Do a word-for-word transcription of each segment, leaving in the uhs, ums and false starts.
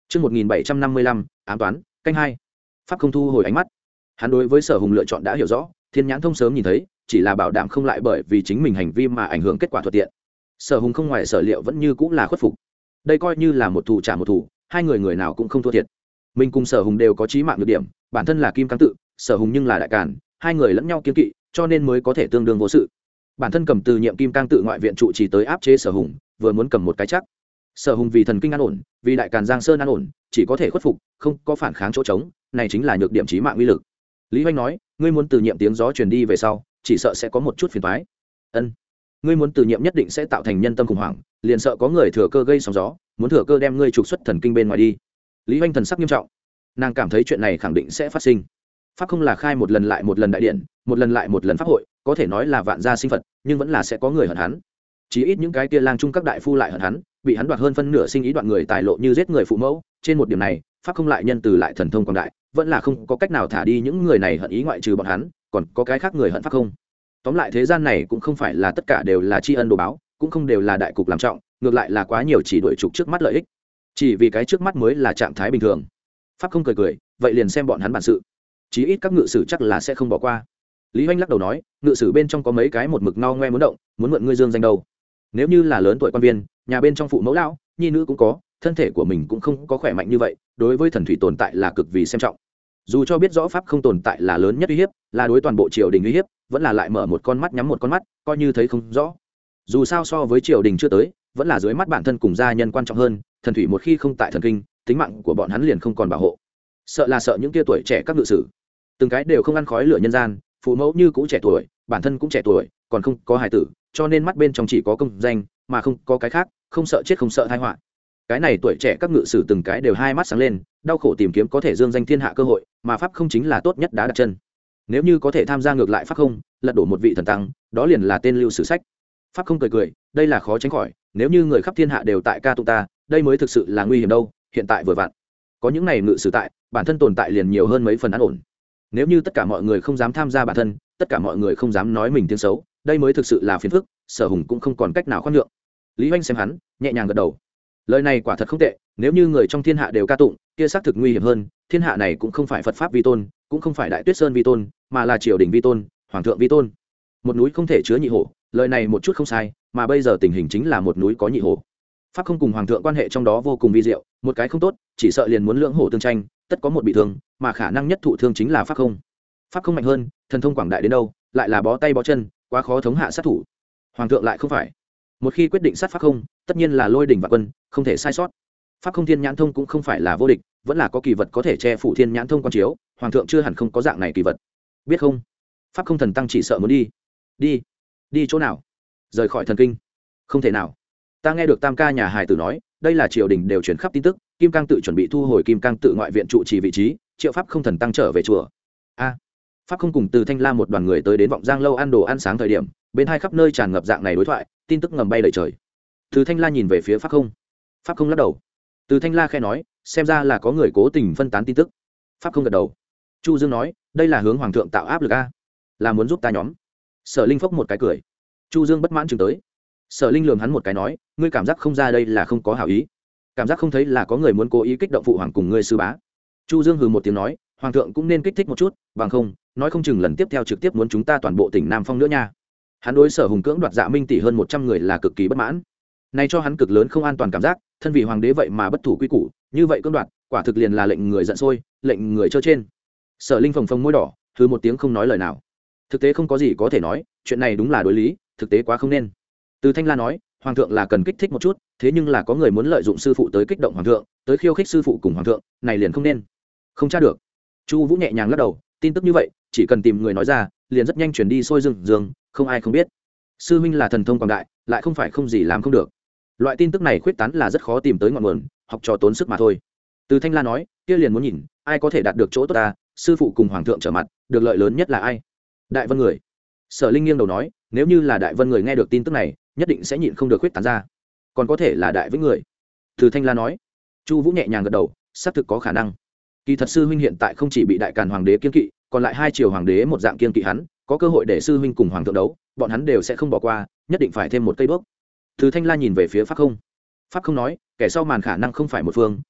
Chương một nghìn bảy trăm năm mươi lăm, ám toán, canh hai. Pháp không thu hồi ánh mắt. Hắn đối với Sở Hùng lựa chọn đã hiểu rõ, thiên nhãn thông sớm nhìn thấy, chỉ là bảo đảm không lại bởi vì chính mình hành vi mà ảnh hưởng kết quả thuận tiện. Sở Hùng không ngoài sở liệu vẫn như cũng là khuất phục. Đây coi như là một thủ trả một thủ, hai người người nào cũng không thua thiệt. Mình cùng Sở Hùng đều có chí mạng nhược điểm, bản thân là kim cang tự, Sở Hùng nhưng là đại càn, hai người lẫn nhau kiêng kỵ, cho nên mới có thể tương đương vô sự. Bản thân cầm từ nhiệm kim cang tự ngoại viện trụ trì tới áp chế Sở Hùng, vừa muốn cầm một cái chắc. Sở Hùng vì thần kinh an ổn, vì đại càn giang sơn an ổn, chỉ có thể khuất phục, không có phản kháng chỗ trống, này chính là nhược điểm chí mạng uy lực. Lý Hoành nói, ngươi muốn từ nhiệm tiếng gió truyền đi về sau, chỉ sợ sẽ có một chút phiền toái. Ân, ngươi muốn từ nhiệm nhất định sẽ tạo thành nhân tâm khủng hoảng, liền sợ có người thừa cơ gây sóng gió, muốn thừa cơ đem ngươi trục xuất thần kinh bên ngoài đi. Lý Hoành thần sắc nghiêm trọng, nàng cảm thấy chuyện này khẳng định sẽ phát sinh. Pháp không là khai một lần lại một lần đại điện, một lần lại một lần pháp hội, có thể nói là vạn gia sinh phật, nhưng vẫn là sẽ có người hận hắn. Chỉ ít những cái kia lang trung các đại phu lại hận hắn, bị hắn đoạt hơn phân nửa sinh ý đoạn người tài lộ như giết người phụ mẫu. Trên một điểm này, pháp không lại nhân từ lại thần thông quảng đại, vẫn là không có cách nào thả đi những người này hận ý ngoại trừ bọn hắn, còn có cái khác người hận pháp không. Tóm lại thế gian này cũng không phải là tất cả đều là tri ân đồ báo, cũng không đều là đại cục làm trọng, ngược lại là quá nhiều chỉ đuổi trục trước mắt lợi ích, chỉ vì cái trước mắt mới là trạng thái bình thường. Pháp không cười cười, vậy liền xem bọn hắn bản sự, chí ít các ngự sử chắc là sẽ không bỏ qua. Lý Hoành lắc đầu nói, ngự sử bên trong có mấy cái một mực no ngoe muốn động, muốn mượn ngươi dương danh đâu. Nếu như là lớn tuổi quan viên, nhà bên trong phụ mẫu lão nhi nữ cũng có, thân thể của mình cũng không có khỏe mạnh như vậy, đối với thần thủy tồn tại là cực vì xem trọng. Dù cho biết rõ pháp không tồn tại là lớn nhất uy hiếp, là đối toàn bộ triều đình uy hiếp, vẫn là lại mở một con mắt nhắm một con mắt, coi như thấy không rõ. Dù sao so với triều đình chưa tới, vẫn là dưới mắt bản thân cùng gia nhân quan trọng hơn, thần thủy một khi không tại thần kinh, tính mạng của bọn hắn liền không còn bảo hộ. Sợ là sợ những kia tuổi trẻ các ngự sử, từng cái đều không ăn khói lửa nhân gian, phụ mẫu như cũ trẻ tuổi, bản thân cũng trẻ tuổi, còn không có hài tử, cho nên mắt bên trong chỉ có công danh mà không có cái khác, không sợ chết không sợ tai họa. Cái này tuổi trẻ các ngự sử từng cái đều hai mắt sáng lên, đau khổ tìm kiếm có thể dương danh thiên hạ cơ hội, mà pháp không chính là tốt nhất đá đặt chân. Nếu như có thể tham gia ngược lại pháp không, lật đổ một vị thần tăng, đó liền là tên lưu sử sách. Pháp không cười cười, đây là khó tránh khỏi, nếu như người khắp thiên hạ đều tại ca tụng ta, đây mới thực sự là nguy hiểm đâu. Hiện tại vừa vặn có những này ngự sử tại, bản thân tồn tại liền nhiều hơn mấy phần an ổn. Nếu như tất cả mọi người không dám tham gia bản thân, tất cả mọi người không dám nói mình tiếng xấu, đây mới thực sự là phiền phức. Sở Hùng cũng không còn cách nào khoan nhượng. Lý Hoành xem hắn, nhẹ nhàng gật đầu. Lời này quả thật không tệ, nếu như người trong thiên hạ đều ca tụng, kia xác thực nguy hiểm hơn. Thiên hạ này cũng không phải Phật pháp vi tôn, cũng không phải Đại Tuyết Sơn vi tôn, mà là triều đình vi tôn, hoàng thượng vi tôn. Một núi không thể chứa nhị hổ, lời này một chút không sai, mà bây giờ tình hình chính là một núi có nhị hổ. Pháp không cùng hoàng thượng quan hệ trong đó vô cùng vi diệu, một cái không tốt, chỉ sợ liền muốn lưỡng hổ tương tranh, tất có một bị thương, mà khả năng nhất thụ thương chính là pháp không. Pháp không mạnh hơn, thần thông quảng đại đến đâu, lại là bó tay bó chân, quá khó thống hạ sát thủ. Hoàng thượng lại không phải, một khi quyết định sát pháp không, tất nhiên là lôi đỉnh và quân, không thể sai sót. Pháp không thiên nhãn thông cũng không phải là vô địch, vẫn là có kỳ vật có thể che phủ thiên nhãn thông quan chiếu, hoàng thượng chưa hẳn không có dạng này kỳ vật, biết không? Pháp không thần tăng chỉ sợ muốn đi, đi, đi chỗ nào? Rời khỏi thần kinh? Không thể nào. Ta nghe được tam ca nhà hài tử nói, đây là triều đình đều truyền khắp tin tức, kim cang tự chuẩn bị thu hồi kim cang tự ngoại viện trụ trì vị trí, triệu pháp không thần tăng trở về chùa. A, pháp không cùng từ thanh la một đoàn người tới đến vọng giang lâu ăn đồ ăn sáng thời điểm, bên hai khắp nơi tràn ngập dạng này đối thoại, tin tức ngầm bay đầy trời. Từ thanh la nhìn về phía pháp không, pháp không lắc đầu. Từ thanh la khẽ nói, xem ra là có người cố tình phân tán tin tức. Pháp không gật đầu. Chu Dương nói, đây là hướng hoàng thượng tạo áp lực a, là muốn giúp ta nhóm. Sở Linh phốc một cái cười. Chu Dương bất mãn chừng tới. Sở Linh lườm hắn một cái nói, ngươi cảm giác không ra đây là không có hảo ý, cảm giác không thấy là có người muốn cố ý kích động phụ hoàng cùng ngươi sư bá. Chu Dương hừ một tiếng nói, hoàng thượng cũng nên kích thích một chút, bằng không nói không chừng lần tiếp theo trực tiếp muốn chúng ta toàn bộ tỉnh Nam Phong nữa nha. Hắn đối Sở Hùng cưỡng đoạt Dạ Minh tỷ hơn một trăm người là cực kỳ bất mãn, này cho hắn cực lớn không an toàn cảm giác, thân vị hoàng đế vậy mà bất thủ quy củ, như vậy cưỡng đoạt, quả thực liền là lệnh người giận sôi, lệnh người trơ trên. Sở Linh phồng phồng môi đỏ, hừ một tiếng không nói lời nào. Thực tế không có gì có thể nói, chuyện này đúng là đối lý, thực tế quá không nên. Từ Thanh La nói, hoàng thượng là cần kích thích một chút, thế nhưng là có người muốn lợi dụng sư phụ tới kích động hoàng thượng, tới khiêu khích sư phụ cùng hoàng thượng, này liền không nên. Không tra được. Chu Vũ nhẹ nhàng lắc đầu, tin tức như vậy, chỉ cần tìm người nói ra, liền rất nhanh truyền đi sôi rừng rừng, không ai không biết. Sư huynh là thần thông quảng đại, lại không phải không gì làm không được. Loại tin tức này khuyết tán là rất khó tìm tới ngọn nguồn, học trò tốn sức mà thôi. Từ Thanh La nói, kia liền muốn nhìn, ai có thể đạt được chỗ tốt ta, sư phụ cùng hoàng thượng trở mặt, được lợi lớn nhất là ai? Đại Vân người. Sở Linh nghiêng đầu nói, nếu như là Đại Vân người nghe được tin tức này, nhất định sẽ nhịn không được khuyết tán ra. Còn có thể là Đại Vĩnh người. Từ Thanh La nói. Chu Vũ nhẹ nhàng gật đầu, xác thực có khả năng. Kỳ thật sư huynh hiện tại không chỉ bị Đại Càn hoàng đế kiêng kỵ, còn lại hai triều hoàng đế một dạng kiêng kỵ hắn, có cơ hội để sư huynh cùng hoàng thượng đấu, bọn hắn đều sẽ không bỏ qua, nhất định phải thêm một cây đuốc. Từ Thanh La nhìn về phía Pháp Không. Pháp Không nói, kẻ sau màn khả năng không phải một phương,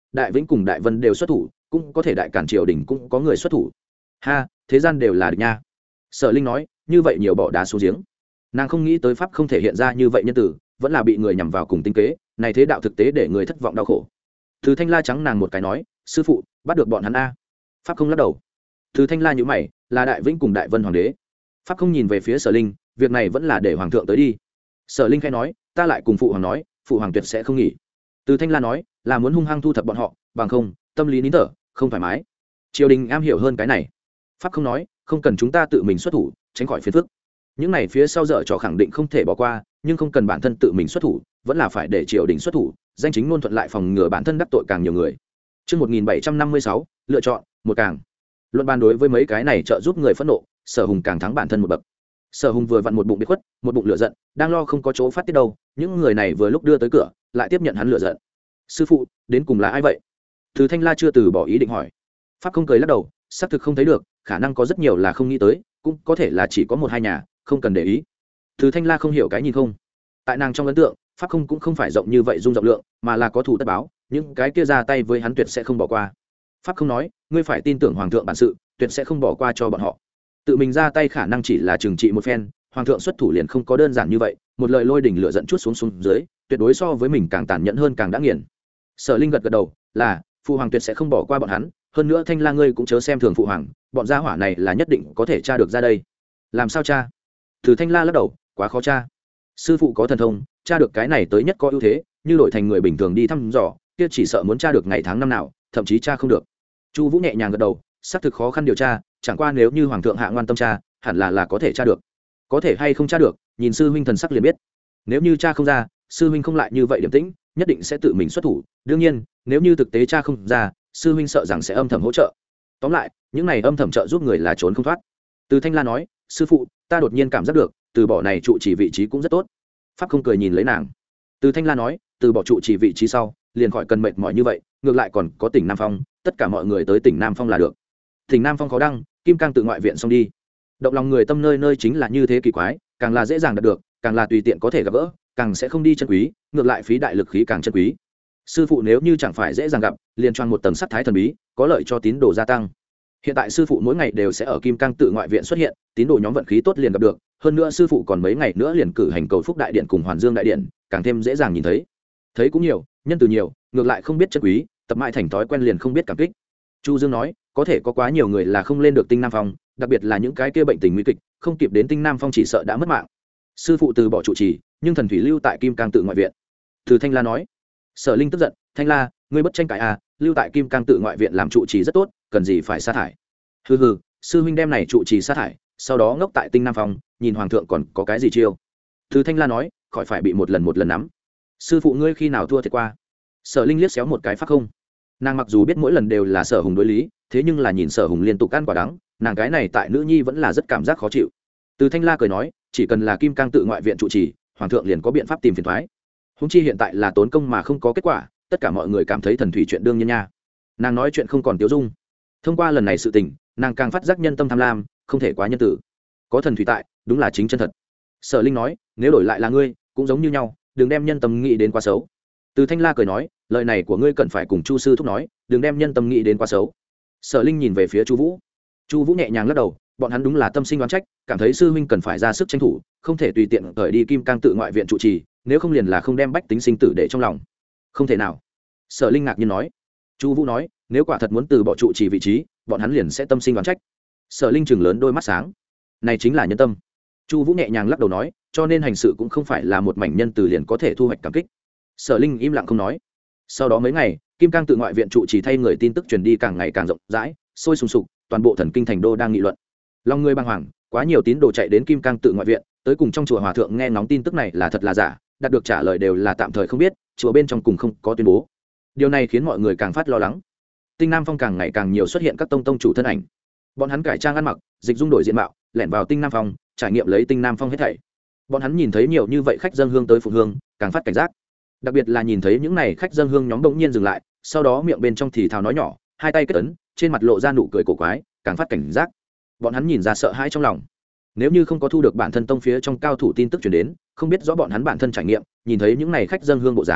đại vĩnh cùng đại vân đều xuất thủ, cũng có thể đại cản triều đình cũng có người xuất thủ. Ha, thế gian đều là địch nha. Sở Linh nói, như vậy nhiều bỏ đá xuống giếng. Nàng không nghĩ tới pháp không thể hiện ra như vậy nhân tử, vẫn là bị người nhằm vào cùng tinh kế, này thế đạo thực tế để người thất vọng đau khổ. Từ Thanh La trắng nàng một cái nói, sư phụ, bắt được bọn hắn a. Pháp không lắc đầu. Từ Thanh La nhíu mày, là đại vĩnh cùng đại vân hoàng đế. Pháp không nhìn về phía Sở Linh, việc này vẫn là để hoàng thượng tới đi. Sở Linh khẽ nói, ta lại cùng phụ hoàng nói, phụ hoàng tuyệt sẽ không nghỉ. Từ Thanh La nói, là muốn hung hăng thu thập bọn họ, bằng không, tâm lý nín thở, không thoải mái. Triều đình am hiểu hơn cái này. Pháp không nói, không cần chúng ta tự mình xuất thủ, tránh khỏi phiền phức. Những này phía sau dở trò khẳng định không thể bỏ qua, nhưng không cần bản thân tự mình xuất thủ, vẫn là phải để triều đình xuất thủ, danh chính ngôn thuận lại phòng ngừa bản thân đắc tội càng nhiều người. Chương một nghìn bảy trăm năm mươi sáu, lựa chọn, một càng. Luận bàn đối với mấy cái này trợ giúp người phẫn nộ, Sở Hùng càng thắng bản thân một bậc. Sở Hùng vừa vặn một bụng bị khuất, một bụng lửa giận, đang lo không có chỗ phát tiết đâu, những người này vừa lúc đưa tới cửa, lại tiếp nhận hắn lửa giận. Sư phụ, đến cùng là ai vậy? Từ Thanh La chưa từ bỏ ý định hỏi. Pháp không cười lắc đầu, xác thực không thấy được, khả năng có rất nhiều là không nghĩ tới, cũng có thể là chỉ có một hai nhà, không cần để ý. Từ Thanh La không hiểu cái nhìn không. Tại nàng trong ấn tượng, Pháp không cũng không phải rộng như vậy dung rộng lượng, mà là có thủ tất báo, những cái kia ra tay với hắn tuyệt sẽ không bỏ qua. Pháp không nói, ngươi phải tin tưởng hoàng thượng bản sự, tuyệt sẽ không bỏ qua cho bọn họ. Tự mình ra tay khả năng chỉ là trừng trị một phen, hoàng thượng xuất thủ liền không có đơn giản như vậy, một lời lôi đỉnh lửa giận chút xuống xuống dưới, tuyệt đối so với mình càng tàn nhẫn hơn càng đã nghiền. Sở Linh gật gật đầu, là phụ hoàng tuyệt sẽ không bỏ qua bọn hắn, hơn nữa Thanh La ngươi cũng chớ xem thường phụ hoàng, bọn gia hỏa này là nhất định có thể tra được ra đây. Làm sao tra? Từ Thanh La lắc đầu, quá khó tra. Sư phụ có thần thông, tra được cái này tới nhất có ưu thế, như đổi thành người bình thường đi thăm dò, kia chỉ sợ muốn tra được ngày tháng năm nào, thậm chí tra không được. Chu Vũ nhẹ nhàng gật đầu, xác thực khó khăn điều tra, chẳng qua nếu như hoàng thượng hạ ngoan tâm tra, hẳn là là có thể tra được. Có thể hay không tra được, nhìn sư huynh thần sắc liền biết. Nếu như tra không ra, sư huynh không lại như vậy điềm tĩnh, nhất định sẽ tự mình xuất thủ. Đương nhiên, nếu như thực tế tra không ra, sư huynh sợ rằng sẽ âm thầm hỗ trợ. Tóm lại, những này âm thầm trợ giúp người là trốn không thoát. Từ Thanh La nói, sư phụ, ta đột nhiên cảm giác được, từ bỏ này trụ chỉ vị trí cũng rất tốt. Pháp không cười nhìn lấy nàng. Từ Thanh La nói, từ bỏ trụ chỉ vị trí sau, liền khỏi cần mệt mỏi như vậy, ngược lại còn có tỉnh Nam Phong, tất cả mọi người tới tỉnh Nam Phong là được. Tỉnh Nam Phong khó đăng, Kim Cang tự ngoại viện xong đi. Động lòng người tâm nơi nơi chính là như thế kỳ quái, càng là dễ dàng đạt được, càng là tùy tiện có thể gặp gỡ, càng sẽ không đi chân quý, ngược lại phí đại lực khí càng chân quý. Sư phụ nếu như chẳng phải dễ dàng gặp, liền choàng một tầng sắc thái thần bí, có lợi cho tín đồ gia tăng. Hiện tại sư phụ mỗi ngày đều sẽ ở Kim Cang tự ngoại viện xuất hiện, tín đồ nhóm vận khí tốt liền gặp được, hơn nữa sư phụ còn mấy ngày nữa liền cử hành cầu phúc đại điện cùng Hoàn Dương đại điện, càng thêm dễ dàng nhìn thấy. Thấy cũng nhiều, nhân từ nhiều, ngược lại không biết chân quý, tập mãi thành thói quen liền không biết cảm kích. Chu Dương nói, có thể có quá nhiều người là không lên được Tinh Nam Phong, đặc biệt là những cái kia bệnh tình nguy kịch, không kịp đến Tinh Nam Phong chỉ sợ đã mất mạng. Sư phụ từ bỏ trụ trì, nhưng thần thủy lưu tại Kim Cang tự ngoại viện. Từ Thanh La nói. Sở Linh tức giận, Thanh La, ngươi bất tranh cãi à, lưu tại Kim Cang tự ngoại viện làm trụ trì rất tốt, cần gì phải sa thải? Hừ hừ, sư huynh đem này trụ trì sa thải, sau đó ngốc tại Tinh Nam Phong, nhìn hoàng thượng còn có cái gì chiêu? Từ Thanh La nói, khỏi phải bị một lần một lần nắm. Sư phụ ngươi khi nào thua thiệt qua? Sở Linh liếc xéo một cái phát không. Nàng mặc dù biết mỗi lần đều là Sở Hùng đối lý, thế nhưng là nhìn Sở Hùng liên tục ăn quả đắng, nàng cái này tại nữ nhi vẫn là rất cảm giác khó chịu. Từ Thanh La cười nói, chỉ cần là Kim Cang tự ngoại viện trụ trì, hoàng thượng liền có biện pháp tìm phiền toái. Húng chi hiện tại là tốn công mà không có kết quả, tất cả mọi người cảm thấy thần thủy chuyện đương nhiên nha. Nàng nói chuyện không còn tiêu dung. Thông qua lần này sự tình, nàng càng phát giác nhân tâm tham lam, không thể quá nhân tử. Có thần thủy tại, đúng là chính chân thật. Sở Linh nói, nếu đổi lại là ngươi, cũng giống như nhau, đừng đem nhân tâm nghĩ đến quá xấu. Từ Thanh La cười nói, lời này của ngươi cần phải cùng Chu sư thúc nói, đừng đem nhân tâm nghĩ đến quá xấu. Sở Linh nhìn về phía Chu Vũ. Chu Vũ nhẹ nhàng lắc đầu, bọn hắn đúng là tâm sinh oán trách, cảm thấy sư huynh cần phải ra sức tranh thủ, không thể tùy tiện rời đi Kim Cang tự ngoại viện trụ trì, nếu không liền là không đem bách tính sinh tử để trong lòng. Không thể nào. Sở Linh ngạc nhiên nói. Chu Vũ nói, nếu quả thật muốn từ bỏ trụ trì vị trí, bọn hắn liền sẽ tâm sinh oán trách. Sở Linh trừng lớn đôi mắt sáng. Này chính là nhân tâm. Chu Vũ nhẹ nhàng lắc đầu nói, cho nên hành sự cũng không phải là một mảnh nhân từ liền có thể thu hoạch cảm kích. Sở Linh im lặng không nói. Sau đó mấy ngày, Kim Cang tự ngoại viện trụ trì thay người tin tức truyền đi càng ngày càng rộng rãi, sôi sùng sục, toàn bộ thần kinh thành đô đang nghị luận. Long người bàng hoàng, quá nhiều tín đồ chạy đến Kim Cang tự ngoại viện, tới cùng trong chùa hòa thượng nghe ngóng tin tức này là thật là giả, đạt được trả lời đều là tạm thời không biết, chùa bên trong cùng không có tuyên bố. Điều này khiến mọi người càng phát lo lắng. Tinh Nam Phong càng ngày càng nhiều xuất hiện các tông tông chủ thân ảnh. Bọn hắn cải trang ăn mặc, dịch dung đổi diện mạo, lẻn vào Tinh Nam Phong, trải nghiệm lấy Tinh Nam Phong hết thảy. Bọn hắn nhìn thấy nhiều như vậy khách dâng hương tới phục hương, càng phát cảnh giác. Đặc biệt là nhìn thấy những này khách dâng hương nhóm bỗng nhiên dừng lại, sau đó miệng bên trong thì thào nói nhỏ, hai tay kết ấn, trên mặt lộ ra nụ cười cổ quái, càng phát cảnh giác. Bọn hắn nhìn ra sợ hãi trong lòng. Nếu như không có thu được bản thân tông phía trong cao thủ tin tức truyền đến, không biết rõ bọn hắn bản thân trải nghiệm, nhìn thấy những này khách dâng hương bộ dáng,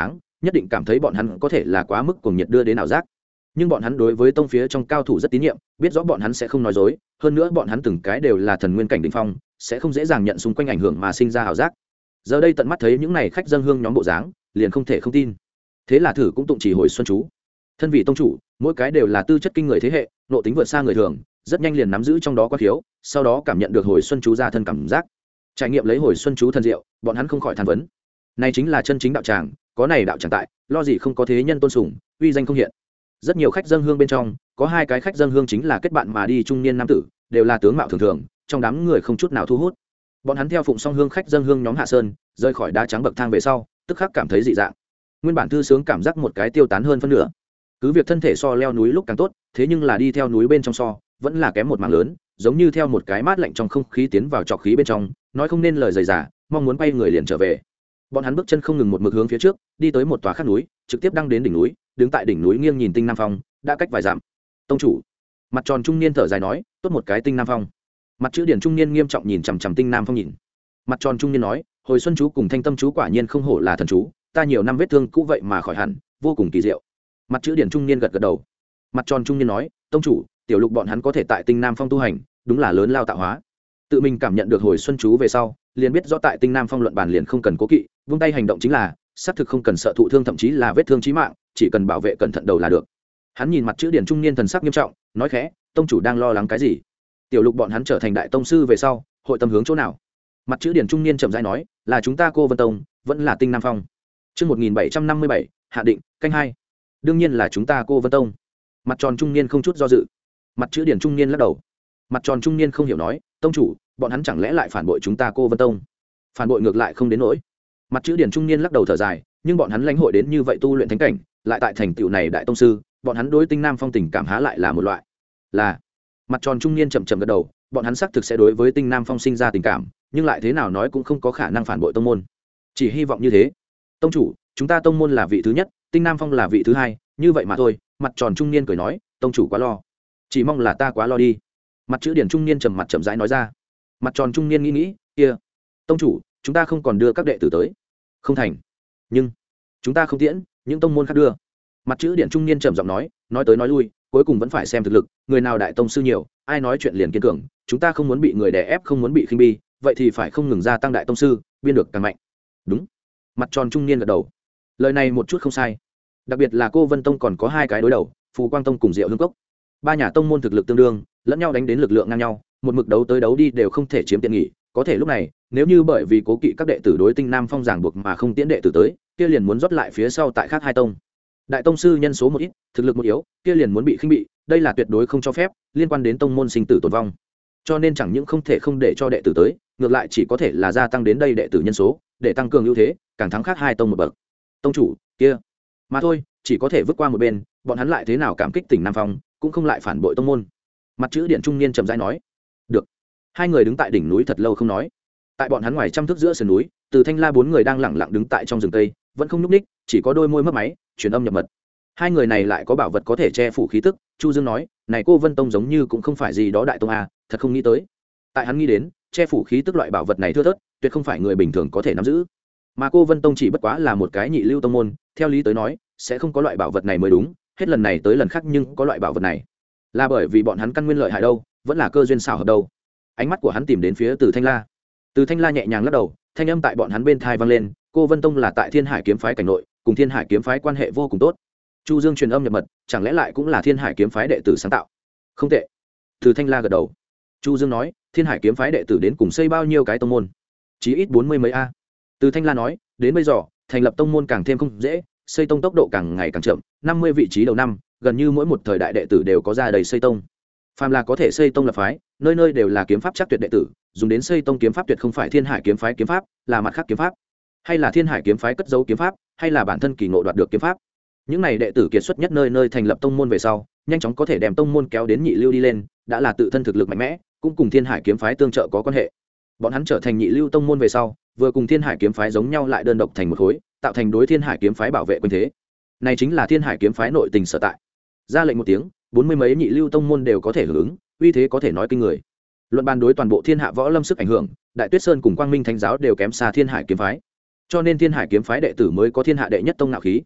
nhất định cảm thấy bọn hắn có thể là quá mức cuồng nhiệt đưa đến ảo giác. Nhưng bọn hắn đối với tông phía trong cao thủ rất tín nhiệm, biết rõ bọn hắn sẽ không nói dối, hơn nữa bọn hắn từng cái đều là thần nguyên cảnh đỉnh phong, sẽ không dễ dàng nhận xung quanh ảnh hưởng mà sinh ra ảo giác. Giờ đây tận mắt thấy những này khách dâng hương nhóm bộ dáng, liền không thể không tin. Thế là thử cũng tụng chỉ hồi xuân chú. Thân vị tông chủ, mỗi cái đều là tư chất kinh người thế hệ, nộ tính vượt xa người thường, rất nhanh liền nắm giữ trong đó quá thiếu, sau đó cảm nhận được hồi xuân chú ra thân cảm giác. Trải nghiệm lấy hồi xuân chú thần diệu, bọn hắn không khỏi than vấn. Này chính là chân chính đạo tràng, có này đạo tràng tại, lo gì không có thế nhân tôn sùng, uy danh không hiện. Rất nhiều khách dâng hương bên trong, có hai cái khách dâng hương chính là kết bạn mà đi trung niên nam tử, đều là tướng mạo thường thường, trong đám người không chút nào thu hút. Bọn hắn theo phụng song hương khách dâng hương nhóm hạ sơn, rơi khỏi đá trắng bậc thang về sau, tức khắc cảm thấy dị dạng. Nguyên bản thư sướng cảm giác một cái tiêu tán hơn phân nửa. Cứ việc thân thể so leo núi lúc càng tốt, thế nhưng là đi theo núi bên trong so, vẫn là kém một mảng lớn, giống như theo một cái mát lạnh trong không khí tiến vào trọc khí bên trong, nói không nên lời dày dả, mong muốn bay người liền trở về. Bọn hắn bước chân không ngừng một mực hướng phía trước, đi tới một tòa khác núi, trực tiếp đăng đến đỉnh núi, đứng tại đỉnh núi nghiêng nhìn tinh nam phong, đã cách vài dặm. Tông chủ, mặt tròn trung niên thở dài nói, tốt một cái tinh nam phong. Mặt chữ điển trung niên nghiêm trọng nhìn chằm chằm tinh nam phong nhìn. Mặt tròn trung niên nói, hồi xuân chú cùng thanh tâm chú quả nhiên không hổ là thần chú, ta nhiều năm vết thương cũ vậy mà khỏi hẳn, vô cùng kỳ diệu. Mặt chữ điển trung niên gật gật đầu. Mặt tròn trung niên nói, tông chủ, tiểu lục bọn hắn có thể tại tinh nam phong tu hành, đúng là lớn lao tạo hóa. Tự mình cảm nhận được hồi xuân chú về sau, liền biết rõ tại tinh nam phong luận bàn liền không cần cố kỵ, vung tay hành động chính là, xác thực không cần sợ thụ thương, thậm chí là vết thương chí mạng, chỉ cần bảo vệ cẩn thận đầu là được. Hắn nhìn mặt chữ điển trung niên thần sắc nghiêm trọng, nói khẽ, tông chủ đang lo lắng cái gì? Tiểu lục bọn hắn trở thành đại tông sư về sau, hội tâm hướng chỗ nào? Mặt chữ điển trung niên chậm rãi nói, là chúng ta Cô Vân Tông, vẫn là tinh nam phong. Chương một nghìn bảy trăm năm mươi bảy, hạ định, canh hai. Đương nhiên là chúng ta Cô Vân Tông. Mặt tròn trung niên không chút do dự. Mặt chữ điển trung niên lắc đầu. Mặt tròn trung niên không hiểu nói, tông chủ, bọn hắn chẳng lẽ lại phản bội chúng ta Cô Vân Tông? Phản bội ngược lại không đến nỗi. Mặt chữ điển trung niên lắc đầu thở dài, nhưng bọn hắn lãnh hội đến như vậy tu luyện thánh cảnh, lại tại thành tựu này đại tông sư, bọn hắn đối tinh nam phong tình cảm há lại là một loại. Là. Mặt tròn trung niên chậm chậm gật đầu, bọn hắn xác thực sẽ đối với tinh nam phong sinh ra tình cảm, nhưng lại thế nào nói cũng không có khả năng phản bội tông môn. Chỉ hy vọng như thế. Tông chủ, chúng ta tông môn là vị thứ nhất, tinh nam phong là vị thứ hai, như vậy mà thôi. Mặt tròn trung niên cười nói, tông chủ quá lo, chỉ mong là ta quá lo đi. Mặt chữ điển trung niên trầm mặt chậm rãi nói ra. Mặt tròn trung niên nghĩ nghĩ, kia, tông chủ, chúng ta không còn đưa các đệ tử tới. Không thành. Nhưng chúng ta không tiễn, những tông môn khác đưa. Mặt chữ điển trung niên trầm giọng nói, nói tới nói lui, cuối cùng vẫn phải xem thực lực, người nào đại tông sư nhiều, ai nói chuyện liền kiên cường, chúng ta không muốn bị người đè ép, không muốn bị khinh bi, vậy thì phải không ngừng gia tăng đại tông sư, biên được càng mạnh. Đúng. Mặt tròn trung niên gật đầu. Lời này một chút không sai. Đặc biệt là Cô Vân Tông còn có hai cái đối đầu, Phù Quang Tông cùng Diệu Hương Cốc. Ba nhà tông môn thực lực tương đương, lẫn nhau đánh đến lực lượng ngang nhau, một mực đấu tới đấu đi đều không thể chiếm tiện nghỉ, có thể lúc này, nếu như bởi vì cố kỵ các đệ tử đối tinh nam phong giảng buộc mà không tiễn đệ tử tới, kia liền muốn rót lại phía sau tại khác hai tông. Đại tông sư nhân số một ít, thực lực một yếu, kia liền muốn bị khinh bị, đây là tuyệt đối không cho phép, liên quan đến tông môn sinh tử tồn vong. Cho nên chẳng những không thể không để cho đệ tử tới, ngược lại chỉ có thể là gia tăng đến đây đệ tử nhân số, để tăng cường ưu thế, càng thắng khác hai tông một bậc. Tông chủ, kia, mà thôi, chỉ có thể vứt qua một bên, bọn hắn lại thế nào cảm kích tỉnh Nam Phong, cũng không lại phản bội tông môn. Mặt chữ điện trung niên trầm rãi nói. Được. Hai người đứng tại đỉnh núi thật lâu không nói. Tại bọn hắn ngoài trăm thước giữa sườn núi, Từ Thanh La bốn người đang lặng lặng đứng tại trong rừng tây, vẫn không nhúc ních, chỉ có đôi môi mấp máy, truyền âm nhập mật. Hai người này lại có bảo vật có thể che phủ khí tức, Chu Dương nói, này Cô Vân Tông giống như cũng không phải gì đó đại tông a, thật không nghĩ tới. Tại hắn nghĩ đến, che phủ khí tức loại bảo vật này thưa thớt, tuyệt không phải người bình thường có thể nắm giữ. Mà Cô Vân Tông chỉ bất quá là một cái nhị lưu tông môn, theo lý tới nói, sẽ không có loại bảo vật này mới đúng, hết lần này tới lần khác nhưng có loại bảo vật này. Là bởi vì bọn hắn căn nguyên lợi hại đâu, vẫn là cơ duyên xảo hợp đâu. Ánh mắt của hắn tìm đến phía Từ Thanh La. Từ Thanh La nhẹ nhàng lắc đầu, thanh âm tại bọn hắn bên thai vang lên, Cô Vân Tông là tại Thiên Hải kiếm phái cảnh nội, cùng Thiên Hải kiếm phái quan hệ vô cùng tốt. Chu Dương truyền âm nhập mật, chẳng lẽ lại cũng là Thiên Hải kiếm phái đệ tử sáng tạo? Không tệ. Từ Thanh La gật đầu. Chu Dương nói, Thiên Hải kiếm phái đệ tử đến cùng xây bao nhiêu cái tông môn? Chí ít bốn mươi mấy a. Từ Thanh La nói, đến bây giờ, thành lập tông môn càng thêm không dễ, xây tông tốc độ càng ngày càng chậm, năm mươi vị trí đầu năm, gần như mỗi một thời đại đệ tử đều có ra đầy xây tông. Phàm là có thể xây tông lập phái, nơi nơi đều là kiếm pháp chắc tuyệt đệ tử, dùng đến xây tông kiếm pháp tuyệt không phải Thiên Hải kiếm phái kiếm pháp, là mặt khác kiếm pháp, hay là Thiên Hải kiếm phái cất giấu kiếm pháp, hay là bản thân kỳ ngộ đoạt được kiếm pháp. Những này đệ tử kiệt xuất nhất nơi nơi thành lập tông môn về sau, nhanh chóng có thể đem tông môn kéo đến nhị lưu đi lên, đã là tự thân thực lực mạnh mẽ, cũng cùng Thiên Hải kiếm phái tương trợ có quan hệ. Bọn hắn trở thành nhị lưu tông môn về sau, vừa cùng Thiên Hải kiếm phái giống nhau lại đơn độc thành một khối, tạo thành đối Thiên Hải kiếm phái bảo vệ quân thế. Này chính là Thiên Hải kiếm phái nội tình sở tại. Ra lệnh một tiếng, bốn mươi mấy nhị lưu tông môn đều có thể hưởng ứng, uy thế có thể nói kinh người. Luận bàn đối toàn bộ Thiên Hạ võ lâm sức ảnh hưởng, Đại Tuyết Sơn cùng Quang Minh Thánh giáo đều kém xa Thiên Hải kiếm phái. Cho nên Thiên Hải kiếm phái đệ tử mới có thiên hạ đệ nhất tông ngạo khí,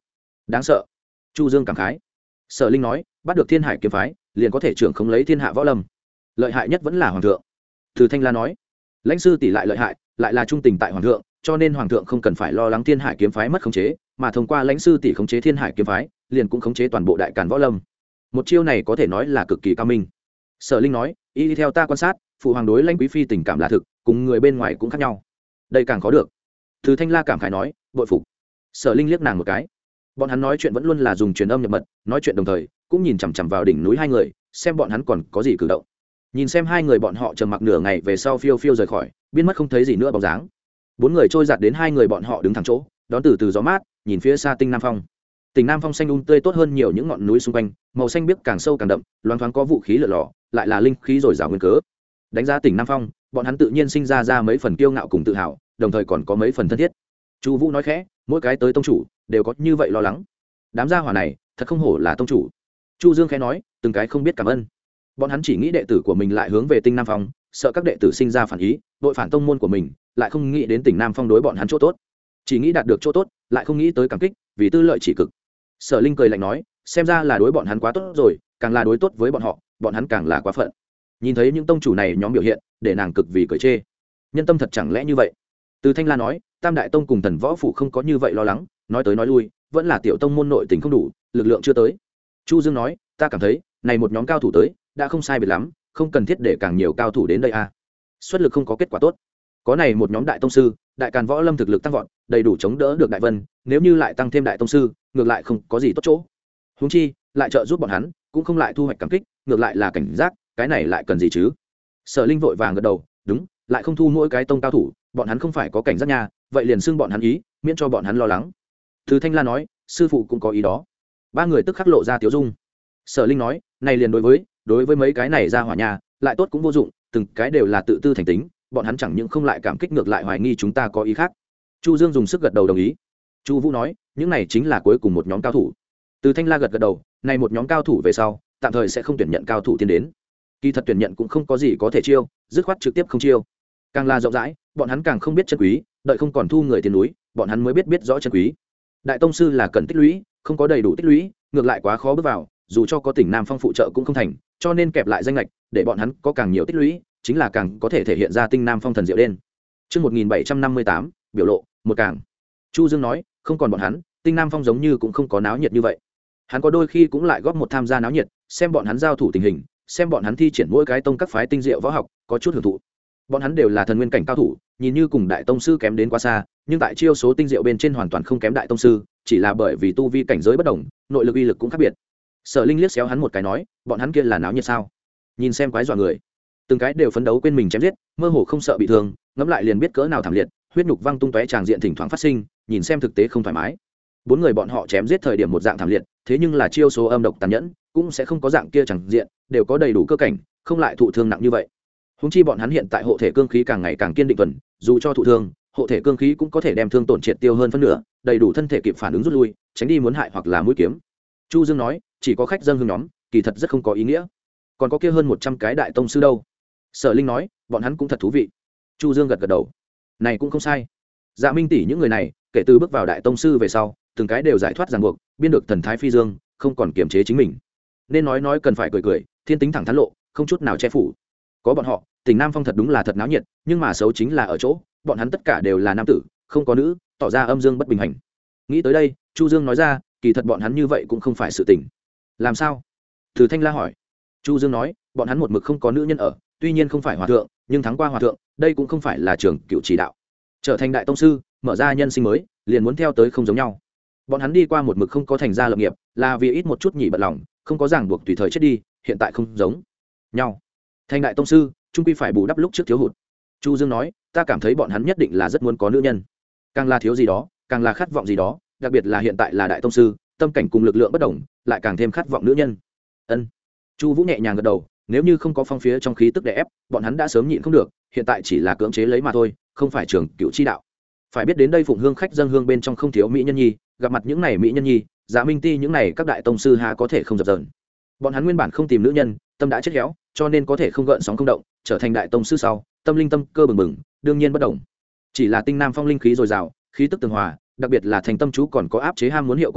đáng sợ. Chu Dương cảm khái. Sở Linh nói, bắt được Thiên Hải kiếm phái liền có thể trưởng không lấy thiên hạ võ lâm, lợi hại nhất vẫn là hoàng thượng. Từ Thanh La nói, lãnh sư tỷ lại lợi hại, lại là trung tình tại hoàng thượng, cho nên hoàng thượng không cần phải lo lắng Thiên Hải kiếm phái mất khống chế, mà thông qua lãnh sư tỷ khống chế Thiên Hải kiếm phái liền cũng khống chế toàn bộ đại càn võ lâm. Một chiêu này có thể nói là cực kỳ cao minh. Sở Linh nói, y theo ta quan sát, phụ hoàng đối lãnh quý phi tình cảm là thực, cùng người bên ngoài cũng khác nhau, đây càng khó được. Từ Thanh La cảm khái nói, bội phục. Sở Linh liếc nàng một cái. Bọn hắn nói chuyện vẫn luôn là dùng truyền âm nhập mật, nói chuyện đồng thời cũng nhìn chằm chằm vào đỉnh núi hai người, xem bọn hắn còn có gì cử động. Nhìn xem hai người bọn họ trầm mặc nửa ngày về sau phiêu phiêu rời khỏi, biến mất không thấy gì nữa bóng dáng. Bốn người trôi giạt đến hai người bọn họ đứng thẳng chỗ, đón từ từ gió mát, nhìn phía xa Tinh Nam Phong. Tỉnh Nam Phong xanh um tươi tốt hơn nhiều những ngọn núi xung quanh, màu xanh biếc càng sâu càng đậm, loáng thoáng có vũ khí lở lò, lại là linh khí dồi dào nguyên cớ. Đánh giá Tỉnh Nam Phong, bọn hắn tự nhiên sinh ra ra mấy phần kiêu ngạo cùng tự hào, đồng thời còn có mấy phần thân thiết. Chu Vũ nói khẽ, mỗi cái tới tông chủ đều có như vậy lo lắng. Đám gia hỏa này, thật không hổ là tông chủ. Chu Dương khẽ nói, từng cái không biết cảm ơn. Bọn hắn chỉ nghĩ đệ tử của mình lại hướng về Tinh Nam Phong, sợ các đệ tử sinh ra phản ý, đội phản tông môn của mình, lại không nghĩ đến Tỉnh Nam Phong đối bọn hắn chỗ tốt. Chỉ nghĩ đạt được chỗ tốt, lại không nghĩ tới cảm kích, vì tư lợi chỉ cực. Sở Linh cười lạnh nói, xem ra là đối bọn hắn quá tốt rồi, càng là đối tốt với bọn họ, bọn hắn càng là quá phận. Nhìn thấy những tông chủ này nhóm biểu hiện, để nàng cực vì cười chê. Nhân tâm thật chẳng lẽ như vậy? Từ Thanh La nói, Tam đại tông cùng Thần Võ phủ không có như vậy lo lắng, nói tới nói lui, vẫn là tiểu tông môn nội tình không đủ, lực lượng chưa tới. Chu Dương nói, ta cảm thấy, này một nhóm cao thủ tới, đã không sai biệt lắm, không cần thiết để càng nhiều cao thủ đến đây a. À. Xuất lực không có kết quả tốt. Có này một nhóm đại tông sư, đại càn võ lâm thực lực tăng vọt, đầy đủ chống đỡ được đại vân, nếu như lại tăng thêm đại tông sư, ngược lại không có gì tốt chỗ. Huống chi, lại trợ giúp bọn hắn, cũng không lại thu hoạch cảm kích, ngược lại là cảnh giác, cái này lại cần gì chứ? Sở Linh vội vàng gật đầu, đúng, lại không thu mỗi cái tông cao thủ, bọn hắn không phải có cảnh giác nha, vậy liền xưng bọn hắn ý, miễn cho bọn hắn lo lắng. Từ Thanh La nói, sư phụ cũng có ý đó. Ba người tức khắc lộ ra tiếu dung. Sở Linh nói, này liền đối với, đối với mấy cái này ra hỏa nhà, lại tốt cũng vô dụng, từng cái đều là tự tư thành tính, bọn hắn chẳng những không lại cảm kích ngược lại hoài nghi chúng ta có ý khác. Chu Dương dùng sức gật đầu đồng ý. Chu Vũ nói, những này chính là cuối cùng một nhóm cao thủ. Từ Thanh La gật gật đầu, này một nhóm cao thủ về sau, tạm thời sẽ không tuyển nhận cao thủ tiến đến. Kỳ thật tuyển nhận cũng không có gì có thể chiêu, dứt khoát trực tiếp không chiêu. Càng là rộng rãi, bọn hắn càng không biết chân quý, đợi không còn thu người tiền núi, bọn hắn mới biết biết rõ chân quý. Đại tông sư là cần tích lũy, không có đầy đủ tích lũy, ngược lại quá khó bước vào, dù cho có Tỉnh Nam Phong phụ trợ cũng không thành, cho nên kẹp lại danh lệch, để bọn hắn có càng nhiều tích lũy, chính là càng có thể thể hiện ra Tinh Nam Phong thần diệu đen. Chương một nghìn bảy trăm năm mươi tám, biểu lộ, một càng. Chu Dương nói, không còn bọn hắn, Tinh Nam Phong giống như cũng không có náo nhiệt như vậy. Hắn có đôi khi cũng lại góp một tham gia náo nhiệt, xem bọn hắn giao thủ tình hình, xem bọn hắn thi triển mỗi cái tông các phái tinh diệu võ học, có chút hưởng thụ. Bọn hắn đều là thần nguyên cảnh cao thủ, nhìn như cùng đại tông sư kém đến quá xa, nhưng tại chiêu số tinh diệu bên trên hoàn toàn không kém đại tông sư, chỉ là bởi vì tu vi cảnh giới bất đồng, nội lực uy lực cũng khác biệt. Sở Linh liếc xéo hắn một cái nói, bọn hắn kia là náo nhiệt sao? Nhìn xem quái dọa người. Từng cái đều phấn đấu quên mình chém giết, mơ hồ không sợ bị thương, ngẫm lại liền biết cỡ nào thảm liệt, huyết nhục văng tung tóe tràng diện thỉnh thoảng phát sinh, nhìn xem thực tế không thoải mái. Bốn người bọn họ chém giết thời điểm một dạng thảm liệt, thế nhưng là chiêu số âm độc tàn nhẫn, cũng sẽ không có dạng kia tràng diện, đều có đầy đủ cơ cảnh, không lại thụ thương nặng như vậy. Huống chi bọn hắn hiện tại hộ thể cương khí càng ngày càng kiên định tuần, dù cho thụ thương, hộ thể cương khí cũng có thể đem thương tổn triệt tiêu hơn phân nửa, đầy đủ thân thể kịp phản ứng rút lui, tránh đi muốn hại hoặc là mũi kiếm. Chu Dương nói, chỉ có khách dân hương nhóm, kỳ thật rất không có ý nghĩa. Còn có kia hơn một trăm cái đại tông sư đâu? Sở Linh nói, bọn hắn cũng thật thú vị. Chu Dương gật gật đầu, này cũng không sai. Dạ Minh tỷ những người này, kể từ bước vào đại tông sư về sau, từng cái đều giải thoát ràng buộc, biên được thần thái phi dương, không còn kiềm chế chính mình. Nên nói nói cần phải cười cười, thiên tính thẳng thắn lộ, không chút nào che phủ. Có bọn họ, Tỉnh Nam Phong thật đúng là thật náo nhiệt, nhưng mà xấu chính là ở chỗ, bọn hắn tất cả đều là nam tử, không có nữ, tỏ ra âm dương bất bình hành. Nghĩ tới đây, Chu Dương nói ra, kỳ thật bọn hắn như vậy cũng không phải sự tình. Làm sao? Từ Thanh La hỏi. Chu Dương nói, bọn hắn một mực không có nữ nhân ở, tuy nhiên không phải hòa thượng, nhưng thắng qua hòa thượng, đây cũng không phải là trường cựu chỉ đạo. Trở thành đại tông sư, mở ra nhân sinh mới, liền muốn theo tới không giống nhau. Bọn hắn đi qua một mực không có thành gia lập nghiệp, là vì ít một chút nhị bận lòng, không có ràng buộc tùy thời chết đi, hiện tại không giống nhau. Thành đại tông sư, trung quy phải bù đắp lúc trước thiếu hụt. Chu Dương nói, ta cảm thấy bọn hắn nhất định là rất muốn có nữ nhân, càng là thiếu gì đó, càng là khát vọng gì đó, đặc biệt là hiện tại là đại tông sư, tâm cảnh cùng lực lượng bất đồng, lại càng thêm khát vọng nữ nhân. Ân. Chu Vũ nhẹ nhàng gật đầu, nếu như không có phong phía trong khí tức đè ép, bọn hắn đã sớm nhịn không được, hiện tại chỉ là cưỡng chế lấy mà thôi, không phải trường cựu chi đạo. Phải biết đến đây phụng hương khách dâng hương bên trong không thiếu mỹ nhân nhi, gặp mặt những này mỹ nhân nhi, Dạ Minh ti những này các đại tông sư há có thể không dập dờn. Bọn hắn nguyên bản không tìm nữ nhân, tâm đã chết héo, cho nên có thể không gợn sóng không động, trở thành đại tông sư sau, tâm linh tâm cơ bừng bừng, đương nhiên bất động. Chỉ là Tinh Nam Phong linh khí dồi dào, khí tức tường hòa, đặc biệt là thành tâm chú còn có áp chế ham muốn hiệu quả quả,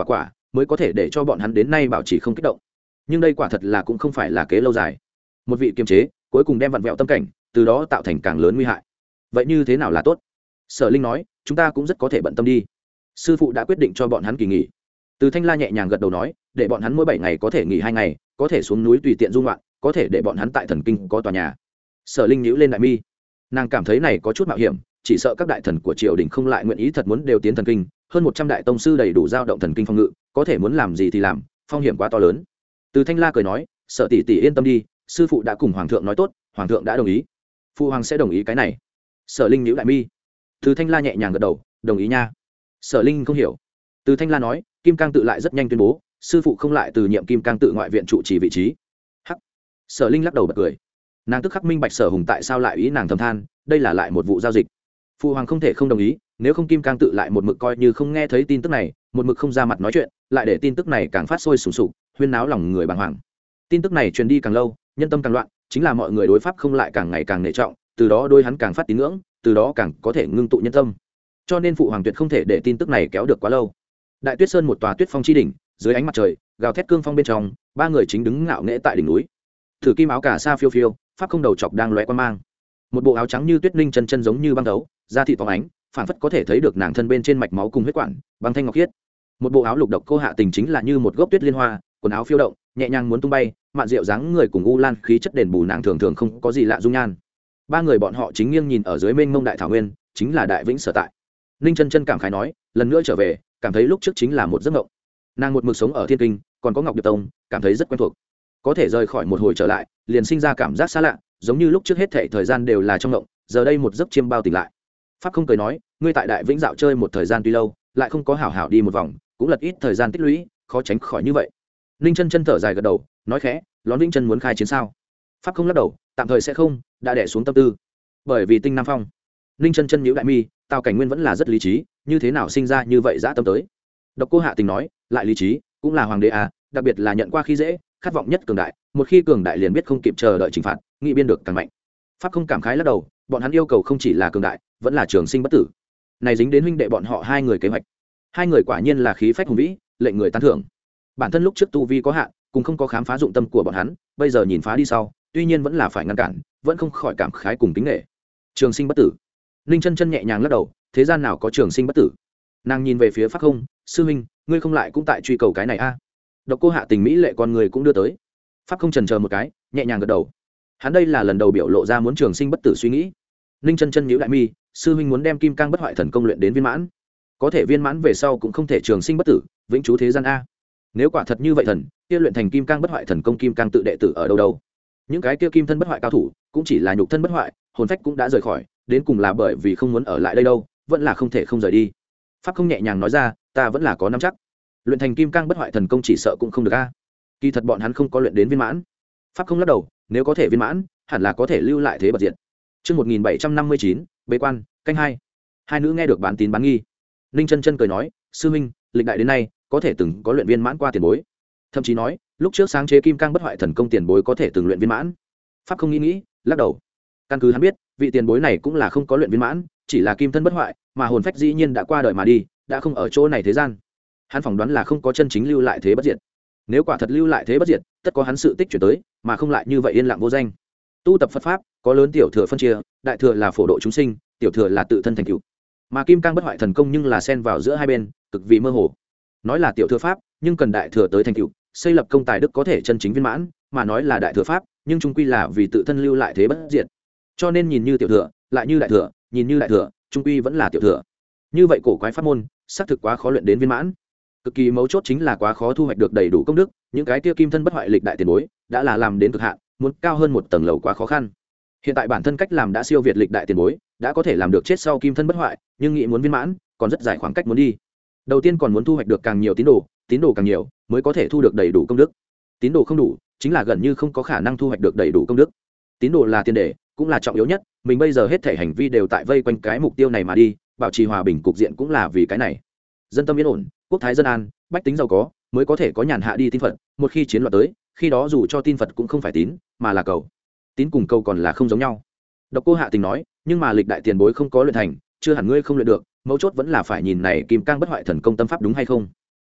mới có thể để cho bọn hắn đến nay bảo trì không kích động. Nhưng đây quả thật là cũng không phải là kế lâu dài. Một vị kiềm chế cuối cùng đem vặn vẹo tâm cảnh, từ đó tạo thành càng lớn nguy hại. Vậy như thế nào là tốt? Sở Linh nói, chúng ta cũng rất có thể bận tâm đi. Sư phụ đã quyết định cho bọn hắn kỳ nghỉ. Từ Thanh La nhẹ nhàng gật đầu nói, để bọn hắn mỗi bảy ngày có thể nghỉ hai ngày, có thể xuống núi tùy tiện du ngoạn, có thể để bọn hắn tại thần kinh có tòa nhà. Sở Linh nhíu lên đại mi, nàng cảm thấy này có chút mạo hiểm, chỉ sợ các đại thần của triều đình không lại nguyện ý thật muốn đều tiến thần kinh, hơn một trăm đại tông sư đầy đủ giao động thần kinh phong ngự, có thể muốn làm gì thì làm, phong hiểm quá to lớn. Từ Thanh La cười nói, Sở tỷ tỷ yên tâm đi, sư phụ đã cùng hoàng thượng nói tốt, hoàng thượng đã đồng ý. Phụ hoàng sẽ đồng ý cái này. Sở Linh nhíu đại mi. Từ Thanh La nhẹ nhàng gật đầu, đồng ý nha. Sở Linh không hiểu. Từ Thanh La nói, Kim Cang tự lại rất nhanh tuyên bố, sư phụ không lại từ nhiệm Kim Cang tự ngoại viện trụ trì vị trí. Hắc. Sở Linh lắc đầu bật cười. Nàng tức khắc minh bạch Sở Hùng tại sao lại ý nàng thầm than, đây là lại một vụ giao dịch. Phụ hoàng không thể không đồng ý, nếu không Kim Cang tự lại một mực coi như không nghe thấy tin tức này, một mực không ra mặt nói chuyện, lại để tin tức này càng phát sôi sùng sục, huyên náo lòng người bàng hoàng. Tin tức này truyền đi càng lâu, nhân tâm càng loạn, chính là mọi người đối pháp không lại càng ngày càng nể trọng, từ đó đôi hắn càng phát tín ngưỡng, từ đó càng có thể ngưng tụ nhân tâm. Cho nên phụ hoàng tuyệt không thể để tin tức này kéo được quá lâu. Đại Tuyết Sơn một tòa tuyết phong chi đỉnh, dưới ánh mặt trời, gào thét cương phong bên trong, ba người chính đứng ngạo nghễ tại đỉnh núi. Thử kim áo cà sa phiêu phiêu, pháp không đầu chọc đang lóe quan mang. Một bộ áo trắng như tuyết linh chân chân giống như băng đấu, da thịt phóng ánh, phản phất có thể thấy được nàng thân bên trên mạch máu cùng huyết quản, băng thanh ngọc khiết. Một bộ áo lục độc cô hạ tình chính là như một gốc tuyết liên hoa, quần áo phiêu động, nhẹ nhàng muốn tung bay, mạn diệu dáng người cùng u lan khí chất đền bù nàng thường thường không có gì lạ dung nhan. Ba người bọn họ chính nghiêng nhìn ở dưới mênh mông đại thảo nguyên, chính là đại vĩnh sở tại. Ninh chân chân cảm khái nói, lần nữa trở về, cảm thấy lúc trước chính là một giấc mộng. Nàng một mực sống ở thiên kinh, còn có ngọc điệp tông, cảm thấy rất quen thuộc. Có thể rời khỏi một hồi trở lại, liền sinh ra cảm giác xa lạ, giống như lúc trước hết thảy thời gian đều là trong mộng, giờ đây một giấc chiêm bao tỉnh lại. Pháp không cười nói, ngươi tại đại vĩnh dạo chơi một thời gian tuy lâu, lại không có hảo hảo đi một vòng, cũng lật ít thời gian tích lũy, khó tránh khỏi như vậy. Ninh chân chân thở dài gật đầu, nói khẽ, lón vĩnh chân muốn khai chiến sao? Pháp không lắc đầu, tạm thời sẽ không, đã đè xuống tâm tư. Bởi vì tinh nam phong. Ninh chân chân nhíu đại mi, Tào Cảnh Nguyên vẫn là rất lý trí, như thế nào sinh ra như vậy dã tâm tới. Độc Cô Hạ Tình nói, lại lý trí, cũng là hoàng đế à, đặc biệt là nhận qua khi dễ, khát vọng nhất cường đại, một khi cường đại liền biết không kịp chờ đợi trừng phạt, nghị biên được càng mạnh. Pháp không cảm khái lắc đầu, bọn hắn yêu cầu không chỉ là cường đại, vẫn là trường sinh bất tử. Này dính đến huynh đệ bọn họ hai người kế hoạch. Hai người quả nhiên là khí phách hùng vĩ, lệnh người tán thưởng. Bản thân lúc trước tu vi có hạn, cùng không có khám phá dụng tâm của bọn hắn, bây giờ nhìn phá đi sau, tuy nhiên vẫn là phải ngăn cản, vẫn không khỏi cảm khái cùng kính nể. Trường sinh bất tử. Ninh chân chân nhẹ nhàng lắc đầu, thế gian nào có trường sinh bất tử. Nàng nhìn về phía Pháp không, sư huynh, ngươi không lại cũng tại truy cầu cái này a? À? Độc Cô Hạ Tình mỹ lệ con người cũng đưa tới. Pháp không chần chờ một cái, nhẹ nhàng gật đầu. Hắn đây là lần đầu biểu lộ ra muốn trường sinh bất tử suy nghĩ. Ninh chân chân nhíu đại mi, sư huynh muốn đem kim cang bất hoại thần công luyện đến viên mãn, có thể viên mãn về sau cũng không thể trường sinh bất tử, vĩnh trú thế gian a. Nếu quả thật như vậy thần, kia luyện thành kim cang bất hoại thần công kim cang tự đệ tử ở đâu đâu? Những cái kia kim thân bất hoại cao thủ, cũng chỉ là nhục thân bất hoại, hồn phách cũng đã rời khỏi, đến cùng là bởi vì không muốn ở lại đây đâu, vẫn là không thể không rời đi. Pháp không nhẹ nhàng nói ra, ta vẫn là có nắm chắc. Luyện thành kim cang bất hoại thần công chỉ sợ cũng không được a. Kỳ thật bọn hắn không có luyện đến viên mãn. Pháp không lắc đầu, nếu có thể viên mãn, hẳn là có thể lưu lại thế bật diện. Chương một nghìn bảy trăm năm mươi chín, bế quan, canh hai. Hai nữ nghe được bán tín bán nghi. Ninh chân chân cười nói, sư huynh, lịch đại đến nay, có thể từng có luyện viên mãn qua tiền bối. Thậm chí nói, lúc trước sáng chế kim cang bất hoại thần công tiền bối có thể từng luyện viên mãn. Pháp không nghĩ nghĩ, lắc đầu. Căn cứ hắn biết, vị tiền bối này cũng là không có luyện viên mãn, chỉ là kim thân bất hoại, mà hồn phách dĩ nhiên đã qua đời mà đi, đã không ở chỗ này thế gian. Hắn phỏng đoán là không có chân chính lưu lại thế bất diệt. Nếu quả thật lưu lại thế bất diệt, tất có hắn sự tích chuyển tới, mà không lại như vậy yên lặng vô danh. Tu tập Phật pháp, có lớn tiểu thừa phân chia, đại thừa là phổ độ chúng sinh, tiểu thừa là tự thân thành tựu. Mà kim cang bất hoại thần công nhưng là xen vào giữa hai bên, cực vì mơ hồ. Nói là tiểu thừa pháp, nhưng cần đại thừa tới thành tựu, xây lập công tài đức có thể chân chính viên mãn, mà nói là đại thừa pháp, nhưng chung quy là vì tự thân lưu lại thế bất diệt. Cho nên nhìn như tiểu thừa, lại như đại thừa, nhìn như đại thừa, chung quy vẫn là tiểu thừa. Như vậy cổ quái pháp môn, xác thực quá khó luyện đến viên mãn. Cực kỳ mấu chốt chính là quá khó thu hoạch được đầy đủ công đức, những cái kia kim thân bất hoại lịch đại tiền bối, đã là làm đến cực hạn, muốn cao hơn một tầng lầu quá khó khăn. Hiện tại bản thân cách làm đã siêu việt lịch đại tiền bối, đã có thể làm được chết sau kim thân bất hoại, nhưng nghĩ muốn viên mãn, còn rất dài khoảng cách muốn đi. Đầu tiên còn muốn thu hoạch được càng nhiều tín đồ, tín đồ càng nhiều, mới có thể thu được đầy đủ công đức. Tín đồ không đủ, chính là gần như không có khả năng thu hoạch được đầy đủ công đức. Tín đồ là tiền đề, cũng là trọng yếu nhất, mình bây giờ hết thể hành vi đều tại vây quanh cái mục tiêu này mà đi, bảo trì hòa bình cục diện cũng là vì cái này. Dân tâm yên ổn, quốc thái dân an, bách tính giàu có, mới có thể có nhàn hạ đi tin Phật, một khi chiến loạn tới, khi đó dù cho tin Phật cũng không phải tín, mà là cầu. Tín cùng cầu còn là không giống nhau. Độc Cô Hạ Tình nói, nhưng mà lịch đại tiền bối không có luyện thành, chưa hẳn ngươi không luyện được, mấu chốt vẫn là phải nhìn này kim cang bất hoại thần công tâm pháp đúng hay không.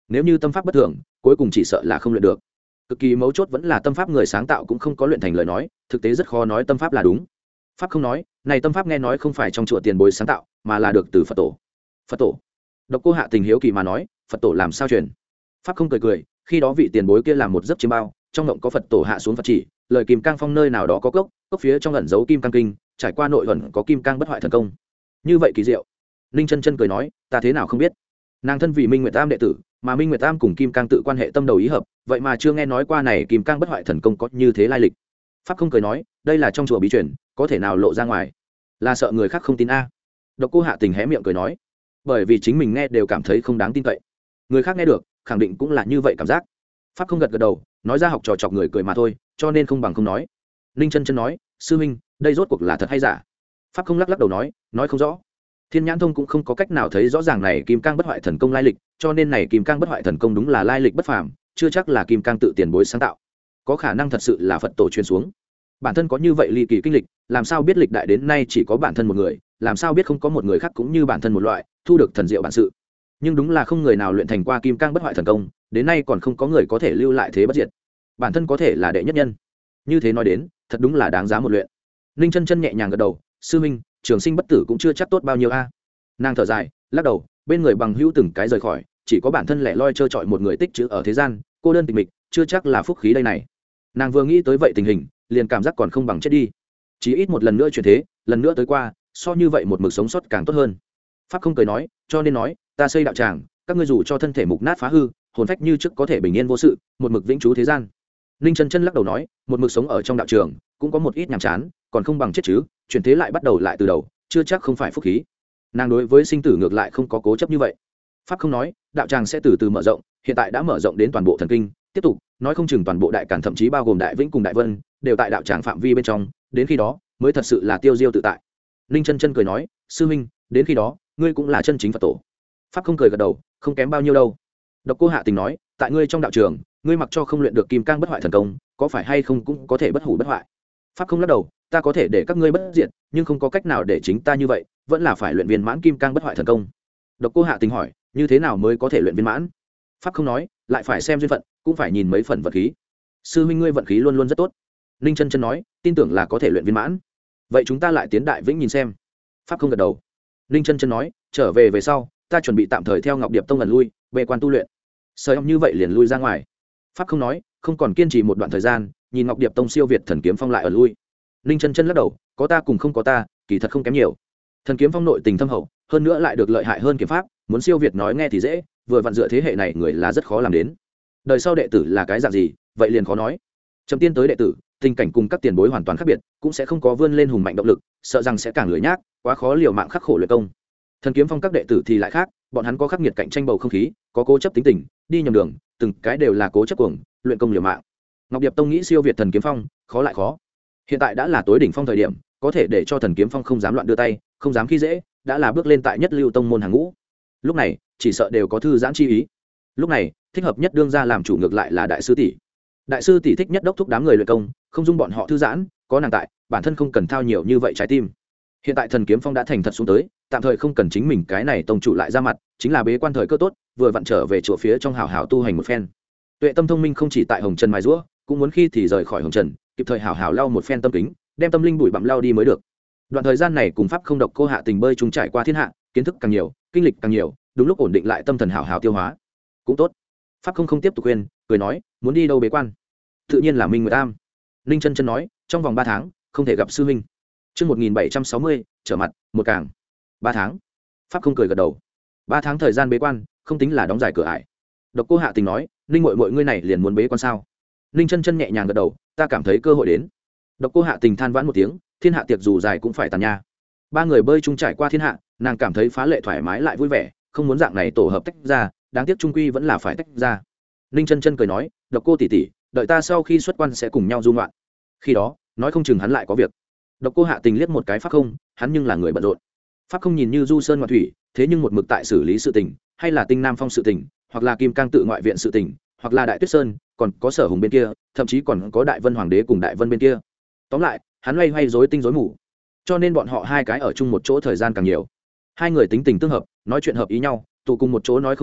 nếu như tâm pháp bất thường cuối cùng chỉ sợ là không luyện được. Cực kỳ mấu chốt vẫn là tâm pháp người sáng tạo cũng không có luyện thành lời nói, thực tế rất khó nói tâm pháp là đúng. Pháp không nói này tâm pháp nghe nói không phải trong chùa tiền bối sáng tạo mà là được từ Phật tổ. Phật tổ? Độc Cô Hạ Tình hiếu kỳ mà nói, Phật tổ làm sao truyền? Pháp không cười cười, khi đó vị tiền bối kia làm một giấc chiêm bao, trong ngộng có Phật tổ hạ xuống Phật chỉ, lời kim cang phong nơi nào đó có cốc, cốc phía trong ẩn giấu kim cang kinh, trải qua nội ẩn có kim cang bất hoại thần công. Như vậy kỳ diệu. Ninh Chân Chân cười nói, ta thế nào không biết. Nàng thân vì Minh Nguyệt Tam đệ tử, mà Minh Nguyệt Tam cùng kim cang tự quan hệ tâm đầu ý hợp, vậy mà chưa nghe nói qua này kim cang bất hoại thần công có như thế lai lịch. Pháp không cười nói, đây là trong chùa bí truyền, có thể nào lộ ra ngoài? Là sợ người khác không tin a? Độc Cô Hạ Tình hé miệng cười nói, bởi vì chính mình nghe đều cảm thấy không đáng tin cậy, người khác nghe được khẳng định cũng là như vậy cảm giác. Pháp không gật gật đầu, nói ra học trò chọc người cười mà thôi, cho nên không bằng không nói. Ninh Chân Chân nói, sư huynh, đây rốt cuộc là thật hay giả? Pháp không lắc lắc đầu nói, nói không rõ. Thiên Nhãn Thông cũng không có cách nào thấy rõ ràng này kim cang bất hoại thần công lai lịch, cho nên này kim cang bất hoại thần công đúng là lai lịch bất phàm, chưa chắc là kim cang tự tiền bối sáng tạo, có khả năng thật sự là Phật tổ truyền xuống. Bản thân có như vậy ly kỳ kinh lịch, làm sao biết lịch đại đến nay chỉ có bản thân một người, làm sao biết không có một người khác cũng như bản thân một loại thu được thần diệu bản sự. Nhưng đúng là không người nào luyện thành qua kim cang bất hoại thần công, đến nay còn không có người có thể lưu lại thế bất diệt. Bản thân có thể là đệ nhất nhân, như thế nói đến thật đúng là đáng giá một luyện. Ninh Chân Chân nhẹ nhàng gật đầu, sư minh, trường sinh bất tử cũng chưa chắc tốt bao nhiêu a. Nàng thở dài lắc đầu, bên người bằng hữu từng cái rời khỏi, chỉ có bản thân lẻ loi trơ trọi một người tích trữ ở thế gian, cô đơn tịch mịch, chưa chắc là phúc khí đây này. Nàng vừa nghĩ tới vậy tình hình, liền cảm giác còn không bằng chết đi, chỉ ít một lần nữa chuyển thế, lần nữa tới qua, so như vậy một mực sống sót càng tốt hơn. Pháp không cười nói, cho nên nói ta xây đạo tràng, các ngươi dù cho thân thể mục nát phá hư, hồn phách như trước có thể bình yên vô sự, một mực vĩnh trú thế gian. Ninh Chân Chân lắc đầu nói, một mực sống ở trong đạo trường cũng có một ít nhàm chán, còn không bằng chết chứ, chuyển thế lại bắt đầu lại từ đầu, chưa chắc không phải phúc khí. Nàng đối với sinh tử ngược lại không có cố chấp như vậy. Pháp không nói, đạo tràng sẽ từ từ mở rộng, hiện tại đã mở rộng đến toàn bộ thần kinh, tiếp tục nói không chừng toàn bộ đại cản thậm chí bao gồm đại vĩnh cùng đại vân đều tại đạo tràng phạm vi bên trong, đến khi đó mới thật sự là tiêu diêu tự tại. Ninh Chân Chân cười nói, sư minh, đến khi đó ngươi cũng là chân chính Phật tổ. Pháp không cười gật đầu, không kém bao nhiêu đâu. Độc Cô Hạ Tình nói, tại ngươi trong đạo trường, ngươi mặc cho không luyện được kim cang bất hoại thần công, có phải hay không cũng có thể bất hủ bất hoại. Pháp không lắc đầu, ta có thể để các ngươi bất diệt, nhưng không có cách nào để chính ta như vậy, vẫn là phải luyện viên mãn kim cang bất hoại thần công. Độc Cô Hạ Tình hỏi, như thế nào mới có thể luyện viên mãn? Pháp không nói, lại phải xem duyên phận, cũng phải nhìn mấy phần vận khí. Sư huynh ngươi vận khí luôn luôn rất tốt. Ninh Chân Chân nói, tin tưởng là có thể luyện viên mãn. Vậy chúng ta lại tiến đại vĩnh nhìn xem. Pháp không gật đầu. Ninh Chân Chân nói, trở về về sau, ta chuẩn bị tạm thời theo Ngọc Điệp Tông ẩn lui, về quan tu luyện. Sợi ông như vậy liền lui ra ngoài. Pháp không nói, không còn kiên trì một đoạn thời gian, nhìn Ngọc Điệp Tông siêu việt Thần Kiếm Phong lại ở lui. Ninh Chân Chân lắc đầu, có ta cùng không có ta, kỳ thật không kém nhiều. Thần Kiếm Phong nội tình thâm hậu, hơn nữa lại được lợi hại hơn kiếm pháp, muốn siêu việt nói nghe thì dễ, vừa vặn dựa thế hệ này người là rất khó làm đến. Đời sau đệ tử là cái dạng gì, vậy liền khó nói. Trầm tiên tới đệ tử, tình cảnh cùng các tiền bối hoàn toàn khác biệt, cũng sẽ không có vươn lên hùng mạnh động lực, sợ rằng sẽ càng lười nhác, quá khó liều mạng khắc khổ luyện công. Thần Kiếm Phong các đệ tử thì lại khác, bọn hắn có khắc nghiệt cạnh tranh bầu không khí, có cố chấp tính tình, đi nhầm đường, từng cái đều là cố chấp cuồng, luyện công liều mạng. Ngọc Điệp Tông nghĩ siêu việt Thần Kiếm Phong, khó lại khó. Hiện tại đã là tối đỉnh phong thời điểm, có thể để cho Thần Kiếm Phong không dám loạn đưa tay, không dám khi dễ, đã là bước lên tại nhất lưu tông môn hàng ngũ. Lúc này, chỉ sợ đều có thư giãn chi ý. Lúc này, thích hợp nhất đương ra làm chủ ngược lại là đại sư tỷ. Đại sư tỷ thích nhất đốc thúc đám người luyện công, không dung bọn họ thư giãn, có nàng tại, bản thân không cần thao nhiều như vậy trái tim. Hiện tại Thần Kiếm Phong đã thành thật xuống tới, tạm thời không cần chính mình cái này tông chủ lại ra mặt, chính là bế quan thời cơ tốt, vừa vặn trở về chỗ phía trong hảo hảo tu hành một phen. Tuệ tâm thông minh không chỉ tại Hồng Trần mài giũa, cũng muốn khi thì rời khỏi Hồng Trần, kịp thời hảo hảo lau một phen tâm kính, đem tâm linh bụi bặm lau đi mới được. Đoạn thời gian này cùng pháp không độc cô Hạ Tình bơi chung trải qua thiên hạ, kiến thức càng nhiều, kinh lịch càng nhiều, đúng lúc ổn định lại tâm thần hảo hảo tiêu hóa, cũng tốt. Pháp không không tiếp tục khuyên, cười nói, muốn đi đâu bế quan? Tự nhiên là Minh Nguyệt Tam. Ninh Chân Chân nói, trong vòng ba tháng không thể gặp sư huynh. Chương một nghìn bảy trăm sáu mươi, trở mặt, một càng. ba tháng. Pháp không cười gật đầu. ba tháng thời gian bế quan, không tính là đóng dài cửa ải. Độc Cô Hạ Tình nói, Ninh muội muội ngươi này liền muốn bế quan sao? Ninh Chân Chân nhẹ nhàng gật đầu, ta cảm thấy cơ hội đến. Độc Cô Hạ Tình than vãn một tiếng, thiên hạ tiệc dù dài cũng phải tàn nha. Ba người bơi chung trải qua thiên hạ, nàng cảm thấy phá lệ thoải mái lại vui vẻ, không muốn dạng này tổ hợp tách ra, đáng tiếc trung quy vẫn là phải tách ra. Ninh Chân Chân cười nói, Độc Cô tỷ tỷ, đợi ta sau khi xuất quan sẽ cùng nhau du ngoạn. Khi đó, nói không chừng hắn lại có việc. Độc Cô Hạ Tình liếc một cái Pháp không, hắn nhưng là người bận rộn. Pháp không nhìn như du sơn ngoạn thủy, thế nhưng một mực tại xử lý sự tình, hay là Tinh Nam Phong sự tình, hoặc là Kim Cang tự ngoại viện sự tình, hoặc là Đại Tuyết Sơn, còn có Sở Hùng bên kia, thậm chí còn có Đại Vân Hoàng đế cùng Đại Vân bên kia. Tóm lại, hắn loay hoay rối tinh rối mù, cho nên bọn họ hai cái ở chung một chỗ thời gian càng nhiều. Hai người tính tình tương hợp, nói chuyện hợp ý nhau, tụ cùng một chỗ nói không ngừng,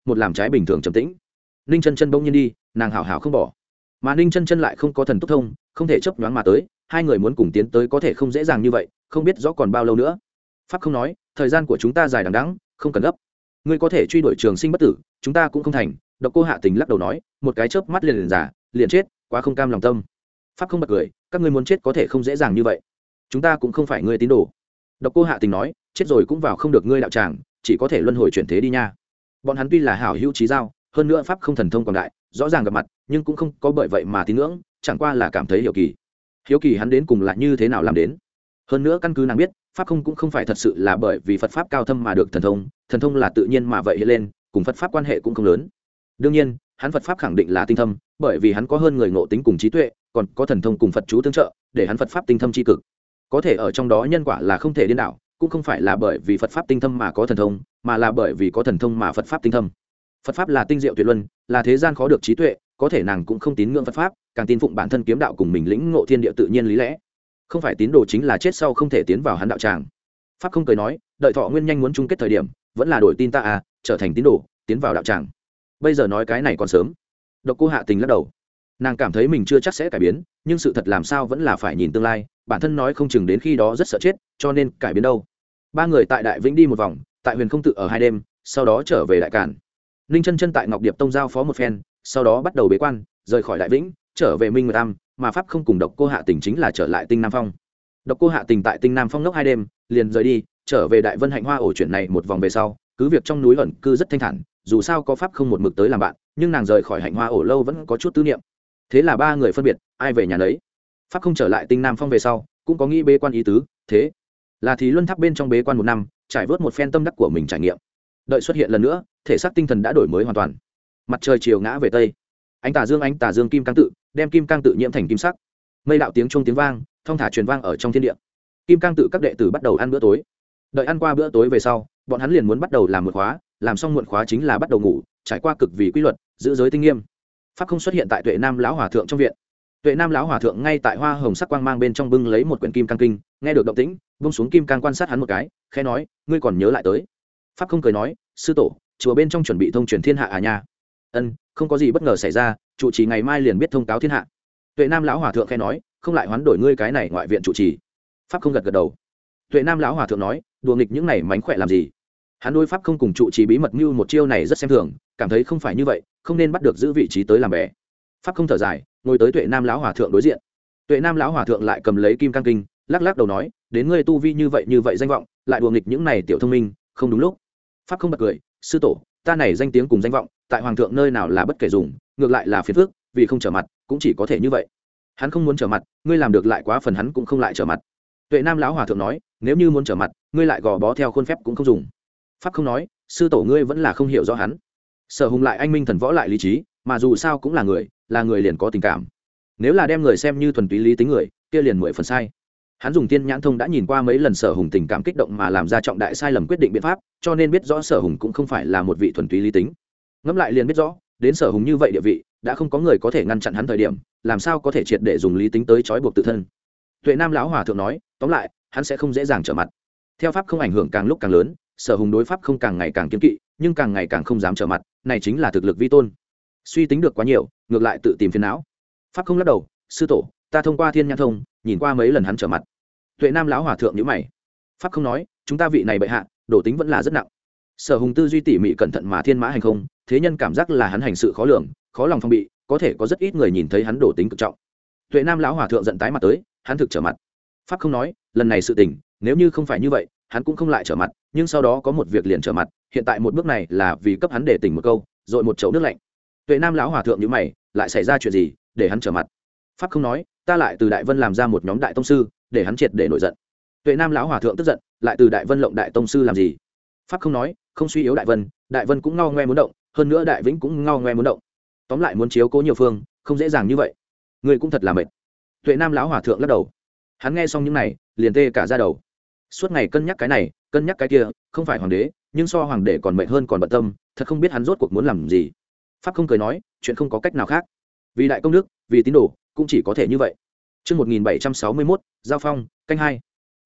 một làm trái bình thường trầm tĩnh. Ninh chân chân bỗng nhiên đi, nàng hảo hảo không bỏ, mà Ninh chân chân lại không có thần tốc thông, không thể chấp nhoáng mà tới. Hai người muốn cùng tiến tới có thể không dễ dàng như vậy, không biết rõ còn bao lâu nữa. Pháp không nói, thời gian của chúng ta dài đằng đẵng, không cần gấp. Ngươi có thể truy đuổi trường sinh bất tử, chúng ta cũng không thành. Độc Cô Hạ Tình lắc đầu nói, một cái chớp mắt liền liền giả, liền chết, quá không cam lòng tâm. Pháp không bật cười, các ngươi muốn chết có thể không dễ dàng như vậy. Chúng ta cũng không phải ngươi tín đồ. Độc Cô Hạ Tình nói, chết rồi cũng vào không được ngươi đạo tràng, chỉ có thể luân hồi chuyển thế đi nha. Bọn hắn tuy là hảo hữu chí giao, hơn nữa pháp không thần thông quảng đại, rõ ràng gặp mặt, nhưng cũng không có bởi vậy mà tín ngưỡng, chẳng qua là cảm thấy hiểu kỳ. Hiếu kỳ hắn đến cùng là như thế nào làm đến. Hơn nữa căn cứ nàng biết, pháp không cũng không phải thật sự là bởi vì Phật pháp cao thâm mà được thần thông, thần thông là tự nhiên mà vậy hiện lên, cùng Phật pháp quan hệ cũng không lớn. Đương nhiên, hắn Phật pháp khẳng định là tinh thâm, bởi vì hắn có hơn người ngộ tính cùng trí tuệ, còn có thần thông cùng Phật chú tương trợ, để hắn Phật pháp tinh thâm chi cực. Có thể ở trong đó nhân quả là không thể điên đảo, cũng không phải là bởi vì Phật pháp tinh thâm mà có thần thông, mà là bởi vì có thần thông mà Phật pháp tinh thâm. Phật pháp là tinh diệu tuyệt luân, là thế gian khó được trí tuệ, có thể nàng cũng không tín ngưỡng Phật pháp, càng tin phụng bản thân kiếm đạo cùng mình lĩnh ngộ thiên địa tự nhiên lý lẽ. Không phải tín đồ chính là chết sau không thể tiến vào hắn đạo tràng. Pháp không cười nói, đợi thọ nguyên nhanh muốn chung kết thời điểm, vẫn là đổi tin ta à, trở thành tín đồ, tiến vào đạo tràng. Bây giờ nói cái này còn sớm. Độc Cô Hạ Tình lắc đầu. Nàng cảm thấy mình chưa chắc sẽ cải biến, nhưng sự thật làm sao vẫn là phải nhìn tương lai, bản thân nói không chừng đến khi đó rất sợ chết, cho nên cải biến đâu. Ba người tại Đại Vĩnh đi một vòng, tại Huyền Không tự ở hai đêm, sau đó trở về Đại Càn. Ninh chân chân tại Ngọc Điệp Tông giao phó một phen, sau đó bắt đầu bế quan, rời khỏi Đại Vĩnh, trở về Minh Nguyệt Am, mà pháp không cùng Độc Cô Hạ Tình chính là trở lại Tinh Nam Phong. Độc Cô Hạ Tình tại Tinh Nam Phong ngốc hai đêm, liền rời đi, trở về Đại Vân Hạnh Hoa ổ chuyện này một vòng về sau, cứ việc trong núi ẩn cư rất thanh thản, dù sao có pháp không một mực tới làm bạn, nhưng nàng rời khỏi Hạnh Hoa ổ lâu vẫn có chút tư niệm. Thế là ba người phân biệt, ai về nhà nấy. Pháp không trở lại Tinh Nam Phong về sau, cũng có nghĩ bế quan ý tứ, thế là thì luân tháp bên trong bế quan một năm, trải vớt một phen tâm đắc của mình trải nghiệm. Đợi xuất hiện lần nữa, thể xác tinh thần đã đổi mới hoàn toàn. Mặt trời chiều ngã về tây, ánh tà dương ánh tà dương kim cang tự, đem kim cang tự nhiễm thành kim sắc. Mây đạo tiếng chuông tiếng vang, thong thả truyền vang ở trong thiên địa. Kim cang tự các đệ tử bắt đầu ăn bữa tối. Đợi ăn qua bữa tối về sau, bọn hắn liền muốn bắt đầu làm muộn khóa, làm xong muộn khóa chính là bắt đầu ngủ, trải qua cực vì quy luật, giữ giới tinh nghiêm. Pháp không xuất hiện tại Tuệ Nam lão hòa thượng trong viện. Tuệ Nam lão hòa thượng ngay tại hoa hồng sắc quang mang bên trong bưng lấy một quyển kim cang kinh, nghe được động tĩnh, buông xuống kim cang quan sát hắn một cái, khẽ nói, ngươi còn nhớ lại tới. Pháp không cười nói, sư tổ, chùa bên trong chuẩn bị thông truyền thiên hạ à nha. Ân, không có gì bất ngờ xảy ra, trụ trì ngày mai liền biết thông cáo thiên hạ. Tuệ Nam lão hòa thượng khẽ nói, không lại hoán đổi ngươi cái này ngoại viện trụ trì. Pháp không gật gật đầu. Tuệ Nam lão hòa thượng nói, đùa nghịch những này mánh khỏe làm gì? Hắn đối pháp không cùng trụ trì bí mật mưu một chiêu này rất xem thường, cảm thấy không phải như vậy, không nên bắt được giữ vị trí tới làm bè. Pháp không thở dài, ngồi tới Tuệ Nam lão hòa thượng đối diện. Tuệ Nam lão hòa thượng lại cầm lấy kim cang kinh, lắc lắc đầu nói, đến ngươi tu vi như vậy như vậy danh vọng, lại đùa nghịch những này tiểu thông minh, không đúng lúc. Pháp không bật cười, sư tổ, ta này danh tiếng cùng danh vọng, tại hoàng thượng nơi nào là bất kể dùng, ngược lại là phiền phức, vì không trở mặt, cũng chỉ có thể như vậy. Hắn không muốn trở mặt, ngươi làm được lại quá phần hắn cũng không lại trở mặt. Tuệ Nam lão hòa thượng nói, nếu như muốn trở mặt, ngươi lại gò bó theo khuôn phép cũng không dùng. Pháp không nói, sư tổ ngươi vẫn là không hiểu rõ hắn. Sở Hùng lại anh minh thần võ lại lý trí, mà dù sao cũng là người, là người liền có tình cảm. Nếu là đem người xem như thuần túy lý tính người, kia liền mười phần sai. Hắn dùng tiên nhãn thông đã nhìn qua mấy lần Sở Hùng tình cảm kích động mà làm ra trọng đại sai lầm quyết định biện pháp, cho nên biết rõ Sở Hùng cũng không phải là một vị thuần túy lý tính. Ngẫm lại liền biết rõ, đến Sở Hùng như vậy địa vị, đã không có người có thể ngăn chặn hắn thời điểm, làm sao có thể triệt để dùng lý tính tới trói buộc tự thân. Tuệ Nam lão hòa thượng nói, tóm lại, hắn sẽ không dễ dàng trở mặt. Theo pháp không ảnh hưởng càng lúc càng lớn, Sở Hùng đối pháp không càng ngày càng kiên kỵ, nhưng càng ngày càng không dám trở mặt, này chính là thực lực vi tôn. Suy tính được quá nhiều, ngược lại tự tìm phiền não. Pháp không lắc đầu, sư tổ, ta thông qua thiên nhãn thông, nhìn qua mấy lần hắn trở mặt. Tuệ Nam lão hòa thượng nhíu mày. Pháp không nói, chúng ta vị này bệ hạ, đổ tính vẫn là rất nặng. Sở Hùng tư duy tỉ mỉ cẩn thận mà thiên mã hành không, thế nhân cảm giác là hắn hành sự khó lường, khó lòng phòng bị, có thể có rất ít người nhìn thấy hắn đổ tính cực trọng. Tuệ Nam lão hòa thượng giận tái mặt tới, hắn thực trở mặt. Pháp không nói, lần này sự tình, nếu như không phải như vậy, hắn cũng không lại trở mặt, nhưng sau đó có một việc liền trở mặt, hiện tại một bước này là vì cấp hắn để tỉnh một câu, rồi một chậu nước lạnh. Tuệ Nam lão hòa thượng nhíu mày, lại xảy ra chuyện gì, để hắn trở mặt? Pháp không nói, ta lại từ Đại Vân làm ra một nhóm đại tông sư, để hắn triệt để nổi giận. Tuệ Nam lão hòa thượng tức giận, lại từ Đại Vân lộng đại tông sư làm gì? Pháp không nói, không suy yếu Đại Vân, Đại Vân cũng ngao ngoe muốn động, hơn nữa Đại Vĩnh cũng ngao ngoe muốn động. Tóm lại muốn chiếu cố nhiều phương, không dễ dàng như vậy. Người cũng thật là mệt. Tuệ Nam lão hòa thượng lắc đầu. Hắn nghe xong những này, liền tê cả da đầu. Suốt ngày cân nhắc cái này, cân nhắc cái kia, không phải hoàng đế, nhưng so hoàng đế còn mệt hơn còn bận tâm, thật không biết hắn rốt cuộc muốn làm gì. Pháp không cười nói, chuyện không có cách nào khác. Vì đại công đức, vì tín đồ, cũng chỉ có thể như vậy. Chương một nghìn bảy trăm sáu mươi mốt, Giao Phong, canh hai.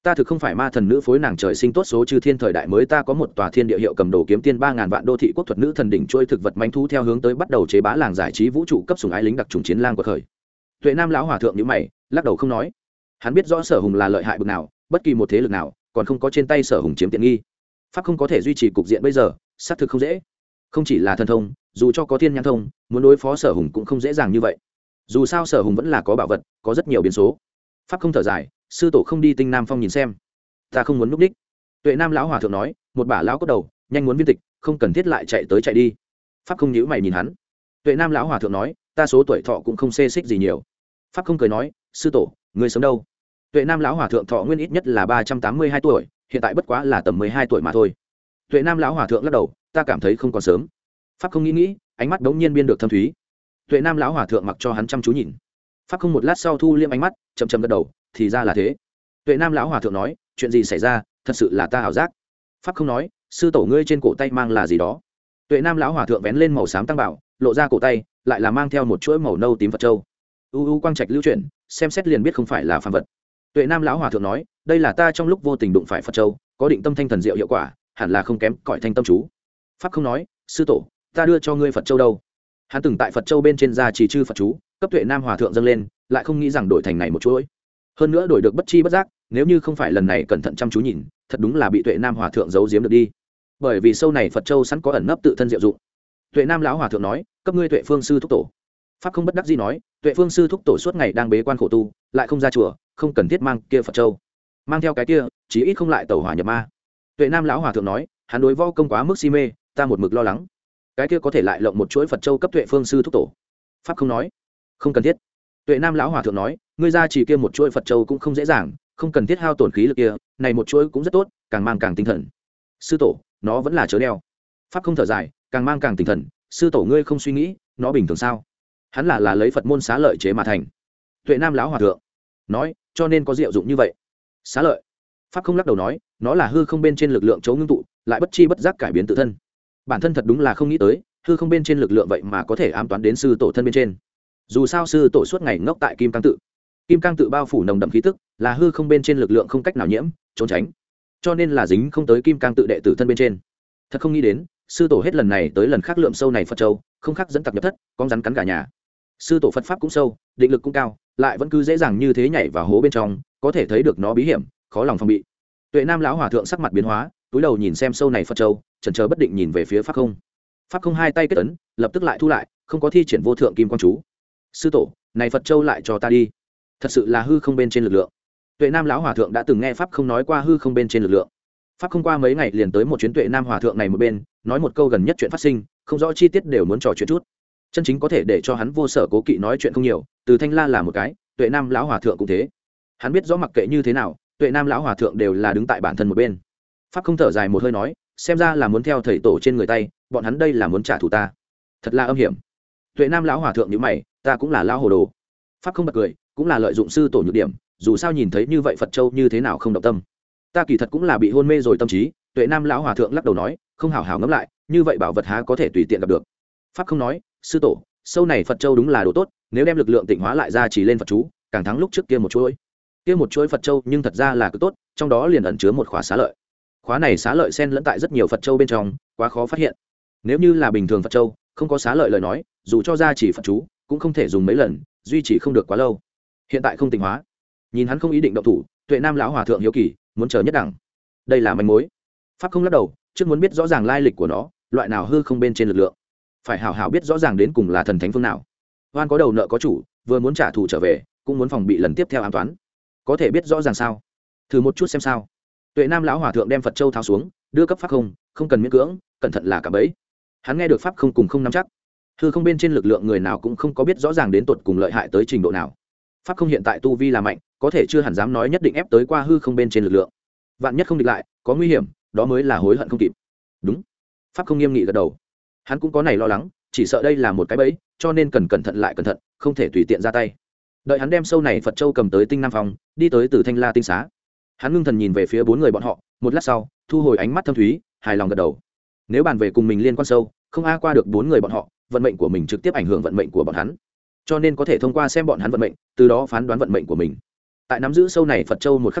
ta thực không phải ma thần nữ phối nàng trời sinh tốt số chư thiên thời đại mới ta có một tòa thiên địa hiệu cầm đồ kiếm tiên ba ngàn vạn đô thị quốc thuật nữ thần đỉnh trôi thực vật manh thú theo hướng tới bắt đầu chế bá làng giải trí vũ trụ cấp sùng ái lính đặc trùng chiến lang của khởi. Tuệ Nam lão hòa thượng nhíu mày, lắc đầu không nói. Hắn biết rõ Sở Hùng là lợi hại bực nào, bất kỳ một thế lực nào còn không có trên tay Sở Hùng chiếm tiện nghi. Pháp không có thể duy trì cục diện bây giờ, xác thực không dễ. Không chỉ là thần thông, dù cho có thiên nhãn thông, muốn đối phó Sở Hùng cũng không dễ dàng như vậy. Dù sao Sở Hùng vẫn là có bảo vật, có rất nhiều biến số. Pháp không thở dài, sư tổ không đi Tinh Nam Phong nhìn xem. Ta không muốn núp đích. Tuệ Nam lão hòa thượng nói, một bả lão cốt đầu, nhanh muốn viên tịch, không cần thiết lại chạy tới chạy đi. Pháp không nhíu mày nhìn hắn. Tuệ Nam lão hòa thượng nói, ta số tuổi thọ cũng không xê xích gì nhiều. Pháp không cười nói, sư tổ, người sống đâu? Tuệ Nam lão hòa thượng thọ nguyên ít nhất là ba trăm tám mươi hai tuổi, hiện tại bất quá là tầm mười hai tuổi mà thôi. Tuệ Nam lão hòa thượng lắc đầu, ta cảm thấy không còn sớm. Pháp không nghĩ nghĩ, ánh mắt đống nhiên biên được thâm thúy. Tuệ Nam lão hòa thượng mặc cho hắn chăm chú nhìn. Pháp không một lát sau thu liêm ánh mắt, chậm chậm gật đầu, thì ra là thế. Tuệ Nam lão hòa thượng nói, chuyện gì xảy ra, thật sự là ta ảo giác. Pháp không nói, sư tổ ngươi trên cổ tay mang là gì đó? Tuệ Nam lão hòa thượng vén lên màu xám tăng bảo, lộ ra cổ tay, lại là mang theo một chuỗi màu nâu tím Phật châu. U u quang trạch lưu chuyển, xem xét liền biết không phải là phàm vật. Tuệ Nam lão hòa thượng nói, đây là ta trong lúc vô tình đụng phải Phật châu, có định tâm thanh thần diệu hiệu quả, hẳn là không kém cõi thanh tâm chú. Pháp không nói, sư tổ, ta đưa cho ngươi Phật châu đâu? Hắn từng tại Phật châu bên trên ra chỉ chư Phật chú, cấp Tuệ Nam hòa thượng dâng lên, lại không nghĩ rằng đổi thành này một chuỗi. Hơn nữa đổi được bất chi bất giác, nếu như không phải lần này cẩn thận chăm chú nhìn, thật đúng là bị Tuệ Nam hòa thượng giấu giếm được đi. Bởi vì sâu này Phật châu sẵn có ẩn nấp tự thân diệu dụng. Tuệ Nam lão hòa thượng nói, cấp ngươi Tuệ Phương sư thúc tổ. Pháp không bất đắc dĩ nói, Tuệ Phương sư thúc tổ suốt ngày đang bế quan khổ tu, lại không ra chùa, không cần thiết mang kia Phật châu. Mang theo cái kia, chí ít không lại tẩu hỏa nhập ma. Tuệ Nam lão hòa thượng nói, hắn đối võ công quá mức si mê, ta một mực lo lắng. Cái kia có thể lại lộng một chuỗi Phật châu cấp Tuệ Phương sư thúc tổ. Pháp không nói, không cần thiết. Tuệ Nam lão hòa thượng nói, ngươi ra chỉ kia một chuỗi Phật châu cũng không dễ dàng, không cần thiết hao tổn khí lực kia, này một chuỗi cũng rất tốt, càng mang càng tinh thần. Sư tổ, nó vẫn là chớ đeo. Pháp không thở dài, càng mang càng tinh thần, sư tổ ngươi không suy nghĩ, nó bình thường sao? Hắn là là lấy Phật môn xá lợi chế mà thành. Tuệ Nam lão hòa thượng nói, cho nên có diệu dụng như vậy. Xá lợi. Pháp không lắc đầu nói, nó là hư không bên trên lực lượng chấu ngưng tụ, lại bất chi bất giác cải biến tự thân. Bản thân thật đúng là không nghĩ tới, hư không bên trên lực lượng vậy mà có thể ám toán đến sư tổ thân bên trên. Dù sao sư tổ suốt ngày ngốc tại Kim Cang tự, Kim Cang tự bao phủ nồng đậm khí tức, là hư không bên trên lực lượng không cách nào nhiễm, trốn tránh, cho nên là dính không tới Kim Cang tự đệ tử thân bên trên. Thật không nghĩ đến, sư tổ hết lần này tới lần khác lượm sâu này Phật châu, không khác dẫn tặc nhập thất, con rắn cắn cả nhà. Sư tổ Phật pháp cũng sâu, định lực cũng cao, lại vẫn cứ dễ dàng như thế nhảy vào hố bên trong, có thể thấy được nó bí hiểm, khó lòng phòng bị. Tuệ Nam lão hòa thượng sắc mặt biến hóa, túi đầu nhìn xem sâu này Phật châu, chần chờ bất định nhìn về phía Pháp không. Pháp không hai tay kết ấn, lập tức lại thu lại, không có thi triển vô thượng kim quang chú. Sư tổ, này Phật châu lại cho ta đi. Thật sự là hư không bên trên lực lượng. Tuệ Nam lão hòa thượng đã từng nghe Pháp không nói qua hư không bên trên lực lượng. Pháp không qua mấy ngày liền tới một chuyến Tuệ Nam hòa thượng này một bên, nói một câu gần nhất chuyện phát sinh, không rõ chi tiết đều muốn trò chuyện chút. Chân chính có thể để cho hắn vô sở cố kỵ nói chuyện không nhiều, từ Thanh La là một cái, Tuệ Nam lão hòa thượng cũng thế. Hắn biết rõ mặc kệ như thế nào, Tuệ Nam lão hòa thượng đều là đứng tại bản thân một bên. Pháp không thở dài một hơi nói, xem ra là muốn theo thầy tổ trên người tay, bọn hắn đây là muốn trả thù ta, thật là âm hiểm. Tuệ Nam lão hòa thượng nhíu mày, ta cũng là lão hồ đồ. Pháp không bật cười, cũng là lợi dụng sư tổ nhược điểm, dù sao nhìn thấy như vậy Phật châu như thế nào không động tâm. Ta kỳ thật cũng là bị hôn mê rồi tâm trí. Tuệ Nam lão hòa thượng lắc đầu nói, không hảo hảo ngẫm lại, như vậy bảo vật há có thể tùy tiện gặp được. Pháp không nói, sư tổ, sâu này Phật châu đúng là đồ tốt, nếu đem lực lượng tịnh hóa lại ra chỉ lên Phật chú, càng thắng lúc trước kia một chuỗi. Kia một chuỗi Phật châu nhưng thật ra là cực tốt, trong đó liền ẩn chứa một khóa xá lợi. Khóa này xá lợi xen lẫn tại rất nhiều Phật châu bên trong, quá khó phát hiện. Nếu như là bình thường Phật châu, không có xá lợi lời nói, dù cho ra chỉ Phật chú, cũng không thể dùng mấy lần, duy trì không được quá lâu. Hiện tại không tịnh hóa, nhìn hắn không ý định động thủ, Tuệ Nam lão hòa thượng hiếu kỳ, muốn chờ nhất đẳng. Đây là manh mối. Pháp không lắc đầu, trước muốn biết rõ ràng lai lịch của nó, loại nào hư không bên trên lực lượng, phải hảo hảo biết rõ ràng đến cùng là thần thánh phương nào. Hoan có đầu nợ có chủ, vừa muốn trả thù trở về, cũng muốn phòng bị lần tiếp theo ám toán. Có thể biết rõ ràng sao? Thử một chút xem sao. Tuệ Nam lão hòa thượng đem Phật châu tháo xuống, đưa cấp Pháp không, không cần miễn cưỡng, cẩn thận là cả bẫy. Hắn nghe được Pháp không cùng không nắm chắc, hư không bên trên lực lượng người nào cũng không có biết rõ ràng đến tột cùng lợi hại tới trình độ nào. Pháp không hiện tại tu vi là mạnh, có thể chưa hẳn dám nói nhất định ép tới qua hư không bên trên lực lượng. Vạn nhất không địch lại, có nguy hiểm, đó mới là hối hận không kịp. Đúng. Pháp không nghiêm nghị gật đầu. Hắn cũng có này lo lắng, chỉ sợ đây là một cái bẫy, cho nên cần cẩn thận lại cẩn thận, không thể tùy tiện ra tay. Đợi hắn đem sâu này Phật châu cầm tới Tinh Nam Phong, đi tới Từ Thanh La tinh xá. Hắn ngưng thần nhìn về phía bốn người bọn họ, một lát sau, thu hồi ánh mắt thâm thúy, hài lòng gật đầu. Nếu bàn về cùng mình liên quan sâu, không a qua được bốn người bọn họ, vận mệnh của mình trực tiếp ảnh hưởng vận mệnh của bọn hắn, cho nên có thể thông qua xem bọn hắn vận mệnh, từ đó phán đoán vận mệnh của mình. Tại nắm giữ sâu này Phật châu một khắc này,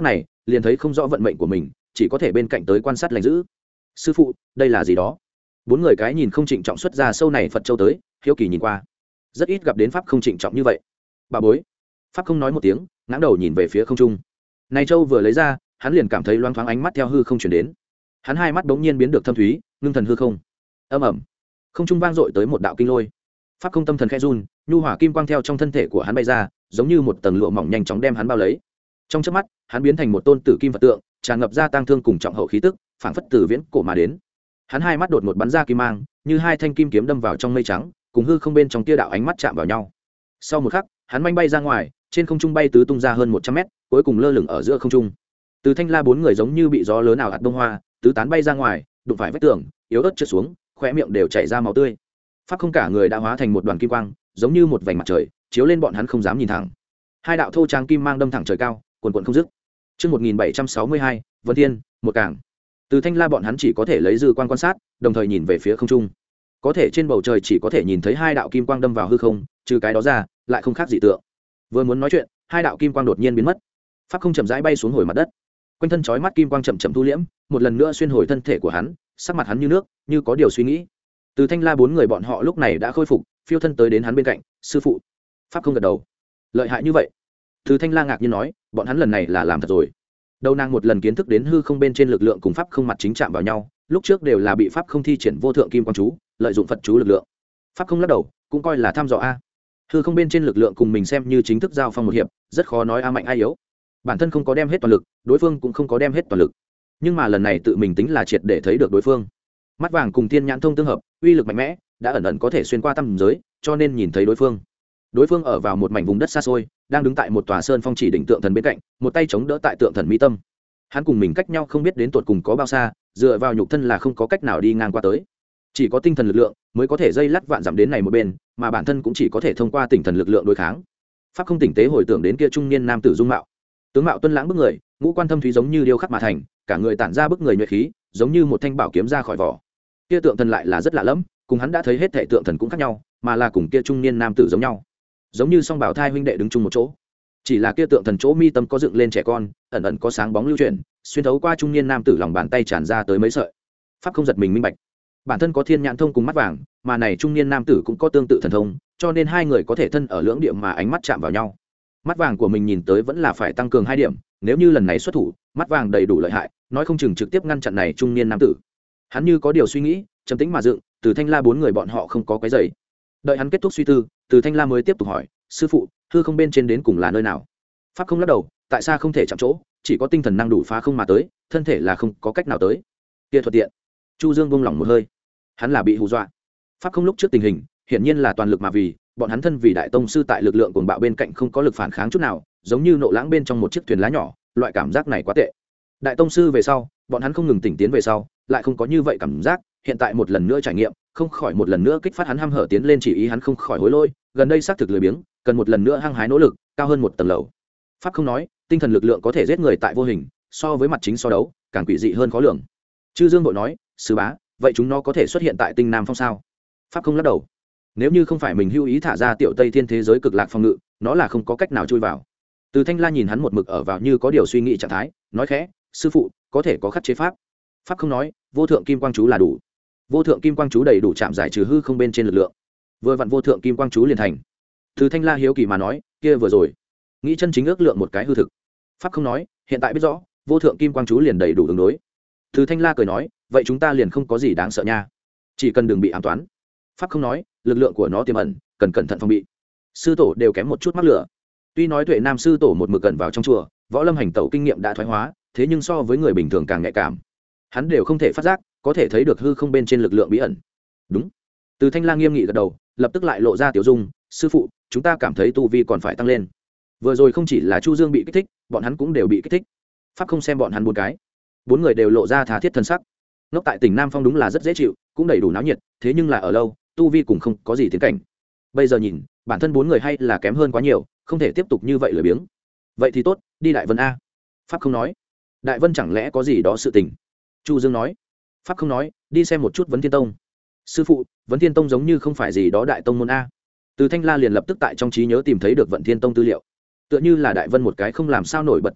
liền thấy không rõ vận mệnh của mình, chỉ có thể bên cạnh tới quan sát lành giữ. Sư phụ, đây là gì đó? Bốn người cái nhìn không trịnh trọng xuất ra sâu này Phật châu tới, hiếu kỳ nhìn qua. Rất ít gặp đến pháp không trịnh trọng như vậy. Bà bối. Pháp không nói một tiếng, ngẩng đầu nhìn về phía không trung. Này châu vừa lấy ra, hắn liền cảm thấy loáng thoáng ánh mắt theo hư không chuyển đến. Hắn hai mắt bỗng nhiên biến được thâm thúy, ngưng thần hư không. Âm ầm. Không trung vang dội tới một đạo kinh lôi. Pháp không tâm thần khẽ run, nhu hỏa kim quang theo trong thân thể của hắn bay ra, giống như một tầng lụa mỏng nhanh chóng đem hắn bao lấy. Trong chớp mắt, hắn biến thành một tôn tử kim Phật tượng, tràn ngập ra tang thương cùng trọng hậu khí tức, phảng phất từ viễn cổ mà đến. Hắn hai mắt đột ngột bắn ra kim mang, như hai thanh kim kiếm đâm vào trong mây trắng, cùng hư không bên trong tia đạo ánh mắt chạm vào nhau. Sau một khắc, hắn manh bay ra ngoài, trên không trung bay tứ tung ra hơn một trăm mét, cuối cùng lơ lửng ở giữa không trung. Từ Thanh La bốn người giống như bị gió lớn ảo hạt bông hoa, tứ tán bay ra ngoài, đụng phải vách tường, yếu ớt trượt xuống, khóe miệng đều chảy ra máu tươi. Pháp không cả người đã hóa thành một đoàn kim quang, giống như một vành mặt trời, chiếu lên bọn hắn không dám nhìn thẳng. Hai đạo thô tráng kim mang đâm thẳng trời cao, cuồn cuộn không dứt. Chương một nghìn bảy trăm sáu mươi hai, Vân Thiên, một cảng. Từ Thanh La bọn hắn chỉ có thể lấy dư quan quan sát, đồng thời nhìn về phía không trung. Có thể trên bầu trời chỉ có thể nhìn thấy hai đạo kim quang đâm vào hư không, trừ cái đó ra, lại không khác gì tượng. Vừa muốn nói chuyện, hai đạo kim quang đột nhiên biến mất. Pháp không chậm rãi bay xuống hồi mặt đất. Quanh thân chói mắt kim quang chậm chậm thu liễm, một lần nữa xuyên hồi thân thể của hắn, sắc mặt hắn như nước, như có điều suy nghĩ. Từ Thanh La bốn người bọn họ lúc này đã khôi phục, phiêu thân tới đến hắn bên cạnh, "Sư phụ." Pháp không gật đầu. "Lợi hại như vậy?" Từ Thanh La ngạc nhiên nói, "Bọn hắn lần này là làm thật rồi." Đầu nàng một lần kiến thức đến hư không bên trên lực lượng cùng pháp không mặt chính chạm vào nhau, lúc trước đều là bị pháp không thi triển vô thượng kim quang chú, lợi dụng Phật chú lực lượng. Pháp không lắc đầu, cũng coi là thăm dò a. Hư không bên trên lực lượng cùng mình xem như chính thức giao phong một hiệp, rất khó nói a mạnh ai yếu. Bản thân không có đem hết toàn lực, đối phương cũng không có đem hết toàn lực. Nhưng mà lần này tự mình tính là triệt để thấy được đối phương. Mắt vàng cùng thiên nhãn thông tương hợp, uy lực mạnh mẽ, đã ẩn ẩn có thể xuyên qua tam giới, cho nên nhìn thấy đối phương. Đối phương ở vào một mảnh vùng đất xa xôi, đang đứng tại một tòa sơn phong chỉ đỉnh tượng thần bên cạnh, một tay chống đỡ tại tượng thần mi tâm. Hắn cùng mình cách nhau không biết đến tột cùng có bao xa, dựa vào nhục thân là không có cách nào đi ngang qua tới. Chỉ có tinh thần lực lượng mới có thể dây lắt vạn dặm đến này một bên, mà bản thân cũng chỉ có thể thông qua tinh thần lực lượng đối kháng. Pháp không tỉnh tế hồi tưởng đến kia trung niên nam tử dung mạo. Tướng mạo tuấn lãng bức người, ngũ quan thâm thúy giống như điêu khắc mà thành, cả người tản ra bức người nhuệ khí, giống như một thanh bảo kiếm ra khỏi vỏ. Kia tượng thần lại là rất lạ lẫm, cùng hắn đã thấy hết thảy tượng thần cũng khác nhau, mà là cùng kia trung niên nam tử giống nhau. Giống như song bảo thai huynh đệ đứng chung một chỗ. Chỉ là kia tượng thần chỗ mi tâm có dựng lên trẻ con, ẩn ẩn có sáng bóng lưu chuyển, xuyên thấu qua trung niên nam tử lòng bàn tay tràn ra tới mấy sợi. Pháp không giật mình minh bạch, bản thân có thiên nhãn thông cùng mắt vàng, mà này trung niên nam tử cũng có tương tự thần thông, cho nên hai người có thể thân ở lưỡng địa mà ánh mắt chạm vào nhau. Mắt vàng của mình nhìn tới vẫn là phải tăng cường hai điểm, nếu như lần này xuất thủ, mắt vàng đầy đủ lợi hại, nói không chừng trực tiếp ngăn chặn này trung niên nam tử. Hắn như có điều suy nghĩ, trầm tĩnh mà dựng, Từ Thanh La bốn người bọn họ không có cái giày. Đợi hắn kết thúc suy tư, Từ Thanh La mới tiếp tục hỏi, "Sư phụ, hư không bên trên đến cùng là nơi nào?" Pháp không lắc đầu, tại sao không thể chạm chỗ, chỉ có tinh thần năng đủ phá không mà tới, thân thể là không có cách nào tới. Kia thuận tiện. Chu Dương buông lỏng một hơi. Hắn là bị hù dọa. Pháp không lúc trước tình hình, hiển nhiên là toàn lực mà vì, bọn hắn thân vì đại tông sư tại lực lượng cuồng bạo bên cạnh không có lực phản kháng chút nào, giống như nộ lãng bên trong một chiếc thuyền lá nhỏ, loại cảm giác này quá tệ. Đại tông sư về sau, bọn hắn không ngừng tỉnh tiến về sau, lại không có như vậy cảm giác, hiện tại một lần nữa trải nghiệm, không khỏi một lần nữa kích phát hắn ham hở tiến lên, chỉ ý hắn không khỏi hối lôi, gần đây xác thực lười biếng, cần một lần nữa hăng hái nỗ lực, cao hơn một tầng lầu. Pháp không nói, tinh thần lực lượng có thể giết người tại vô hình, so với mặt chính so đấu, càng quỷ dị hơn khó lường. Chư Dương bội nói, "Sư bá, vậy chúng nó có thể xuất hiện tại Tinh Nam Phong sao?" Pháp không lắc đầu. Nếu như không phải mình hưu ý thả ra tiểu Tây Thiên thế giới cực lạc phong ngự, nó là không có cách nào chui vào. Từ Thanh La nhìn hắn một mực ở vào như có điều suy nghĩ trạng thái, nói khẽ, "Sư phụ, có thể có khắc chế pháp." Pháp không nói, vô thượng kim quang chú là đủ. Vô thượng kim quang chú đầy đủ chạm giải trừ hư không bên trên lực lượng. Vừa vặn vô thượng kim quang chú liền thành. Từ Thanh La hiếu kỳ mà nói, "Kia vừa rồi, nghĩ chân chính ước lượng một cái hư thực." Pháp không nói, "Hiện tại biết rõ, vô thượng kim quang chú liền đầy đủ ứng đối." Từ Thanh La cười nói, "Vậy chúng ta liền không có gì đáng sợ nha, chỉ cần đừng bị ám toán." Pháp không nói, "Lực lượng của nó tiềm ẩn, cần cẩn thận phòng bị." Sư tổ đều kém một chút mắc lửa. Tuy nói Tuệ Nam sư tổ một mực gần vào trong chùa, võ lâm hành tẩu kinh nghiệm đã thoái hóa, thế nhưng so với người bình thường càng nhạy cảm. Hắn đều không thể phát giác, có thể thấy được hư không bên trên lực lượng bí ẩn. Đúng. Từ Thanh La nghiêm nghị gật đầu, lập tức lại lộ ra tiểu dung, "Sư phụ, chúng ta cảm thấy tu vi còn phải tăng lên." Vừa rồi không chỉ là Chu Dương bị kích thích, bọn hắn cũng đều bị kích thích. Pháp không xem bọn hắn bốn cái, bốn người đều lộ ra tha thiết thân sắc. Ngốc tại tỉnh Nam Phong đúng là rất dễ chịu, cũng đầy đủ náo nhiệt, thế nhưng là ở lâu, tu vi cũng không có gì tiến cảnh. Bây giờ nhìn, bản thân bốn người hay là kém hơn quá nhiều, không thể tiếp tục như vậy lười biếng. Vậy thì tốt, đi Đại Vân a. Pháp không nói. Đại Vân chẳng lẽ có gì đó sự tình? Chu Dương nói. Pháp không nói, đi xem một chút Vấn Thiên Tông. Sư phụ, Vấn Thiên Tông giống như không phải gì đó đại tông môn a. Từ Thanh La liền lập tức tại trong trí nhớ tìm thấy được Vận Thiên Tông tư liệu. Tựa như là Đại Vân một cái không làm sao nổi bật tông môn,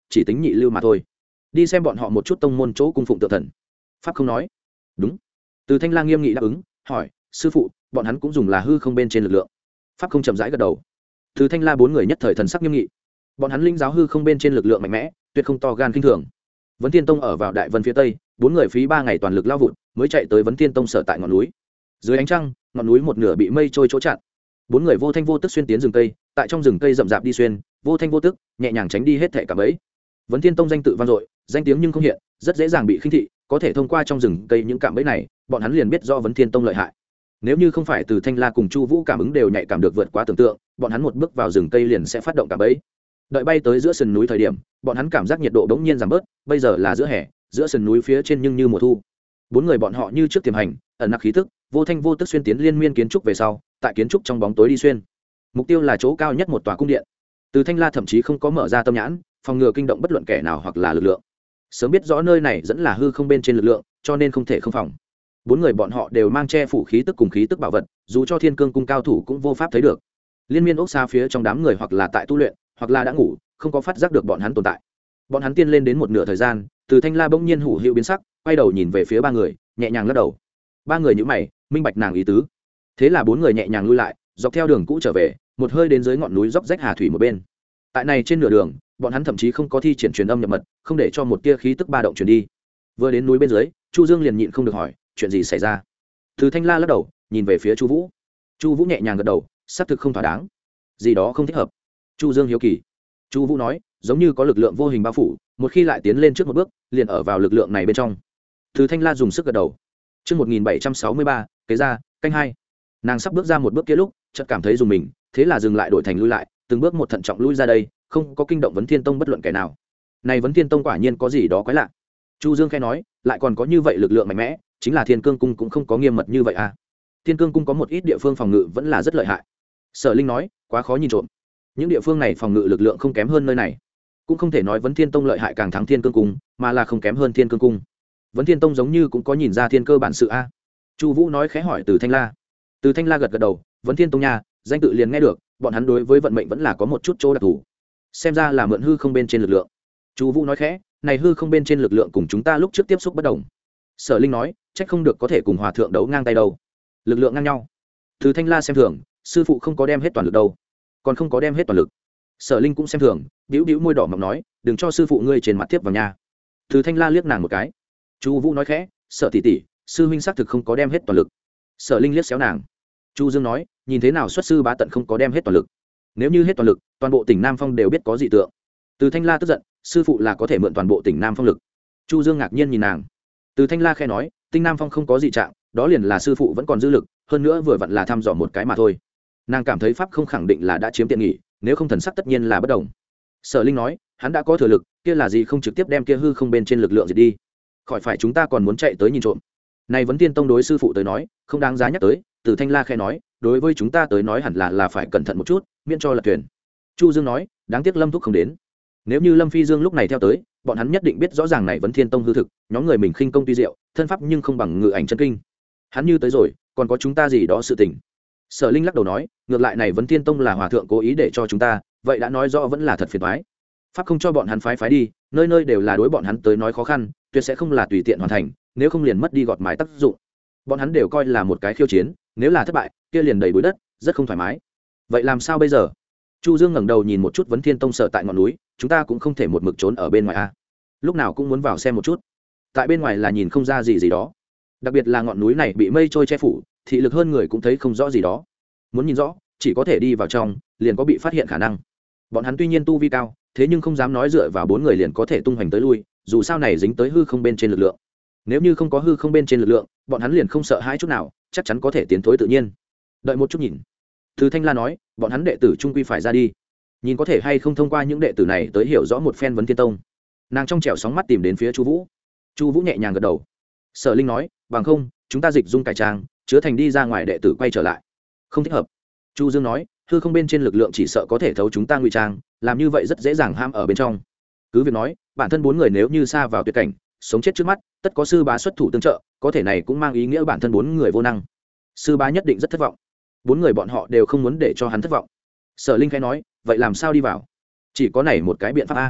chỉ tính nhị lưu mà thôi. Đi xem bọn họ một chút tông môn chỗ cung phụng tượng thần. Pháp không nói. Đúng. Từ Thanh La nghiêm nghị đáp ứng, hỏi, sư phụ, bọn hắn cũng dùng là hư không bên trên lực lượng. Pháp không chậm rãi gật đầu. Từ Thanh La bốn người nhất thời thần sắc nghiêm nghị. Bọn hắn linh giáo hư không bên trên lực lượng mạnh mẽ, tuyệt không to gan kinh thường. Vấn Thiên Tông ở vào Đại Vân phía tây, bốn người phí ba ngày toàn lực lao vụt, mới chạy tới Vấn Thiên Tông sở tại ngọn núi. Dưới ánh trăng, ngọn núi một nửa bị mây trôi chỗ chặn. Bốn người vô thanh vô tức xuyên tiến rừng cây, tại trong rừng cây rậm rạp đi xuyên, vô thanh vô tức, nhẹ nhàng tránh đi hết thảy cả bẫy. Vấn Thiên Tông danh tự vang dội, danh tiếng nhưng không hiện, rất dễ dàng bị khinh thị, có thể thông qua trong rừng cây những cạm bẫy này, bọn hắn liền biết do Vấn Thiên Tông lợi hại. Nếu như không phải từ Thanh La cùng Chu Vũ cảm ứng đều nhạy cảm được vượt quá tưởng tượng, bọn hắn một bước vào rừng cây liền sẽ phát động cạm bẫy. Đợi bay tới giữa sườn núi thời điểm, bọn hắn cảm giác nhiệt độ bỗng nhiên giảm bớt, bây giờ là giữa hè, giữa sườn núi phía trên nhưng như mùa thu. Bốn người bọn họ như trước tiềm hành, ẩn nặc khí tức, vô thanh vô tức xuyên tiến liên miên kiến trúc về sau, tại kiến trúc trong bóng tối đi xuyên. Mục tiêu là chỗ cao nhất một tòa cung điện. Từ Thanh La thậm chí không có mở ra tâm nhãn, phòng ngừa kinh động bất luận kẻ nào hoặc là lực lượng. Sớm biết rõ nơi này dẫn là hư không bên trên lực lượng, cho nên không thể không phòng. Bốn người bọn họ đều mang che phủ khí tức cùng khí tức bảo vật, dù cho Thiên Cương cung cao thủ cũng vô pháp thấy được. Liên miên ốc xa phía trong đám người hoặc là tại tu luyện, hoặc là đã ngủ, không có phát giác được bọn hắn tồn tại. Bọn hắn tiên lên đến một nửa thời gian, Từ Thanh La bỗng nhiên hủ hữu biến sắc, quay đầu nhìn về phía ba người, nhẹ nhàng lắc đầu. Ba người nhíu mày, minh bạch nàng ý tứ. Thế là bốn người nhẹ nhàng lui lại, dọc theo đường cũ trở về, một hơi đến dưới ngọn núi dốc rách hà thủy một bên. Tại này trên nửa đường, bọn hắn thậm chí không có thi triển truyền âm nhập mật, không để cho một tia khí tức ba động truyền đi. Vừa đến núi bên dưới, Chu Dương liền nhịn không được hỏi, chuyện gì xảy ra? Từ Thanh La lắc đầu, nhìn về phía Chu Vũ. Chu Vũ nhẹ nhàng gật đầu, xác thực không thỏa đáng, gì đó không thích hợp. Chu Dương hiếu kỳ. Chu Vũ nói, giống như có lực lượng vô hình bao phủ, một khi lại tiến lên trước một bước, liền ở vào lực lượng này bên trong. Từ Thanh La dùng sức gật đầu. Chương một nghìn bảy trăm sáu mươi ba, kế ra, canh hai. Nàng sắp bước ra một bước kia lúc, chợt cảm thấy dùng mình, thế là dừng lại đổi thành lui lại, từng bước một thận trọng lui ra đây, không có kinh động Vấn Thiên Tông bất luận kẻ nào. Này Vấn Thiên Tông quả nhiên có gì đó quái lạ. Chu Dương khẽ nói, lại còn có như vậy lực lượng mạnh mẽ, chính là Thiên Cương cung cũng không có nghiêm mật như vậy à? Thiên Cương cung có một ít địa phương phòng ngự vẫn là rất lợi hại. Sở Linh nói, quá khó nhìn trộm. Những địa phương này phòng ngự lực lượng không kém hơn nơi này, cũng không thể nói Vấn Thiên Tông lợi hại càng thắng Thiên Cương cung, mà là không kém hơn Thiên Cương cung. Vấn Thiên Tông giống như cũng có nhìn ra thiên cơ bản sự a. Chu Vũ nói khẽ hỏi Từ Thanh La. Từ Thanh La gật gật đầu, Vấn Thiên Tông nha, danh tự liền nghe được, bọn hắn đối với vận mệnh vẫn là có một chút chỗ đặc thù. Xem ra là mượn hư không bên trên lực lượng. Chu Vũ nói khẽ, này hư không bên trên lực lượng cùng chúng ta lúc trước tiếp xúc bất đồng. Sở Linh nói, trách không được có thể cùng hòa thượng đấu ngang tay đâu. Lực lượng ngang nhau. Từ Thanh La xem thường, sư phụ không có đem hết toàn lực đâu, còn không có đem hết toàn lực. Sở Linh cũng xem thường, bĩu bĩu môi đỏ mọng nói, đừng cho sư phụ ngươi trên mặt tiếp vào nhà. Từ Thanh La liếc nàng một cái. Chu Vũ nói khẽ, Sở tỷ tỷ, sư huynh xác thực không có đem hết toàn lực. Sở Linh liếc xéo nàng. Chu Dương nói, nhìn thế nào xuất sư bá tận không có đem hết toàn lực. Nếu như hết toàn lực, toàn bộ tỉnh Nam Phong đều biết có dị tượng. Từ Thanh La tức giận, sư phụ là có thể mượn toàn bộ tỉnh Nam Phong lực. Chu Dương ngạc nhiên nhìn nàng. Từ Thanh La khẽ nói, tinh Nam Phong không có dị trạng, đó liền là sư phụ vẫn còn dư lực, hơn nữa vừa vặn là thăm dò một cái mà thôi. Nàng cảm thấy pháp không khẳng định là đã chiếm tiện nghỉ, nếu không thần sắc tất nhiên là bất đồng. Sở Linh nói, hắn đã có thừa lực, kia là gì không trực tiếp đem kia hư không bên trên lực lượng diệt đi, khỏi phải chúng ta còn muốn chạy tới nhìn trộm. Này Vấn Thiên Tông đối sư phụ tới nói, không đáng giá nhắc tới. Từ Thanh La khẽ nói, đối với chúng ta tới nói hẳn là là phải cẩn thận một chút, miễn cho lật thuyền. Chu Dương nói, đáng tiếc Lâm Thúc không đến. Nếu như Lâm Phi Dương lúc này theo tới, bọn hắn nhất định biết rõ ràng này Vấn Thiên Tông hư thực, nhóm người mình khinh công tuy diệu, thân pháp nhưng không bằng ngự ảnh chân kinh. Hắn như tới rồi, còn có chúng ta gì đó sự tình. Sở Linh lắc đầu nói, ngược lại này Vấn Thiên Tông là hòa thượng cố ý để cho chúng ta, vậy đã nói rõ vẫn là thật phiền toái. Pháp không cho bọn hắn phái phái đi, nơi nơi đều là đối bọn hắn tới nói khó khăn, tuyệt sẽ không là tùy tiện hoàn thành, nếu không liền mất đi gọt mái tác dụng. Bọn hắn đều coi là một cái khiêu chiến, nếu là thất bại, kia liền đầy bụi đất, rất không thoải mái. Vậy làm sao bây giờ? Chu Dương ngẩng đầu nhìn một chút Vấn Thiên Tông sở tại ngọn núi, chúng ta cũng không thể một mực trốn ở bên ngoài a. Lúc nào cũng muốn vào xem một chút. Tại bên ngoài là nhìn không ra gì gì đó, đặc biệt là ngọn núi này bị mây trôi che phủ, thị lực hơn người cũng thấy không rõ gì đó. Muốn nhìn rõ, chỉ có thể đi vào trong, liền có bị phát hiện khả năng. Bọn hắn tuy nhiên tu vi cao, thế nhưng không dám nói dựa vào bốn người liền có thể tung hoành tới lui, dù sao này dính tới hư không bên trên lực lượng. Nếu như không có hư không bên trên lực lượng, bọn hắn liền không sợ hãi chút nào, chắc chắn có thể tiến thối tự nhiên. Đợi một chút nhìn. Từ Thanh La nói, bọn hắn đệ tử trung quy phải ra đi, nhìn có thể hay không thông qua những đệ tử này tới hiểu rõ một phen Vấn Thiên Tông. Nàng trong trẻo sóng mắt tìm đến phía Chu Vũ. Chu Vũ nhẹ nhàng gật đầu. Sở Linh nói, bằng không, chúng ta dịch dung cải trang, chứa thành đi ra ngoài đệ tử quay trở lại. Không thích hợp. Chu Dương nói, hư không bên trên lực lượng chỉ sợ có thể thấu chúng ta ngụy trang, làm như vậy rất dễ dàng ham ở bên trong. Cứ việc nói, bản thân bốn người nếu như xa vào tuyệt cảnh, sống chết trước mắt, tất có sư bá xuất thủ tương trợ, có thể này cũng mang ý nghĩa bản thân bốn người vô năng. Sư bá nhất định rất thất vọng. Bốn người bọn họ đều không muốn để cho hắn thất vọng. Sở Linh khẽ nói, vậy làm sao đi vào? Chỉ có này một cái biện pháp a.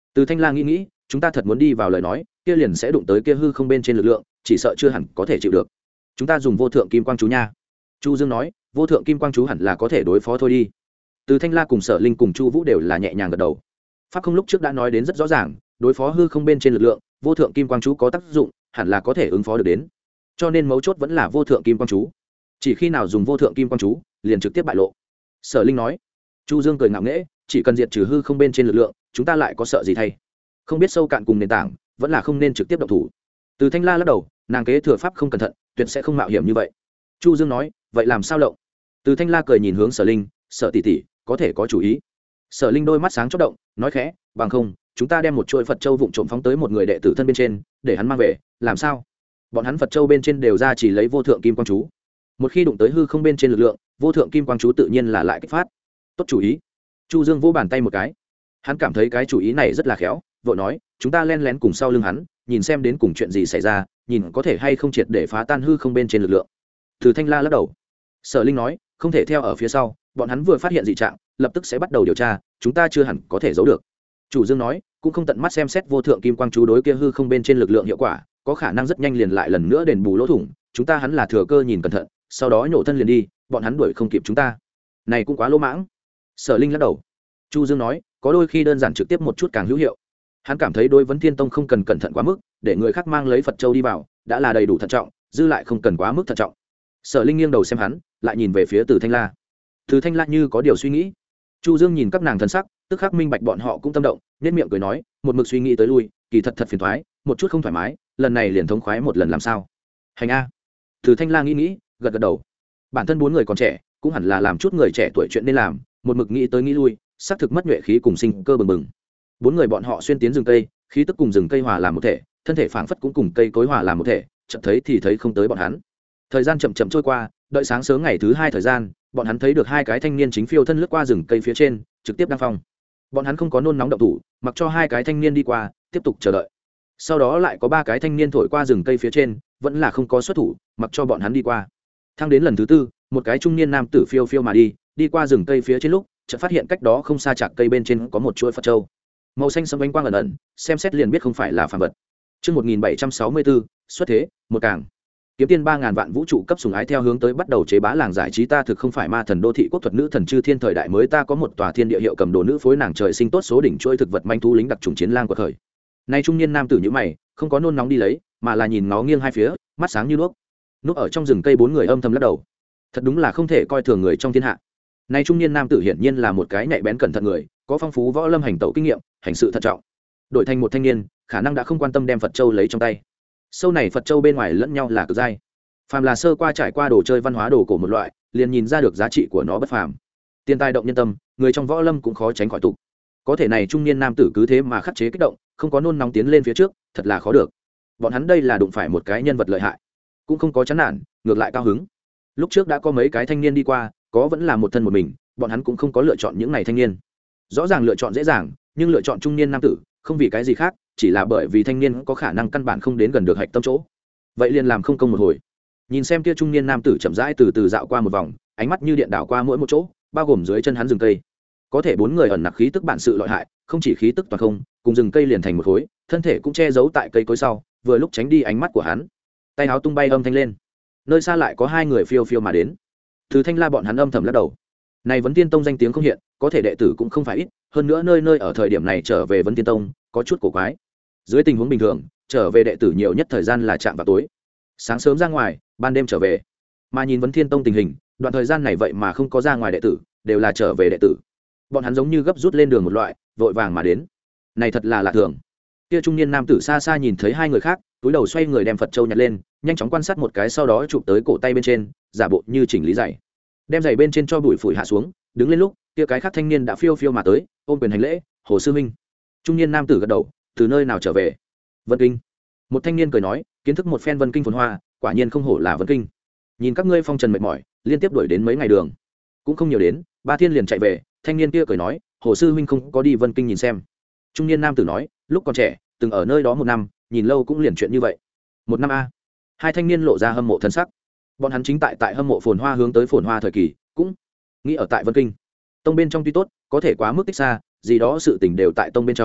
Từ Thanh La nghĩ nghĩ, chúng ta thật muốn đi vào lời nói, kia liền sẽ đụng tới kia hư không bên trên lực lượng, chỉ sợ chưa hẳn có thể chịu được. Chúng ta dùng vô thượng kim quang chú nha. Chu Dương nói, vô thượng kim quang chú hẳn là có thể đối phó thôi đi. Từ Thanh La cùng Sở Linh cùng Chu Vũ đều là nhẹ nhàng gật đầu. Pháp không lúc trước đã nói đến rất rõ ràng, đối phó hư không bên trên lực lượng, vô thượng kim quang chú có tác dụng, hẳn là có thể ứng phó được đến. Cho nên mấu chốt vẫn là vô thượng kim quang chú. Chỉ khi nào dùng vô thượng kim quang chú, liền trực tiếp bại lộ. Sở Linh nói. Chu Dương cười ngạo nghễ, chỉ cần diệt trừ hư không bên trên lực lượng, chúng ta lại có sợ gì thay? Không biết sâu cạn cùng nền tảng, vẫn là không nên trực tiếp động thủ. Từ Thanh La lắc đầu, nàng kế thừa pháp không cẩn thận, tuyệt sẽ không mạo hiểm như vậy. Chu Dương nói, vậy làm sao lộng? Từ Thanh La cười nhìn hướng Sở Linh, Sở tỷ tỷ, có thể có chủ ý. Sở Linh đôi mắt sáng chớp động, nói khẽ, bằng không, chúng ta đem một chuôi Phật châu vụng trộm phóng tới một người đệ tử thân bên trên, để hắn mang về, làm sao? Bọn hắn Phật châu bên trên đều ra chỉ lấy vô thượng kim quang chú. Một khi đụng tới hư không bên trên lực lượng, vô thượng kim quang chú tự nhiên là lại kích phát. Tốt chủ ý. Chu Dương vỗ bàn tay một cái. Hắn cảm thấy cái chủ ý này rất là khéo, vội nói, chúng ta len lén cùng sau lưng hắn, nhìn xem đến cùng chuyện gì xảy ra, nhìn có thể hay không triệt để phá tan hư không bên trên lực lượng. Từ Thanh La lắc đầu. Sở Linh nói, không thể theo ở phía sau, bọn hắn vừa phát hiện dị trạng, lập tức sẽ bắt đầu điều tra, chúng ta chưa hẳn có thể giấu được. Chủ Dương nói, cũng không tận mắt xem xét vô thượng kim quang chú đối kia hư không bên trên lực lượng hiệu quả, có khả năng rất nhanh liền lại lần nữa đền bù lỗ thủng, chúng ta hắn là thừa cơ nhìn cẩn thận, sau đó nhổ thân liền đi, bọn hắn đuổi không kịp chúng ta. Này cũng quá lỗ mãng. Sở Linh lắc đầu. Chu Dương nói, có đôi khi đơn giản trực tiếp một chút càng hữu hiệu. Hắn cảm thấy đối Vấn Thiên Tông không cần cẩn thận quá mức, để người khác mang lấy Phật châu đi vào, đã là đầy đủ thận trọng, dư lại không cần quá mức thận trọng. Sở Linh nghiêng đầu xem hắn, lại nhìn về phía Từ Thanh La. Từ Thanh La như có điều suy nghĩ. Chu Dương nhìn các nàng thân sắc, tức khắc minh bạch bọn họ cũng tâm động, nhếch miệng cười nói, một mực suy nghĩ tới lui, kỳ thật thật phiền toái, một chút không thoải mái, lần này liền thống khoái một lần làm sao? Hành a. Từ Thanh La nghĩ nghĩ, gật gật đầu. Bản thân bốn người còn trẻ, cũng hẳn là làm chút người trẻ tuổi chuyện nên làm, một mực nghĩ tới nghĩ lui, xác thực mất nhuệ khí cùng sinh cơ bừng bừng. Bốn người bọn họ xuyên tiến rừng cây, khí tức cùng rừng cây hòa làm một thể, thân thể phảng phất cũng cùng cây cối hòa làm một thể, chợt thấy thì thấy không tới bọn hắn. Thời gian chậm chậm trôi qua, đợi sáng sớm ngày thứ hai thời gian, bọn hắn thấy được hai cái thanh niên chính phiêu thân lướt qua rừng cây phía trên, trực tiếp đăng phong. Bọn hắn không có nôn nóng động thủ, mặc cho hai cái thanh niên đi qua, tiếp tục chờ đợi. Sau đó lại có ba cái thanh niên thổi qua rừng cây phía trên, vẫn là không có xuất thủ, mặc cho bọn hắn đi qua. Thang đến lần thứ tư, một cái trung niên nam tử phiêu phiêu mà đi, đi qua rừng cây phía trên lúc, chợt phát hiện cách đó không xa chạc cây bên trên có một chuỗi Phật châu. Màu xanh sẫm ánh quang ẩn ẩn, xem xét liền biết không phải là phàm vật. Chương một nghìn bảy trăm sáu mươi bốn, xuất thế, một càng. Kiếm tiên ba ngàn vạn vũ trụ cấp sủng ái theo hướng tới bắt đầu chế bá làng giải trí ta thực không phải ma thần đô thị quốc thuật nữ thần chư thiên thời đại mới ta có một tòa thiên địa hiệu cầm đồ nữ phối nàng trời sinh tốt số đỉnh trôi thực vật manh thú lính đặc trùng chiến lang của thời. Nay trung niên nam tử như mày, không có nôn nóng đi lấy, mà là nhìn ngó nghiêng hai phía, mắt sáng như đuốc. Núp ở trong rừng cây bốn người âm thầm lắc đầu. Thật đúng là không thể coi thường người trong thiên hạ. Nay trung niên nam tử hiển nhiên là một cái nhạy bén cẩn thận người, có phong phú võ lâm hành tẩu kinh nghiệm, hành sự thận trọng. Đổi thành một thanh niên, khả năng đã không quan tâm đem Phật châu lấy trong tay. Sâu này Phật châu bên ngoài lẫn nhau là cực dai. Phàm là sơ qua trải qua đồ chơi văn hóa đồ cổ một loại, liền nhìn ra được giá trị của nó bất phàm. Tiên tài động nhân tâm, người trong võ lâm cũng khó tránh khỏi tục. Có thể này trung niên nam tử cứ thế mà khắc chế kích động, không có nôn nóng tiến lên phía trước, thật là khó được. Bọn hắn đây là đụng phải một cái nhân vật lợi hại, cũng không có chán nản, ngược lại cao hứng. Lúc trước đã có mấy cái thanh niên đi qua, có vẫn là một thân một mình, bọn hắn cũng không có lựa chọn những này thanh niên. Rõ ràng lựa chọn dễ dàng, nhưng lựa chọn trung niên nam tử, không vì cái gì khác, chỉ là bởi vì thanh niên có khả năng căn bản không đến gần được hạch tâm chỗ. Vậy liền làm không công một hồi. Nhìn xem kia trung niên nam tử chậm rãi từ từ dạo qua một vòng, ánh mắt như điện đảo qua mỗi một chỗ, bao gồm dưới chân hắn rừng cây. Có thể bốn người ẩn nặc khí tức bản sự lợi hại, không chỉ khí tức toàn không, cùng rừng cây liền thành một khối, thân thể cũng che giấu tại cây cối sau, vừa lúc tránh đi ánh mắt của hắn. Tay áo tung bay âm thanh lên. Nơi xa lại có hai người phiêu phiêu mà đến. Từ Thanh La bọn hắn âm thầm lắc đầu. Này Vấn Tiên Tông danh tiếng không hiện, có thể đệ tử cũng không phải ít, hơn nữa nơi nơi ở thời điểm này trở về Vấn Tiên Tông, có chút cổ quái. Dưới tình huống bình thường, trở về đệ tử nhiều nhất thời gian là chạm vào tối. Sáng sớm ra ngoài, ban đêm trở về. Mà nhìn Vấn Thiên Tông tình hình, đoạn thời gian này vậy mà không có ra ngoài đệ tử, đều là trở về đệ tử. Bọn hắn giống như gấp rút lên đường một loại, vội vàng mà đến. Này thật là lạ thường. Kia trung niên nam tử xa xa nhìn thấy hai người khác, túi đầu xoay người đem Phật châu nhặt lên, nhanh chóng quan sát một cái sau đó chụp tới cổ tay bên trên, giả bộ như chỉnh lý giày. Đem giày bên trên cho bụi phủi hạ xuống, đứng lên lúc, kia cái khác thanh niên đã phiêu phiêu mà tới, ôm quyền hành lễ, "Hồ sư huynh." Trung niên nam tử gật đầu, "Từ nơi nào trở về?" "Vân Kinh." Một thanh niên cười nói, kiến thức một phen Vân Kinh phồn hoa, quả nhiên không hổ là Vân Kinh. Nhìn các ngươi phong trần mệt mỏi, liên tiếp đuổi đến mấy ngày đường, cũng không nhiều đến, ba thiên liền chạy về. Thanh niên kia cười nói, "Hồ sư huynh không có đi Vân Kinh nhìn xem?" Trung niên nam tử nói, "Lúc còn trẻ, từng ở nơi đó một năm, nhìn lâu cũng liền chuyện như vậy." Một năm a? Hai thanh niên lộ ra hâm mộ thân sắc. Bọn hắn chính tại tại hâm mộ phồn hoa hướng tới phồn hoa thời kỳ, cũng nghĩ ở tại Vân Kinh. Tông bên trong tuy tốt, có thể quá mức tích xa, gì đó sự tình đều tại tông bên trong,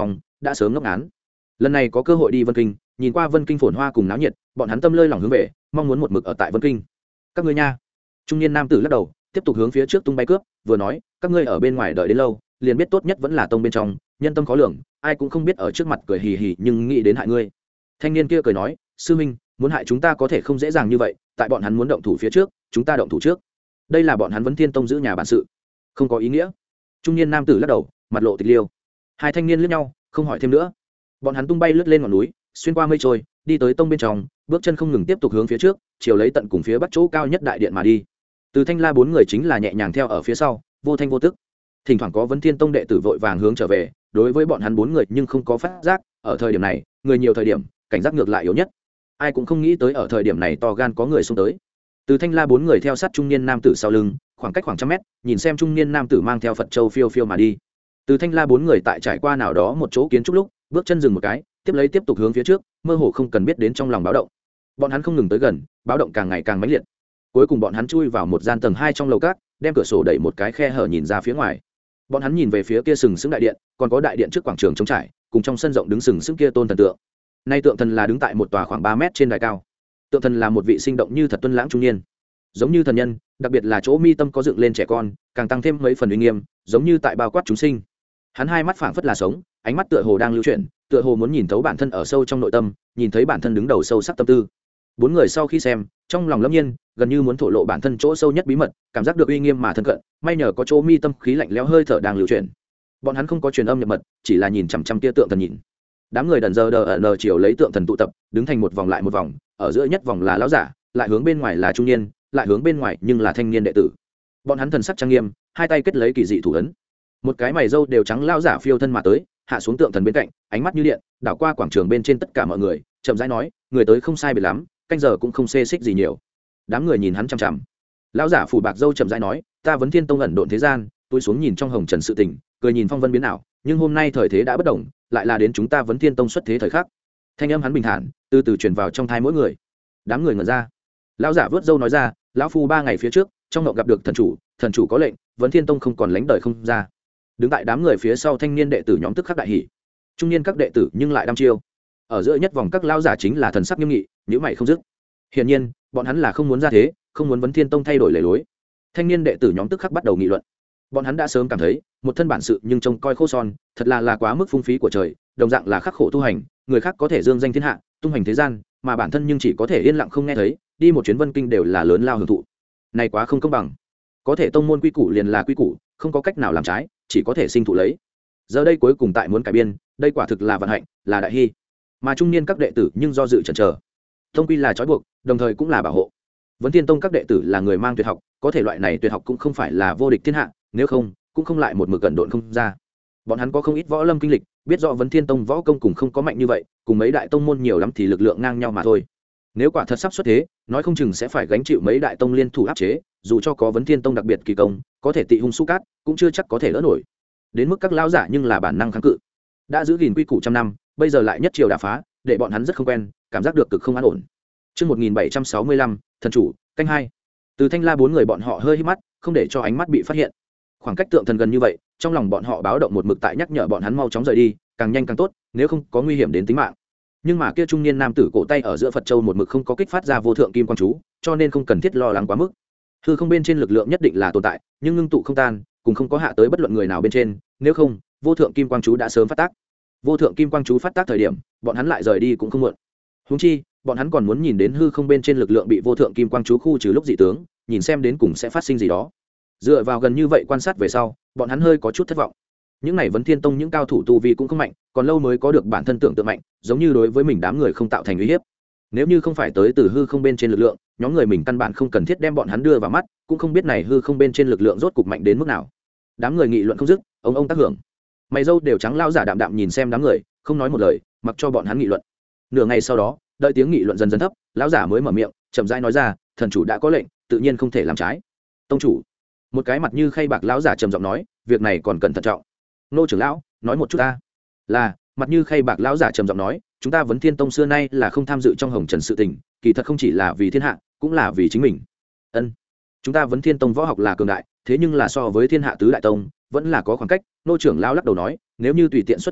đã sớm ngốc án. Lần này có cơ hội đi Vân Kinh, nhìn qua Vân Kinh phồn hoa cùng náo nhiệt, bọn hắn tâm lơi lòng hướng về, mong muốn một mực ở tại Vân Kinh. Các ngươi nha. Trung niên nam tử lắc đầu, tiếp tục hướng phía trước tung bay cướp, vừa nói, các ngươi ở bên ngoài đợi đến lâu, liền biết tốt nhất vẫn là tông bên trong, nhân tâm khó lường, ai cũng không biết ở trước mặt cười hì hì nhưng nghĩ đến hại ngươi. Thanh niên kia cười nói, sư huynh, muốn hại chúng ta có thể không dễ dàng như vậy, tại bọn hắn muốn động thủ phía trước, chúng ta động thủ trước. Đây là bọn hắn Vấn Thiên Tông giữ nhà bản sự, không có ý nghĩa. Trung niên nam tử lắc đầu, mặt lộ tịch liêu. Hai thanh niên liếc nhau, không hỏi thêm nữa. Bọn hắn tung bay lướt lên ngọn núi, xuyên qua mây trôi, đi tới tông bên trong, bước chân không ngừng tiếp tục hướng phía trước, chiều lấy tận cùng phía bắc chỗ cao nhất đại điện mà đi. Từ Thanh La bốn người chính là nhẹ nhàng theo ở phía sau, vô thanh vô tức. Thỉnh thoảng có Vấn Thiên Tông đệ tử vội vàng hướng trở về, đối với bọn hắn bốn người nhưng không có phát giác, ở thời điểm này, người nhiều thời điểm, cảnh giác ngược lại yếu nhất. Ai cũng không nghĩ tới ở thời điểm này to gan có người xông tới. Từ Thanh La bốn người theo sát trung niên nam tử sau lưng, khoảng cách khoảng trăm mét, nhìn xem trung niên nam tử mang theo Phật châu phiêu phiêu mà đi. Từ Thanh La bốn người tại trải qua nào đó một chỗ kiến trúc lúc, bước chân dừng một cái, tiếp lấy tiếp tục hướng phía trước, mơ hồ không cần biết đến trong lòng báo động. Bọn hắn không ngừng tới gần, báo động càng ngày càng mãnh liệt. Cuối cùng bọn hắn chui vào một gian tầng hai trong lầu cát, đem cửa sổ đẩy một cái khe hở nhìn ra phía ngoài. Bọn hắn nhìn về phía kia sừng sững đại điện, còn có đại điện trước quảng trường trống trải, cùng trong sân rộng đứng sừng sững kia tôn thần tượng. Nay tượng thần là đứng tại một tòa khoảng ba mét trên đài cao. Tượng thần là một vị sinh động như thật tuấn lãng trung niên, giống như thần nhân, đặc biệt là chỗ mi tâm có dựng lên trẻ con, càng tăng thêm mấy phần uy nghiêm, giống như tại bao quát chúng sinh. Hắn hai mắt phảng phất là sống, ánh mắt tựa hồ đang lưu chuyển, tựa hồ muốn nhìn thấu bản thân ở sâu trong nội tâm, nhìn thấy bản thân đứng đầu sâu sắc tâm tư. Bốn người sau khi xem, trong lòng lâm nhiên, gần như muốn thổ lộ bản thân chỗ sâu nhất bí mật, cảm giác được uy nghiêm mà thân cận, may nhờ có chỗ mi tâm khí lạnh lẽo hơi thở đang lưu chuyển. Bọn hắn không có truyền âm nhập mật, chỉ là nhìn chằm chằm tia tượng thần nhìn. Đám người đần giờ đờ ở nờ chiều lấy tượng thần tụ tập, đứng thành một vòng lại một vòng, ở giữa nhất vòng là lão giả, lại hướng bên ngoài là trung niên, lại hướng bên ngoài nhưng là thanh niên đệ tử. Bọn hắn thần sắc trang nghiêm, hai tay kết lấy kỳ dị thủ ấn. Một cái mày râu đều trắng lão giả phiêu thân mà tới, hạ xuống tượng thần bên cạnh, ánh mắt như điện, đảo qua quảng trường bên trên tất cả mọi người, chậm rãi nói, người tới không sai biệt lắm, canh giờ cũng không xê xích gì nhiều. Đám người nhìn hắn chằm chằm. Lão giả phủ bạc râu chậm rãi nói, ta Vấn Thiên Tông ẩn độn thế gian, tôi xuống nhìn trong hồng trần sự tình, cười nhìn phong vân biến ảo, nhưng hôm nay thời thế đã bất đồng, lại là đến chúng ta Vấn Thiên Tông xuất thế thời khắc. Thanh âm hắn bình thản, từ từ truyền vào trong thai mỗi người. Đám người ngẩn ra. Lão giả vớt râu nói ra, lão phu ba ngày phía trước, trong ngộng gặp được thần chủ, thần chủ có lệnh, Vấn Thiên Tông không còn lánh đời không ra. Đứng tại đám người phía sau thanh niên đệ tử nhóm tức khắc đại hỉ. Trung niên các đệ tử nhưng lại đăm chiêu. Ở giữa nhất vòng các lão giả chính là thần sắc nghiêm nghị, nhíu mày không dứt. Hiển nhiên, bọn hắn là không muốn ra thế, không muốn Vấn Thiên Tông thay đổi lề lối. Thanh niên đệ tử nhóm tức khắc bắt đầu nghị luận. Bọn hắn đã sớm cảm thấy, một thân bản sự nhưng trông coi khô son, thật là là quá mức phung phí của trời, đồng dạng là khắc khổ tu hành, người khác có thể dương danh thiên hạ, tung hành thế gian, mà bản thân nhưng chỉ có thể yên lặng không nghe thấy, đi một chuyến Vân Kinh đều là lớn lao hưởng thụ. Này quá không công bằng. Có thể tông môn quy củ liền là quy củ, không có cách nào làm trái, chỉ có thể sinh thụ lấy. Giờ đây cuối cùng tại muốn cải biên, đây quả thực là vận hạnh, là đại hy. Mà trung niên các đệ tử nhưng do dự chần chờ. Tông quy là trói buộc, đồng thời cũng là bảo hộ. Vấn Thiên Tông các đệ tử là người mang tuyệt học, có thể loại này tuyệt học cũng không phải là vô địch thiên hạ, nếu không, cũng không lại một mực cẩn độn không ra. Bọn hắn có không ít võ lâm kinh lịch, biết rõ Vấn Thiên Tông võ công cùng không có mạnh như vậy, cùng mấy đại tông môn nhiều lắm thì lực lượng ngang nhau mà thôi. Nếu quả thật sắp xuất thế, nói không chừng sẽ phải gánh chịu mấy đại tông liên thủ áp chế, dù cho có Vấn Thiên Tông đặc biệt kỳ công, có thể tị hung su cát, cũng chưa chắc có thể đỡ nổi. Đến mức các lão giả nhưng là bản năng kháng cự. Đã giữ gìn quy củ trăm năm, bây giờ lại nhất triều đả phá, để bọn hắn rất không quen, cảm giác được cực không an ổn. Chương một nghìn bảy trăm sáu mươi lăm, thần chủ, canh hai. Từ Thanh La bốn người bọn họ hơi hít mắt, không để cho ánh mắt bị phát hiện. Khoảng cách tượng thần gần như vậy, trong lòng bọn họ báo động một mực tại nhắc nhở bọn hắn mau chóng rời đi, càng nhanh càng tốt, nếu không có nguy hiểm đến tính mạng. Nhưng mà kia trung niên nam tử cổ tay ở giữa Phật châu một mực không có kích phát ra vô thượng kim quang chú, cho nên không cần thiết lo lắng quá mức. Hư không bên trên lực lượng nhất định là tồn tại, nhưng ngưng tụ không tan, cùng không có hạ tới bất luận người nào bên trên, nếu không, vô thượng kim quang chú đã sớm phát tác. Vô thượng kim quang chú phát tác thời điểm, bọn hắn lại rời đi cũng không muộn. Huống chi, bọn hắn còn muốn nhìn đến hư không bên trên lực lượng bị vô thượng kim quang chú khu trừ lúc dị tướng, nhìn xem đến cùng sẽ phát sinh gì đó. Dựa vào gần như vậy quan sát về sau, bọn hắn hơi có chút thất vọng. Những này Vấn Thiên Tông những cao thủ tu vi cũng không mạnh, còn lâu mới có được bản thân tưởng tượng mạnh, giống như đối với mình đám người không tạo thành uy hiếp. Nếu như không phải tới từ hư không bên trên lực lượng, nhóm người mình căn bản không cần thiết đem bọn hắn đưa vào mắt, cũng không biết này hư không bên trên lực lượng rốt cục mạnh đến mức nào. Đám người nghị luận không dứt, ông ông tác hưởng. Mày râu đều trắng lao giả đạm đạm nhìn xem đám người, không nói một lời, mặc cho bọn hắn nghị luận. Nửa ngày sau đó, đợi tiếng nghị luận dần dần thấp, lão giả mới mở miệng, chậm rãi nói ra, thần chủ đã có lệnh, tự nhiên không thể làm trái. Tông chủ, một cái mặt như khay bạc lão giả trầm giọng nói, việc này còn cần thận trọng. Nô trưởng lão, nói một chút ta. Là, mặt như khay bạc lão giả trầm giọng nói, chúng ta Vấn Thiên Tông xưa nay là không tham dự trong hồng trần sự tình, kỳ thật không chỉ là vì thiên hạ, cũng là vì chính mình. Ân, chúng ta Vấn Thiên Tông võ học là cường đại, thế nhưng là so với thiên hạ tứ đại tông, vẫn là có khoảng cách. Nô trưởng lão lắc đầu nói, nếu như tùy tiện xuất thế,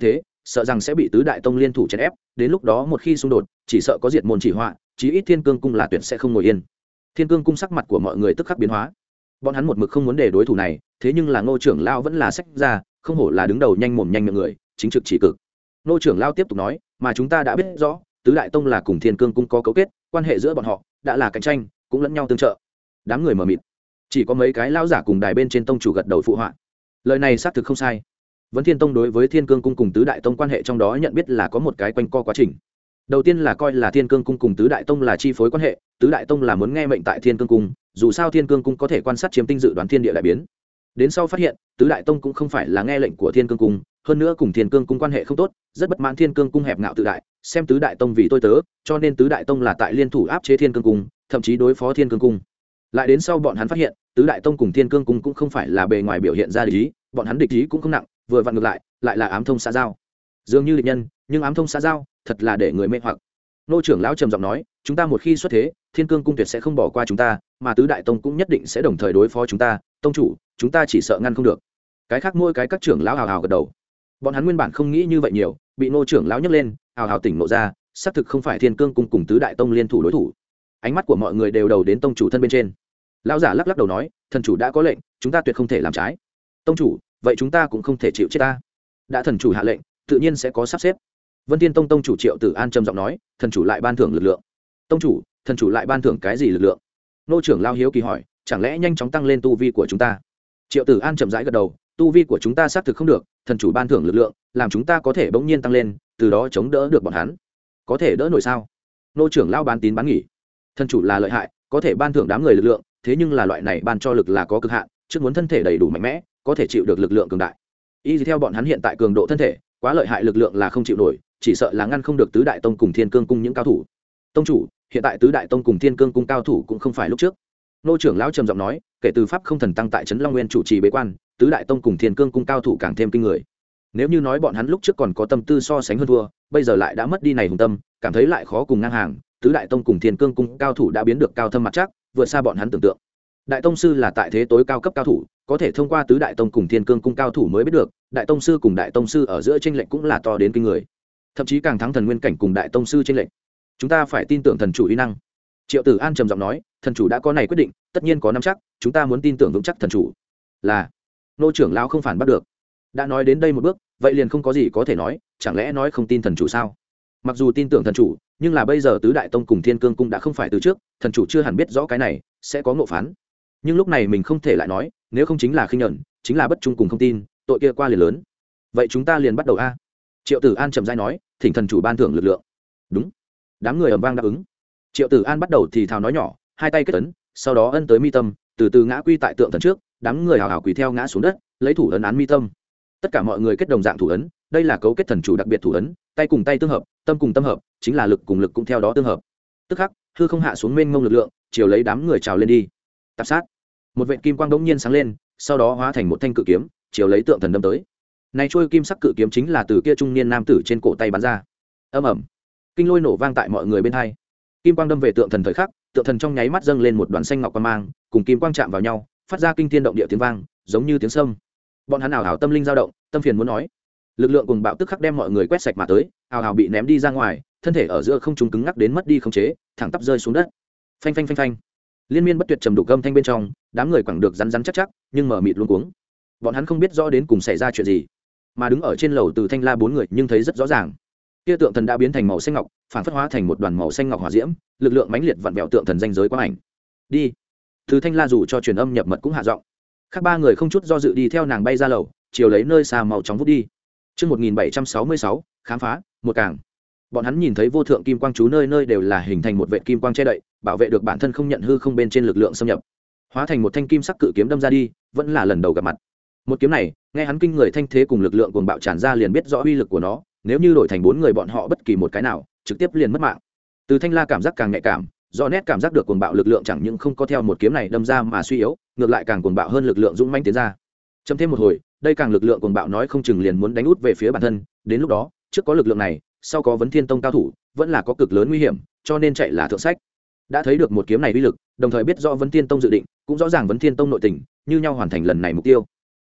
sợ rằng sẽ bị tứ đại tông liên thủ chèn ép, đến lúc đó một khi xung đột chỉ sợ có diệt môn chỉ họa, chí ít Thiên Cương cung là tuyệt sẽ không ngồi yên. Thiên Cương cung sắc mặt của mọi người tức khắc biến hóa. Bọn hắn một mực không muốn để đối thủ này, thế nhưng là Ngô trưởng lão vẫn là sách ra, không hổ là đứng đầu nhanh mồm nhanh miệng người, chính trực chỉ cực. Ngô trưởng lão tiếp tục nói, mà chúng ta đã biết rõ, tứ đại tông là cùng Thiên Cương cung có cấu kết, quan hệ giữa bọn họ đã là cạnh tranh, cũng lẫn nhau tương trợ. Đám người mờ mịt, chỉ có mấy cái lão giả cùng đài bên trên tông chủ gật đầu phụ họa. Lời này xác thực không sai. Vấn Thiên tông đối với Thiên Cương cung cùng tứ đại tông quan hệ trong đó nhận biết là có một cái quanh co quá trình. Đầu tiên là coi là Thiên Cương cung cùng tứ đại tông là chi phối quan hệ, tứ đại tông là muốn nghe mệnh tại Thiên Cương cung, dù sao Thiên Cương cung có thể quan sát chiếm tinh dự đoán thiên địa đại biến. Đến sau phát hiện, tứ đại tông cũng không phải là nghe lệnh của Thiên Cương cung, hơn nữa cùng Thiên Cương cung quan hệ không tốt, rất bất mãn Thiên Cương cung hẹp ngạo tự đại, xem tứ đại tông vì tôi tớ, cho nên tứ đại tông là tại liên thủ áp chế Thiên Cương cung, thậm chí đối phó Thiên Cương cung. Lại đến sau bọn hắn phát hiện, tứ đại tông cùng Thiên Cương cung cũng không phải là bề ngoài biểu hiện ra địch ý, bọn hắn địch ý cũng không nặng, vừa vặn ngược lại, lại là ám thông xã giao. Dường như địch nhân, nhưng ám thông xã giao, thật là để người mê hoặc. Nô trưởng lão trầm giọng nói, chúng ta một khi xuất thế, Thiên Cương cung tuyệt sẽ không bỏ qua chúng ta, mà tứ đại tông cũng nhất định sẽ đồng thời đối phó chúng ta, tông chủ, chúng ta chỉ sợ ngăn không được. Cái khác mỗi cái các trưởng lão hào hào gật đầu. Bọn hắn nguyên bản không nghĩ như vậy nhiều, bị nô trưởng lão nhấc lên, hào hào tỉnh ngộ ra, xác thực không phải Thiên Cương cung cùng tứ đại tông liên thủ đối thủ. Ánh mắt của mọi người đều đầu đến tông chủ thân bên trên. Lão giả lắc lắc đầu nói, thần chủ đã có lệnh, chúng ta tuyệt không thể làm trái. Tông chủ, vậy chúng ta cũng không thể chịu chết ta. Đã thần chủ hạ lệnh, tự nhiên sẽ có sắp xếp. Vân Thiên tông tông chủ Triệu Tử An trầm giọng nói, thần chủ lại ban thưởng lực lượng. Tông chủ, thần chủ lại ban thưởng cái gì lực lượng? Nô trưởng lao hiếu kỳ hỏi, chẳng lẽ nhanh chóng tăng lên tu vi của chúng ta? Triệu Tử An chậm rãi gật đầu, tu vi của chúng ta xác thực không được, thần chủ ban thưởng lực lượng, làm chúng ta có thể bỗng nhiên tăng lên, từ đó chống đỡ được bọn hắn. Có thể đỡ nổi sao? Nô trưởng lao bán tín bán nghỉ. Thần chủ là lợi hại, có thể ban thưởng đám người lực lượng, thế nhưng là loại này ban cho lực là có cực hạn, trước muốn thân thể đầy đủ mạnh mẽ, có thể chịu được lực lượng cường đại. Y theo bọn hắn hiện tại cường độ thân thể, quá lợi hại lực lượng là không chịu nổi, chỉ sợ là ngăn không được tứ đại tông cùng Thiên Cương cung những cao thủ. Tông chủ, hiện tại tứ đại tông cùng Thiên Cương cung cao thủ cũng không phải lúc trước. Nô trưởng lão trầm giọng nói, kể từ pháp không thần tăng tại trấn Long Nguyên chủ trì bế quan, tứ đại tông cùng Thiên Cương cung cao thủ càng thêm kinh người. Nếu như nói bọn hắn lúc trước còn có tâm tư so sánh hơn thua, bây giờ lại đã mất đi này hùng tâm, cảm thấy lại khó cùng ngang hàng, tứ đại tông cùng Thiên Cương cung cao thủ đã biến được cao thâm mặt chắc, vượt xa bọn hắn tưởng tượng. Đại tông sư là tại thế tối cao cấp cao thủ, có thể thông qua tứ đại tông cùng Thiên Cương cung cao thủ mới biết được, đại tông sư cùng đại tông sư ở giữa chênh lệch cũng là to đến kinh người, thậm chí càng thắng thần nguyên cảnh cùng đại tông sư chênh lệch. Chúng ta phải tin tưởng thần chủ uy năng. Triệu Tử An trầm giọng nói, thần chủ đã có này quyết định, tất nhiên có nắm chắc, chúng ta muốn tin tưởng vững chắc thần chủ. Là, nô trưởng lão không phản bắt được. Đã nói đến đây một bước, vậy liền không có gì có thể nói, chẳng lẽ nói không tin thần chủ sao? Mặc dù tin tưởng thần chủ, nhưng là bây giờ tứ đại tông cùng Thiên Cương cung đã không phải từ trước, thần chủ chưa hẳn biết rõ cái này sẽ có ngộ phán. Nhưng lúc này mình không thể lại nói, nếu không chính là khinh nhẫn, chính là bất trung cùng không tin, tội kia qua liền lớn. Vậy chúng ta liền bắt đầu a. Triệu Tử An trầm rãi nói, thỉnh thần chủ ban thưởng lực lượng. Đúng. Đám người ầm vang đáp ứng. Triệu Tử An bắt đầu thì thào nói nhỏ, hai tay kết ấn, sau đó ân tới mi tâm, từ từ ngã quy tại tượng thần trước, đám người hào hào quỳ theo ngã xuống đất, lấy thủ ấn án mi tâm. Tất cả mọi người kết đồng dạng thủ ấn, đây là cấu kết thần chủ đặc biệt thủ ấn, tay cùng tay tương hợp, tâm cùng tâm hợp, chính là lực cùng lực cũng theo đó tương hợp. Tức khắc, hư không hạ xuống mênh mông lực lượng, chiều lấy đám người trào lên đi. Tạp sát. Một vệt kim quang đống nhiên sáng lên, sau đó hóa thành một thanh cự kiếm, chiều lấy tượng thần đâm tới. Này trôi kim sắc cự kiếm chính là từ kia trung niên nam tử trên cổ tay bắn ra. Ầm ầm. Kinh lôi nổ vang tại mọi người bên hai. Kim quang đâm về tượng thần thời khắc, tượng thần trong nháy mắt dâng lên một đoàn xanh ngọc quang mang, cùng kim quang chạm vào nhau, phát ra kinh thiên động địa tiếng vang, giống như tiếng sấm. Bọn hắn ảo ảo tâm linh dao động, tâm phiền muốn nói. Lực lượng cùng bạo tức khắc đem mọi người quét sạch mà tới, ảo ảo bị ném đi ra ngoài, thân thể ở giữa không trung cứng ngắc đến mất đi khống chế, thẳng tắp rơi xuống đất. Phanh phanh phanh phanh. Liên miên bất tuyệt trầm đục âm thanh bên trong, đám người quẳng được rắn rắn chắc chắc, nhưng mở mịt luống cuống. Bọn hắn không biết rõ đến cùng xảy ra chuyện gì, mà đứng ở trên lầu Từ Thanh La bốn người nhưng thấy rất rõ ràng. Kia tượng thần đã biến thành màu xanh ngọc, phản phất hóa thành một đoàn màu xanh ngọc hỏa diễm, lực lượng mãnh liệt vặn vẹo tượng thần danh giới quang ảnh. Đi. Từ Thanh La dù cho truyền âm nhập mật cũng hạ giọng. Khác ba người không chút do dự đi theo nàng bay ra lầu, chiều lấy nơi xa màu chóng vút đi. Chương một nghìn bảy trăm sáu mươi sáu, khám phá, một càng. Bọn hắn nhìn thấy vô thượng kim quang chú nơi nơi đều là hình thành một vệ kim quang che đậy, bảo vệ được bản thân không nhận hư không bên trên lực lượng xâm nhập. Hóa thành một thanh kim sắc cự kiếm đâm ra đi, vẫn là lần đầu gặp mặt. Một kiếm này, nghe hắn kinh người thanh thế cùng lực lượng cuồng bạo tràn ra liền biết rõ uy lực của nó, nếu như đổi thành bốn người bọn họ bất kỳ một cái nào, trực tiếp liền mất mạng. Từ Thanh La cảm giác càng nhạy cảm, do nét cảm giác được cuồng bạo lực lượng chẳng những không có theo một kiếm này đâm ra mà suy yếu, ngược lại càng cuồng bạo hơn lực lượng dũng mãnh tiến ra. Chậm thêm một hồi, đây càng lực lượng cuồng bạo nói không chừng liền muốn đánh út về phía bản thân, đến lúc đó, trước có lực lượng này, sau có Vấn Thiên Tông cao thủ, vẫn là có cực lớn nguy hiểm, cho nên chạy là thượng sách. Đã thấy được một kiếm này uy lực, đồng thời biết rõ Vấn Thiên Tông dự định, cũng rõ ràng Vấn Thiên Tông nội tình, như nhau hoàn thành lần này mục tiêu.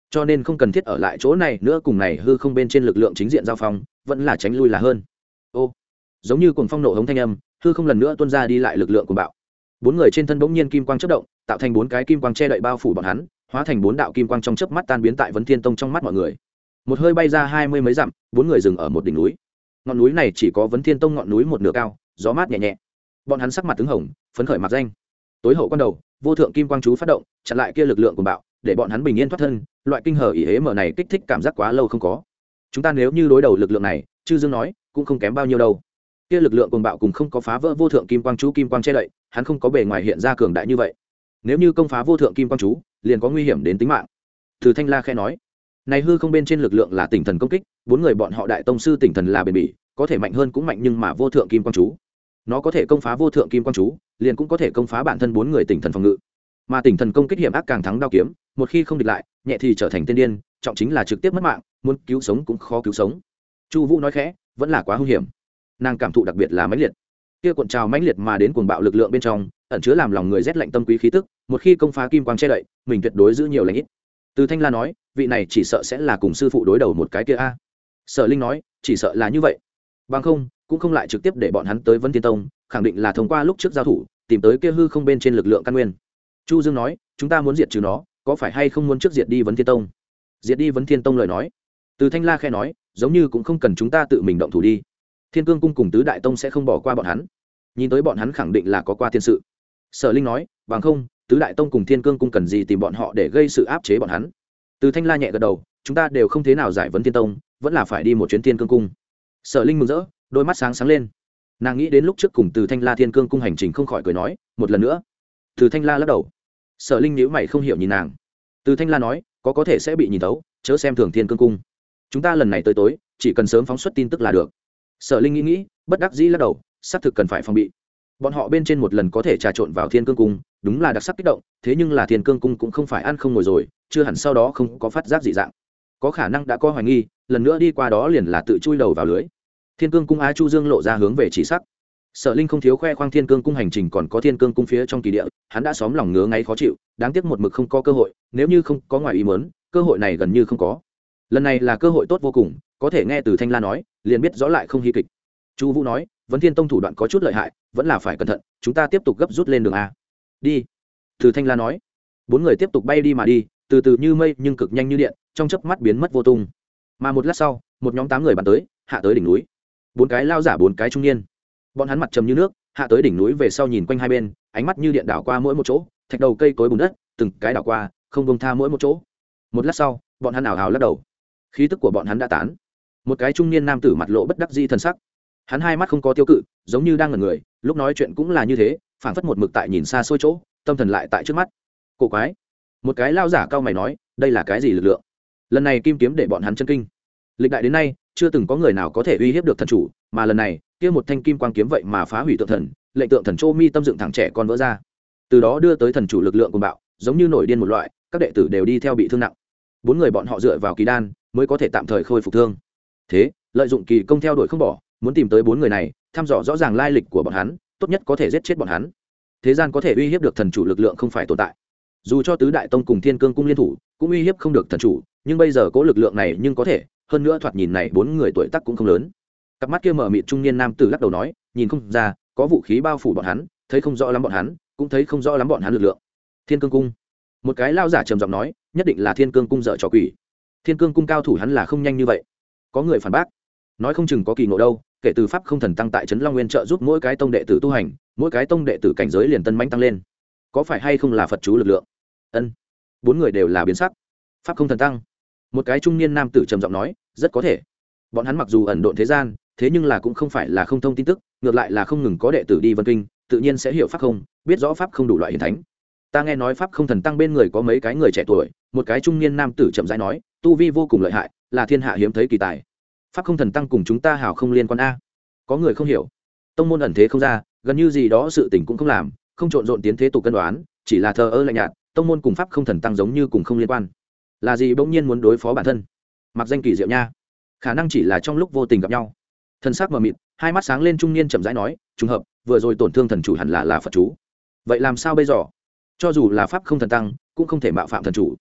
cho nên không cần thiết ở lại chỗ này nữa, cùng này hư không bên trên lực lượng chính diện giao phong, vẫn là tránh lui là hơn. Ô, giống như cuồng phong nộ hống thanh âm, hư không lần nữa tuôn ra đi lại lực lượng của bạo. Bốn người trên thân bỗng nhiên kim quang chớp động, tạo thành bốn cái kim quang che đậy bao phủ bọn hắn, hóa thành bốn đạo kim quang trong chớp mắt tan biến tại Vấn Thiên Tông trong mắt mọi người. Một hơi bay ra hai mươi mấy dặm, bốn người dừng ở một đỉnh núi. Ngọn núi này chỉ có Vấn Thiên Tông ngọn núi một nửa cao, gió mát nhẹ nhẹ. Bọn hắn sắc mặt tướng hồng, phấn khởi mặc danh. Tối hậu quan đầu, vô thượng kim quang chú phát động, chặn lại kia lực lượng của bạo, để bọn hắn bình yên thoát thân. Loại kinh hờ ỉ hế mở này kích thích cảm giác quá lâu không có. Chúng ta nếu như đối đầu lực lượng này, Chư Dương nói, cũng không kém bao nhiêu đâu. Kia lực lượng cuồng bạo cùng không có phá vỡ vô thượng kim quang chú kim quang che đậy, hắn không có bề ngoài hiện ra cường đại như vậy. Nếu như công phá vô thượng kim quang chú, liền có nguy hiểm đến tính mạng. Từ Thanh La khẽ nói, này hư không bên trên lực lượng là tỉnh thần công kích, bốn người bọn họ đại tông sư tỉnh thần là bền bỉ, có thể mạnh hơn cũng mạnh, nhưng mà vô thượng kim quang chú, nó có thể công phá vô thượng kim quang chú, liền cũng có thể công phá bản thân bốn người tỉnh thần phòng ngự. Mà tỉnh thần công kích hiểm ác càng thắng đao kiếm, một khi không địch lại, nhẹ thì trở thành tiên điên, trọng chính là trực tiếp mất mạng, muốn cứu sống cũng khó cứu sống. Chu Vũ nói khẽ, vẫn là quá hung hiểm. Nàng cảm thụ đặc biệt là mãnh liệt, kia cuộn trào mãnh liệt mà đến cuồng bạo lực lượng bên trong, ẩn chứa làm lòng người rét lạnh tâm quý khí tức, một khi công phá kim quang che đậy, mình tuyệt đối giữ nhiều lành ít. Từ Thanh La nói, vị này chỉ sợ sẽ là cùng sư phụ đối đầu một cái kia a. Sở Linh nói, chỉ sợ là như vậy. Bằng không, cũng không lại trực tiếp để bọn hắn tới Vấn Thiên Tông, khẳng định là thông qua lúc trước giao thủ, tìm tới kia hư không bên trên lực lượng căn nguyên. Chu Dương nói, chúng ta muốn diệt trừ nó, có phải hay không muốn trước diệt đi Vấn Thiên Tông? Diệt đi Vấn Thiên Tông lời nói. Từ Thanh La khẽ nói, giống như cũng không cần chúng ta tự mình động thủ đi. Thiên Cương cung cùng tứ đại tông sẽ không bỏ qua bọn hắn. Nhìn tới bọn hắn khẳng định là có qua tiên sự. Sở Linh nói, bằng không, tứ đại tông cùng Thiên Cương cung cần gì tìm bọn họ để gây sự áp chế bọn hắn. Từ Thanh La nhẹ gật đầu, chúng ta đều không thế nào giải Vấn Thiên Tông, vẫn là phải đi một chuyến Thiên Cương cung. Sở Linh mừng rỡ, đôi mắt sáng sáng lên. Nàng nghĩ đến lúc trước cùng Từ Thanh La Thiên Cương cung hành trình, không khỏi cười nói, một lần nữa. Từ Thanh La lắc đầu. Sở Linh nhíu mày không hiểu nhìn nàng. Từ Thanh La nói, có có thể sẽ bị nhìn thấu, chớ xem thường Thiên Cương cung. Chúng ta lần này tới tối, chỉ cần sớm phóng xuất tin tức là được. Sở Linh nghĩ nghĩ, bất đắc dĩ lắc đầu, xác thực cần phải phòng bị. Bọn họ bên trên một lần có thể trà trộn vào Thiên Cương cung, đúng là đặc sắc kích động, thế nhưng là Thiên Cương cung cũng không phải ăn không ngồi rồi, chưa hẳn sau đó không có phát giác dị dạng. Có khả năng đã có hoài nghi, lần nữa đi qua đó liền là tự chui đầu vào lưới. Thiên Cương cung Á Chu Dương lộ ra hướng về chỉ sắc. Sở Linh không thiếu khoe khoang Thiên Cương cung hành trình, còn có Thiên Cương cung phía trong kỳ địa, hắn đã xóm lòng ngứa ngáy khó chịu, đáng tiếc một mực không có cơ hội, nếu như không có ngoài ý muốn, cơ hội này gần như không có. Lần này là cơ hội tốt vô cùng, có thể nghe từ Thanh La nói, liền biết rõ lại không hy kịch. Chu Vũ nói, Vấn Thiên Tông thủ đoạn có chút lợi hại, vẫn là phải cẩn thận, chúng ta tiếp tục gấp rút lên đường a. Đi. Từ Thanh La nói. Bốn người tiếp tục bay đi mà đi, từ từ như mây nhưng cực nhanh như điện, trong chớp mắt biến mất vô tung. Mà một lát sau, một nhóm tám người bắn tới, hạ tới đỉnh núi. Bốn cái lao giả, bốn cái trung niên. Bọn hắn mặt trầm như nước, hạ tới đỉnh núi về sau nhìn quanh hai bên, ánh mắt như điện đảo qua mỗi một chỗ, thạch đầu cây cối bùn đất, từng cái đảo qua, không buông tha mỗi một chỗ. Một lát sau, bọn hắn ảo ảo lắc đầu. Khí tức của bọn hắn đã tán. Một cái trung niên nam tử mặt lộ bất đắc dĩ thần sắc. Hắn hai mắt không có tiêu cự, giống như đang ngẩn người, lúc nói chuyện cũng là như thế, phảng phất một mực tại nhìn xa xôi chỗ, tâm thần lại tại trước mắt. Cổ quái. Một cái lao giả cao mày nói, đây là cái gì lực lượng? Lần này kim kiếm để bọn hắn chân kinh. Lịch đại đến nay, chưa từng có người nào có thể uy hiếp được thần chủ, mà lần này, kia một thanh kim quang kiếm vậy mà phá hủy tượng thần, lệnh tượng thần Trô Mi tâm dựng thẳng trẻ con vỡ ra. Từ đó đưa tới thần chủ lực lượng cuồng bạo, giống như nổi điên một loại, các đệ tử đều đi theo bị thương nặng. Bốn người bọn họ dựa vào kỳ đan, mới có thể tạm thời khôi phục thương. Thế, lợi dụng kỳ công theo đuổi không bỏ, muốn tìm tới bốn người này, thăm dò rõ ràng lai lịch của bọn hắn, tốt nhất có thể giết chết bọn hắn. Thế gian có thể uy hiếp được thần chủ lực lượng không phải tồn tại. Dù cho tứ đại tông cùng Thiên Cương cung liên thủ, cũng uy hiếp không được thần chủ, nhưng bây giờ cố lực lượng này nhưng có thể, hơn nữa thoạt nhìn này bốn người tuổi tác cũng không lớn. Cặp mắt kia mở mịt trung niên nam tử lắc đầu nói, nhìn không ra, có vũ khí bao phủ bọn hắn, thấy không rõ lắm bọn hắn, cũng thấy không rõ lắm bọn hắn lực lượng. Thiên Cương cung. Một cái lao giả trầm giọng nói, nhất định là Thiên Cương cung dở trò quỷ. Thiên Cương cung cao thủ hắn là không nhanh như vậy. Có người phản bác, nói không chừng có kỳ ngộ đâu, kể từ pháp không thần tăng tại trấn Long Nguyên trợ giúp mỗi cái tông đệ tử tu hành, mỗi cái tông đệ tử cảnh giới liền tân mãnh tăng lên. Có phải hay không là Phật chú lực lượng? Ân. Bốn người đều là biến sắc. Pháp không thần tăng. Một cái trung niên nam tử trầm giọng nói, rất có thể. Bọn hắn mặc dù ẩn độn thế gian, thế nhưng là cũng không phải là không thông tin tức, ngược lại là không ngừng có đệ tử đi vân kinh, tự nhiên sẽ hiểu pháp không, biết rõ pháp không đủ loại hiển thánh. Ta nghe nói pháp không thần tăng bên người có mấy cái người trẻ tuổi, một cái trung niên nam tử chậm rãi nói, tu vi vô cùng lợi hại, là thiên hạ hiếm thấy kỳ tài. Pháp không thần tăng cùng chúng ta hào không liên quan a. Có người không hiểu. Tông môn ẩn thế không ra, gần như gì đó sự tình cũng không làm, không trộn rộn tiến thế tục cân đoán, chỉ là thờ ơ lạnh nhạt, tông môn cùng pháp không thần tăng giống như cùng không liên quan. Là gì bỗng nhiên muốn đối phó bản thân? Mặc danh kỳ diệu nha. Khả năng chỉ là trong lúc vô tình gặp nhau. Thân xác mờ mịt, hai mắt sáng lên trung niên chậm rãi nói, trùng hợp, vừa rồi tổn thương thần chủ hẳn là là Phật chú. Vậy làm sao bây giờ? Cho dù là pháp không thần tăng, cũng không thể mạo phạm thần chủ.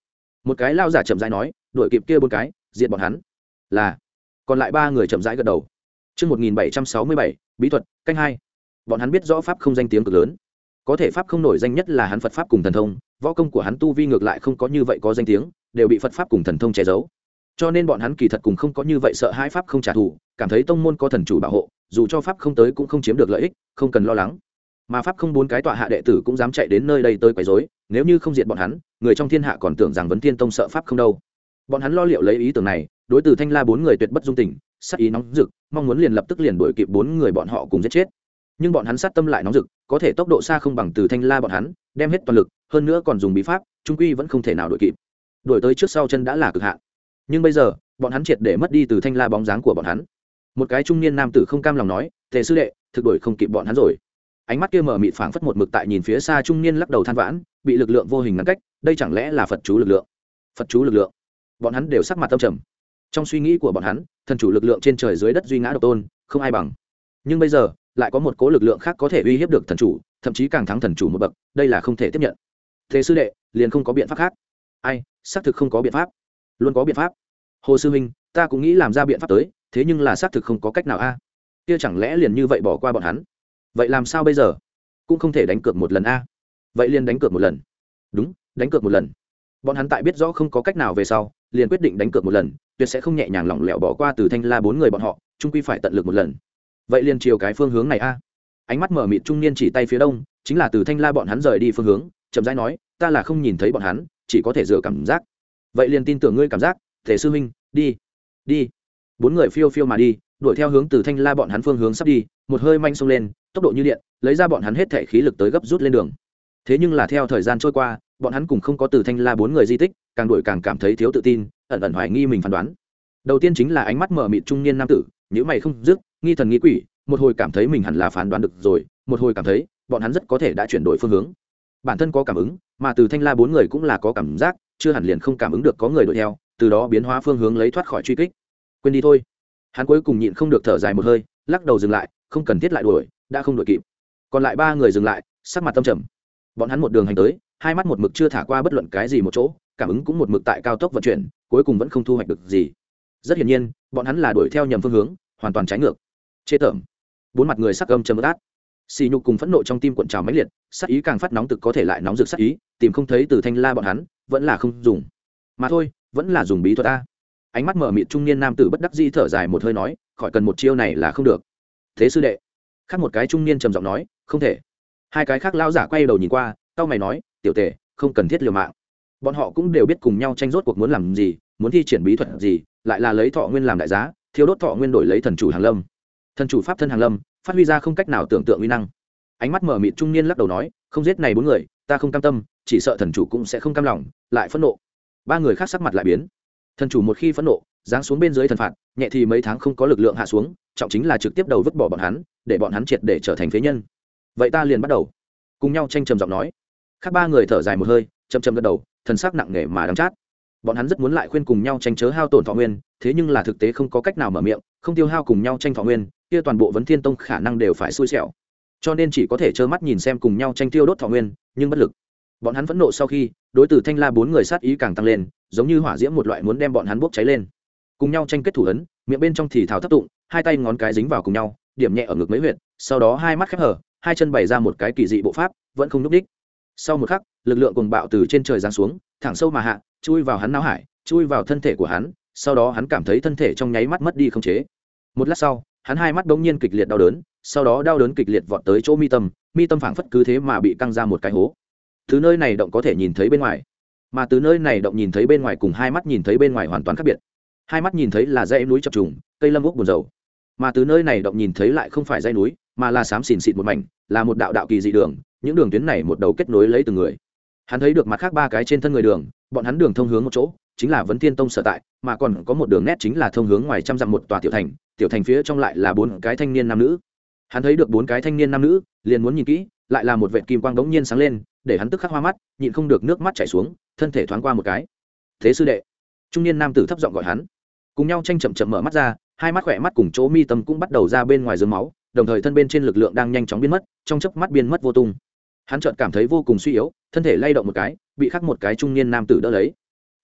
một cái lao giả chậm rãi nói, đuổi kịp kia bốn cái, diệt bọn hắn. Là. Còn lại ba người chậm rãi gật đầu. Chương một nghìn bảy trăm sáu mươi bảy, bí thuật, canh hai. Bọn hắn biết rõ pháp không danh tiếng cực lớn. Có thể pháp không nổi danh nhất là hắn Phật pháp cùng thần thông, võ công của hắn tu vi ngược lại không có như vậy có danh tiếng, đều bị Phật pháp cùng thần thông che giấu. Cho nên bọn hắn kỳ thật cùng không có như vậy sợ hãi pháp không trả thù, cảm thấy tông môn có thần chủ bảo hộ, dù cho pháp không tới cũng không chiếm được lợi ích, không cần lo lắng. Mà pháp không bốn cái tọa hạ đệ tử cũng dám chạy đến nơi đây tới quấy rối, nếu như không diệt bọn hắn, người trong thiên hạ còn tưởng rằng Vấn Thiên Tông sợ pháp không đâu. Bọn hắn lo liệu lấy ý tưởng này, đối từ Thanh La bốn người tuyệt bất dung tình, sát ý nóng rực, mong muốn liền lập tức liền đuổi kịp bốn người bọn họ cùng giết chết. Nhưng bọn hắn sát tâm lại nóng rực, có thể tốc độ xa không bằng từ Thanh La bọn hắn, đem hết toàn lực, hơn nữa còn dùng bí pháp, trung quy vẫn không thể nào đuổi kịp. Đuổi tới trước sau chân đã là cực hạn. Nhưng bây giờ, bọn hắn triệt để mất đi từ Thanh La bóng dáng của bọn hắn. Một cái trung niên nam tử không cam lòng nói, "Tề sư đệ, thực đuổi không kịp bọn hắn rồi." Ánh mắt kia mở mịt phảng phất một mực tại nhìn phía xa, trung niên lắc đầu than vãn, bị lực lượng vô hình ngăn cách, đây chẳng lẽ là Phật chú lực lượng? Phật chú lực lượng? Bọn hắn đều sắc mặt tâm trầm. Trong suy nghĩ của bọn hắn, thần chủ lực lượng trên trời dưới đất duy ngã độc tôn, không ai bằng. Nhưng bây giờ, lại có một cố lực lượng khác có thể uy hiếp được thần chủ, thậm chí càng thắng thần chủ một bậc, đây là không thể tiếp nhận. Thế sư đệ, liền không có biện pháp khác. Ai, xác thực không có biện pháp. Luôn có biện pháp. Hồ sư huynh, ta cũng nghĩ làm ra biện pháp tới, thế nhưng là xác thực không có cách nào a. Kia chẳng lẽ liền như vậy bỏ qua bọn hắn? Vậy làm sao bây giờ? Cũng không thể đánh cược một lần a. Vậy liền đánh cược một lần. Đúng, đánh cược một lần. Bọn hắn tại biết rõ không có cách nào về sau, liền quyết định đánh cược một lần, tuyệt sẽ không nhẹ nhàng lỏng lẻo bỏ qua từ Thanh La bốn người bọn họ, chung quy phải tận lực một lần. Vậy liền chiều cái phương hướng này a. Ánh mắt mở mịt trung niên chỉ tay phía đông, chính là từ Thanh La bọn hắn rời đi phương hướng, chậm rãi nói, ta là không nhìn thấy bọn hắn, chỉ có thể dựa cảm giác. Vậy liền tin tưởng ngươi cảm giác, Thể sư huynh, đi. Đi. Bốn người phiêu phiêu mà đi, đuổi theo hướng từ Thanh La bọn hắn phương hướng sắp đi, một hơi manh xông lên, tốc độ như điện, lấy ra bọn hắn hết thể khí lực tới gấp rút lên đường. Thế nhưng là theo thời gian trôi qua, bọn hắn cùng không có từ Thanh La bốn người di tích, càng đuổi càng cảm thấy thiếu tự tin, ẩn ẩn hoài nghi mình phán đoán. Đầu tiên chính là ánh mắt mở mịt trung niên nam tử, nhíu mày không dứt, nghi thần nghi quỷ, một hồi cảm thấy mình hẳn là phán đoán được rồi, một hồi cảm thấy bọn hắn rất có thể đã chuyển đổi phương hướng. Bản thân có cảm ứng, mà từ Thanh La bốn người cũng là có cảm giác, chưa hẳn liền không cảm ứng được có người đuổi theo, từ đó biến hóa phương hướng lấy thoát khỏi truy kích. Quên đi thôi. Hắn cuối cùng nhịn không được thở dài một hơi, lắc đầu dừng lại, không cần thiết lại đuổi, đã không đuổi kịp. Còn lại ba người dừng lại, sắc mặt tâm trầm. Bọn hắn một đường hành tới, hai mắt một mực chưa thả qua bất luận cái gì một chỗ, cảm ứng cũng một mực tại cao tốc vận chuyển, cuối cùng vẫn không thu hoạch được gì. Rất hiển nhiên, bọn hắn là đuổi theo nhầm phương hướng, hoàn toàn trái ngược. Chê tởm. Bốn mặt người sắc âm trầm ác. Xì nhục cùng phẫn nộ trong tim cuộn trào mãnh liệt, sát ý càng phát nóng thực có thể lại nóng rực sát ý, tìm không thấy từ Thanh La bọn hắn, vẫn là không dùng. Mà thôi, vẫn là dùng bí thuật a. Ánh mắt mở mịt trung niên nam tử bất đắc dĩ thở dài một hơi nói, khỏi cần một chiêu này là không được. Thế sư đệ. Khác một cái trung niên trầm giọng nói, không thể. Hai cái khác lão giả quay đầu nhìn qua, cau mày nói, tiểu tề, không cần thiết liều mạng. Bọn họ cũng đều biết cùng nhau tranh rốt cuộc muốn làm gì, muốn thi triển bí thuật gì, lại là lấy thọ nguyên làm đại giá, thiếu đốt thọ nguyên đổi lấy thần chủ hàng lâm. Thần chủ pháp thân hàng lâm, phát huy ra không cách nào tưởng tượng uy năng. Ánh mắt mở mịt trung niên lắc đầu nói, không giết này bốn người, ta không cam tâm, chỉ sợ thần chủ cũng sẽ không cam lòng, lại phẫn nộ. Ba người khác sắc mặt lại biến. Thần chủ một khi phẫn nộ, giáng xuống bên dưới thần phạt, nhẹ thì mấy tháng không có lực lượng hạ xuống, trọng chính là trực tiếp đầu vứt bỏ bọn hắn, để bọn hắn triệt để trở thành phế nhân. Vậy ta liền bắt đầu. Cùng nhau tranh trầm giọng nói. Khác ba người thở dài một hơi, chậm chậm gật đầu, thần sắc nặng nề mà đắng chát. Bọn hắn rất muốn lại khuyên cùng nhau tranh chớ hao tổn thọ nguyên, thế nhưng là thực tế không có cách nào mở miệng, không tiêu hao cùng nhau tranh thọ nguyên, kia toàn bộ Vấn Thiên Tông khả năng đều phải xui xẻo. Cho nên chỉ có thể trơ mắt nhìn xem cùng nhau tranh tiêu đốt thọ nguyên, nhưng bất lực. Bọn hắn phẫn nộ sau khi, đối tử Thanh La bốn người sát ý càng tăng lên, giống như hỏa diễm một loại muốn đem bọn hắn bốc cháy lên. Cùng nhau tranh kết thủ ấn, miệng bên trong thì thào thấp tụng, hai tay ngón cái dính vào cùng nhau, điểm nhẹ ở ngực mấy huyệt, sau đó hai mắt khép hờ, hai chân bày ra một cái kỳ dị bộ pháp, vẫn không nhúc nhích. Sau một khắc, lực lượng cuồng bạo từ trên trời giáng xuống, thẳng sâu mà hạ, chui vào hắn não hải, chui vào thân thể của hắn, sau đó hắn cảm thấy thân thể trong nháy mắt mất đi khống chế. Một lát sau, hắn hai mắt bỗng nhiên kịch liệt đau đớn, sau đó đau đớn kịch liệt vọt tới chỗ mi tâm, mi tâm phảng phất cứ thế mà bị căng ra một cái hố. Từ nơi này động có thể nhìn thấy bên ngoài, mà từ nơi này động nhìn thấy bên ngoài cùng hai mắt nhìn thấy bên ngoài hoàn toàn khác biệt. Hai mắt nhìn thấy là dãy núi chập trùng, cây lâm ốc buồn rầu, mà từ nơi này động nhìn thấy lại không phải dãy núi, mà là xám xỉn xịt một mảnh, là một đạo đạo kỳ dị đường, những đường tuyến này một đầu kết nối lấy từng người. Hắn thấy được mặt khác ba cái trên thân người đường, bọn hắn đường thông hướng một chỗ, chính là Vấn Thiên Tông sở tại, mà còn có một đường nét chính là thông hướng ngoài trăm dặm một tòa tiểu thành, tiểu thành phía trong lại là bốn cái thanh niên nam nữ. Hắn thấy được bốn cái thanh niên nam nữ, liền muốn nhìn kỹ, lại là một vệt kim quang đống nhiên sáng lên, để hắn tức khắc hoa mắt, nhịn không được nước mắt chảy xuống, thân thể thoáng qua một cái. Thế sư đệ, trung niên nam tử thấp giọng gọi hắn. Cùng nhau tranh chậm chậm mở mắt ra, hai mắt khỏe mắt cùng chỗ mi tâm cũng bắt đầu ra bên ngoài dướng máu, đồng thời thân bên trên lực lượng đang nhanh chóng biến mất, trong chớp mắt biến mất vô tung. Hắn chợt cảm thấy vô cùng suy yếu, thân thể lay động một cái, bị khắc một cái trung niên nam tử đỡ lấy.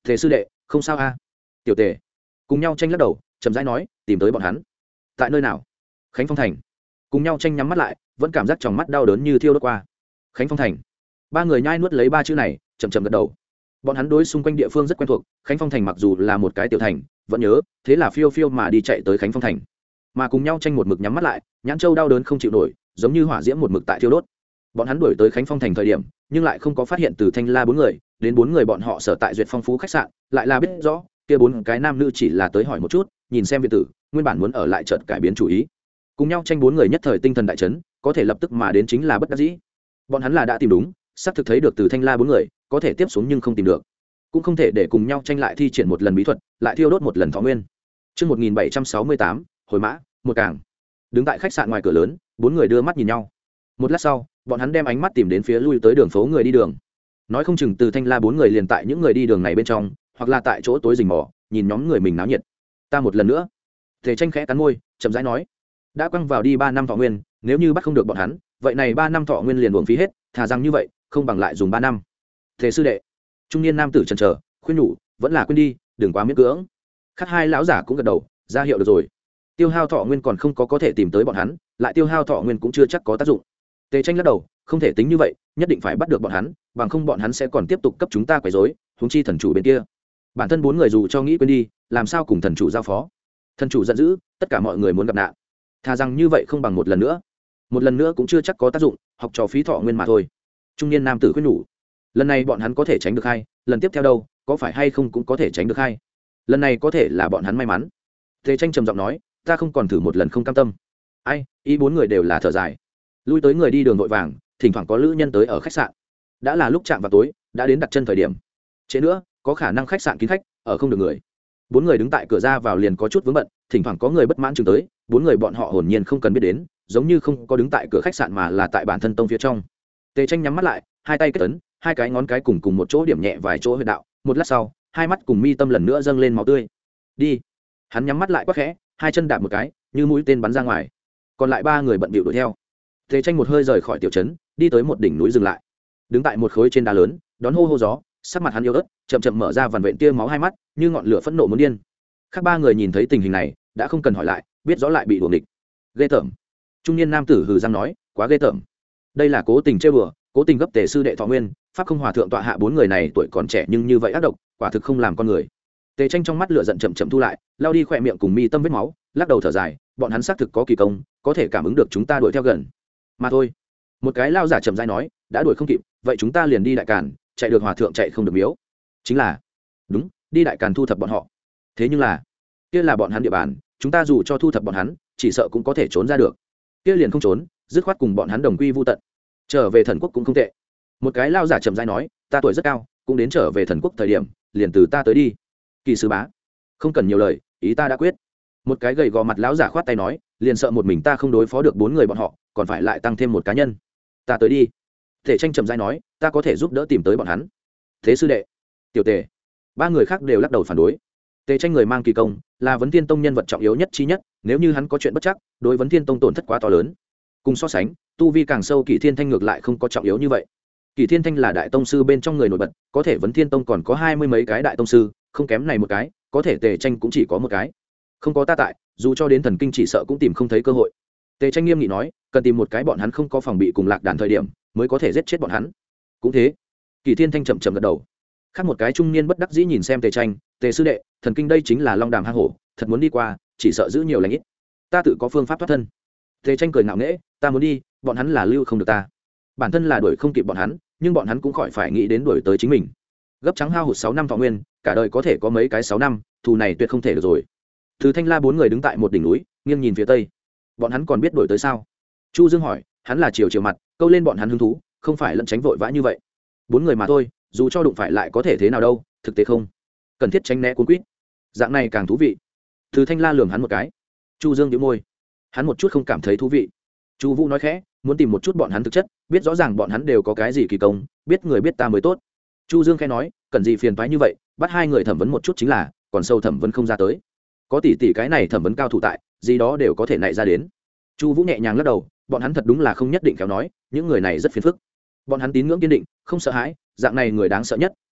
Thế sư đệ không sao a? Tiểu tề cùng nhau tranh lắc đầu chậm rãi nói tìm tới bọn hắn tại nơi nào? Khánh Phong thành. Cùng nhau tranh nhắm mắt lại vẫn cảm giác tròng mắt đau đớn như thiêu đốt qua. Khánh Phong thành. Ba người nhai nuốt lấy ba chữ này chậm chậm gật đầu. Bọn hắn đối xung quanh địa phương rất quen thuộc. Khánh Phong thành mặc dù là một cái tiểu thành vẫn nhớ, thế là phiêu phiêu mà đi chạy tới Khánh Phong thành. Mà cùng nhau tranh một mực nhắm mắt lại, nhãn châu đau đớn không chịu nổi, giống như hỏa diễm một mực tại thiêu đốt. Bọn hắn đuổi tới Khánh Phong thành thời điểm nhưng lại không có phát hiện Từ Thanh La bốn người. Đến bốn người bọn họ sở tại Duyệt Phong Phú khách sạn lại là biết rõ kia bốn cái nam nữ chỉ là tới hỏi một chút, nhìn xem viện tử, nguyên bản muốn ở lại chợt cải biến chủ ý. Cùng nhau tranh bốn người nhất thời tinh thần đại chấn, có thể lập tức mà đến chính là bất đắc dĩ. Bọn hắn là đã tìm đúng, sắp thực thấy được Từ Thanh La bốn người, có thể tiếp xuống nhưng không tìm được, cũng không thể để cùng nhau tranh lại thi triển một lần bí thuật, lại thiêu đốt một lần thọ nguyên. Chương một nghìn bảy trăm sáu mươi tám, hồi mã, một càng. Đứng tại khách sạn ngoài cửa lớn, bốn người đưa mắt nhìn nhau. Một lát sau, bọn hắn đem ánh mắt tìm đến phía lui tới đường phố người đi đường. Nói không chừng Từ Thanh La bốn người liền tại những người đi đường này bên trong, hoặc là tại chỗ tối rình mò, nhìn nhóm người mình náo nhiệt. Ta một lần nữa. Tề Tranh khẽ cắn môi, chậm rãi nói, đã quăng vào đi ba năm thọ nguyên, nếu như bắt không được bọn hắn, vậy này ba năm thọ nguyên liền uổng phí hết, thà rằng như vậy, không bằng lại dùng ba năm. Thế sư đệ. Trung niên nam tử chần chờ, khuyên nhủ, vẫn là quên đi, đừng quá miễn cưỡng. Khác hai lão giả cũng gật đầu, ra hiệu được rồi. Tiêu hao thọ nguyên còn không có có thể tìm tới bọn hắn, lại tiêu hao thọ nguyên cũng chưa chắc có tác dụng. Tề Tranh lắc đầu, không thể tính như vậy, nhất định phải bắt được bọn hắn, bằng không bọn hắn sẽ còn tiếp tục cấp chúng ta quấy rối, huống chi thần chủ bên kia. Bản thân bốn người dù cho nghĩ quên đi, làm sao cùng thần chủ giao phó? Thần chủ giận dữ, tất cả mọi người muốn gặp nạn. Thà rằng như vậy không bằng một lần nữa. Một lần nữa cũng chưa chắc có tác dụng, học trò phí thọ nguyên mà thôi. Trung niên nam tử khuyên nhủ. Lần này bọn hắn có thể tránh được hay, lần tiếp theo đâu, có phải hay không cũng có thể tránh được hay. Lần này có thể là bọn hắn may mắn. Tề Tranh trầm giọng nói, ta không còn thử một lần không cam tâm. Ai, ý bốn người đều là thở dài. Lui tới người đi đường vội vàng, thỉnh thoảng có lữ nhân tới ở khách sạn. Đã là lúc chạm vào tối, đã đến đặt chân thời điểm. Trễ nữa, có khả năng khách sạn kín khách, ở không được người. Bốn người đứng tại cửa ra vào liền có chút vướng bận, thỉnh thoảng có người bất mãn chừng tới, bốn người bọn họ hồn nhiên không cần biết đến, giống như không có đứng tại cửa khách sạn mà là tại bản thân tông phía trong. Tề Tranh nhắm mắt lại, hai tay kết ấn, hai cái ngón cái cùng cùng một chỗ điểm nhẹ vài chỗ huyệt đạo, một lát sau, hai mắt cùng mi tâm lần nữa dâng lên máu tươi. Đi. Hắn nhắm mắt lại quắc khẽ, hai chân đạp một cái, như mũi tên bắn ra ngoài. Còn lại ba người bận bịu đuổi theo. Tề Tranh một hơi rời khỏi tiểu trấn, đi tới một đỉnh núi dừng lại. Đứng tại một khối trên đá lớn, đón hô hô gió, sắc mặt hắn yếu ớt, chậm chậm mở ra vằn vện tia máu hai mắt, như ngọn lửa phẫn nộ muốn điên. Khác ba người nhìn thấy tình hình này, đã không cần hỏi lại, biết rõ lại bị đuổi địch. Ghê tởm. Trung niên nam tử hừ răng nói, quá ghê tởm. Đây là cố tình trêu đùa, cố tình gấp Tề sư đệ thọ nguyên, pháp không hòa thượng tọa hạ bốn người này tuổi còn trẻ nhưng như vậy ác độc, quả thực không làm con người. Tề Tranh trong mắt lửa giận chậm chậm thu lại, lao đi khỏe miệng cùng mi tâm vết máu, lắc đầu thở dài, bọn hắn xác thực có kỳ công, có thể cảm ứng được chúng ta đuổi theo gần. Mà thôi. Một cái lao giả chậm rãi nói, đã đuổi không kịp, vậy chúng ta liền đi đại càn, chạy được hòa thượng chạy không được miếu. Chính là, đúng, đi đại càn thu thập bọn họ. Thế nhưng là, kia là bọn hắn địa bàn, chúng ta dù cho thu thập bọn hắn, chỉ sợ cũng có thể trốn ra được. Kia liền không trốn, dứt khoát cùng bọn hắn đồng quy vu tận. Trở về thần quốc cũng không tệ. Một cái lao giả chậm rãi nói, ta tuổi rất cao, cũng đến trở về thần quốc thời điểm, liền từ ta tới đi. Kỳ sư bá, không cần nhiều lời, ý ta đã quyết. Một cái gầy gò mặt lão giả khoát tay nói, liền sợ một mình ta không đối phó được bốn người bọn họ, còn phải lại tăng thêm một cá nhân. Ta tới đi. Tề Tranh chậm rãi nói, ta có thể giúp đỡ tìm tới bọn hắn. Thế sư đệ, tiểu Tề, ba người khác đều lắc đầu phản đối. Tề Tranh người mang kỳ công, là Vấn Thiên Tông nhân vật trọng yếu nhất chi nhất, nếu như hắn có chuyện bất chắc, đối Vấn Thiên Tông tổn thất quá to lớn. Cùng so sánh, tu vi càng sâu Kỷ Thiên Thanh ngược lại không có trọng yếu như vậy. Kỷ Thiên Thanh là đại tông sư bên trong người nổi bật, có thể Vấn Thiên Tông còn có hai mươi mấy cái đại tông sư, không kém này một cái, có thể Tề Tranh cũng chỉ có một cái. Không có ta tại, dù cho đến thần kinh chỉ sợ cũng tìm không thấy cơ hội. Tề Tranh nghiêm nghị nói, cần tìm một cái bọn hắn không có phòng bị cùng lạc đàn thời điểm, mới có thể giết chết bọn hắn. Cũng thế. Kỷ Thiên Thanh chậm chậm gật đầu. Khác một cái trung niên bất đắc dĩ nhìn xem Tề Tranh, Tề sư đệ, thần kinh đây chính là long đàm hang hổ, thật muốn đi qua, chỉ sợ giữ nhiều lành ít. Ta tự có phương pháp thoát thân. Tề Tranh cười ngạo nghễ, ta muốn đi, bọn hắn là lưu không được ta. Bản thân là đuổi không kịp bọn hắn, nhưng bọn hắn cũng khỏi phải nghĩ đến đuổi tới chính mình. Gấp trắng hao hụt sáu năm thọ nguyên, cả đời có thể có mấy cái sáu năm, thù này tuyệt không thể được rồi. Từ Thanh La bốn người đứng tại một đỉnh núi, nghiêng nhìn phía tây. Bọn hắn còn biết đuổi tới sao? Chu Dương hỏi, hắn là chiều chiều mặt, câu lên bọn hắn hứng thú, không phải lẫn tránh vội vã như vậy. Bốn người mà thôi, dù cho đụng phải lại có thể thế nào đâu, thực tế không. Cần thiết tránh né cuốn quýt. Dạng này càng thú vị. Từ Thanh La lườm hắn một cái. Chu Dương nhíu môi. Hắn một chút không cảm thấy thú vị. Chu Vũ nói khẽ, muốn tìm một chút bọn hắn thực chất, biết rõ ràng bọn hắn đều có cái gì kỳ công, biết người biết ta mới tốt. Chu Dương khẽ nói, cần gì phiền toái như vậy, bắt hai người thẩm vấn một chút chính là, còn sâu thẩm vấn không ra tới. Có tỷ tỷ cái này thẩm vấn cao thủ tại, gì đó đều có thể nảy ra đến. Chu Vũ nhẹ nhàng lắc đầu, bọn hắn thật đúng là không nhất định khéo nói, những người này rất phiền phức. Bọn hắn tín ngưỡng kiên định, không sợ hãi, dạng này người đáng sợ nhất,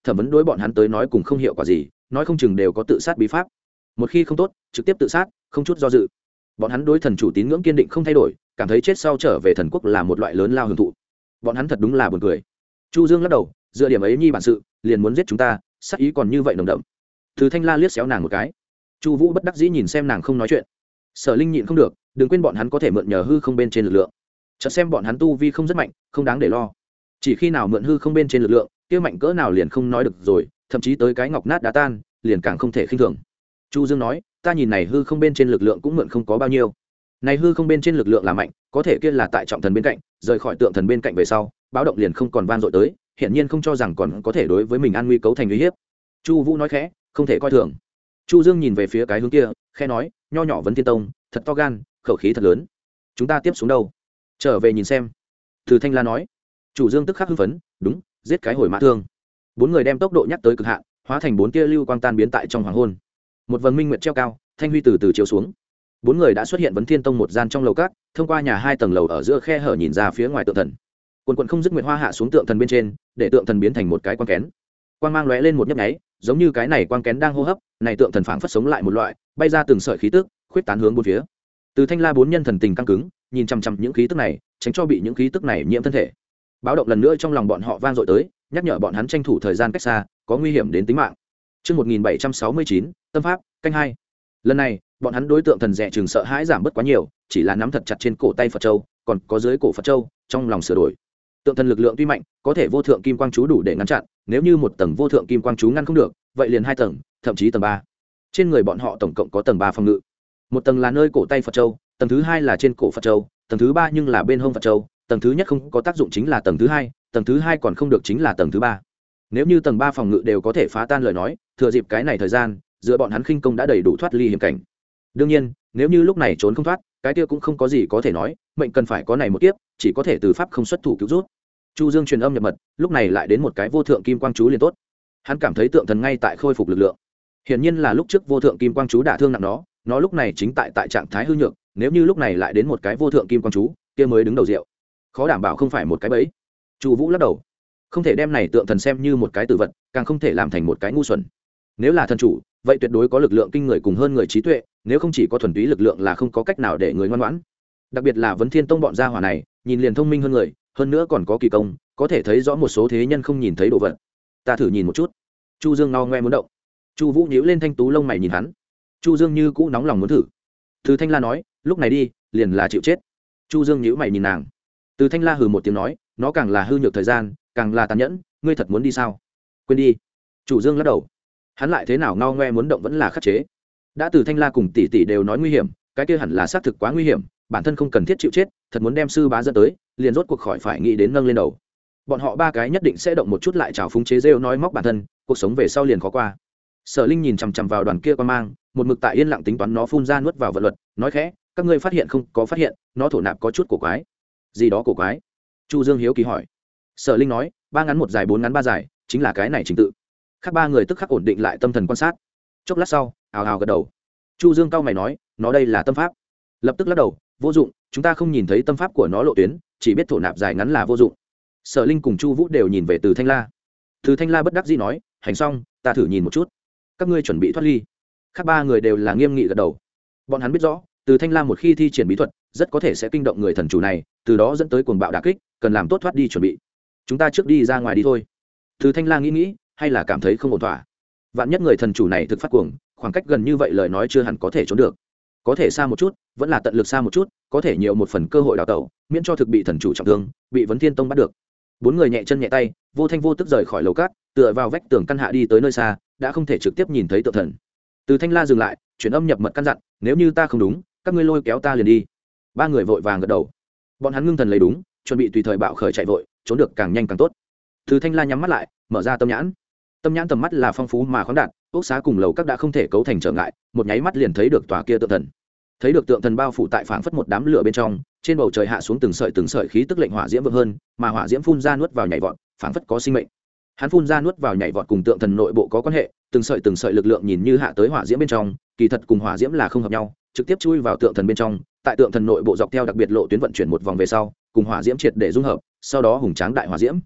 thẩm vấn đối bọn hắn tới nói cùng không hiệu quả gì, nói không chừng đều có tự sát bí pháp. Một khi không tốt, trực tiếp tự sát, không chút do dự. Bọn hắn đối thần chủ tín ngưỡng kiên định không thay đổi, cảm thấy chết sau trở về thần quốc là một loại lớn lao hưởng thụ. Bọn hắn thật đúng là buồn cười. Chu Dương lắc đầu, dựa điểm ấy nhi bản sự, liền muốn giết chúng ta, sát ý còn như vậy nồng đậm. Từ Thanh La liếc xéo nàng một cái. Chu Vũ bất đắc dĩ nhìn xem nàng không nói chuyện. Sở Linh nhịn không được, đừng quên bọn hắn có thể mượn nhờ hư không bên trên lực lượng. Chợt xem bọn hắn tu vi không rất mạnh, không đáng để lo. Chỉ khi nào mượn hư không bên trên lực lượng, kia mạnh cỡ nào liền không nói được rồi, thậm chí tới cái ngọc nát đá tan, liền càng không thể khinh thường. Chu Dương nói, ta nhìn này hư không bên trên lực lượng cũng mượn không có bao nhiêu. Này hư không bên trên lực lượng là mạnh, có thể kia là tại trọng thần bên cạnh, rời khỏi tượng thần bên cạnh về sau, báo động liền không còn vang dội tới, hiển nhiên không cho rằng còn có thể đối với mình an nguy cấu thành uy hiếp. Chu Vũ nói khẽ, không thể coi thường. Chu Dương nhìn về phía cái hướng kia, khẽ nói, nho nhỏ Vấn Thiên Tông, thật to gan, khẩu khí thật lớn. Chúng ta tiếp xuống đâu? Trở về nhìn xem. Từ Thanh La nói. Chủ Dương tức khắc hưng phấn, đúng, giết cái hồi mã thương. Bốn người đem tốc độ nhắc tới cực hạn, hóa thành bốn tia lưu quang tan biến tại trong hoàng hôn. Một vầng minh nguyệt treo cao, thanh huy từ từ chiếu xuống. Bốn người đã xuất hiện Vấn Thiên Tông một gian trong lầu cát, thông qua nhà hai tầng lầu ở giữa khe hở nhìn ra phía ngoài tượng thần. Quần quần không dứt nguyệt hoa hạ xuống tượng thần bên trên, để tượng thần biến thành một cái quang kén. Quang mang lóe lên một nhấp nháy, giống như cái này quang kén đang hô hấp, này tượng thần phảng phất sống lại một loại, bay ra từng sợi khí tức, khuyết tán hướng bốn phía. Từ Thanh La bốn nhân thần tình căng cứng, nhìn chằm chằm những khí tức này, tránh cho bị những khí tức này nhiễm thân thể. Báo động lần nữa trong lòng bọn họ vang dội tới, nhắc nhở bọn hắn tranh thủ thời gian cách xa, có nguy hiểm đến tính mạng. Chương một nghìn bảy trăm sáu mươi chín, tâm pháp, canh hai. Lần này, bọn hắn đối tượng thần rẻ chừng sợ hãi giảm bớt quá nhiều, chỉ là nắm thật chặt trên cổ tay Phật châu, còn có dưới cổ Phật châu, trong lòng sửa đổi. Tượng thần lực lượng tuy mạnh, có thể vô thượng kim quang chú đủ để ngăn chặn, nếu như một tầng vô thượng kim quang chú ngăn không được, vậy liền hai tầng, thậm chí tầng ba. Trên người bọn họ tổng cộng có tầng ba phòng ngự. Một tầng là nơi cổ tay Phật châu, tầng thứ hai là trên cổ Phật châu, tầng thứ ba nhưng là bên hông Phật châu, tầng thứ nhất không có tác dụng chính là tầng thứ hai, tầng thứ hai còn không được chính là tầng thứ ba. Nếu như tầng ba phòng ngự đều có thể phá tan lời nói, thừa dịp cái này thời gian, giữa bọn hắn khinh công đã đầy đủ thoát ly hiểm cảnh. Đương nhiên, nếu như lúc này trốn không thoát, cái kia cũng không có gì có thể nói, mệnh cần phải có này một kiếp, chỉ có thể từ pháp không xuất thủ cứu rút. Chu Dương truyền âm nhập mật, lúc này lại đến một cái vô thượng kim quang chú liền tốt. Hắn cảm thấy tượng thần ngay tại khôi phục lực lượng. Hiển nhiên là lúc trước vô thượng kim quang chú đả thương nặng nó, nó lúc này chính tại tại trạng thái hư nhược, nếu như lúc này lại đến một cái vô thượng kim quang chú, kia mới đứng đầu rượu. Khó đảm bảo không phải một cái bẫy. Chu Vũ lắc đầu, không thể đem này tượng thần xem như một cái tử vật, càng không thể làm thành một cái ngu xuẩn. Nếu là thần chủ, vậy tuyệt đối có lực lượng kinh người cùng hơn người trí tuệ, nếu không chỉ có thuần túy lực lượng là không có cách nào để người ngoan ngoãn. Đặc biệt là Vấn Thiên Tông bọn gia hỏa này, nhìn liền thông minh hơn người, hơn nữa còn có kỳ công, có thể thấy rõ một số thế nhân không nhìn thấy đồ vật. Ta thử nhìn một chút. Chu Dương ngao ngoe muốn động. Chu Vũ nhíu lên thanh tú lông mày nhìn hắn. Chu Dương như cũ nóng lòng muốn thử. Từ Thanh La nói, lúc này đi, liền là chịu chết. Chu Dương nhíu mày nhìn nàng. Từ Thanh La hừ một tiếng nói, nó càng là hư nhược thời gian, càng là tàn nhẫn, ngươi thật muốn đi sao? Quên đi. Chu Dương lắc đầu. Hắn lại thế nào ngao ngoe muốn động vẫn là khắc chế. Đã Từ Thanh La cùng tỷ tỷ đều nói nguy hiểm, cái kia hẳn là xác thực quá nguy hiểm, bản thân không cần thiết chịu chết, thật muốn đem sư bá dẫn tới, liền rốt cuộc khỏi phải nghĩ đến nâng lên đầu. Bọn họ ba cái nhất định sẽ động một chút lại trào phúng chế rêu nói móc bản thân, cuộc sống về sau liền khó qua. Sở Linh nhìn chằm chằm vào đoàn kia qua mang, một mực tại yên lặng tính toán nó phun ra nuốt vào vận luật, nói khẽ, các ngươi phát hiện không? Có phát hiện, nó thổ nạp có chút cổ quái. Gì đó cổ quái? Chu Dương hiếu kỳ hỏi. Sở Linh nói, ba ngắn một dài, bốn ngắn ba dài, chính là cái này trình tự. Khác ba người tức khắc ổn định lại tâm thần quan sát. Chốc lát sau, ào ào gật đầu. Chu Dương cau mày nói, nó đây là tâm pháp. Lập tức lắc đầu, vô dụng, chúng ta không nhìn thấy tâm pháp của nó lộ tuyến, chỉ biết thổ nạp dài ngắn là vô dụng. Sở Linh cùng Chu Vũ đều nhìn về Từ Thanh La. Từ Thanh La bất đắc dĩ nói, hành xong, ta thử nhìn một chút. Các ngươi chuẩn bị thoát ly. Khác ba người đều là nghiêm nghị gật đầu. Bọn hắn biết rõ, Từ Thanh La một khi thi triển bí thuật, rất có thể sẽ kinh động người thần chủ này, từ đó dẫn tới cuồng bạo đả kích, cần làm tốt thoát đi chuẩn bị. Chúng ta trước đi ra ngoài đi thôi. Từ Thanh La nghĩ nghĩ, hay là cảm thấy không ổn thỏa. Vạn nhất người thần chủ này thực phát cuồng, khoảng cách gần như vậy lời nói chưa hẳn có thể trốn được. Có thể xa một chút, vẫn là tận lực xa một chút, có thể nhiều một phần cơ hội đào tẩu, miễn cho thực bị thần chủ trọng thương, bị Vấn Thiên Tông bắt được. Bốn người nhẹ chân nhẹ tay, vô thanh vô tức rời khỏi lầu cát, tựa vào vách tường căn hạ đi tới nơi xa, đã không thể trực tiếp nhìn thấy tượng thần. Từ Thanh La dừng lại, chuyển âm nhập mật căn dặn, nếu như ta không đúng, các ngươi lôi kéo ta liền đi. Ba người vội vàng gật đầu. Bọn hắn ngưng thần lấy đúng, chuẩn bị tùy thời bạo khởi chạy vội, trốn được càng nhanh càng tốt. Từ Thanh La nhắm mắt lại, mở ra tâm nhãn. Tâm nhãn tầm mắt là phong phú mà khoáng đạt, ốc xá cùng lầu các đã không thể cấu thành trở ngại, một nháy mắt liền thấy được tòa kia tượng thần. Thấy được tượng thần bao phủ tại phảng phất một đám lửa bên trong, trên bầu trời hạ xuống từng sợi từng sợi khí tức lệnh hỏa diễm vượng hơn, mà hỏa diễm phun ra nuốt vào nhảy vọt, phảng phất có sinh mệnh. Hắn phun ra nuốt vào nhảy vọt cùng tượng thần nội bộ có quan hệ, từng sợi từng sợi lực lượng nhìn như hạ tới hỏa diễm bên trong, kỳ thật cùng hỏa diễm là không hợp nhau, trực tiếp chui vào tượng thần bên trong, tại tượng thần nội bộ dọc theo đặc biệt lộ tuyến vận chuyển một vòng về sau, cùng hỏa diễm triệt để dung hợp, sau đó hùng tráng đại hỏa diễm.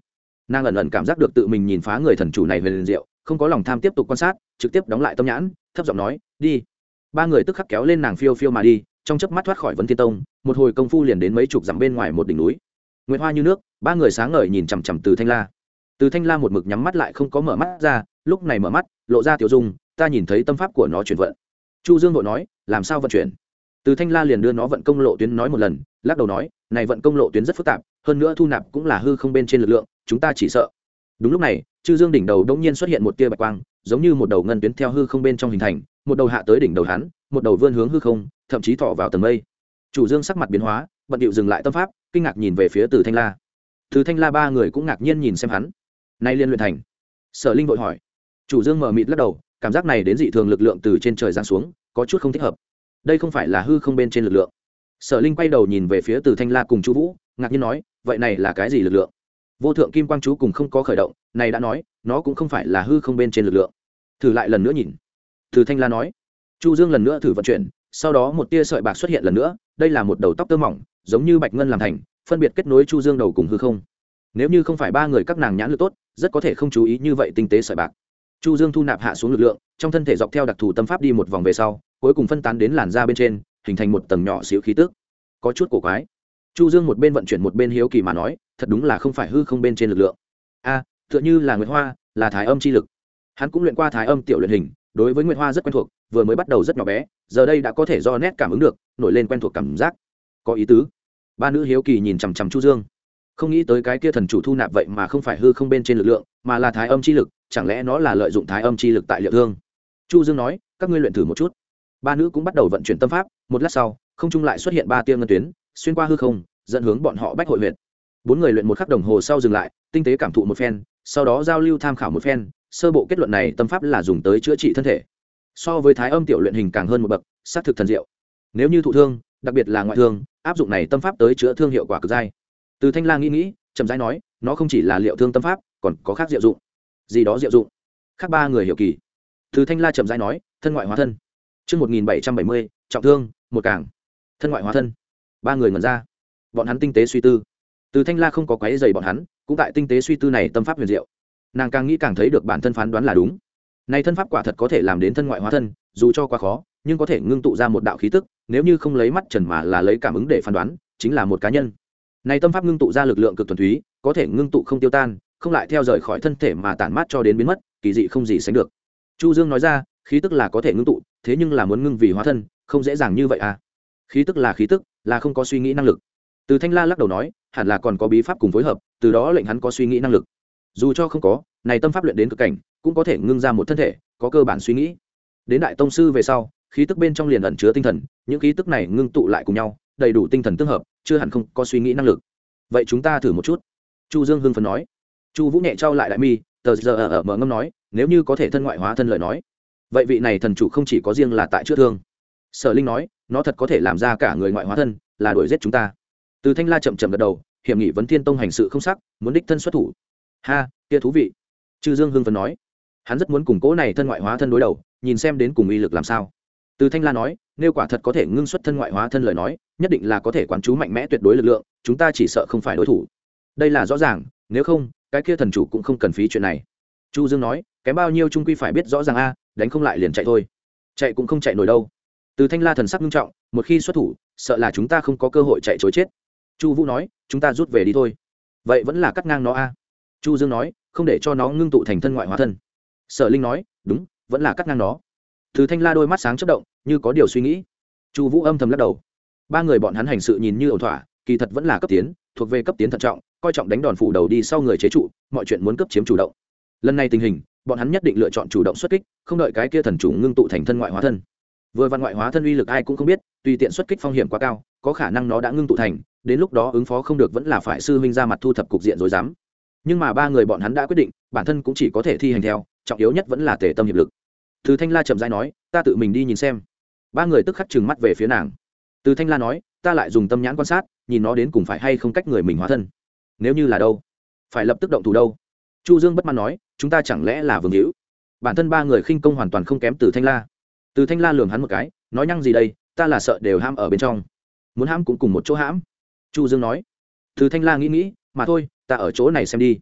nàng ẩn ẩn cảm giác được tự mình nhìn phá người thần chủ này về liền diệu, không có lòng tham tiếp tục quan sát, trực tiếp đóng lại tâm nhãn, thấp giọng nói đi. Ba người tức khắc kéo lên nàng phiêu phiêu mà đi, trong chớp mắt thoát khỏi Vấn Thiên Tông, một hồi công phu liền đến mấy chục dặm bên ngoài một đỉnh núi. Nguyệt hoa như nước, ba người sáng ngời nhìn chằm chằm Từ Thanh La. Từ Thanh La một mực nhắm mắt lại không có mở mắt ra, lúc này mở mắt, lộ ra tiểu dung, ta nhìn thấy tâm pháp của nó chuyển vận. Chu Dương vội nói, làm sao vận chuyển? Từ Thanh La liền đưa nó vận công lộ tuyến nói một lần, lắc đầu nói, này vận công lộ tuyến rất phức tạp, hơn nữa thu nạp cũng là hư không bên trên lực lượng, chúng ta chỉ sợ. Đúng lúc này, Chư Dương đỉnh đầu đột nhiên xuất hiện một tia bạch quang, giống như một đầu ngân tuyến theo hư không bên trong hình thành, một đầu hạ tới đỉnh đầu hắn, một đầu vươn hướng hư không, thậm chí thọ vào tầng mây. Chủ Dương sắc mặt biến hóa, bận điệu dừng lại tâm pháp, kinh ngạc nhìn về phía Từ Thanh La. Từ Thanh La ba người cũng ngạc nhiên nhìn xem hắn. Nay liên luyện thành? Sở Linh vội hỏi. Chủ Dương mở mịt lắc đầu, cảm giác này đến dị thường lực lượng từ trên trời giáng xuống, có chút không thích hợp. Đây không phải là hư không bên trên lực lượng. Sở Linh quay đầu nhìn về phía Từ Thanh La cùng Chu Vũ, ngạc nhiên nói, vậy này là cái gì lực lượng? Vô thượng kim quang chú cùng không có khởi động, này đã nói, nó cũng không phải là hư không bên trên lực lượng. Thử lại lần nữa nhìn. Từ Thanh La nói. Chu Dương lần nữa thử vận chuyển, sau đó một tia sợi bạc xuất hiện lần nữa, đây là một đầu tóc tơ mỏng, giống như bạch ngân làm thành, phân biệt kết nối Chu Dương đầu cùng hư không. Nếu như không phải ba người các nàng nhãn lực tốt, rất có thể không chú ý như vậy tinh tế sợi bạc. Chu Dương thu nạp hạ xuống lực lượng, trong thân thể dọc theo đặc thù tâm pháp đi một vòng về sau, cuối cùng phân tán đến làn da bên trên, hình thành một tầng nhỏ xíu khí tức. Có chút cổ quái. Chu Dương một bên vận chuyển một bên hiếu kỳ mà nói, thật đúng là không phải hư không bên trên lực lượng. A, tựa như là Nguyệt Hoa, là thái âm chi lực. Hắn cũng luyện qua thái âm tiểu luyện hình, đối với Nguyệt Hoa rất quen thuộc, vừa mới bắt đầu rất nhỏ bé, giờ đây đã có thể do nét cảm ứng được, nổi lên quen thuộc cảm giác. Có ý tứ. Ba nữ hiếu kỳ nhìn chằm chằm Chu Dương, không nghĩ tới cái kia thần chủ thu nạp vậy mà không phải hư không bên trên lực lượng, mà là thái âm chi lực, chẳng lẽ nó là lợi dụng thái âm chi lực tại liệu thương? Chu Dương nói, các ngươi luyện thử một chút. Ba nữ cũng bắt đầu vận chuyển tâm pháp, một lát sau, không trung lại xuất hiện ba tia ngân tuyến, xuyên qua hư không, dẫn hướng bọn họ bách hội huyệt. Bốn người luyện một khắc đồng hồ sau dừng lại, tinh tế cảm thụ một phen, sau đó giao lưu tham khảo một phen, sơ bộ kết luận này tâm pháp là dùng tới chữa trị thân thể, so với thái âm tiểu luyện hình càng hơn một bậc, sát thực thần diệu. Nếu như thụ thương, đặc biệt là ngoại thương, áp dụng này tâm pháp tới chữa thương hiệu quả cực dai. Từ Thanh Lang nghĩ nghĩ, chậm rãi nói, nó không chỉ là liệu thương tâm pháp, còn có khác diệu dụng. Gì đó diệu dụng? Khác ba người hiểu kỳ. Từ Thanh La chậm rãi nói, thân ngoại hóa thân. Chương một nghìn bảy trăm bảy mươi, trọng thương, một càng. Thân ngoại hóa thân. Ba người ngẩn ra. Bọn hắn tinh tế suy tư. Từ Thanh La không có quấy rầy bọn hắn, cũng tại tinh tế suy tư này tâm pháp huyền diệu. Nàng càng nghĩ càng thấy được bản thân phán đoán là đúng. Này thân pháp quả thật có thể làm đến thân ngoại hóa thân, dù cho quá khó, nhưng có thể ngưng tụ ra một đạo khí tức, nếu như không lấy mắt trần mà là lấy cảm ứng để phán đoán, chính là một cá nhân. Này tâm pháp ngưng tụ ra lực lượng cực thuần túy, có thể ngưng tụ không tiêu tan, không lại theo rời khỏi thân thể mà tản mát cho đến biến mất, kỳ dị không gì sánh được. Chu Dương nói ra, khí tức là có thể ngưng tụ, thế nhưng là muốn ngưng vì hóa thân, không dễ dàng như vậy à? Khí tức là khí tức, là không có suy nghĩ năng lực. Từ Thanh La lắc đầu nói, hẳn là còn có bí pháp cùng phối hợp, từ đó lệnh hắn có suy nghĩ năng lực. Dù cho không có, này tâm pháp luyện đến cực cảnh, cũng có thể ngưng ra một thân thể, có cơ bản suy nghĩ. Đến đại tông sư về sau, khí tức bên trong liền ẩn chứa tinh thần, những khí tức này ngưng tụ lại cùng nhau, đầy đủ tinh thần tương hợp, chưa hẳn không có suy nghĩ năng lực. Vậy chúng ta thử một chút. Chu Dương hưng phấn nói. Chu Vũ nhẹ trao lại đại mi, tờ giờ ở mở ngâm nói, nếu như có thể thân ngoại hóa thân lời nói, vậy vị này thần chủ không chỉ có riêng là tại chữa thương. Sở Linh nói, nó thật có thể làm ra cả người ngoại hóa thân, là đuổi giết chúng ta. Từ Thanh La chậm chậm gật đầu, hiểm nghị Vấn Thiên Tông hành sự không sắc, muốn đích thân xuất thủ. Ha, kia thú vị. Chư Dương hưng phấn nói, hắn rất muốn cùng cố này thân ngoại hóa thân đối đầu, nhìn xem đến cùng uy lực làm sao. Từ Thanh La nói, nếu quả thật có thể ngưng xuất thân ngoại hóa thân lời nói, nhất định là có thể quán chú mạnh mẽ tuyệt đối lực lượng, chúng ta chỉ sợ không phải đối thủ. Đây là rõ ràng, nếu không, cái kia thần chủ cũng không cần phí chuyện này. Chu Dương nói, kém bao nhiêu trung quy phải biết rõ ràng a, đánh không lại liền chạy thôi. Chạy cũng không chạy nổi đâu. Từ Thanh La thần sắc nghiêm trọng, một khi xuất thủ, sợ là chúng ta không có cơ hội chạy trối chết. Chu Vũ nói, chúng ta rút về đi thôi. Vậy vẫn là cắt ngang nó a. Chu Dương nói, không để cho nó ngưng tụ thành thân ngoại hóa thân. Sở Linh nói, đúng, vẫn là cắt ngang nó. Từ Thanh La đôi mắt sáng chớp động, như có điều suy nghĩ. Chu Vũ âm thầm lắc đầu. Ba người bọn hắn hành sự nhìn như ổn thỏa, kỳ thật vẫn là cấp tiến, thuộc về cấp tiến thận trọng, coi trọng đánh đòn phủ đầu đi sau người chế trụ, mọi chuyện muốn cấp chiếm chủ động. Lần này tình hình, bọn hắn nhất định lựa chọn chủ động xuất kích, không đợi cái kia thần chủ ngưng tụ thành thân ngoại hóa thân. Vừa văn ngoại hóa thân uy lực ai cũng không biết, tùy tiện xuất kích phong hiểm quá cao, có khả năng nó đã ngưng tụ thành, đến lúc đó ứng phó không được vẫn là phải sư huynh ra mặt thu thập cục diện rối rắm. Nhưng mà ba người bọn hắn đã quyết định, bản thân cũng chỉ có thể thi hành theo, trọng yếu nhất vẫn là tề tâm hiệp lực. Từ Thanh La chậm rãi nói, ta tự mình đi nhìn xem. Ba người tức khắc trừng mắt về phía nàng. Từ Thanh La nói, ta lại dùng tâm nhãn quan sát, nhìn nó đến cùng phải hay không cách người mình hóa thân. Nếu như là đâu, phải lập tức động thủ đâu. Chu Dương bất mãn nói, chúng ta chẳng lẽ là vương hữu? Bản thân ba người khinh công hoàn toàn không kém Từ Thanh La. Từ Thanh La lườm hắn một cái, nói nhăng gì đây, ta là sợ đều ham ở bên trong, muốn hãm cũng cùng một chỗ hãm. Chu Dương nói. Từ Thanh La nghĩ nghĩ, mà thôi, ta ở chỗ này xem đi.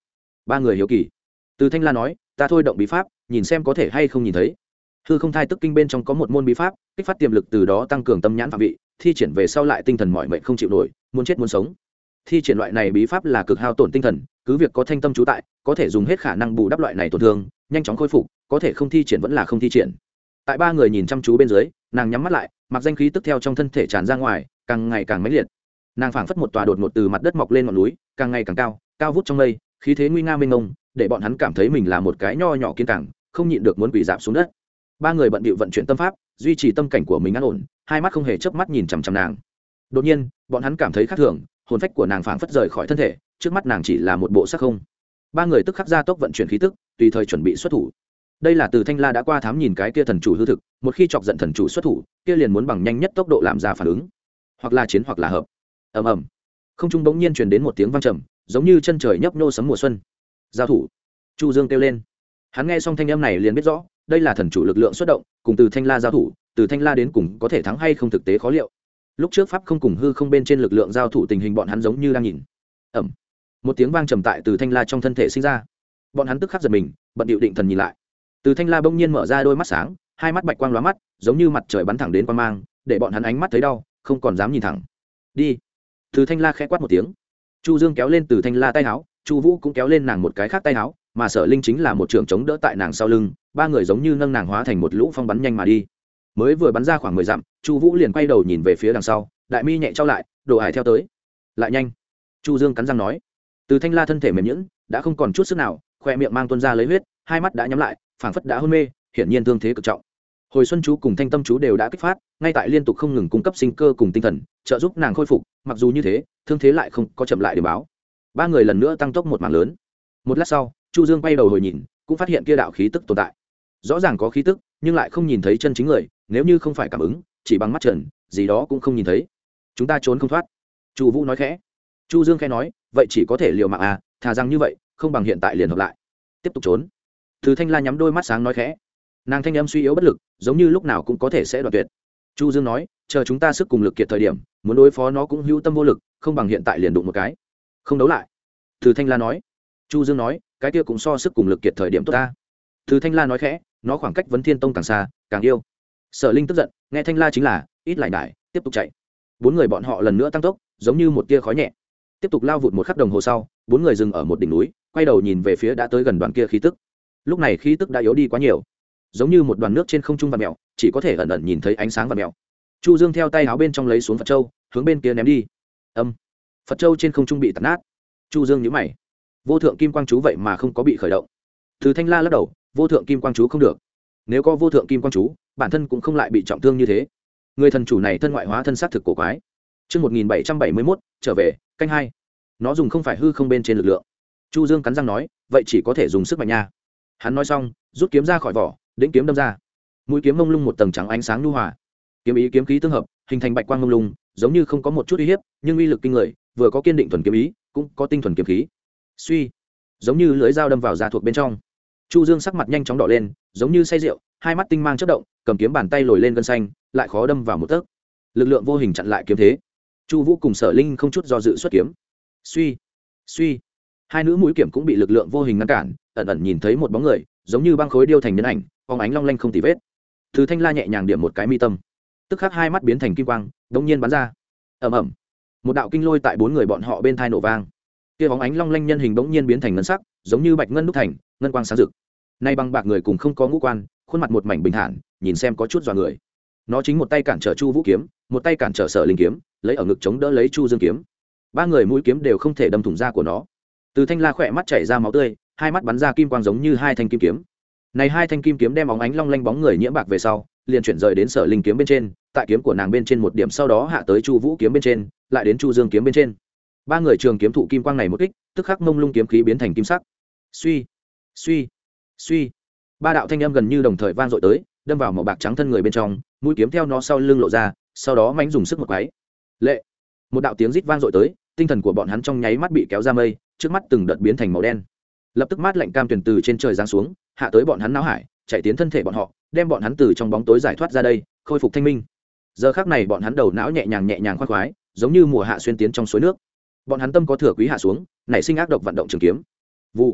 ba người hiếu kỳ. Từ Thanh La nói, ta thôi động bí pháp, nhìn xem có thể hay không nhìn thấy. Hư không thai tức kinh bên trong có một môn bí pháp, kích phát tiềm lực từ đó tăng cường tâm nhãn phạm vị, thi triển về sau lại tinh thần mỏi mệt không chịu nổi, muốn chết muốn sống. Thi triển loại này bí pháp là cực hao tổn tinh thần, cứ việc có thanh tâm chú tại, có thể dùng hết khả năng bù đắp loại này tổn thương, nhanh chóng khôi phục, có thể không thi triển vẫn là không thi triển. Tại ba người nhìn chăm chú bên dưới, nàng nhắm mắt lại, mặc danh khí tức theo trong thân thể tràn ra ngoài, càng ngày càng mãnh liệt. Nàng phảng phất một tòa đột ngột từ mặt đất mọc lên ngọn núi, càng ngày càng cao, cao vút trong mây, khí thế nguy nga mênh mông, để bọn hắn cảm thấy mình là một cái nho nhỏ kiên cảng, không nhịn được muốn quỳ rạp xuống đất. Ba người bận bịu vận chuyển tâm pháp, duy trì tâm cảnh của mình an ổn, hai mắt không hề chớp mắt nhìn chằm chằm nàng. Đột nhiên, bọn hắn cảm thấy khác thường, hồn phách của nàng phảng phất rời khỏi thân thể, trước mắt nàng chỉ là một bộ xác không. Ba người tức khắc ra tốc vận chuyển khí tức, tùy thời chuẩn bị xuất thủ. Đây là Từ Thanh La đã qua thám nhìn cái kia thần chủ hư thực, một khi chọc giận thần chủ xuất thủ, kia liền muốn bằng nhanh nhất tốc độ làm ra phản ứng, hoặc là chiến hoặc là hợp. Ầm ầm. Không trung bỗng nhiên truyền đến một tiếng vang trầm, giống như chân trời nhấp nhô sấm mùa xuân. Giao thủ. Chu Dương kêu lên. Hắn nghe xong thanh âm này liền biết rõ, đây là thần chủ lực lượng xuất động, cùng Từ Thanh La giao thủ, Từ Thanh La đến cùng có thể thắng hay không thực tế khó liệu. Lúc trước pháp không cùng hư không bên trên lực lượng giao thủ tình hình bọn hắn giống như đang nhìn. Ầm. Một tiếng vang trầm tại Từ Thanh La trong thân thể sinh ra. Bọn hắn tức khắc giật mình, bận điệu định thần nhìn lại. Từ Thanh La bỗng nhiên mở ra đôi mắt sáng, hai mắt bạch quang lóa mắt, giống như mặt trời bắn thẳng đến quang mang, để bọn hắn ánh mắt thấy đau, không còn dám nhìn thẳng. Đi. Từ Thanh La khẽ quát một tiếng. Chu Dương kéo lên Từ Thanh La tay áo, Chu Vũ cũng kéo lên nàng một cái khác tay áo, mà Sở Linh chính là một trường chống đỡ tại nàng sau lưng, ba người giống như nâng nàng hóa thành một lũ phong bắn nhanh mà đi. Mới vừa bắn ra khoảng mười dặm, Chu Vũ liền quay đầu nhìn về phía đằng sau, đại mi nhẹ trao lại, Đồ Hải theo tới. Lại nhanh. Chu Dương cắn răng nói. Từ Thanh La thân thể mềm nhũn, đã không còn chút sức nào, khoe miệng mang tuôn ra lấy huyết, hai mắt đã nhắm lại, phảng phất đã hôn mê, hiển nhiên thương thế cực trọng. Hồi Xuân chú cùng Thanh Tâm chú đều đã kích phát, ngay tại liên tục không ngừng cung cấp sinh cơ cùng tinh thần, trợ giúp nàng khôi phục, mặc dù như thế, thương thế lại không có chậm lại để báo. Ba người lần nữa tăng tốc một mảng lớn. Một lát sau, Chu Dương quay đầu hồi nhìn, cũng phát hiện kia đạo khí tức tồn tại. Rõ ràng có khí tức, nhưng lại không nhìn thấy chân chính người, nếu như không phải cảm ứng, chỉ bằng mắt trần, gì đó cũng không nhìn thấy. Chúng ta trốn không thoát. Chu Vũ nói khẽ. Chu Dương khẽ nói, vậy chỉ có thể liều mạng à, thà rằng như vậy, không bằng hiện tại liền hợp lại. Tiếp tục trốn. Từ Thanh La nhắm đôi mắt sáng nói khẽ. Nàng thanh âm suy yếu bất lực, giống như lúc nào cũng có thể sẽ đoạn tuyệt. Chu Dương nói, chờ chúng ta sức cùng lực kiệt thời điểm, muốn đối phó nó cũng hữu tâm vô lực, không bằng hiện tại liền đụng một cái. Không đấu lại. Từ Thanh La nói. Chu Dương nói, cái kia cũng so sức cùng lực kiệt thời điểm tốt ta. Từ Thanh La nói khẽ, nó khoảng cách Vấn Thiên Tông càng xa, càng yêu. Sở Linh tức giận, nghe Thanh La chính là, ít lại đại, tiếp tục chạy. Bốn người bọn họ lần nữa tăng tốc, giống như một tia khói nhẹ. Tiếp tục lao vụt một khắc đồng hồ sau, bốn người dừng ở một đỉnh núi, quay đầu nhìn về phía đã tới gần đoàn kia khí tức. Lúc này khí tức đã yếu đi quá nhiều, giống như một đoàn nước trên không trung vặn mèo, chỉ có thể ẩn ẩn nhìn thấy ánh sáng vặn mèo. Chu Dương theo tay áo bên trong lấy xuống Phật châu, hướng bên kia ném đi. Âm. Phật châu trên không trung bị tạt nát. Chu Dương nhíu mày. Vô thượng kim quang chú vậy mà không có bị khởi động. Từ Thanh La lắc đầu, vô thượng kim quang chú không được. Nếu có vô thượng kim quang chú, bản thân cũng không lại bị trọng thương như thế. Người thần chủ này thân ngoại hóa thân sát thực cổ quái. Chương một nghìn bảy trăm bảy mươi mốt, trở về, canh hai. Nó dùng không phải hư không bên trên lực lượng. Chu Dương cắn răng nói, vậy chỉ có thể dùng sức mạnh nha. Hắn nói xong, rút kiếm ra khỏi vỏ, đĩnh kiếm đâm ra. Mũi kiếm mông lung một tầng trắng ánh sáng nhu hòa. Kiếm ý kiếm khí tương hợp, hình thành bạch quang mông lung, giống như không có một chút uy hiếp, nhưng uy lực kinh người, vừa có kiên định thuần kiếm ý, cũng có tinh thuần kiếm khí. Suy, giống như lưỡi dao đâm vào da thuộc bên trong. Chu Dương sắc mặt nhanh chóng đỏ lên, giống như say rượu, hai mắt tinh mang chớp động, cầm kiếm bàn tay lồi lên gân xanh, lại khó đâm vào một tấc. Lực lượng vô hình chặn lại kiếm thế. Chu Vũ cùng Sở Linh không chút do dự xuất kiếm. Suy, suy, hai nữ mũi kiếm cũng bị lực lượng vô hình ngăn cản, ẩn ẩn nhìn thấy một bóng người, giống như băng khối điêu thành nhân ảnh, phóng ánh long lanh không tì vết. Từ Thanh La nhẹ nhàng điểm một cái mi tâm, tức khắc hai mắt biến thành kim quang, đống nhiên bắn ra. Ầm ầm, một đạo kinh lôi tại bốn người bọn họ bên thai nổ vang. Kia bóng ánh long lanh nhân hình bỗng nhiên biến thành ngân sắc, giống như bạch ngân đúc thành, ngân quang sáng rực. Nay băng bạc người cùng không có ngũ quan, khuôn mặt một mảnh bình thản, nhìn xem có chút dọa người. Nó chính một tay cản trở Chu Vũ kiếm, một tay cản trở Sở Linh kiếm, lấy ở ngực chống đỡ lấy Chu Dương kiếm. Ba người mũi kiếm đều không thể đâm thủng da của nó. Từ Thanh La khỏe mắt chảy ra máu tươi, hai mắt bắn ra kim quang giống như hai thanh kim kiếm. Này hai thanh kim kiếm đem bóng ánh long lanh bóng người nhiễm bạc về sau, liền chuyển rời đến Sở Linh kiếm bên trên, tại kiếm của nàng bên trên một điểm sau đó hạ tới Chu Vũ kiếm bên trên, lại đến Chu Dương kiếm bên trên. Ba người trường kiếm thụ kim quang này một kích, tức khắc mông lung kiếm khí biến thành kim sắc. Suy, suy, suy. Ba đạo thanh âm gần như đồng thời vang dội tới, đâm vào màu bạc trắng thân người bên trong, mũi kiếm theo nó sau lưng lộ ra, sau đó mãnh dùng sức một quái. Lệ. Một đạo tiếng rít vang dội tới, tinh thần của bọn hắn trong nháy mắt bị kéo ra mây, trước mắt từng đợt biến thành màu đen. Lập tức mát lạnh cam tuyển từ trên trời giáng xuống, hạ tới bọn hắn não hải, chạy tiến thân thể bọn họ, đem bọn hắn từ trong bóng tối giải thoát ra đây, khôi phục thanh minh. Giờ khắc này bọn hắn đầu não nhẹ nhàng nhẹ nhàng khoan khoái, giống như mùa hạ xuyên tiến trong suối nước. Bọn hắn tâm có thừa quý hạ xuống, nảy sinh ác độc vận động trường kiếm. Vụ.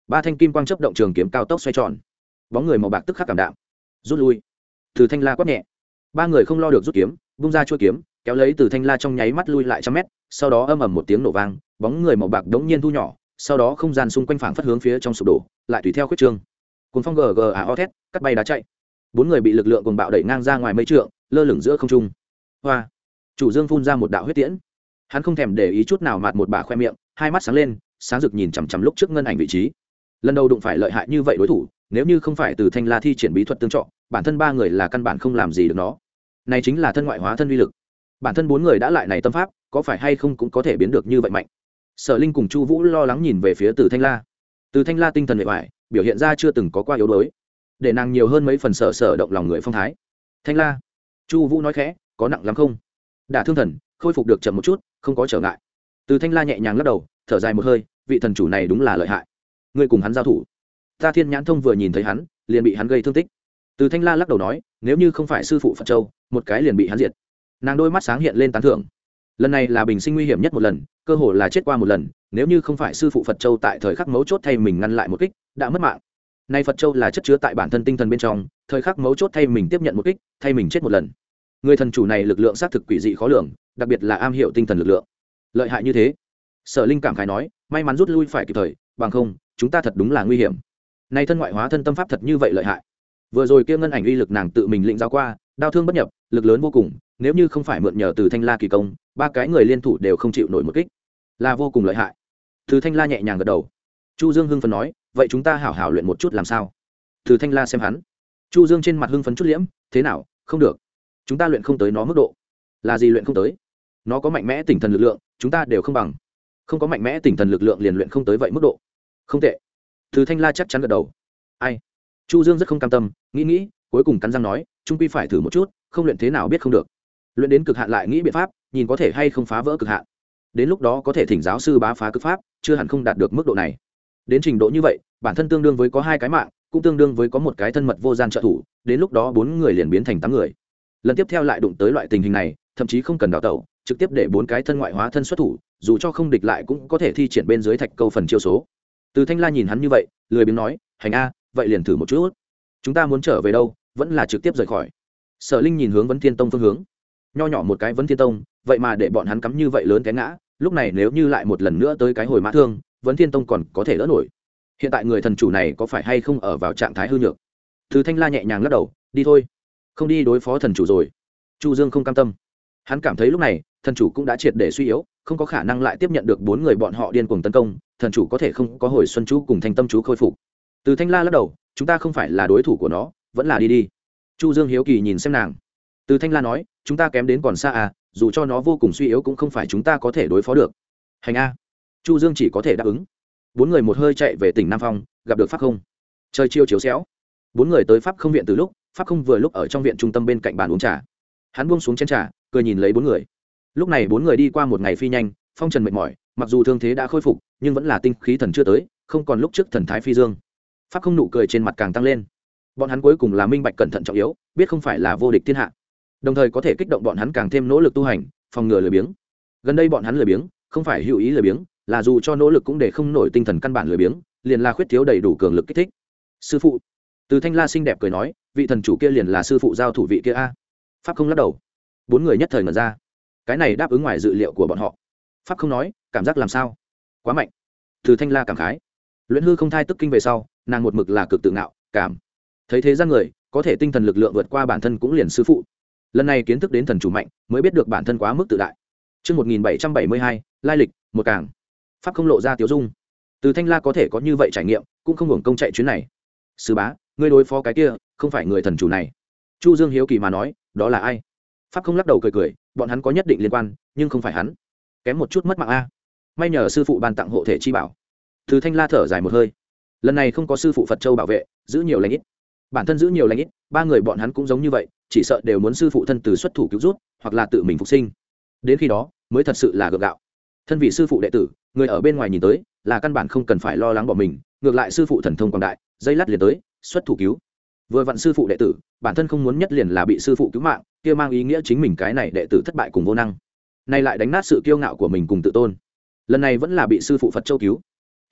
ba thanh kim quang chấp động trường kiếm cao tốc xoay tròn, bóng người màu bạc tức khắc cảm đạm, rút lui. Từ Thanh La quát nhẹ, ba người không lo được rút kiếm, bung ra chuôi kiếm, kéo lấy Từ Thanh La trong nháy mắt lui lại trăm mét, sau đó âm ầm một tiếng nổ vang, bóng người màu bạc đống nhiên thu nhỏ, sau đó không gian xung quanh phảng phất hướng phía trong sụp đổ, lại tùy theo khuyết trương. Cuốn phong gờ gờ ảo o thét, cắt bay đá chạy. Bốn người bị lực lượng cuồng bạo đẩy ngang ra ngoài mấy trượng, lơ lửng giữa không trung. Hoa! Chủ Dương phun ra một đạo huyết tiễn. Hắn không thèm để ý chút nào mạt một bà khoe miệng, hai mắt sáng lên, sáng rực nhìn chằm chằm lúc trước ngân ảnh vị trí. Lần đầu đụng phải lợi hại như vậy đối thủ, nếu như không phải Từ Thanh La thi triển bí thuật tương trợ, bản thân ba người là căn bản không làm gì được nó. Này chính là thân ngoại hóa thân uy lực. Bản thân bốn người đã lại này tâm pháp, có phải hay không cũng có thể biến được như vậy mạnh. Sở Linh cùng Chu Vũ lo lắng nhìn về phía Từ Thanh La. Từ Thanh La tinh thần hệ bại, biểu hiện ra chưa từng có qua yếu đuối, để nàng nhiều hơn mấy phần sở sở động lòng người phong thái. Thanh La, Chu Vũ nói khẽ, có nặng lắm không? Đả thương thần, khôi phục được chậm một chút, không có trở ngại. Từ Thanh La nhẹ nhàng lắc đầu, thở dài một hơi, vị thần chủ này đúng là lợi hại. Ngươi cùng hắn giao thủ, ta Thiên Nhãn Thông vừa nhìn thấy hắn, liền bị hắn gây thương tích. Từ Thanh La lắc đầu nói, nếu như không phải sư phụ Phật Châu, một cái liền bị hắn diệt. Nàng đôi mắt sáng hiện lên tán thưởng. Lần này là bình sinh nguy hiểm nhất một lần, cơ hồ là chết qua một lần, nếu như không phải sư phụ Phật Châu tại thời khắc mấu chốt thay mình ngăn lại một kích, đã mất mạng. Nay Phật Châu là chất chứa tại bản thân tinh thần bên trong, thời khắc mấu chốt thay mình tiếp nhận một kích, thay mình chết một lần. Người thần chủ này lực lượng xác thực quỷ dị khó lường, đặc biệt là am hiểu tinh thần lực lượng. Lợi hại như thế. Sở Linh cảm khái nói, may mắn rút lui phải kịp thời, bằng không, chúng ta thật đúng là nguy hiểm. Nay thân ngoại hóa thân tâm pháp thật như vậy lợi hại. Vừa rồi kia ngân ảnh uy lực nàng tự mình lĩnh giáo qua, đao thương bất nhập, lực lớn vô cùng, nếu như không phải mượn nhờ Từ Thanh La kỳ công, ba cái người liên thủ đều không chịu nổi một kích, là vô cùng lợi hại. Từ Thanh La nhẹ nhàng gật đầu. Chu Dương hưng phấn nói, vậy chúng ta hảo hảo luyện một chút làm sao? Từ Thanh La xem hắn. Chu Dương trên mặt hưng phấn chút liễm, thế nào, không được. Chúng ta luyện không tới nó mức độ. Là gì luyện không tới? Nó có mạnh mẽ tinh thần lực lượng, chúng ta đều không bằng. Không có mạnh mẽ tinh thần lực lượng liền luyện không tới vậy mức độ. Không tệ. Từ Thanh La chắc chắn gật đầu. Ai? Chu Dương rất không cam tâm, nghĩ nghĩ, cuối cùng cắn răng nói, chung quy phải thử một chút, không luyện thế nào biết không được. Luyện đến cực hạn lại nghĩ biện pháp, nhìn có thể hay không phá vỡ cực hạn. Đến lúc đó có thể thỉnh giáo sư bá phá cực pháp, chưa hẳn không đạt được mức độ này. Đến trình độ như vậy, bản thân tương đương với có hai cái mạng, cũng tương đương với có một cái thân mật vô gian trợ thủ, đến lúc đó bốn người liền biến thành tám người. Lần tiếp theo lại đụng tới loại tình hình này, thậm chí không cần đào tẩu, trực tiếp để bốn cái thân ngoại hóa thân xuất thủ, dù cho không địch lại cũng có thể thi triển bên dưới thạch câu phần chiêu số. Từ Thanh La nhìn hắn như vậy, lười biếng nói, hành a, vậy liền thử một chút. Chúng ta muốn trở về đâu, vẫn là trực tiếp rời khỏi. Sở Linh nhìn hướng Vấn Thiên Tông phương hướng, nho nhỏ một cái Vấn Thiên Tông, vậy mà để bọn hắn cắm như vậy lớn cái ngã, lúc này nếu như lại một lần nữa tới cái hồi mã thương, Vấn Thiên Tông còn có thể đỡ nổi. Hiện tại người thần chủ này có phải hay không ở vào trạng thái hư nhược? Từ Thanh La nhẹ nhàng lắc đầu, đi thôi, không đi đối phó thần chủ rồi. Chu Dương không cam tâm, hắn cảm thấy lúc này thần chủ cũng đã triệt để suy yếu, không có khả năng lại tiếp nhận được bốn người bọn họ điên cuồng tấn công, thần chủ có thể không có hồi xuân chú cùng thanh tâm chú khôi phục. Từ Thanh La lắc đầu, chúng ta không phải là đối thủ của nó, vẫn là đi đi. Chu Dương hiếu kỳ nhìn xem nàng. Từ Thanh La nói, chúng ta kém đến còn xa à, dù cho nó vô cùng suy yếu cũng không phải chúng ta có thể đối phó được. Hành a. Chu Dương chỉ có thể đáp ứng. Bốn người một hơi chạy về tỉnh Nam Phong, gặp được Pháp Không. Trời chiều chiếu xéo. Bốn người tới Pháp Không viện từ lúc, Pháp Không vừa lúc ở trong viện trung tâm bên cạnh bàn uống trà. Hắn buông xuống chén trà, cười nhìn lấy bốn người. Lúc này bốn người đi qua một ngày phi nhanh, phong trần mệt mỏi, mặc dù thương thế đã khôi phục, nhưng vẫn là tinh khí thần chưa tới, không còn lúc trước thần thái phi dương. Pháp Không nụ cười trên mặt càng tăng lên. Bọn hắn cuối cùng là minh bạch cẩn thận trọng yếu, biết không phải là vô địch thiên hạ, đồng thời có thể kích động bọn hắn càng thêm nỗ lực tu hành, phòng ngừa lười biếng. Gần đây bọn hắn lười biếng, không phải hữu ý lười biếng, là dù cho nỗ lực cũng để không nổi tinh thần căn bản lười biếng, liền là khuyết thiếu đầy đủ cường lực kích thích. Sư phụ. Từ Thanh La xinh đẹp cười nói, vị thần chủ kia liền là sư phụ giao thủ vị kia a. Pháp Không lắc đầu. Bốn người nhất thời ngẩn ra, cái này đáp ứng ngoài dự liệu của bọn họ. Pháp Không nói, cảm giác làm sao? Quá mạnh. Từ Thanh La cảm khái. Luyện hư không thai tức kinh về sau, nàng một mực là cực tự ngạo, cảm thấy thế gian người có thể tinh thần lực lượng vượt qua bản thân cũng liền sư phụ. Lần này kiến thức đến thần chủ mạnh, mới biết được bản thân quá mức tự đại. Chương một nghìn bảy trăm bảy mươi hai, lai lịch, một càng. Pháp Không lộ ra tiểu dung. Từ Thanh La có thể có như vậy trải nghiệm, cũng không hưởng công chạy chuyến này. Sư bá, ngươi đối phó cái kia, không phải người thần chủ này. Chu Dương hiếu kỳ mà nói, đó là ai? Pháp Không lắc đầu cười cười, bọn hắn có nhất định liên quan, nhưng không phải hắn. Kém một chút mất mạng a. May nhờ sư phụ ban tặng hộ thể chi bảo. Từ Thanh La thở dài một hơi. Lần này không có sư phụ Phật Châu bảo vệ, giữ nhiều lành ít. Bản thân giữ nhiều lành ít, ba người bọn hắn cũng giống như vậy, chỉ sợ đều muốn sư phụ thân từ xuất thủ cứu rút, hoặc là tự mình phục sinh. Đến khi đó, mới thật sự là gượng gạo. Thân vị sư phụ đệ tử, người ở bên ngoài nhìn tới, là căn bản không cần phải lo lắng bỏ mình, ngược lại sư phụ thần thông quảng đại, dây lát liền tới, xuất thủ cứu. Vừa vặn sư phụ đệ tử, bản thân không muốn nhất liền là bị sư phụ cứu mạng, kia mang ý nghĩa chính mình cái này đệ tử thất bại cùng vô năng. Nay lại đánh nát sự kiêu ngạo của mình cùng tự tôn. Lần này vẫn là bị sư phụ Phật Châu cứu.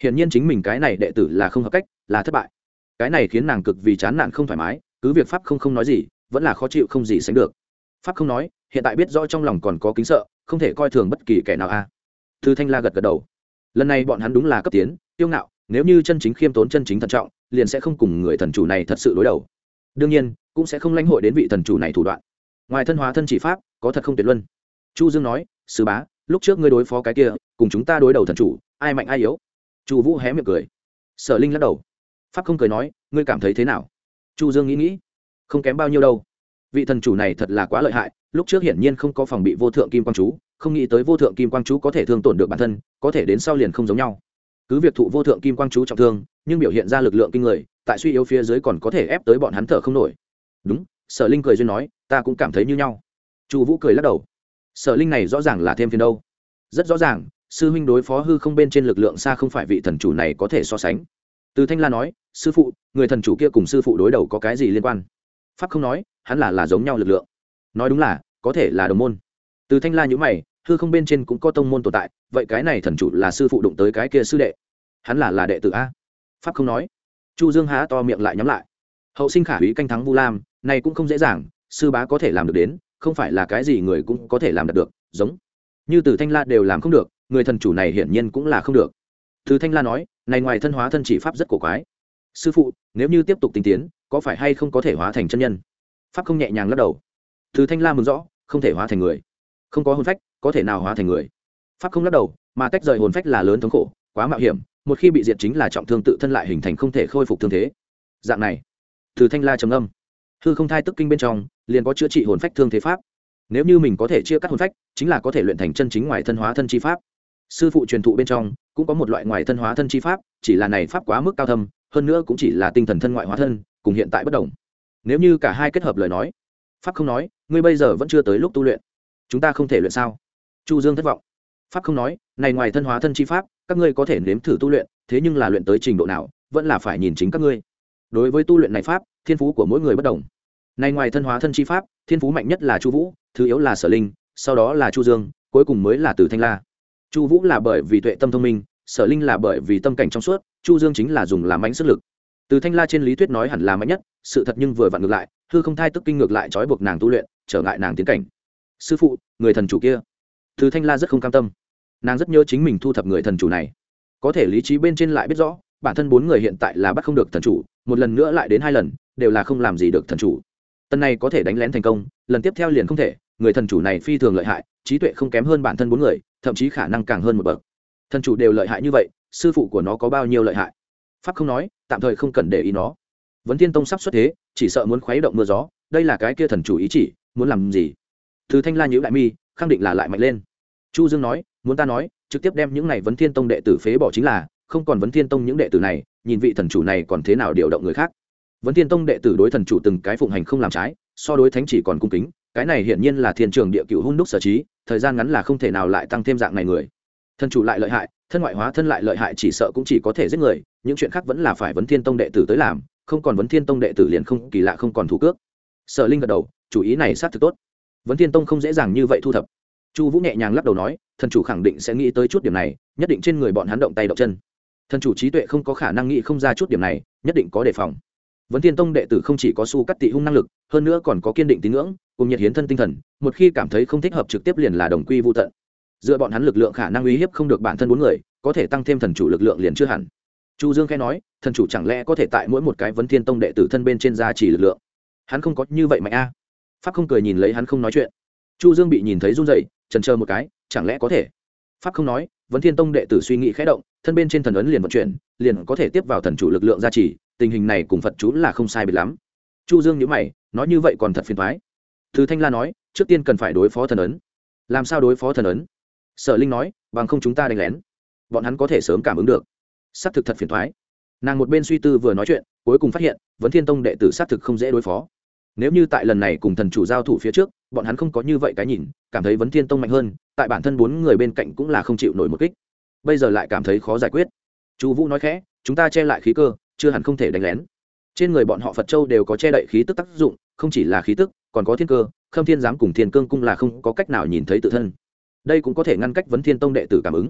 hiển nhiên chính mình cái này đệ tử là không hợp cách, là thất bại. Cái này khiến nàng cực vì chán nản không thoải mái, cứ việc pháp không không nói gì vẫn là khó chịu không gì sánh được. Pháp không nói, hiện tại biết rõ trong lòng còn có kính sợ, không thể coi thường bất kỳ kẻ nào a à. Thư Thanh La gật gật đầu. Lần này bọn hắn đúng là cấp tiến tiêu ngạo, nếu như chân chính khiêm tốn chân chính thận trọng liền sẽ không cùng người thần chủ này thật sự đối đầu, đương nhiên cũng sẽ không lãnh hội đến vị thần chủ này thủ đoạn. Ngoài thân hóa thân chỉ pháp có thật không tuyệt luân. Chu Dương nói, sư bá, lúc trước ngươi đối phó cái kia cùng chúng ta đối đầu thần chủ, ai mạnh ai yếu? Chu Vũ hé miệng cười. Sở Linh lắc đầu. Pháp không cười nói, ngươi cảm thấy thế nào? Chu Dương nghĩ nghĩ, không kém bao nhiêu đâu. Vị thần chủ này thật là quá lợi hại, lúc trước hiển nhiên không có phòng bị vô thượng kim quang chú, không nghĩ tới vô thượng kim quang chú có thể thương tổn được bản thân, có thể đến sau liền không giống nhau. Cứ việc thụ vô thượng kim quang chú trọng thương, nhưng biểu hiện ra lực lượng kinh người, tại suy yếu phía dưới còn có thể ép tới bọn hắn thở không nổi. Đúng, Sở Linh cười duyên nói, ta cũng cảm thấy như nhau. Chu Vũ cười lắc đầu. Sở Linh này rõ ràng là thêm phiền đâu. Rất rõ ràng, sư huynh đối phó hư không bên trên lực lượng xa không phải vị thần chủ này có thể so sánh. Từ Thanh La nói, sư phụ, người thần chủ kia cùng sư phụ đối đầu có cái gì liên quan? Pháp không nói, hắn là là giống nhau lực lượng. Nói đúng là, có thể là đồng môn. Từ Thanh La nhíu mày, hư không bên trên cũng có tông môn tồn tại, vậy cái này thần chủ là sư phụ đụng tới cái kia sư đệ, hắn là là đệ tử a? Pháp không nói. Chu Dương há to miệng lại nhắm lại. Hậu sinh khả úy canh thắng Vu Lam, này cũng không dễ dàng, sư bá có thể làm được đến, không phải là cái gì người cũng có thể làm được, giống như Từ Thanh La đều làm không được, người thần chủ này hiển nhiên cũng là không được. Từ Thanh La nói, này ngoài thân hóa thân chỉ pháp rất cổ quái. Sư phụ, nếu như tiếp tục tinh tiến, có phải hay không có thể hóa thành chân nhân? Pháp không nhẹ nhàng lắc đầu. Từ Thanh La mừng rõ, không thể hóa thành người, không có hồn phách, có thể nào hóa thành người? Pháp không lắc đầu, mà tách rời hồn phách là lớn thống khổ, quá mạo hiểm, một khi bị diệt chính là trọng thương tự thân lại hình thành không thể khôi phục thương thế. Dạng này, Từ Thanh La trầm ngâm. Hư không thai tức kinh bên trong, liền có chữa trị hồn phách thương thế pháp. Nếu như mình có thể chia cắt hồn phách, chính là có thể luyện thành chân chính ngoài thân hóa thân chi pháp. Sư phụ truyền thụ bên trong cũng có một loại ngoài thân hóa thân chi pháp, chỉ là này pháp quá mức cao thâm, hơn nữa cũng chỉ là tinh thần thân ngoại hóa thân, cùng hiện tại bất đồng. Nếu như cả hai kết hợp lời nói, pháp không nói, ngươi bây giờ vẫn chưa tới lúc tu luyện, chúng ta không thể luyện sao? Chu Dương thất vọng. Pháp không nói, này ngoài thân hóa thân chi pháp, các ngươi có thể nếm thử tu luyện, thế nhưng là luyện tới trình độ nào, vẫn là phải nhìn chính các ngươi. Đối với tu luyện này pháp, thiên phú của mỗi người bất đồng. Này ngoài thân hóa thân chi pháp, thiên phú mạnh nhất là Chu Vũ, thứ yếu là Sở Linh, sau đó là Chu Dương, cuối cùng mới là Từ Thanh La. Chu Vũ là bởi vì tuệ tâm thông minh, Sở Linh là bởi vì tâm cảnh trong suốt, Chu Dương chính là dùng làm mạnh sức lực. Từ Thanh La trên lý thuyết nói hẳn là mạnh nhất, sự thật nhưng vừa vặn ngược lại, hư không thai tức kinh ngược lại trói buộc nàng tu luyện, trở ngại nàng tiến cảnh. Sư phụ, người thần chủ kia. Từ Thanh La rất không cam tâm. Nàng rất nhớ chính mình thu thập người thần chủ này, có thể lý trí bên trên lại biết rõ, bản thân bốn người hiện tại là bắt không được thần chủ, một lần nữa lại đến hai lần, đều là không làm gì được thần chủ. Tân này có thể đánh lén thành công, lần tiếp theo liền không thể, người thần chủ này phi thường lợi hại, trí tuệ không kém hơn bản thân bốn người, thậm chí khả năng càng hơn một bậc. Thần chủ đều lợi hại như vậy, sư phụ của nó có bao nhiêu lợi hại? Pháp không nói, tạm thời không cần để ý nó. Vấn Thiên Tông sắp xuất thế, chỉ sợ muốn khuấy động mưa gió, đây là cái kia thần chủ ý chỉ, muốn làm gì? Từ Thanh La nhíu lại mi, khẳng định là lại mạnh lên. Chu Dương nói, muốn ta nói, trực tiếp đem những này Vấn Thiên Tông đệ tử phế bỏ chính là, không còn Vấn Thiên Tông những đệ tử này, nhìn vị thần chủ này còn thế nào điều động người khác. Vấn Thiên Tông đệ tử đối thần chủ từng cái phụng hành không làm trái, so đối thánh chỉ còn cung kính, cái này hiển nhiên là thiên trường địa cửu hun đúc sở trí, thời gian ngắn là không thể nào lại tăng thêm dạng này người. Thần chủ lại lợi hại, thân ngoại hóa thân lại lợi hại, chỉ sợ cũng chỉ có thể giết người, những chuyện khác vẫn là phải Vấn Thiên Tông đệ tử tới làm, không còn Vấn Thiên Tông đệ tử liền không kỳ lạ không còn thủ cước. Sở Linh gật đầu, chủ ý này xác thực tốt. Vấn Thiên Tông không dễ dàng như vậy thu thập. Chu Vũ nhẹ nhàng lắc đầu nói, thần chủ khẳng định sẽ nghĩ tới chút điểm này, nhất định trên người bọn hắn động tay động chân. Thần chủ trí tuệ không có khả năng nghĩ không ra chút điểm này, nhất định có đề phòng. Vấn Thiên Tông đệ tử không chỉ có su cắt tị hung năng lực, hơn nữa còn có kiên định tín ngưỡng, cùng nhiệt hiến thân tinh thần, một khi cảm thấy không thích hợp trực tiếp liền là đồng quy vu tận. Dựa bọn hắn lực lượng khả năng uy hiếp không được bản thân bốn người, có thể tăng thêm thần chủ lực lượng liền chưa hẳn. Chu Dương khẽ nói, thần chủ chẳng lẽ có thể tại mỗi một cái Vấn Thiên Tông đệ tử thân bên trên gia trì lực lượng? Hắn không có như vậy mạnh a. À. Pháp không cười nhìn lấy hắn không nói chuyện. Chu Dương bị nhìn thấy run rẩy, chần chờ một cái, chẳng lẽ có thể? Pháp không nói, Vấn Thiên Tông đệ tử suy nghĩ khẽ động, thân bên trên thần ấn liền vận chuyển, liền có thể tiếp vào thần chủ lực lượng gia trì, tình hình này cùng Phật chú là không sai biệt lắm. Chu Dương nhíu mày, nói như vậy còn thật phiền toái. Từ Thanh La nói, trước tiên cần phải đối phó thần ấn. Làm sao đối phó thần ấn? Sở Linh nói, bằng không chúng ta đánh lén, bọn hắn có thể sớm cảm ứng được. Xác thực thật phiền toái. Nàng một bên suy tư vừa nói chuyện, cuối cùng phát hiện, Vấn Thiên Tông đệ tử xác thực không dễ đối phó. Nếu như tại lần này cùng thần chủ giao thủ phía trước, bọn hắn không có như vậy cái nhìn, cảm thấy Vấn Thiên Tông mạnh hơn, tại bản thân bốn người bên cạnh cũng là không chịu nổi một kích. Bây giờ lại cảm thấy khó giải quyết. Chu Vũ nói khẽ, chúng ta che lại khí cơ, chưa hẳn không thể đánh lén. Trên người bọn họ Phật Châu đều có che đậy khí tức tác dụng, không chỉ là khí tức, còn có thiên cơ, Khâm Thiên giám cùng Thiên Cương cung là không có cách nào nhìn thấy tự thân. Đây cũng có thể ngăn cách Vấn Thiên Tông đệ tử cảm ứng.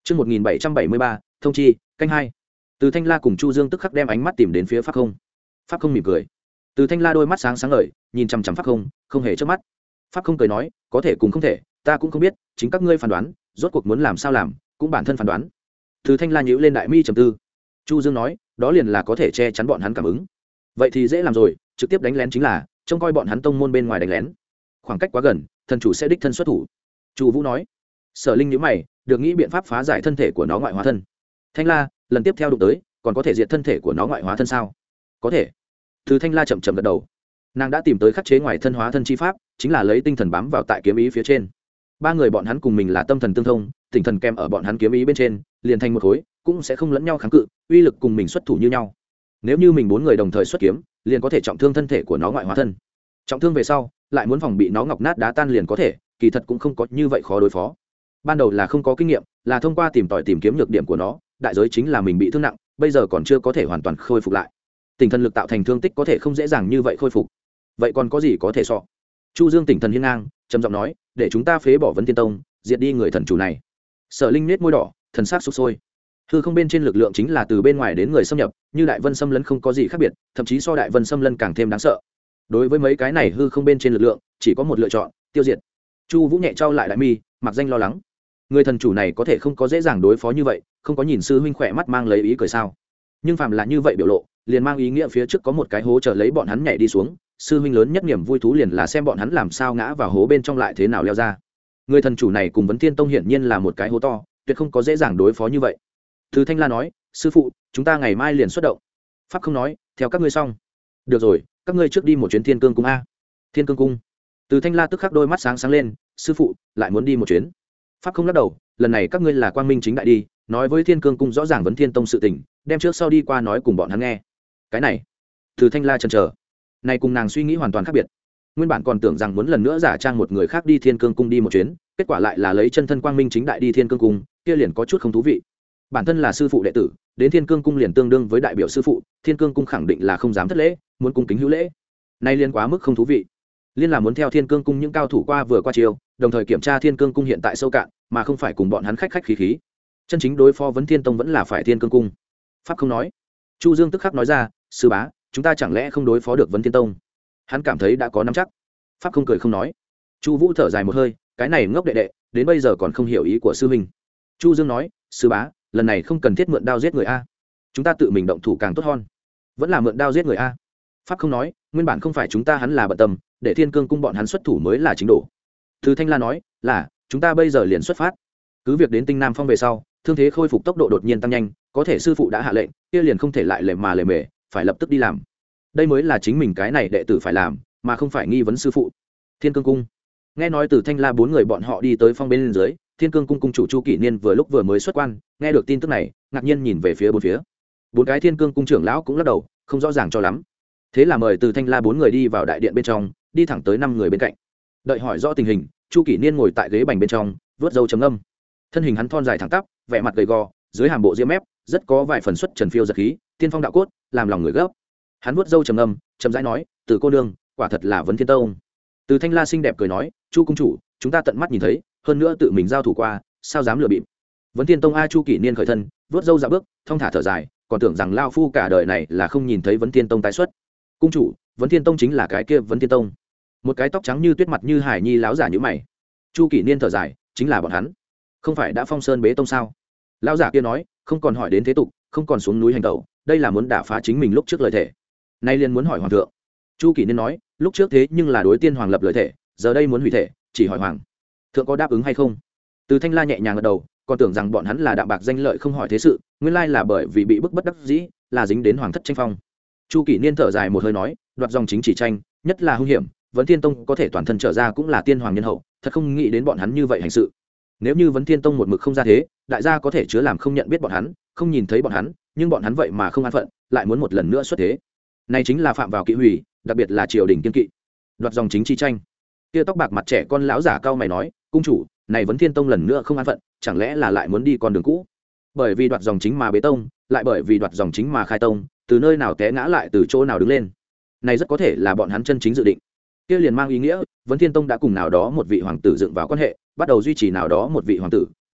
Trước một nghìn bảy trăm bảy mươi ba, thông chi, canh hai. Từ Thanh La cùng Chu Dương tức khắc đem ánh mắt tìm đến phía Pháp Không. Pháp Không mỉm cười. Từ Thanh La đôi mắt sáng sáng ngời, nhìn chằm chằm Pháp Không, không hề chớp mắt. Pháp Không cười nói, có thể cùng không thể, ta cũng không biết, chính các ngươi phán đoán, rốt cuộc muốn làm sao làm, cũng bản thân phán đoán. Từ Thanh La nhíu lên đại mi trầm tư. Chu Dương nói, đó liền là có thể che chắn bọn hắn cảm ứng. Vậy thì dễ làm rồi, trực tiếp đánh lén chính là, trông coi bọn hắn tông môn bên ngoài đánh lén. Khoảng cách quá gần, thần chủ sẽ đích thân xuất thủ. Chu Vũ nói. Sở Linh nhíu mày, được nghĩ biện pháp phá giải thân thể của nó ngoại hóa thân. Thanh La, lần tiếp theo đụng tới, còn có thể diệt thân thể của nó ngoại hóa thân sao? Có thể. Từ Thanh La chậm chậm gật đầu. Nàng đã tìm tới khắc chế ngoài thân hóa thân chi pháp, chính là lấy tinh thần bám vào tại kiếm ý phía trên. Ba người bọn hắn cùng mình là tâm thần tương thông, tinh thần kèm ở bọn hắn kiếm ý bên trên, liền thành một khối, cũng sẽ không lẫn nhau kháng cự, uy lực cùng mình xuất thủ như nhau. Nếu như mình bốn người đồng thời xuất kiếm, liền có thể trọng thương thân thể của nó ngoại hóa thân. Trọng thương về sau, lại muốn phòng bị nó ngọc nát đá tan liền có thể, kỳ thật cũng không có như vậy khó đối phó. Ban đầu là không có kinh nghiệm, là thông qua tìm tòi tìm kiếm nhược điểm của nó, đại giới chính là mình bị thương nặng, bây giờ còn chưa có thể hoàn toàn khôi phục lại. Tinh thần lực tạo thành thương tích có thể không dễ dàng như vậy khôi phục. Vậy còn có gì có thể so? Chu Dương tỉnh thần hiên ngang, trầm giọng nói, để chúng ta phế bỏ Vấn Thiên Tông, diệt đi người thần chủ này. Sở Linh nết môi đỏ, thần sắc sục sôi. Hư không bên trên lực lượng chính là từ bên ngoài đến người xâm nhập, như Đại Vân Xâm Lân không có gì khác biệt, thậm chí so Đại Vân Xâm Lân càng thêm đáng sợ. Đối với mấy cái này hư không bên trên lực lượng, chỉ có một lựa chọn, tiêu diệt. Chu Vũ nhẹ trao lại đại mi, mặc danh lo lắng. Người thần chủ này có thể không có dễ dàng đối phó như vậy, không có nhìn sư huynh khỏe mắt mang lấy ý cười sao? Nhưng phàm là như vậy biểu lộ, liền mang ý nghĩa phía trước có một cái hố chờ lấy bọn hắn nhảy đi xuống, sư huynh lớn nhất niềm vui thú liền là xem bọn hắn làm sao ngã vào hố bên trong lại thế nào leo ra. Người thần chủ này cùng Vấn Thiên Tông hiển nhiên là một cái hố to, tuyệt không có dễ dàng đối phó như vậy. Từ Thanh La nói, sư phụ, chúng ta ngày mai liền xuất động. Pháp Không nói, theo các ngươi xong. Được rồi, các ngươi trước đi một chuyến Thiên Cương cung a. Thiên Cương cung. Từ Thanh La tức khắc đôi mắt sáng sáng lên, sư phụ, lại muốn đi một chuyến. Pháp Không lắc đầu, lần này các ngươi là quang minh chính đại đi, nói với Thiên Cương cung rõ ràng Vấn Thiên Tông sự tình, đem trước sau đi qua nói cùng bọn hắn nghe. Cái này, Từ Thanh La chần chờ, này cùng nàng suy nghĩ hoàn toàn khác biệt. Nguyên bản còn tưởng rằng muốn lần nữa giả trang một người khác đi Thiên Cương cung đi một chuyến, kết quả lại là lấy chân thân quang minh chính đại đi Thiên Cương cung, kia liền có chút không thú vị. Bản thân là sư phụ đệ tử, đến Thiên Cương cung liền tương đương với đại biểu sư phụ, Thiên Cương cung khẳng định là không dám thất lễ, muốn cung kính hữu lễ. Nay liên quá mức không thú vị. Liên là muốn theo Thiên Cương cung những cao thủ qua vừa qua chiều, đồng thời kiểm tra Thiên Cương cung hiện tại sâu cạn, mà không phải cùng bọn hắn khách khách khí khí. Chân chính đối phó Vấn Thiên Tông vẫn là phải Thiên Cương cung. Pháp Không nói. Chu Dương tức khắc nói ra, sư bá, chúng ta chẳng lẽ không đối phó được Vấn Thiên Tông? Hắn cảm thấy đã có nắm chắc. Pháp Không cười không nói. Chu Vũ thở dài một hơi, cái này ngốc đệ đệ, đến bây giờ còn không hiểu ý của sư huynh. Chu Dương nói, sư bá, lần này không cần thiết mượn đao giết người a, chúng ta tự mình động thủ càng tốt hơn. Vẫn là mượn đao giết người a. Pháp Không nói, nguyên bản không phải chúng ta hắn là bận tâm, để Thiên Cương cung bọn hắn xuất thủ mới là chính độ. Từ Thanh La nói, là, chúng ta bây giờ liền xuất phát. Cứ việc đến Tinh Nam Phong về sau, thương thế khôi phục tốc độ đột nhiên tăng nhanh, có thể sư phụ đã hạ lệnh, kia liền không thể lại lề mà lề mề, phải lập tức đi làm. Đây mới là chính mình cái này đệ tử phải làm, mà không phải nghi vấn sư phụ. Thiên Cương cung. Nghe nói từ Thanh La bốn người bọn họ đi tới phong bên dưới, Thiên Cương cung cung chủ Chu Kỷ Niên vừa lúc vừa mới xuất quan, nghe được tin tức này, ngạc nhiên nhìn về phía bốn phía. Bốn cái Thiên Cương cung trưởng lão cũng lắc đầu, không rõ ràng cho lắm. Thế là mời từ Thanh La bốn người đi vào đại điện bên trong, đi thẳng tới năm người bên cạnh. Đợi hỏi rõ tình hình, Chu Kỷ Niên ngồi tại ghế bành bên trong, vớt râu trầm ngâm. Thân hình hắn thon dài thẳng tắp, vẻ mặt gầy gò, dưới hàm bộ diễm mép, rất có vài phần xuất trần phiêu giật khí, tiên phong đạo cốt, làm lòng người gấp. Hắn vớt râu trầm ngâm, trầm rãi nói, "Từ cô nương, quả thật là Vấn Thiên Tông." Từ Thanh La xinh đẹp cười nói, "Chu cung chủ, chúng ta tận mắt nhìn thấy, hơn nữa tự mình giao thủ qua, sao dám lừa bịp." Vấn Thiên Tông a. Chu Kỷ Niên khởi thân, vớt râu dạ bước, thong thả thở dài, còn tưởng rằng lao phu cả đời này là không nhìn thấy Vấn Thiên Tông tái xuất. "Cung chủ, Vấn Thiên Tông chính là cái kia Vấn Thiên Tông." Một cái tóc trắng như tuyết mặt như hải nhi láo giả như mày. Chu Kỷ Niên thở dài, "Chính là bọn hắn. Không phải đã phong sơn bế tông sao?" Lão giả kia nói, không còn hỏi đến thế tục, không còn xuống núi hành tẩu, đây là muốn đả phá chính mình lúc trước lời thể. Nay liền muốn hỏi hoàng thượng. Chu Kỷ Niên nói, lúc trước thế nhưng là đối tiên hoàng lập lời thể, giờ đây muốn hủy thể, chỉ hỏi hoàng thượng có đáp ứng hay không. Từ Thanh La nhẹ nhàng gật đầu, còn tưởng rằng bọn hắn là đạm bạc danh lợi không hỏi thế sự, nguyên lai là bởi vì bị bức bất đắc dĩ, là dính đến hoàng thất tranh phong. Chu Kỷ Niên thở dài một hơi nói, đoạt dòng chính chỉ tranh, nhất là hung hiểm, Vấn Thiên Tông có thể toàn thân trở ra cũng là tiên hoàng nhân hậu, thật không nghĩ đến bọn hắn như vậy hành sự. Nếu như Vấn Thiên Tông một mực không ra thế, đại gia có thể chứa làm không nhận biết bọn hắn, không nhìn thấy bọn hắn, nhưng bọn hắn vậy mà không an phận, lại muốn một lần nữa xuất thế. Này chính là phạm vào kỵ hủy, đặc biệt là triều đình kiên kỵ. Đoạt dòng chính chi tranh. Kia tóc bạc mặt trẻ con lão giả cao mày nói, "Cung chủ, này Vấn Thiên Tông lần nữa không an phận, chẳng lẽ là lại muốn đi con đường cũ? Bởi vì đoạt dòng chính mà bế tông, lại bởi vì đoạt dòng chính mà khai tông, từ nơi nào té ngã lại từ chỗ nào đứng lên. Này rất có thể là bọn hắn chân chính dự định." Kia liền mang ý nghĩa, Vấn Thiên Tông đã cùng nào đó một vị hoàng tử dựng vào quan hệ, bắt đầu duy trì nào đó một vị hoàng tử,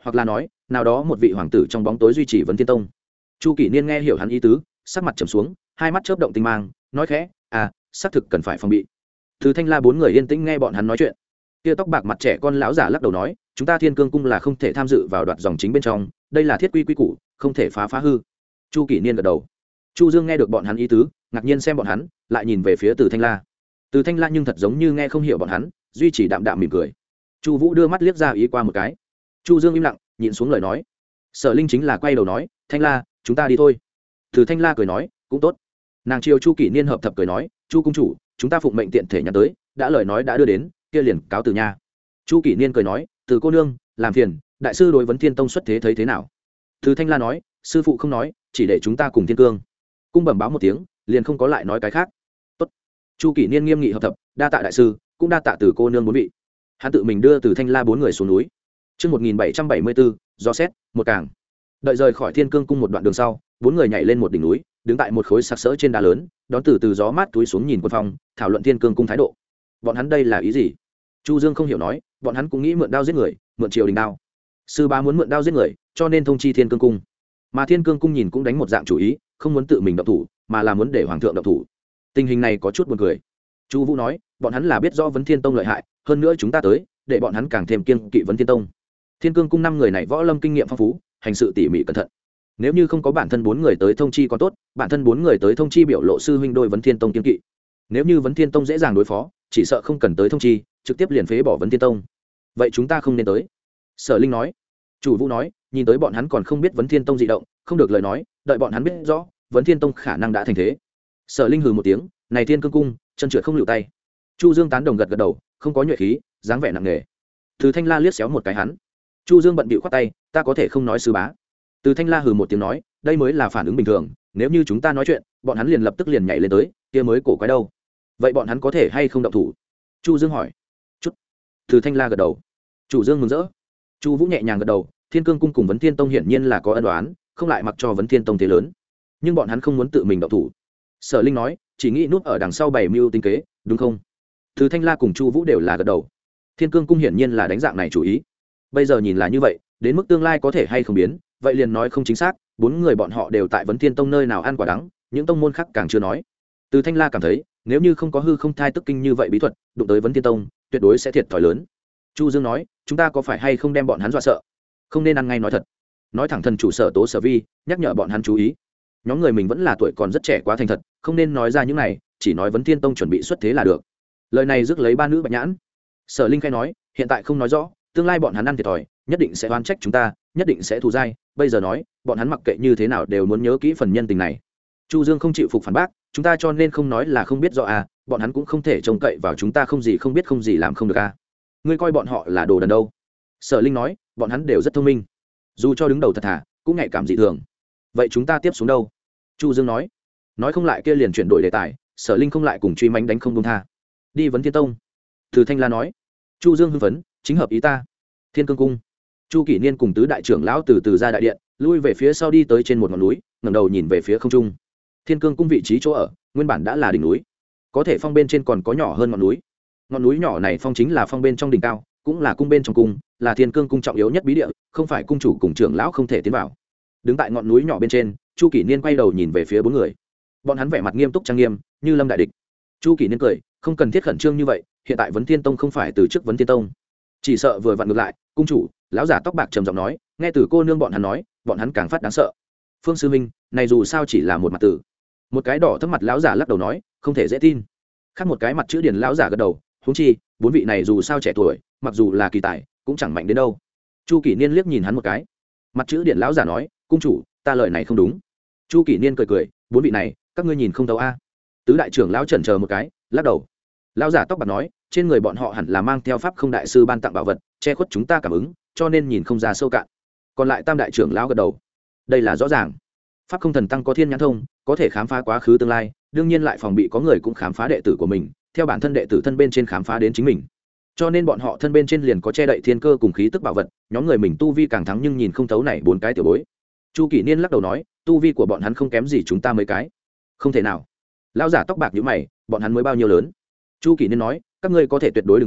hoặc là nói nào đó một vị hoàng tử trong bóng tối duy trì vấn thiên tông. Chu Kỷ Niên nghe hiểu hắn ý tứ, sắc mặt trầm xuống, hai mắt chớp động tinh mang, nói khẽ, à, xác thực cần phải phòng bị. Từ Thanh La bốn người yên tĩnh nghe bọn hắn nói chuyện. Kia tóc bạc mặt trẻ con lão giả lắc đầu nói, chúng ta Thiên Cương cung là không thể tham dự vào đoạt dòng chính bên trong, đây là thiết quy quy củ, không thể phá phá hư. Chu Kỷ Niên gật đầu. Chu Dương nghe được bọn hắn ý tứ, ngạc nhiên xem bọn hắn, lại nhìn về phía Từ Thanh La. Từ Thanh La nhưng thật giống như nghe không hiểu bọn hắn, duy trì đạm đạm mỉm cười. Chu Vũ đưa mắt liếc ra ý qua một cái. Chu Dương im lặng, nhịn xuống lời nói. Sở Linh chính là quay đầu nói, Thanh La, chúng ta đi thôi. Từ Thanh La cười nói, cũng tốt. Nàng chiều Chu Kỷ Niên hợp thập cười nói, Chu cung chủ, chúng ta phụng mệnh tiện thể nhắn tới, đã lời nói đã đưa đến, kia liền cáo từ nha. Chu Kỷ Niên cười nói, từ cô nương, làm phiền, đại sư đối vấn Thiên tông xuất thế thấy thế nào? Từ Thanh La nói, sư phụ không nói, chỉ để chúng ta cùng Thiên Cương cung bẩm báo một tiếng, liền không có lại nói cái khác. Tốt. Chu Kỷ Niên nghiêm nghị hợp thập, đa tạ đại sư, cũng đa tạ từ cô nương bốn vị. Hắn tự mình đưa Từ Thanh La bốn người xuống núi. Chương một nghìn bảy trăm bảy mươi bốn, do xét, một càng. Đợi rời khỏi Thiên Cương cung một đoạn đường sau, bốn người nhảy lên một đỉnh núi, đứng tại một khối sặc sỡ trên đá lớn, đón từ từ gió mát túi xuống nhìn quân phong, thảo luận Thiên Cương cung thái độ. Bọn hắn đây là ý gì? Chu Dương không hiểu nói, bọn hắn cũng nghĩ mượn đao giết người, mượn triều đình đao. Sư bá muốn mượn đao giết người, cho nên thông chi Thiên Cương cung. Mà Thiên Cương cung nhìn cũng đánh một dạng chủ ý, không muốn tự mình động thủ, mà là muốn để hoàng thượng động thủ. Tình hình này có chút buồn cười. Chu Vũ nói, bọn hắn là biết rõ vấn Thiên tông lợi hại, hơn nữa chúng ta tới, để bọn hắn càng thêm kiêng kỵ vấn Thiên tông. Thiên Cương cung năm người này võ lâm kinh nghiệm phong phú, hành sự tỉ mỉ cẩn thận. Nếu như không có bản thân bốn người tới thông chi còn tốt, bản thân bốn người tới thông chi biểu lộ sư huynh đôi vấn Thiên tông kiêng kỵ. Nếu như vấn Thiên tông dễ dàng đối phó, chỉ sợ không cần tới thông chi, trực tiếp liền phế bỏ vấn Thiên tông. Vậy chúng ta không nên tới. Sở Linh nói. Chủ Vũ nói, nhìn tới bọn hắn còn không biết vấn Thiên tông dị động, không được lời nói, đợi bọn hắn biết rõ, vấn Thiên tông khả năng đã thành thế. Sở Linh hừ một tiếng, này Thiên Cương cung, chân trượt không lựu tay. Chu Dương tán đồng gật gật đầu, không có nhuệ khí, dáng vẻ nặng nề. Từ Thanh La liếc xéo một cái hắn. Chu Dương bận bịu khoát tay, ta có thể không nói sư bá. Từ Thanh La hừ một tiếng nói, đây mới là phản ứng bình thường, nếu như chúng ta nói chuyện, bọn hắn liền lập tức liền nhảy lên tới, kia mới cổ quái đâu. Vậy bọn hắn có thể hay không động thủ? Chu Dương hỏi. Chút. Từ Thanh La gật đầu. Chủ Dương mừng rỡ. Chu Vũ nhẹ nhàng gật đầu, Thiên Cương cung cùng Vấn Thiên tông hiển nhiên là có ân oán, không lại mặc cho Vấn Thiên tông thế lớn, nhưng bọn hắn không muốn tự mình động thủ. Sở Linh nói, chỉ nghĩ núp ở đằng sau bảy mưu tính kế, đúng không? Từ Thanh La cùng Chu Vũ đều là gật đầu. Thiên Cương cung hiển nhiên là đánh dạng này chủ ý. Bây giờ nhìn là như vậy, đến mức tương lai có thể hay không biến, vậy liền nói không chính xác, bốn người bọn họ đều tại Vấn Thiên tông nơi nào ăn quả đắng, những tông môn khác càng chưa nói. Từ Thanh La cảm thấy, nếu như không có hư không thai tức kinh như vậy bí thuật, đụng tới Vấn Thiên tông, tuyệt đối sẽ thiệt thòi lớn. Chu Dương nói, chúng ta có phải hay không đem bọn hắn dọa sợ? Không nên ăn ngay nói thật. Nói thẳng thần chủ Sở Tố Sở Vi, nhắc nhở bọn hắn chú ý. Nhóm người mình vẫn là tuổi còn rất trẻ quá thành thật, không nên nói ra những này, chỉ nói Vấn Thiên tông chuẩn bị xuất thế là được. Lời này rước lấy ba nữ Bạch Nhãn. Sở Linh khai nói, hiện tại không nói rõ, tương lai bọn hắn ăn thiệt thòi, nhất định sẽ oan trách chúng ta, nhất định sẽ thù dai, bây giờ nói, bọn hắn mặc kệ như thế nào đều muốn nhớ kỹ phần nhân tình này. Chu Dương không chịu phục phản bác, chúng ta cho nên không nói là không biết rõ à, bọn hắn cũng không thể trông cậy vào chúng ta không gì không biết không gì làm không được à. Ngươi coi bọn họ là đồ đần đâu? Sở Linh nói, bọn hắn đều rất thông minh, dù cho đứng đầu thật thà, cũng nhạy cảm dị thường. Vậy chúng ta tiếp xuống đâu? Chu Dương nói. Nói không lại kia liền chuyển đổi đề tài, Sở Linh không lại cùng truy mánh đánh không buông tha. Đi Vấn Thiên tông. Từ Thanh La nói. Chu Dương hưng phấn, chính hợp ý ta. Thiên Cương cung. Chu Kỷ Niên cùng tứ đại trưởng lão từ từ ra đại điện, lui về phía sau đi tới trên một ngọn núi, ngẩng đầu nhìn về phía không trung. Thiên Cương cung vị trí chỗ ở, nguyên bản đã là đỉnh núi, có thể phong bên trên còn có nhỏ hơn ngọn núi. Ngọn núi nhỏ này phong chính là phong bên trong đỉnh cao, cũng là cung bên trong cung, là Thiên Cương cung trọng yếu nhất bí địa, không phải cung chủ cùng trưởng lão không thể tiến vào. Đứng tại ngọn núi nhỏ bên trên, Chu Kỷ Niên quay đầu nhìn về phía bốn người. Bọn hắn vẻ mặt nghiêm túc trang nghiêm, như lâm đại địch. Chu Kỷ Niên cười, không cần thiết khẩn trương như vậy, hiện tại Vấn Thiên tông không phải từ trước Vấn Thiên tông, chỉ sợ vừa vặn ngược lại. Cung chủ, lão giả tóc bạc trầm giọng nói, nghe từ cô nương bọn hắn nói, bọn hắn càng phát đáng sợ. Phương sư minh, này dù sao chỉ là một mặt tử. Một cái đỏ thấp mặt lão giả lắc đầu nói, không thể dễ tin. Khác một cái mặt chữ điển lão giả gật đầu, huống chi, bốn vị này dù sao trẻ tuổi, mặc dù là kỳ tài, cũng chẳng mạnh đến đâu. Chu Kỷ Niên liếc nhìn hắn một cái. Mặt chữ điển lão giả nói, cung chủ, ta lời này không đúng. Chu Kỷ Niên cười cười, bốn vị này, các ngươi nhìn không thấu a? Tứ đại trưởng lão chần chờ một cái, lắc đầu. Lão giả tóc bạc nói, trên người bọn họ hẳn là mang theo pháp không đại sư ban tặng bảo vật, che khuất chúng ta cảm ứng, cho nên nhìn không ra sâu cạn. Còn lại tam đại trưởng lão gật đầu. Đây là rõ ràng. Pháp không thần tăng có thiên nhãn thông, có thể khám phá quá khứ tương lai, đương nhiên lại phòng bị có người cũng khám phá đệ tử của mình, theo bản thân đệ tử thân bên trên khám phá đến chính mình. Cho nên bọn họ thân bên trên liền có che đậy thiên cơ cùng khí tức bảo vật, nhóm người mình tu vi càng thắng nhưng nhìn không thấu này bốn cái tiểu bối. Chu Kỷ Niên lắc đầu nói, tu vi của bọn hắn không kém gì chúng ta mấy cái. Không thể nào. Lão giả tóc bạc nhíu mày, bọn hắn mới bao nhiêu lớn? Chu Kỷ Niên nói, các ngươi có thể tuyệt đối đừng quên,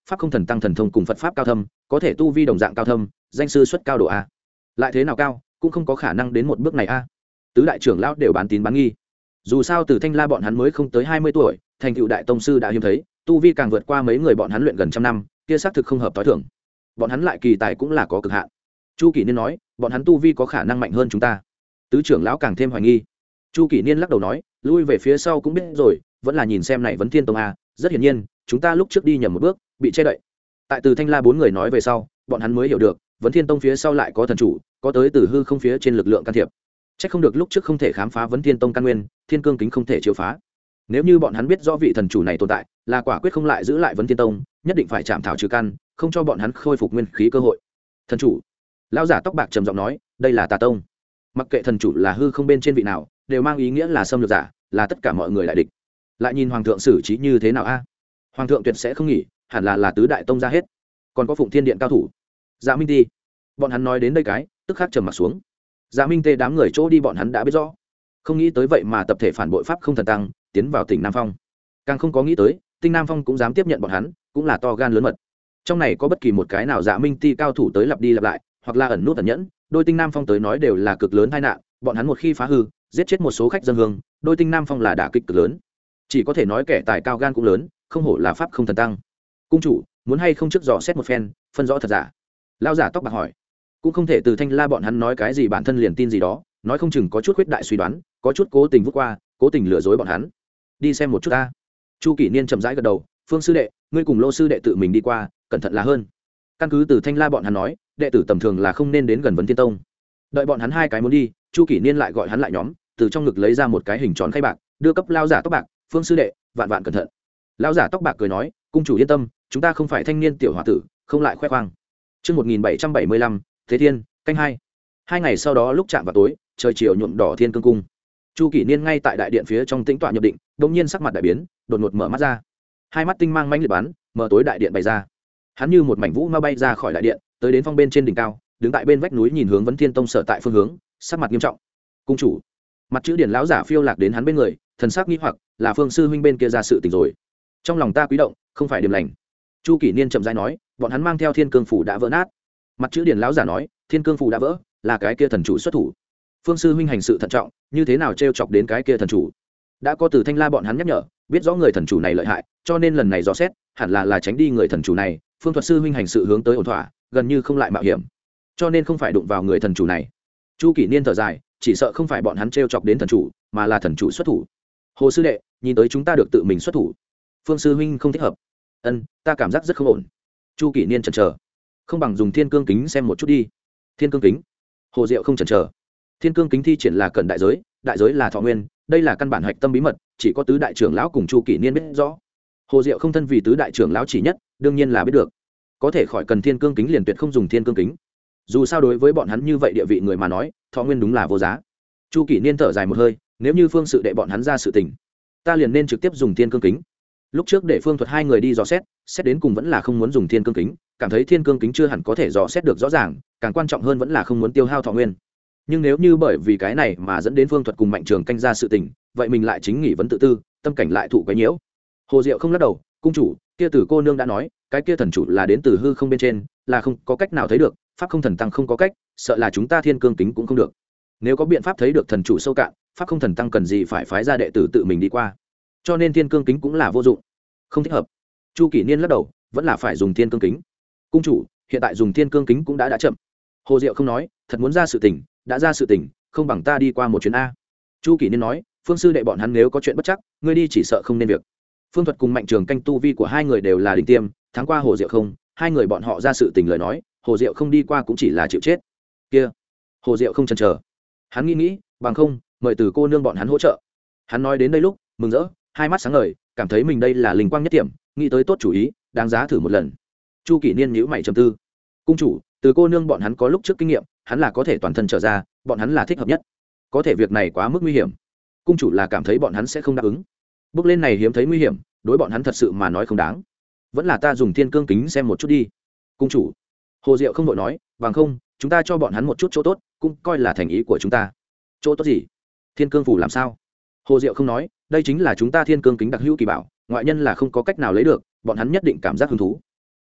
pháp không thần tăng thần thông cùng phật pháp cao thâm, có thể tu vi đồng dạng cao thâm, danh sư xuất cao độ a. Lại thế nào cao cũng không có khả năng đến một bước này a. Tứ đại trưởng lão đều bán tín bán nghi. Dù sao từ Thanh La bọn hắn mới không tới hai mươi tuổi, thành tựu đại tông sư đã hiếm thấy, tu vi càng vượt qua mấy người bọn hắn luyện gần trăm năm, kia xác thực không hợp tối thượng. Bọn hắn lại kỳ tài cũng là có cực hạn. Chu Kỷ Niên nói, bọn hắn tu vi có khả năng mạnh hơn chúng ta. Tứ trưởng lão càng thêm hoài nghi. Chu Kỷ Niên lắc đầu nói, lui về phía sau cũng biết rồi, vẫn là nhìn xem này Vấn Thiên Tông a, rất hiển nhiên, chúng ta lúc trước đi nhầm một bước, bị che đậy. Tại từ Thanh La bốn người nói về sau, bọn hắn mới hiểu được, Vấn Thiên Tông phía sau lại có thần chủ, có tới từ hư không phía trên lực lượng can thiệp. Chắc không được lúc trước không thể khám phá Vấn Thiên Tông căn nguyên, Thiên Cương Kính không thể chiếu phá. Nếu như bọn hắn biết rõ vị thần chủ này tồn tại, là quả quyết không lại giữ lại Vấn Thiên Tông, nhất định phải chạm thảo trừ căn, không cho bọn hắn khôi phục nguyên khí cơ hội. Thần chủ, lão giả tóc bạc trầm giọng nói, đây là Tà Tông. Mặc kệ thần chủ là hư không bên trên vị nào, đều mang ý nghĩa là xâm lược giả, là tất cả mọi người đại địch. Lại nhìn hoàng thượng xử trí như thế nào a? Hoàng thượng tuyệt sẽ không nghỉ, hẳn là là tứ đại tông ra hết. Còn có Phụng Thiên Điện cao thủ, Dạ Minh Ti. Bọn hắn nói đến đây cái, tức khắc trầm mặt xuống. Dạ Minh Tê đám người chỗ đi bọn hắn đã biết rõ, không nghĩ tới vậy mà tập thể phản bội pháp không thần tăng, tiến vào tỉnh Nam Phong. Càng không có nghĩ tới, Tinh Nam Phong cũng dám tiếp nhận bọn hắn, cũng là to gan lớn mật. Trong này có bất kỳ một cái nào Dạ Minh Ti cao thủ tới lặp đi lặp lại, hoặc là ẩn nút ẩn nhẫn, đôi Tinh Nam Phong tới nói đều là cực lớn tai nạn, bọn hắn một khi phá hư, giết chết một số khách dân hương, đôi Tinh Nam Phong là đả kích cực lớn. Chỉ có thể nói kẻ tài cao gan cũng lớn, không hổ là pháp không thần tăng. Cung chủ, muốn hay không trước dò xét một phen, phân rõ thật giả. Lão giả tóc bạc hỏi. Cũng không thể từ Thanh La bọn hắn nói cái gì bản thân liền tin gì đó, nói không chừng có chút khuyết đại suy đoán, có chút cố tình vút qua, cố tình lừa dối bọn hắn. Đi xem một chút ta. Chu Kỷ Niên chậm rãi gật đầu, Phương sư đệ, ngươi cùng Lô sư đệ tự mình đi qua, cẩn thận là hơn. Căn cứ từ Thanh La bọn hắn nói, đệ tử tầm thường là không nên đến gần Vấn Thiên Tông. Đợi bọn hắn hai cái muốn đi, Chu Kỷ Niên lại gọi hắn lại nhóm, từ trong ngực lấy ra một cái hình tròn khay bạc, đưa cấp lão giả tóc bạc, Phương sư đệ, vạn vạn cẩn thận. Lão giả tóc bạc cười nói, cung chủ yên tâm, chúng ta không phải thanh niên tiểu hòa tử, không lại khoe khoang. Chương một nghìn bảy trăm bảy mươi lăm, Thế Thiên, canh hai. Hai ngày sau đó lúc chạm vào tối, trời chiều nhuộm đỏ Thiên Cương cung. Chu Kỷ Niên ngay tại đại điện phía trong tĩnh tọa nhập định, đột nhiên sắc mặt đại biến, đột ngột mở mắt ra. Hai mắt tinh mang mãnh liệt bắn, mở tối đại điện bày ra. Hắn như một mảnh vũ ma bay ra khỏi đại điện, tới đến phong bên trên đỉnh cao, đứng tại bên vách núi nhìn hướng Vấn Thiên Tông sở tại phương hướng, sắc mặt nghiêm trọng. Cung chủ. Mặt chữ điển lão giả phiêu lạc đến hắn bên người, thần sắc nghi hoặc, là Phương sư huynh bên kia ra sự tình rồi. Trong lòng ta quý động, không phải điểm lành. Chu Kỷ Niên chậm rãi nói, bọn hắn mang theo Thiên Cương phủ đã vỡ nát. Mặt chữ điển lão giả nói, Thiên Cương phủ đã vỡ, là cái kia thần chủ xuất thủ. Phương sư huynh hành sự thận trọng, như thế nào trêu chọc đến cái kia thần chủ? Đã có từ Thanh La bọn hắn nhắc nhở, biết rõ người thần chủ này lợi hại, cho nên lần này dò xét, hẳn là là tránh đi người thần chủ này. Phương thuật sư huynh hành sự hướng tới ổn thỏa, gần như không lại mạo hiểm, cho nên không phải đụng vào người thần chủ này. Chu Kỷ Niên thở dài, chỉ sợ không phải bọn hắn trêu chọc đến thần chủ, mà là thần chủ xuất thủ. Hồ sư đệ, nhìn tới chúng ta được tự mình xuất thủ. Phương sư huynh không thích hợp. Ân, ta cảm giác rất không ổn. Chu Kỷ Niên chần chờ, không bằng dùng Thiên Cương kính xem một chút đi. Thiên Cương kính. Hồ Diệu không chần chờ. Thiên Cương kính thi triển là cận đại giới, đại giới là thọ nguyên, đây là căn bản hạch tâm bí mật, chỉ có tứ đại trưởng lão cùng Chu Kỷ Niên biết rõ. Hồ Diệu không thân vì tứ đại trưởng lão chỉ nhất, đương nhiên là biết được. Có thể khỏi cần Thiên Cương kính liền tuyệt không dùng Thiên Cương kính. Dù sao đối với bọn hắn như vậy địa vị người mà nói, thọ nguyên đúng là vô giá. Chu Kỷ Niên thở dài một hơi, nếu như Phương sự đệ bọn hắn ra sự tình, ta liền nên trực tiếp dùng Thiên Cương kính. Lúc trước để Phương thuật hai người đi dò xét, xét đến cùng vẫn là không muốn dùng Thiên Cương kính, cảm thấy Thiên Cương kính chưa hẳn có thể dò xét được rõ ràng, càng quan trọng hơn vẫn là không muốn tiêu hao thọ nguyên. Nhưng nếu như bởi vì cái này mà dẫn đến Phương thuật cùng Mạnh Trường canh ra sự tình, vậy mình lại chính nghỉ vấn tự tư, tâm cảnh lại thụ quấy nhiễu. Hồ Diệu không lắc đầu, cung chủ, kia tử cô nương đã nói, cái kia thần chủ là đến từ hư không bên trên, là không có cách nào thấy được, pháp không thần tăng không có cách, sợ là chúng ta Thiên Cương kính cũng không được. Nếu có biện pháp thấy được thần chủ sâu cạn, pháp không thần tăng cần gì phải phái ra đệ tử tự mình đi qua, cho nên Thiên Cương kính cũng là vô dụng, không thích hợp. Chu Kỷ Niên lắc đầu, vẫn là phải dùng Thiên Cương kính. Cung chủ, hiện tại dùng Thiên Cương kính cũng đã đã chậm. Hồ Diệu không nói, thật muốn ra sự tình, đã ra sự tình, không bằng ta đi qua một chuyến a. Chu Kỷ Niên nói, Phương sư đệ bọn hắn nếu có chuyện bất chắc, ngươi đi chỉ sợ không nên việc. Phương thuật cùng Mạnh Trường canh tu vi của hai người đều là đỉnh tiêm, tháng qua Hồ Diệu không, hai người bọn họ ra sự tình lời nói, Hồ Diệu không đi qua cũng chỉ là chịu chết. Kia, Hồ Diệu không chần chờ, hắn nghĩ nghĩ, bằng không, mời từ cô nương bọn hắn hỗ trợ. Hắn nói đến đây lúc, mừng rỡ, hai mắt sáng ngời, cảm thấy mình đây là linh quang nhất điểm, nghĩ tới tốt chủ ý, đáng giá thử một lần. Chu Kỷ Niên nhíu mày trầm tư, cung chủ, từ cô nương bọn hắn có lúc trước kinh nghiệm, hắn là có thể toàn thân trở ra, bọn hắn là thích hợp nhất. Có thể việc này quá mức nguy hiểm, cung chủ là cảm thấy bọn hắn sẽ không đáp ứng. Bước lên này hiếm thấy nguy hiểm, đối bọn hắn thật sự mà nói không đáng. Vẫn là ta dùng Thiên Cương kính xem một chút đi. Cung chủ. Hồ Diệu không đội nói, bằng không, chúng ta cho bọn hắn một chút chỗ tốt, cũng coi là thành ý của chúng ta. Chỗ tốt gì? Thiên Cương phủ làm sao? Hồ Diệu không nói, đây chính là chúng ta Thiên Cương kính đặc hữu kỳ bảo, ngoại nhân là không có cách nào lấy được, bọn hắn nhất định cảm giác hứng thú.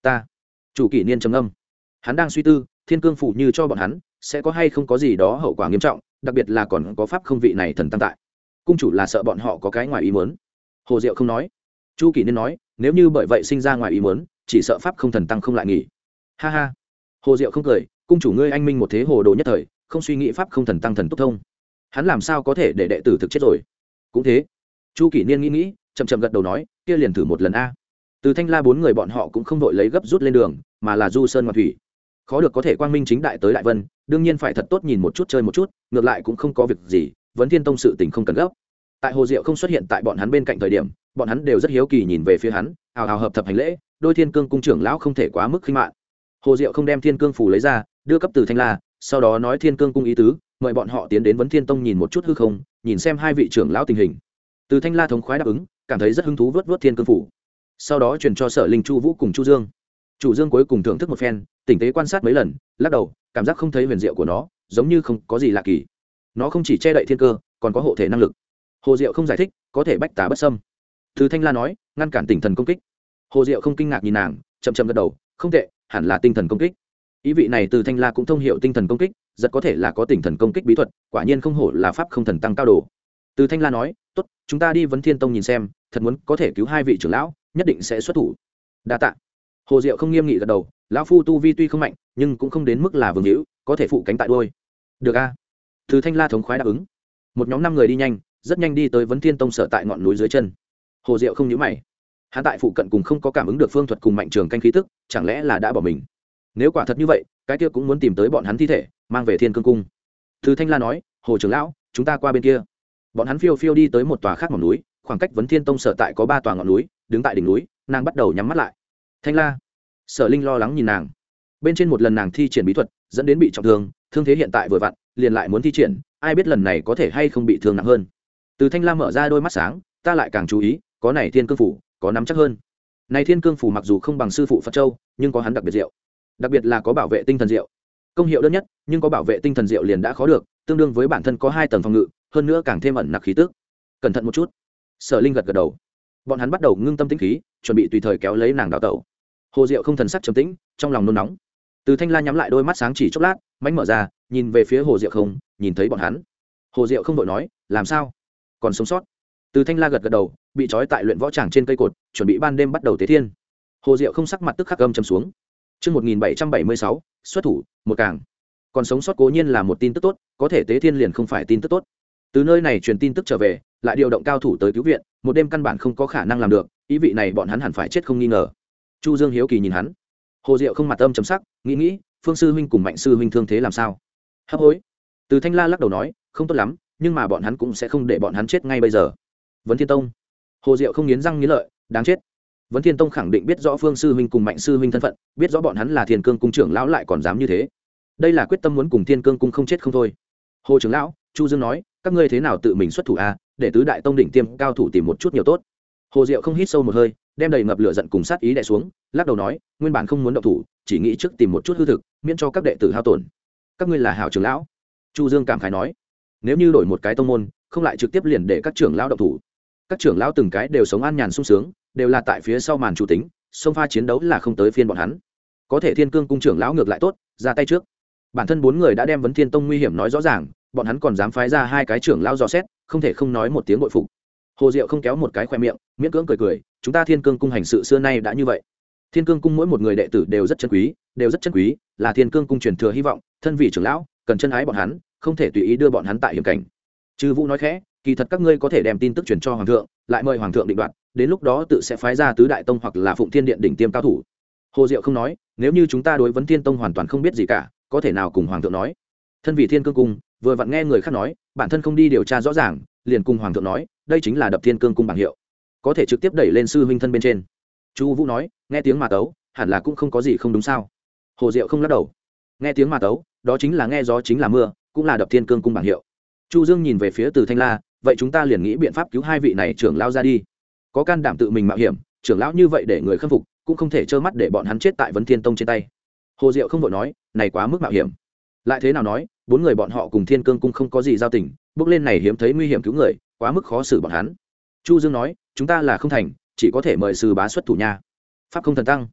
ta chủ kỷ niên trầm âm, hắn đang suy tư thiên cương phủ như cho bọn hắn sẽ có hay không có gì đó hậu quả nghiêm trọng, đặc biệt là còn có pháp không vị này thần tăng tại. Cung chủ là sợ bọn họ có cái ngoài ý muốn. Hồ Diệu không nói. Chu kỷ niên nói, nếu như bởi vậy sinh ra ngoài ý muốn, chỉ sợ pháp không thần tăng không lại nghỉ. Ha ha. Hồ Diệu không cười, cung chủ ngươi anh minh một thế hồ đồ nhất thời, không suy nghĩ pháp không thần tăng thần túc thông, hắn làm sao có thể để đệ tử thực chết rồi. Cũng thế. Chu kỷ niên nghĩ nghĩ, chậm chậm gật đầu nói, kia liền thử một lần a. Từ Thanh La bốn người bọn họ cũng không đội lấy gấp rút lên đường, mà là du sơn ngoạn thủy. Khó được có thể quang minh chính đại tới Đại Vân, đương nhiên phải thật tốt nhìn một chút chơi một chút, ngược lại cũng không có việc gì, Vấn Thiên Tông sự tình không cần gấp. Tại Hồ Diệu không xuất hiện tại bọn hắn bên cạnh thời điểm, bọn hắn đều rất hiếu kỳ nhìn về phía hắn, hào hào hợp thập hành lễ, đôi Thiên Cương cung trưởng lão không thể quá mức khinh mạn. Hồ Diệu không đem Thiên Cương phủ lấy ra, đưa cấp Từ Thanh La, sau đó nói Thiên Cương cung ý tứ, mời bọn họ tiến đến Vấn Thiên Tông nhìn một chút hư không, nhìn xem hai vị trưởng lão tình hình. Từ Thanh La thống khoái đáp ứng, cảm thấy rất hứng thú vớt vớt Thiên Cương phủ. Sau đó truyền cho Sở Linh Chu Vũ cùng Chu Dương. Chủ Dương cuối cùng thưởng thức một phen, tỉnh tế quan sát mấy lần, lắc đầu, cảm giác không thấy huyền diệu của nó, giống như không có gì lạ kỳ. Nó không chỉ che đậy thiên cơ, còn có hộ thể năng lực. Hồ Diệu không giải thích, có thể bách tà bất xâm. Từ Thanh La nói, ngăn cản tinh thần công kích. Hồ Diệu không kinh ngạc nhìn nàng, chậm chậm gật đầu, không tệ, hẳn là tinh thần công kích. Ý vị này Từ Thanh La cũng thông hiểu tinh thần công kích, rất có thể là có tinh thần công kích bí thuật, quả nhiên không hổ là pháp không thần tăng cao đồ. Từ Thanh La nói, tốt, chúng ta đi Vấn Thiên Tông nhìn xem, thật muốn có thể cứu hai vị trưởng lão, nhất định sẽ xuất thủ. Đa tạ. Hồ Diệu không nghiêm nghị gật đầu, lão phu tu vi tuy không mạnh, nhưng cũng không đến mức là vương hữu, có thể phụ cánh tại đôi. Được a. Từ Thanh La thống khoái đáp ứng. Một nhóm năm người đi nhanh, rất nhanh đi tới Vấn Thiên Tông sở tại ngọn núi dưới chân. Hồ Diệu không nhíu mày. Hắn tại phụ cận cùng không có cảm ứng được phương thuật cùng mạnh trường canh khí tức, chẳng lẽ là đã bỏ mình? Nếu quả thật như vậy, cái kia cũng muốn tìm tới bọn hắn thi thể, mang về Thiên Cương cung. Từ Thanh La nói, Hồ trưởng lão, chúng ta qua bên kia. Bọn hắn phiêu phiêu đi tới một tòa khác ngọn núi, khoảng cách Vấn Thiên Tông sở tại có ba tòa ngọn núi, đứng tại đỉnh núi, nàng bắt đầu nhắm mắt lại. Thanh La. Sở Linh lo lắng nhìn nàng. Bên trên một lần nàng thi triển bí thuật, dẫn đến bị trọng thương, thương thế hiện tại vừa vặn, liền lại muốn thi triển, ai biết lần này có thể hay không bị thương nặng hơn. Từ Thanh La mở ra đôi mắt sáng, ta lại càng chú ý, có này Thiên Cương phủ, có nắm chắc hơn. Này Thiên Cương phủ mặc dù không bằng sư phụ Phật Châu, nhưng có hắn đặc biệt diệu. Đặc biệt là có bảo vệ tinh thần diệu. Công hiệu đơn nhất, nhưng có bảo vệ tinh thần diệu liền đã khó được, tương đương với bản thân có hai tầng phòng ngự, hơn nữa càng thêm ẩn nặc khí tức. Cẩn thận một chút. Sở Linh gật gật đầu. Bọn hắn bắt đầu ngưng tâm tĩnh khí, chuẩn bị tùy thời kéo lấy nàng đào tẩu. Hồ Diệu không thần sắc trầm tĩnh, trong lòng nôn nóng. Từ Thanh La nhắm lại đôi mắt sáng chỉ chốc lát, mánh mở ra, nhìn về phía Hồ Diệu không, nhìn thấy bọn hắn. Hồ Diệu không đội nói, làm sao? Còn sống sót? Từ Thanh La gật gật đầu, bị trói tại luyện võ tràng trên cây cột, chuẩn bị ban đêm bắt đầu tế thiên. Hồ Diệu không sắc mặt tức khắc âm trầm xuống. Chương một nghìn bảy trăm bảy mươi sáu, xuất thủ, một càng. Còn sống sót cố nhiên là một tin tức tốt, có thể tế thiên liền không phải tin tức tốt. Từ nơi này truyền tin tức trở về, lại điều động cao thủ tới cứu viện, một đêm căn bản không có khả năng làm được, ý vị này bọn hắn hẳn phải chết không nghi ngờ. Chu Dương hiếu kỳ nhìn hắn. Hồ Diệu không mặt âm trầm sắc, nghĩ nghĩ, Phương sư huynh cùng Mạnh sư huynh thương thế làm sao? Hấp hối. Từ Thanh La lắc đầu nói, không tốt lắm, nhưng mà bọn hắn cũng sẽ không để bọn hắn chết ngay bây giờ. Vấn Thiên Tông. Hồ Diệu không nghiến răng nghiến lợi, đáng chết. Vấn Thiên Tông khẳng định biết rõ Phương sư huynh cùng Mạnh sư huynh thân phận, biết rõ bọn hắn là Thiên Cương cung trưởng lão lại còn dám như thế. Đây là quyết tâm muốn cùng Thiên Cương cung không chết không thôi. Hồ trưởng lão, Chu Dương nói, các ngươi thế nào tự mình xuất thủ a, để tứ đại tông đỉnh tiêm cao thủ tìm một chút nhiều tốt. Hồ Diệu không hít sâu một hơi, đem đầy ngập lửa giận cùng sát ý đè xuống, lắc đầu nói, nguyên bản không muốn động thủ, chỉ nghĩ trước tìm một chút hư thực, miễn cho các đệ tử hao tổn. Các ngươi là hảo trưởng lão. Chu Dương cảm khái nói, nếu như đổi một cái tông môn, không lại trực tiếp liền để các trưởng lão động thủ. Các trưởng lão từng cái đều sống an nhàn sung sướng, đều là tại phía sau màn chủ tính, xông pha chiến đấu là không tới phiên bọn hắn. Có thể Thiên Cương cung trưởng lão ngược lại tốt, ra tay trước. Bản thân bốn người đã đem Vấn Thiên Tông nguy hiểm nói rõ ràng, bọn hắn còn dám phái ra hai cái trưởng lão dò xét, không thể không nói một tiếng bội phục. Hồ Diệu không kéo một cái khoe miệng, miễn cưỡng cười cười, chúng ta Thiên Cương cung hành sự xưa nay đã như vậy. Thiên Cương cung mỗi một người đệ tử đều rất chân quý, đều rất chân quý, là Thiên Cương cung truyền thừa hy vọng, thân vị trưởng lão, cần chân ái bọn hắn, không thể tùy ý đưa bọn hắn tại hiểm cảnh. Trư Vũ nói khẽ, kỳ thật các ngươi có thể đem tin tức truyền cho hoàng thượng, lại mời hoàng thượng định đoạt, đến lúc đó tự sẽ phái ra tứ đại tông hoặc là Phụng Thiên điện đỉnh tiêm cao thủ. Hồ Diệu không nói, nếu như chúng ta đối vấn Thiên Tông hoàn toàn không biết gì cả, có thể nào cùng hoàng thượng nói? Thân vị Thiên Cương cung, vừa vặn nghe người khác nói, bản thân không đi điều tra rõ ràng, liền cùng hoàng thượng nói, đây chính là đập Thiên Cương cung bảng hiệu, có thể trực tiếp đẩy lên sư huynh thân bên trên. Chu Vũ nói, nghe tiếng mà tấu, hẳn là cũng không có gì không đúng sao? Hồ Diệu không lắc đầu, nghe tiếng mà tấu, đó chính là nghe gió chính là mưa, cũng là đập Thiên Cương cung bảng hiệu. Chu Dương nhìn về phía Từ Thanh La, vậy chúng ta liền nghĩ biện pháp cứu hai vị này trưởng lão ra đi. Có can đảm tự mình mạo hiểm, trưởng lão như vậy để người khâm phục, cũng không thể trơ mắt để bọn hắn chết tại Vấn Thiên Tông trên tay. Hồ Diệu không vội nói, này quá mức mạo hiểm. Lại thế nào nói, bốn người bọn họ cùng Thiên Cương cung không có gì giao tình, bước lên này hiếm thấy nguy hiểm cứu người, quá mức khó xử bọn hắn. Chu Dương nói, chúng ta là không thành, chỉ có thể mời sư bá xuất thủ nha. Pháp không thần tăng.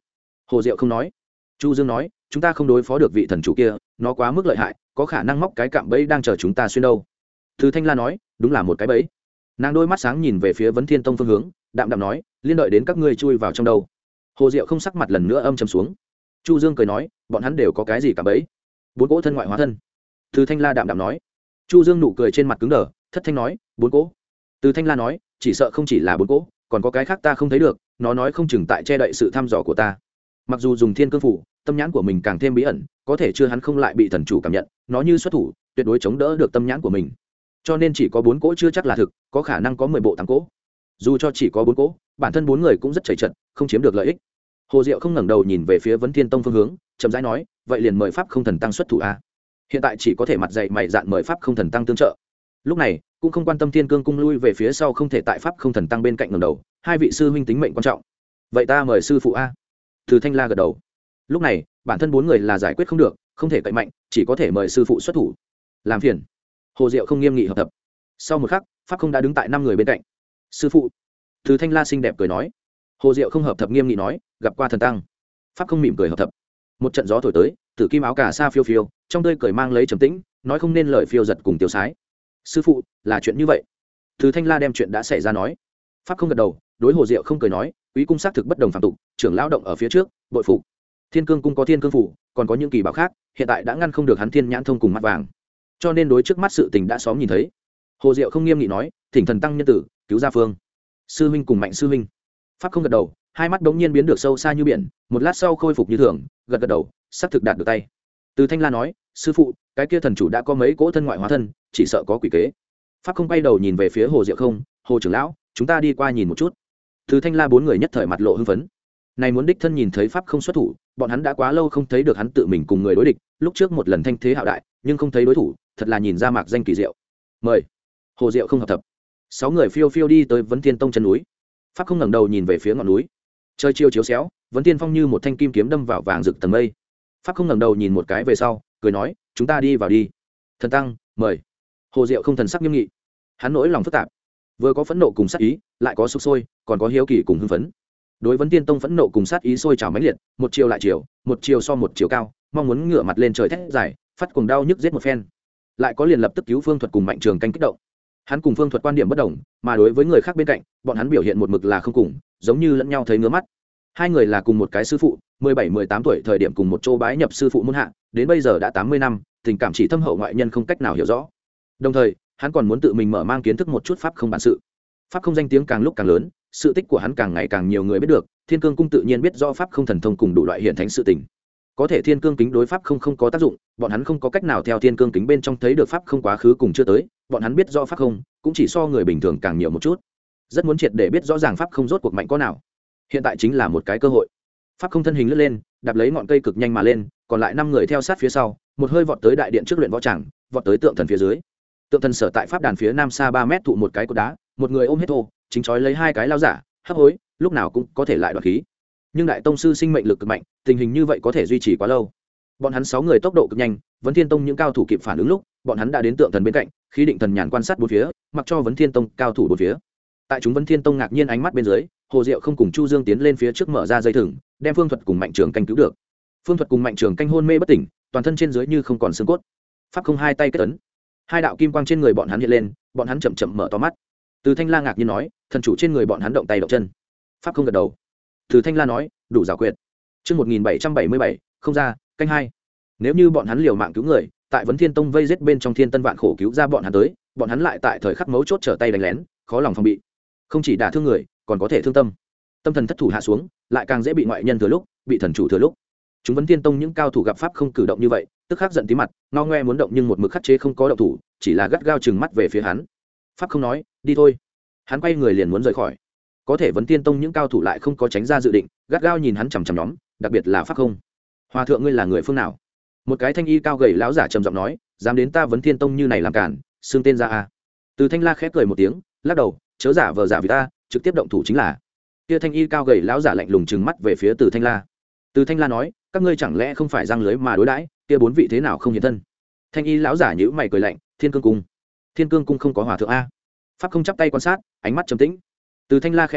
Hồ Diệu không nói. Chu Dương nói, chúng ta không đối phó được vị thần chủ kia, nó quá mức lợi hại, có khả năng móc cái cạm bẫy đang chờ chúng ta xuyên đâu. Từ Thanh La nói, đúng là một cái bẫy. Nàng đôi mắt sáng nhìn về phía Vấn Thiên Tông phương hướng, đạm đạm nói, liên đợi đến các ngươi chui vào trong đâu. Hồ Diệu không sắc mặt lần nữa âm trầm xuống. Chu Dương cười nói, bọn hắn đều có cái gì cạm bẫy? Bốn cỗ thân ngoại hóa thân. Từ Thanh La đạm đạm nói. Chu Dương nụ cười trên mặt cứng đờ, thất thanh nói, bốn cỗ. Từ Thanh La nói, chỉ sợ không chỉ là bốn cỗ, còn có cái khác ta không thấy được, nó nói không chừng tại che đậy sự thăm dò của ta. Mặc dù dùng Thiên Cương phủ, tâm nhãn của mình càng thêm bí ẩn, có thể chưa hắn không lại bị thần chủ cảm nhận, nó như xuất thủ, tuyệt đối chống đỡ được tâm nhãn của mình. Cho nên chỉ có bốn cỗ chưa chắc là thực, có khả năng có mười bộ tám cỗ. Dù cho chỉ có bốn cỗ, bản thân bốn người cũng rất chảy chật, không chiếm được lợi ích. Hồ Diệu không ngẩng đầu nhìn về phía Vấn Thiên Tông phương hướng, chậm rãi nói, vậy liền mời pháp không thần tăng xuất thủ a. Hiện tại chỉ có thể mặt dày mày dạn mời pháp không thần tăng tương trợ. Lúc này cũng không quan tâm Thiên Cương cung lui về phía sau, không thể tại pháp không thần tăng bên cạnh ngẩng đầu, hai vị sư huynh tính mệnh quan trọng, vậy ta mời sư phụ a. Từ Thanh La gật đầu. Lúc này bản thân bốn người là giải quyết không được, không thể cậy mạnh, chỉ có thể mời sư phụ xuất thủ. Làm phiền. Hồ Diệu không nghiêm nghị hợp tập. Sau một khắc, pháp không đã đứng tại năm người bên cạnh. Sư phụ. Từ Thanh La xinh đẹp cười nói. Hồ Diệu không hợp thập nghiêm nghị nói, gặp qua thần tăng. Pháp không mỉm cười hợp thập. Một trận gió thổi tới, tử kim áo cà sa phiêu phiêu, trong tươi cười mang lấy trầm tĩnh, nói không nên lời phiêu giật cùng tiêu sái. Sư phụ, là chuyện như vậy. Từ Thanh La đem chuyện đã xảy ra nói. Pháp không gật đầu, đối Hồ Diệu không cười nói, quý cung xác thực bất đồng phàm tục, trưởng lão động ở phía trước, bội phục. Thiên Cương cung có Thiên Cương phủ, còn có những kỳ bảo khác, hiện tại đã ngăn không được hắn Thiên Nhãn thông cùng mắt vàng, cho nên đối trước mắt sự tình đã xóm nhìn thấy. Hồ Diệu không nghiêm nghị nói, thỉnh thần tăng nhân tử cứu gia phương. Sư huynh cùng Mạnh sư huynh. Pháp không gật đầu, hai mắt bỗng nhiên biến được sâu xa như biển, một lát sau khôi phục như thường, gật gật đầu, xác thực đạt được tay. Từ Thanh La nói, sư phụ, cái kia thần chủ đã có mấy cỗ thân ngoại hóa thân, chỉ sợ có quỷ kế. Pháp không bay đầu nhìn về phía Hồ Diệu không, Hồ trưởng lão, chúng ta đi qua nhìn một chút. Từ Thanh La bốn người nhất thời mặt lộ hưng phấn. Này muốn đích thân nhìn thấy pháp không xuất thủ, bọn hắn đã quá lâu không thấy được hắn tự mình cùng người đối địch, lúc trước một lần thanh thế hạo đại, nhưng không thấy đối thủ, thật là nhìn ra mạc danh kỳ diệu. Mời. Hồ Diệu không hợp thập. Sáu người phiêu phiêu đi tới Vấn Thiên Tông chân núi. Pháp không ngẩng đầu nhìn về phía ngọn núi. Trời chiều chiếu xéo, Vấn Thiên Phong như một thanh kim kiếm đâm vào vàng rực tầng mây. Pháp không ngẩng đầu nhìn một cái về sau, cười nói, chúng ta đi vào đi. Thần tăng, mời. Hồ Diệu không thần sắc nghiêm nghị. Hắn nỗi lòng phức tạp, vừa có phẫn nộ cùng sát ý, lại có sục sôi, còn có hiếu kỳ cùng hưng phấn. Đối Vấn Thiên Tông phẫn nộ cùng sát ý sôi trào mãnh liệt, một chiều lại chiều, một chiều so một chiều cao, mong muốn ngửa mặt lên trời thét dài, phát cuồng đau nhức giết một phen. Lại có liền lập tức cứu Phương Thuật cùng Mạnh Trường Canh kích động. Hắn cùng Phương Thuật quan điểm bất đồng, mà đối với người khác bên cạnh, bọn hắn biểu hiện một mực là không cùng, giống như lẫn nhau thấy ngứa mắt. Hai người là cùng một cái sư phụ, mười bảy mười tám tuổi thời điểm cùng một chỗ bái nhập sư phụ môn hạ, đến bây giờ đã tám mươi năm, tình cảm chỉ thâm hậu ngoại nhân không cách nào hiểu rõ. Đồng thời, hắn còn muốn tự mình mở mang kiến thức một chút pháp không bản sự. Pháp không danh tiếng càng lúc càng lớn, sự tích của hắn càng ngày càng nhiều người biết được, Thiên Cương cung tự nhiên biết rõ pháp không thần thông cùng đủ loại hiện thánh sự tình. Có thể Thiên Cương kính đối pháp không không có tác dụng, bọn hắn không có cách nào theo Thiên Cương kính bên trong thấy được pháp không quá khứ cùng chưa tới, bọn hắn biết rõ pháp không, cũng chỉ so người bình thường càng nhiều một chút. Rất muốn triệt để biết rõ ràng pháp không rốt cuộc mạnh có nào. Hiện tại chính là một cái cơ hội. Pháp không thân hình lướt lên, đạp lấy ngọn cây cực nhanh mà lên, còn lại năm người theo sát phía sau, một hơi vọt tới đại điện trước luyện võ tràng, vọt tới tượng thần phía dưới. Tượng thần sở tại pháp đàn phía nam xa ba mét thụ một cái cột đá, một người ôm hết thô, chính chói lấy hai cái lao giả, hấp hối, lúc nào cũng có thể lại đoạt khí. Nhưng đại tông sư sinh mệnh lực cực mạnh, tình hình như vậy có thể duy trì quá lâu. Bọn hắn sáu người tốc độ cực nhanh, Vấn Thiên Tông những cao thủ kịp phản ứng lúc, bọn hắn đã đến tượng thần bên cạnh, khí định thần nhàn quan sát bốn phía, mặc cho Vấn Thiên Tông cao thủ bốn phía. Tại chúng Vấn Thiên Tông ngạc nhiên ánh mắt bên dưới, Hồ Diệu không cùng Chu Dương tiến lên phía trước mở ra dây thừng, đem Phương Thuật cùng Mạnh Trường Canh cứu được. Phương Thuật cùng Mạnh Trường Canh hôn mê bất tỉnh, toàn thân trên dưới như không còn xương cốt. Pháp không hai tay kết ấn, hai đạo kim quang trên người bọn hắn hiện lên, bọn hắn chậm chậm mở to mắt. Từ Thanh La ngạc nhiên nói, thần chủ trên người bọn hắn động tay động chân. Pháp không gật đầu. Từ Thanh La nói, đủ giảo quyệt. Chương một nghìn bảy trăm bảy mươi bảy, không ra, canh hai. Nếu như bọn hắn liều mạng cứu người, tại Vấn Thiên Tông vây giết bên trong thiên tân vạn khổ cứu ra bọn hắn tới, bọn hắn lại tại thời khắc mấu chốt trở tay đánh lén, khó lòng phòng bị. Không chỉ đả thương người, còn có thể thương tâm. Tâm thần thất thủ hạ xuống, lại càng dễ bị ngoại nhân thừa lúc, bị thần chủ thừa lúc. Chúng Vấn Thiên Tông những cao thủ gặp pháp không cử động như vậy, tức khắc giận tí mặt, ngao ngoe muốn động nhưng một mực khắc chế không có động thủ, chỉ là gắt gao chừng mắt về phía hắn. Pháp không nói, đi thôi. Hắn quay người liền muốn rời khỏi. Có thể Vấn Thiên Tông những cao thủ lại không có tránh ra dự định, gắt gao nhìn hắn chằm chằm nhóm, đặc biệt là Pháp không. Hòa thượng ngươi là người phương nào? Một cái thanh y cao gầy lão giả trầm giọng nói, dám đến ta Vấn Thiên Tông như này làm cản, xưng tên ra a. Từ Thanh La khép cười một tiếng, lắc đầu, chớ giả vờ giả vì ta, trực tiếp động thủ chính là. Kia thanh y cao gầy lão giả lạnh lùng trừng mắt về phía Từ Thanh La. Từ Thanh La nói, các ngươi chẳng lẽ không phải răng lưới mà đối đãi, kia bốn vị thế nào không hiện thân? Thanh y lão giả nhíu mày cười lạnh, Thiên Cương cung. Thiên Cương cung không có hòa thượng a. Pháp không chắp tay quan sát, ánh mắt trầm tĩnh. Từ Thanh La khẽ nói,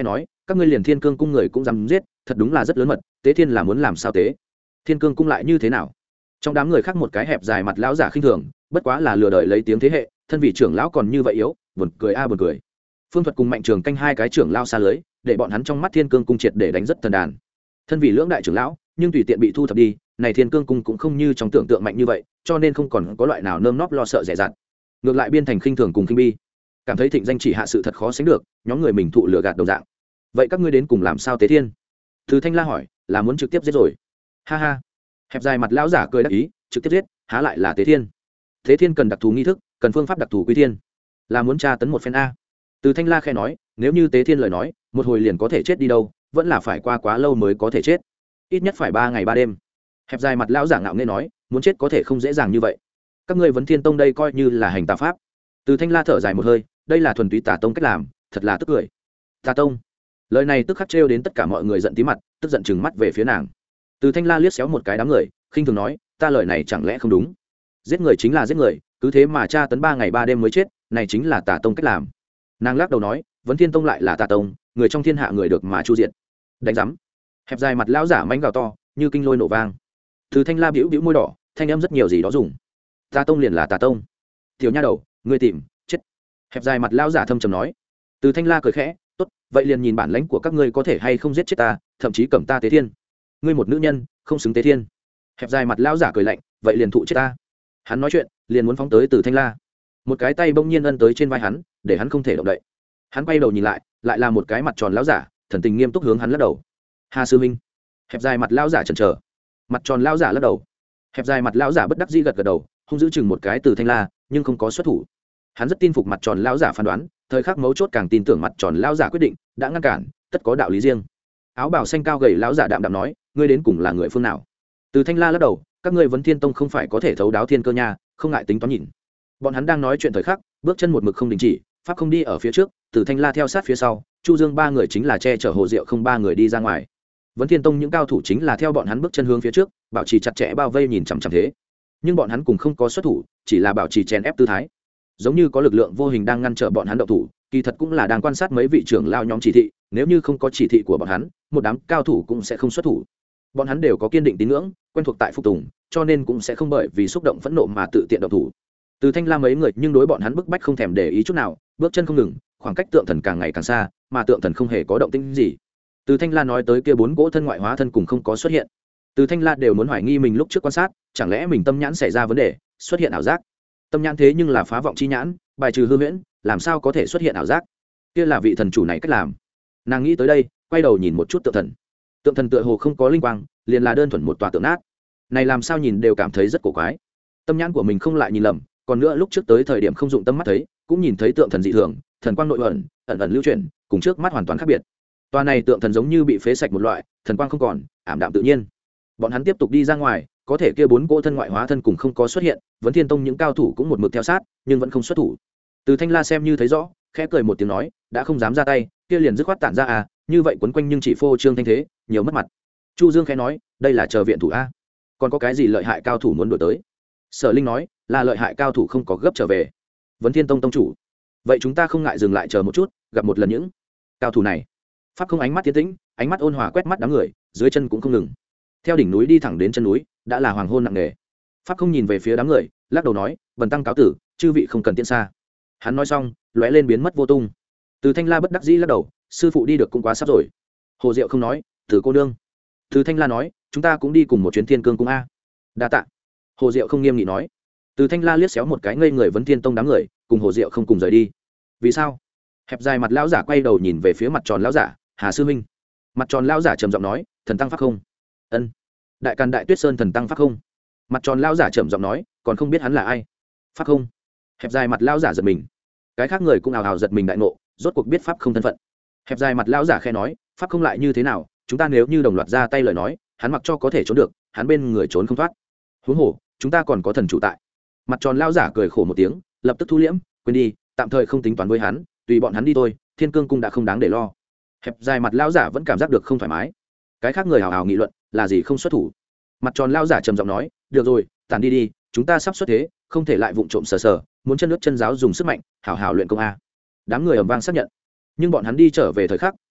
các ngươi liền thiên cương cung người cũng dám giết, thật đúng là rất lớn mật. Tế thiên là muốn làm sao tế? Thiên cương cung lại như thế nào? Trong đám người khác một cái hẹp dài mặt lão giả khinh thường, bất quá là lừa đời lấy tiếng thế hệ, thân vị trưởng lão còn như vậy yếu, buồn cười a buồn cười. Phương Thuật cùng Mạnh Trường canh hai cái trưởng lão xa lưới, để bọn hắn trong mắt thiên cương cung triệt để đánh rất thần đàn. Thân vị lưỡng đại trưởng lão, nhưng tùy tiện bị thu thập đi, này thiên cương cung cũng không như trong tưởng tượng mạnh như vậy, cho nên không còn có loại nào nơm nóp lo sợ dè dặt. Ngược lại biên thành khinh thường cùng khinh bi, cảm thấy thịnh danh chỉ hạ sự thật khó sánh được, nhóm người mình thụ lừa gạt đồng dạng. Vậy các ngươi đến cùng làm sao tế thiên? Từ Thanh La hỏi, là muốn trực tiếp giết rồi? Ha ha. Hẹp dài mặt lão giả cười đắc ý, trực tiếp giết, há lại là tế thiên? Tế thiên cần đặc thù nghi thức, cần phương pháp đặc thù quy thiên, là muốn tra tấn một phen a. Từ Thanh La khẽ nói, nếu như tế thiên lời nói, một hồi liền có thể chết đi đâu, vẫn là phải qua quá lâu mới có thể chết, ít nhất phải ba ngày ba đêm. Hẹp dài mặt lão giả ngạo nghễ nói, muốn chết có thể không dễ dàng như vậy. Các ngươi vấn thiên tông đây coi như là hành tà pháp. Từ Thanh La thở dài một hơi, đây là thuần túy tà tông cách làm, thật là tức cười. Tà tông? Lời này tức khắc trêu đến tất cả mọi người giận tí mặt, tức giận chừng mắt về phía nàng. Từ Thanh La liếc xéo một cái đám người, khinh thường nói, ta lời này chẳng lẽ không đúng? Giết người chính là giết người, cứ thế mà tra tấn ba ngày ba đêm mới chết, này chính là tà tông cách làm. Nàng lắc đầu nói, vấn thiên tông lại là tà tông, người trong thiên hạ người được mà chu diệt. Đánh rắm. Hẹp dài mặt lão giả mánh gào to, như kinh lôi nổ vang. Từ Thanh La bĩu bĩu môi đỏ, thanh âm rất nhiều gì đó dùng. Tà tông liền là tà tông. Tiểu nha đầu, ngươi tìm chết. Hẹp dài mặt lão giả thâm trầm nói. Từ Thanh La cười khẽ, tốt, vậy liền nhìn bản lãnh của các ngươi có thể hay không giết chết ta, thậm chí cầm ta tế thiên. Ngươi một nữ nhân, không xứng tế thiên. Hẹp dài mặt lão giả cười lạnh, vậy liền thụ chết ta. Hắn nói chuyện, liền muốn phóng tới Từ Thanh La. Một cái tay bỗng nhiên ân tới trên vai hắn, để hắn không thể động đậy. Hắn quay đầu nhìn lại, lại là một cái mặt tròn lão giả, thần tình nghiêm túc hướng hắn lắc đầu. Hà sư minh. Hẹp dài mặt lão giả chần chờ. Mặt tròn lão giả lắc đầu. Hẹp dài mặt lão giả bất đắc dĩ gật gật đầu, hung giữ chừng một cái Từ Thanh La, nhưng không có xuất thủ. Hắn rất tin phục mặt tròn lão giả phán đoán, thời khắc mấu chốt càng tin tưởng mặt tròn lão giả quyết định, đã ngăn cản, tất có đạo lý riêng. Áo bào xanh cao gầy lão giả đạm đạm nói, ngươi đến cùng là người phương nào? Từ Thanh La lắc đầu, các ngươi vấn thiên tông không phải có thể thấu đáo thiên cơ nha, không ngại tính toán nhìn. Bọn hắn đang nói chuyện thời khắc, bước chân một mực không đình chỉ, pháp không đi ở phía trước, Từ Thanh La theo sát phía sau, Chu Dương ba người chính là che chở Hồ Diệu không ba người đi ra ngoài. Vấn thiên tông những cao thủ chính là theo bọn hắn bước chân hướng phía trước, bảo trì chặt chẽ bao vây nhìn chằm chằm thế. Nhưng bọn hắn cùng không có xuất thủ, chỉ là bảo trì chèn ép tư thái, giống như có lực lượng vô hình đang ngăn trở bọn hắn động thủ, kỳ thật cũng là đang quan sát mấy vị trưởng lao nhóm chỉ thị, nếu như không có chỉ thị của bọn hắn, một đám cao thủ cũng sẽ không xuất thủ. Bọn hắn đều có kiên định tín ngưỡng, quen thuộc tại phục tùng, cho nên cũng sẽ không bởi vì xúc động phẫn nộ mà tự tiện động thủ. Từ Thanh La mấy người nhưng đối bọn hắn bức bách không thèm để ý chút nào, bước chân không ngừng, khoảng cách tượng thần càng ngày càng xa, mà tượng thần không hề có động tĩnh gì. Từ Thanh La nói tới kia bốn cỗ thân ngoại hóa thân cùng không có xuất hiện. Từ Thanh La đều muốn hoài nghi mình lúc trước quan sát, chẳng lẽ mình tâm nhãn xảy ra vấn đề, xuất hiện ảo giác. Tâm nhãn thế nhưng là phá vọng chi nhãn, bài trừ hư huyễn, làm sao có thể xuất hiện ảo giác? Kia là vị thần chủ này cách làm. Nàng nghĩ tới đây, quay đầu nhìn một chút tượng thần. Tượng thần tựa hồ không có linh quang, liền là đơn thuần một tòa tượng nát. Này làm sao nhìn đều cảm thấy rất cổ quái. Tâm nhãn của mình không lại nhìn lầm, còn nữa lúc trước tới thời điểm không dụng tâm mắt thấy, cũng nhìn thấy tượng thần dị thường, thần quang nội ẩn, ẩn ẩn lưu chuyển, cùng trước mắt hoàn toàn khác biệt. Tòa này tượng thần giống như bị phế sạch một loại, thần quang không còn, ảm đạm tự nhiên. Bọn hắn tiếp tục đi ra ngoài, có thể kia bốn cỗ thân ngoại hóa thân cùng không có xuất hiện, Vấn Thiên Tông những cao thủ cũng một mực theo sát, nhưng vẫn không xuất thủ. Từ Thanh La xem như thấy rõ, khẽ cười một tiếng nói, đã không dám ra tay, kia liền dứt khoát tản ra à, như vậy quấn quanh nhưng chỉ phô trương thanh thế, nhiều mất mặt. Chu Dương khẽ nói, đây là chờ viện thủ a, còn có cái gì lợi hại cao thủ muốn đuổi tới? Sở Linh nói, là lợi hại cao thủ không có gấp trở về. Vấn Thiên Tông tông chủ, vậy chúng ta không ngại dừng lại chờ một chút, gặp một lần những cao thủ này. Pháp không ánh mắt tiến tĩnh, ánh mắt ôn hòa quét mắt đám người, dưới chân cũng không ngừng. Theo đỉnh núi đi thẳng đến chân núi, đã là hoàng hôn nặng nề. Pháp không nhìn về phía đám người, lắc đầu nói, Vân tăng cáo tử, chư vị không cần tiến xa. Hắn nói xong, lóe lên biến mất vô tung. Từ Thanh La bất đắc dĩ lắc đầu, sư phụ đi được cũng quá sắp rồi. Hồ Diệu không nói, từ cô nương. Từ Thanh La nói, chúng ta cũng đi cùng một chuyến Thiên Cương cung a. Đa tạ. Hồ Diệu không nghiêm nghị nói. Từ Thanh La liếc xéo một cái ngây người Vấn Thiên Tông đám người, cùng Hồ Diệu không cùng rời đi. Vì sao? Hẹp dài mặt lão giả quay đầu nhìn về phía mặt tròn lão giả, Hà sư minh. Mặt tròn lão giả trầm giọng nói, thần tăng pháp không. Ân. Đại Càn Đại Tuyết Sơn thần tăng pháp không. Mặt tròn lão giả trầm giọng nói, còn không biết hắn là ai. Pháp không. Hẹp dài mặt lão giả giật mình. Cái khác người cũng ào ào giật mình đại ngộ, rốt cuộc biết pháp không thân phận. Hẹp dài mặt lão giả khẽ nói, pháp không lại như thế nào, chúng ta nếu như đồng loạt ra tay lời nói, hắn mặc cho có thể trốn được, hắn bên người trốn không thoát. Huống hồ, chúng ta còn có thần chủ tại. Mặt tròn lão giả cười khổ một tiếng, lập tức thu liễm, quên đi, tạm thời không tính toán với hắn, tùy bọn hắn đi thôi, Thiên Cương cung đã không đáng để lo. Hẹp dài mặt lão giả vẫn cảm giác được không thoải mái. Cái khác người hào hào nghị luận, là gì không xuất thủ. Mặt tròn lão giả trầm giọng nói, được rồi, tản đi đi, chúng ta sắp xuất thế, không thể lại vụng trộm sờ sờ, muốn chân nước chân giáo dùng sức mạnh, hào hào luyện công a. Đám người ầm vang xác nhận. Nhưng bọn hắn đi trở về thời khắc,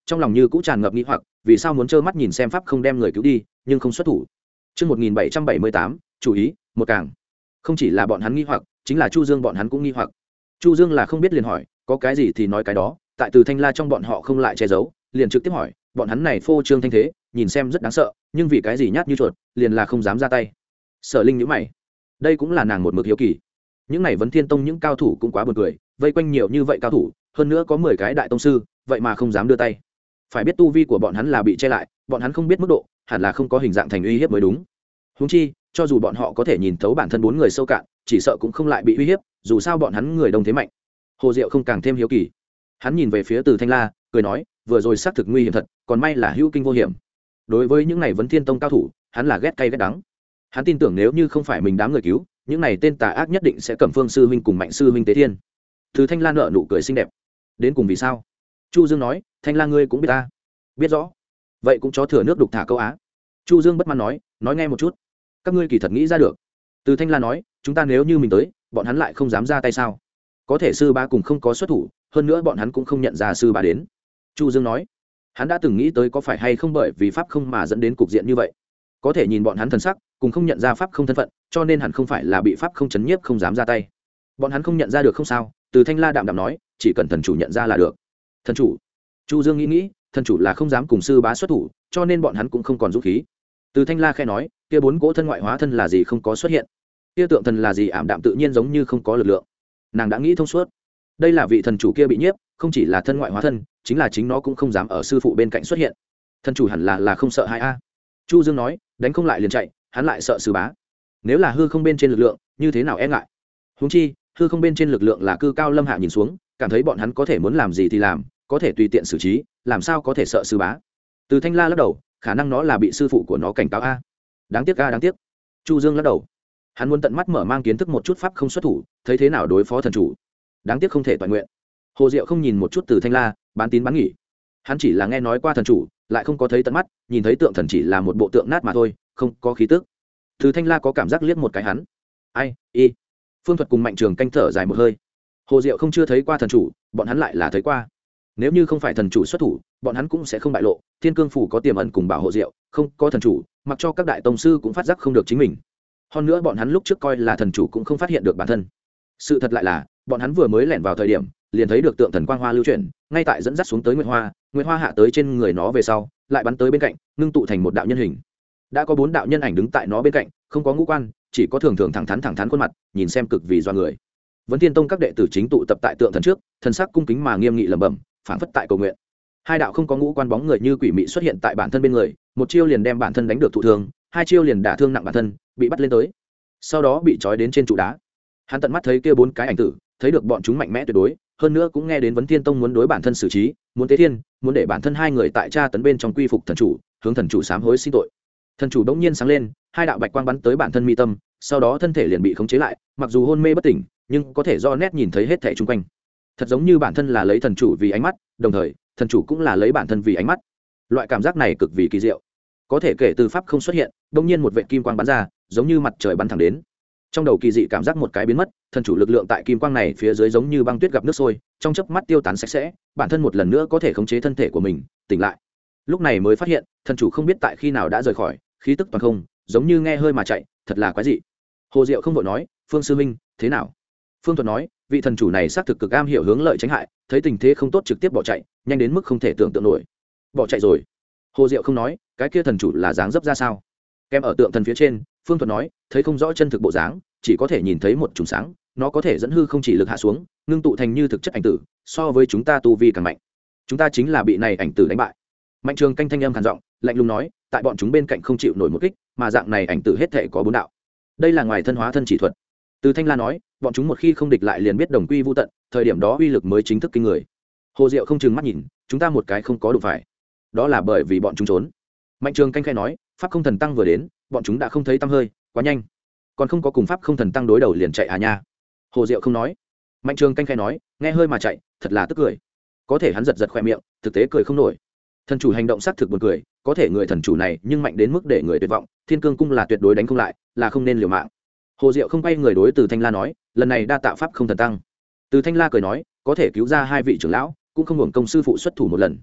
trong lòng như cũ tràn ngập nghi hoặc vì sao muốn trơ mắt nhìn xem pháp không đem người cứu đi nhưng không xuất thủ. Trước một nghìn bảy trăm bảy mươi tám, chủ ý một càng. Không chỉ là bọn hắn nghi hoặc, chính là Chu Dương bọn hắn cũng nghi hoặc. Chu Dương là không biết liền hỏi, có cái gì thì nói cái đó, tại Từ Thanh La trong bọn họ không lại che giấu, liền trực tiếp hỏi, bọn hắn này phô trương thanh thế, nhìn xem rất đáng sợ, nhưng vì cái gì nhát như chuột, liền là không dám ra tay. Sở Linh nhíu mày, đây cũng là nàng một mực hiếu kỳ. Những này Vấn Thiên Tông những cao thủ cũng quá buồn cười, vây quanh nhiều như vậy cao thủ, hơn nữa có mười cái đại tông sư, vậy mà không dám đưa tay. Phải biết tu vi của bọn hắn là bị che lại, bọn hắn không biết mức độ, hẳn là không có hình dạng thành uy hiếp mới đúng. Huống chi, cho dù bọn họ có thể nhìn thấu bản thân bốn người sâu cạn, chỉ sợ cũng không lại bị uy hiếp, dù sao bọn hắn người đông thế mạnh. Hồ Diệu không càng thêm hiếu kỳ, hắn nhìn về phía Từ Thanh La, cười nói, vừa rồi xác thực nguy hiểm thật, còn may là hữu kinh vô hiểm. Đối với những này Vấn Thiên Tông cao thủ, hắn là ghét cay ghét đắng. Hắn tin tưởng nếu như không phải mình đám người cứu, những này tên tà ác nhất định sẽ cầm Phương sư huynh cùng Mạnh sư huynh tế thiên. Từ Thanh La nở nụ cười xinh đẹp, đến cùng vì sao? Chu Dương nói, Thanh La ngươi cũng biết ta. Biết rõ. Vậy cũng cho thừa nước đục thả câu á. Chu Dương bất mãn nói, nói nghe một chút. Các ngươi kỳ thật nghĩ ra được. Từ Thanh La nói, chúng ta nếu như mình tới, bọn hắn lại không dám ra tay sao? Có thể sư bá cùng không có xuất thủ, hơn nữa bọn hắn cũng không nhận ra sư bá đến. Chu Dương nói, hắn đã từng nghĩ tới có phải hay không bởi vì pháp không mà dẫn đến cục diện như vậy. Có thể nhìn bọn hắn thần sắc, cùng không nhận ra pháp không thân phận, cho nên hẳn không phải là bị pháp không chấn nhiếp không dám ra tay. Bọn hắn không nhận ra được không sao? Từ Thanh La đạm đạm nói, chỉ cần thần chủ nhận ra là được. Thần chủ? Chu Dương nghĩ nghĩ, thần chủ là không dám cùng sư bá xuất thủ, cho nên bọn hắn cũng không còn dũng khí. Từ Thanh La khẽ nói, kia bốn cỗ thân ngoại hóa thân là gì không có xuất hiện, kia tượng thần là gì ảm đạm tự nhiên giống như không có lực lượng. Nàng đã nghĩ thông suốt, đây là vị thần chủ kia bị nhiếp, không chỉ là thân ngoại hóa thân, chính là chính nó cũng không dám ở sư phụ bên cạnh xuất hiện. Thần chủ hẳn là là không sợ hãi a. Chu Dương nói, đánh không lại liền chạy, hắn lại sợ sư bá. Nếu là hư không bên trên lực lượng, như thế nào e ngại? Huống chi, hư không bên trên lực lượng là cư cao lâm hạ nhìn xuống, cảm thấy bọn hắn có thể muốn làm gì thì làm, có thể tùy tiện xử trí, làm sao có thể sợ sư bá? Từ Thanh La lắc đầu, khả năng nó là bị sư phụ của nó cảnh cáo a. Đáng tiếc a, đáng tiếc. Chu Dương lắc đầu, hắn muốn tận mắt mở mang kiến thức một chút pháp không xuất thủ, thấy thế nào đối phó thần chủ. Đáng tiếc không thể toàn nguyện. Hồ Diệu không nhìn một chút Từ Thanh La, bán tín bán nghỉ. Hắn chỉ là nghe nói qua thần chủ, lại không có thấy tận mắt, nhìn thấy tượng thần chỉ là một bộ tượng nát mà thôi, không có khí tức. Từ Thanh La có cảm giác liếc một cái hắn. Ai, y. Phương Thuật cùng Mạnh Trường canh thở dài một hơi. Hồ Diệu không chưa thấy qua thần chủ, bọn hắn lại là thấy qua. Nếu như không phải thần chủ xuất thủ, bọn hắn cũng sẽ không bại lộ. Thiên Cương phủ có tiềm ẩn cùng bảo hộ Diệu, không có thần chủ, mặc cho các đại tông sư cũng phát giác không được chính mình. Hơn nữa bọn hắn lúc trước coi là thần chủ cũng không phát hiện được bản thân. Sự thật lại là, bọn hắn vừa mới lẻn vào thời điểm, liền thấy được tượng thần quang hoa lưu chuyển, ngay tại dẫn dắt xuống tới Nguyệt Hoa, Nguyệt Hoa hạ tới trên người nó về sau, lại bắn tới bên cạnh, ngưng tụ thành một đạo nhân hình. Đã có bốn đạo nhân ảnh đứng tại nó bên cạnh, không có ngũ quan, chỉ có thường thường thẳng thắn thẳng thắn khuôn mặt, nhìn xem cực vì doa người. Vấn Thiên Tông các đệ tử chính tụ tập tại tượng thần trước, thần sắc cung kính mà nghiêm nghị lẩm bẩm, phảng phất tại cầu nguyện. Hai đạo không có ngũ quan bóng người như quỷ mị xuất hiện tại bản thân bên người, một chiêu liền đem bản thân đánh được thụ thương, hai chiêu liền đả thương nặng bản thân, bị bắt lên tới. Sau đó bị trói đến trên trụ đá. Hắn tận mắt thấy kia bốn cái ảnh tử, thấy được bọn chúng mạnh mẽ tuyệt đối, hơn nữa cũng nghe đến Vấn Thiên Tông muốn đối bản thân xử trí, muốn tế thiên, muốn để bản thân hai người tại tra tấn bên trong quy phục thần chủ, hướng thần chủ sám hối xin tội. Thần chủ đống nhiên sáng lên, hai đạo bạch quang bắn tới bản thân mi tâm, sau đó thân thể liền bị khống chế lại, mặc dù hôn mê bất tỉnh, nhưng có thể do nét nhìn thấy hết thảy xung quanh. Thật giống như bản thân là lấy thần chủ vì ánh mắt, đồng thời, thần chủ cũng là lấy bản thân vì ánh mắt. Loại cảm giác này cực vì kỳ diệu. Có thể kể từ pháp không xuất hiện, đột nhiên một vệt kim quang bắn ra, giống như mặt trời bắn thẳng đến. Trong đầu kỳ dị cảm giác một cái biến mất, thần chủ lực lượng tại kim quang này phía dưới giống như băng tuyết gặp nước sôi, trong chớp mắt tiêu tán sạch sẽ, bản thân một lần nữa có thể khống chế thân thể của mình, tỉnh lại. Lúc này mới phát hiện, thần chủ không biết tại khi nào đã rời khỏi, khí tức toàn không, giống như nghe hơi mà chạy, thật là quái dị. Hồ Diệu không vội nói, Phương sư minh, thế nào? Phương Thuật nói, vị thần chủ này xác thực cực am hiểu hướng lợi tránh hại, thấy tình thế không tốt trực tiếp bỏ chạy, nhanh đến mức không thể tưởng tượng nổi. Bỏ chạy rồi. Hồ Diệu không nói, cái kia thần chủ là dáng dấp ra sao? Kem ở tượng thần phía trên, Phương Thuật nói, thấy không rõ chân thực bộ dáng, chỉ có thể nhìn thấy một chùm sáng, nó có thể dẫn hư không chỉ lực hạ xuống, ngưng tụ thành như thực chất ảnh tử, so với chúng ta tu vi càng mạnh. Chúng ta chính là bị này ảnh tử đánh bại. Mạnh Trường canh thanh âm khàn giọng, lạnh lùng nói, tại bọn chúng bên cạnh không chịu nổi một kích, mà dạng này ảnh tử hết thể có bốn đạo. Đây là ngoài thân hóa thân chỉ thuật. Từ Thanh La nói, bọn chúng một khi không địch lại liền biết đồng quy vu tận, thời điểm đó uy lực mới chính thức kinh người. Hồ Diệu không chừng mắt nhìn, chúng ta một cái không có đủ phải. Đó là bởi vì bọn chúng trốn. Mạnh Trường canh khai nói, pháp không thần tăng vừa đến, bọn chúng đã không thấy tăm hơi, quá nhanh. Còn không có cùng pháp không thần tăng đối đầu liền chạy à nha. Hồ Diệu không nói. Mạnh Trường canh khai nói, nghe hơi mà chạy, thật là tức cười. Có thể hắn giật giật khoe miệng, thực tế cười không nổi. Thần chủ hành động xác thực buồn cười, có thể người thần chủ này nhưng mạnh đến mức để người tuyệt vọng, Thiên Cương cung là tuyệt đối đánh không lại, là không nên liều mạng. Hồ Diệu không quay người đối Từ Thanh La nói, lần này đa tạ pháp không thần tăng. Từ Thanh La cười nói, có thể cứu ra hai vị trưởng lão, cũng không hưởng công sư phụ xuất thủ một lần.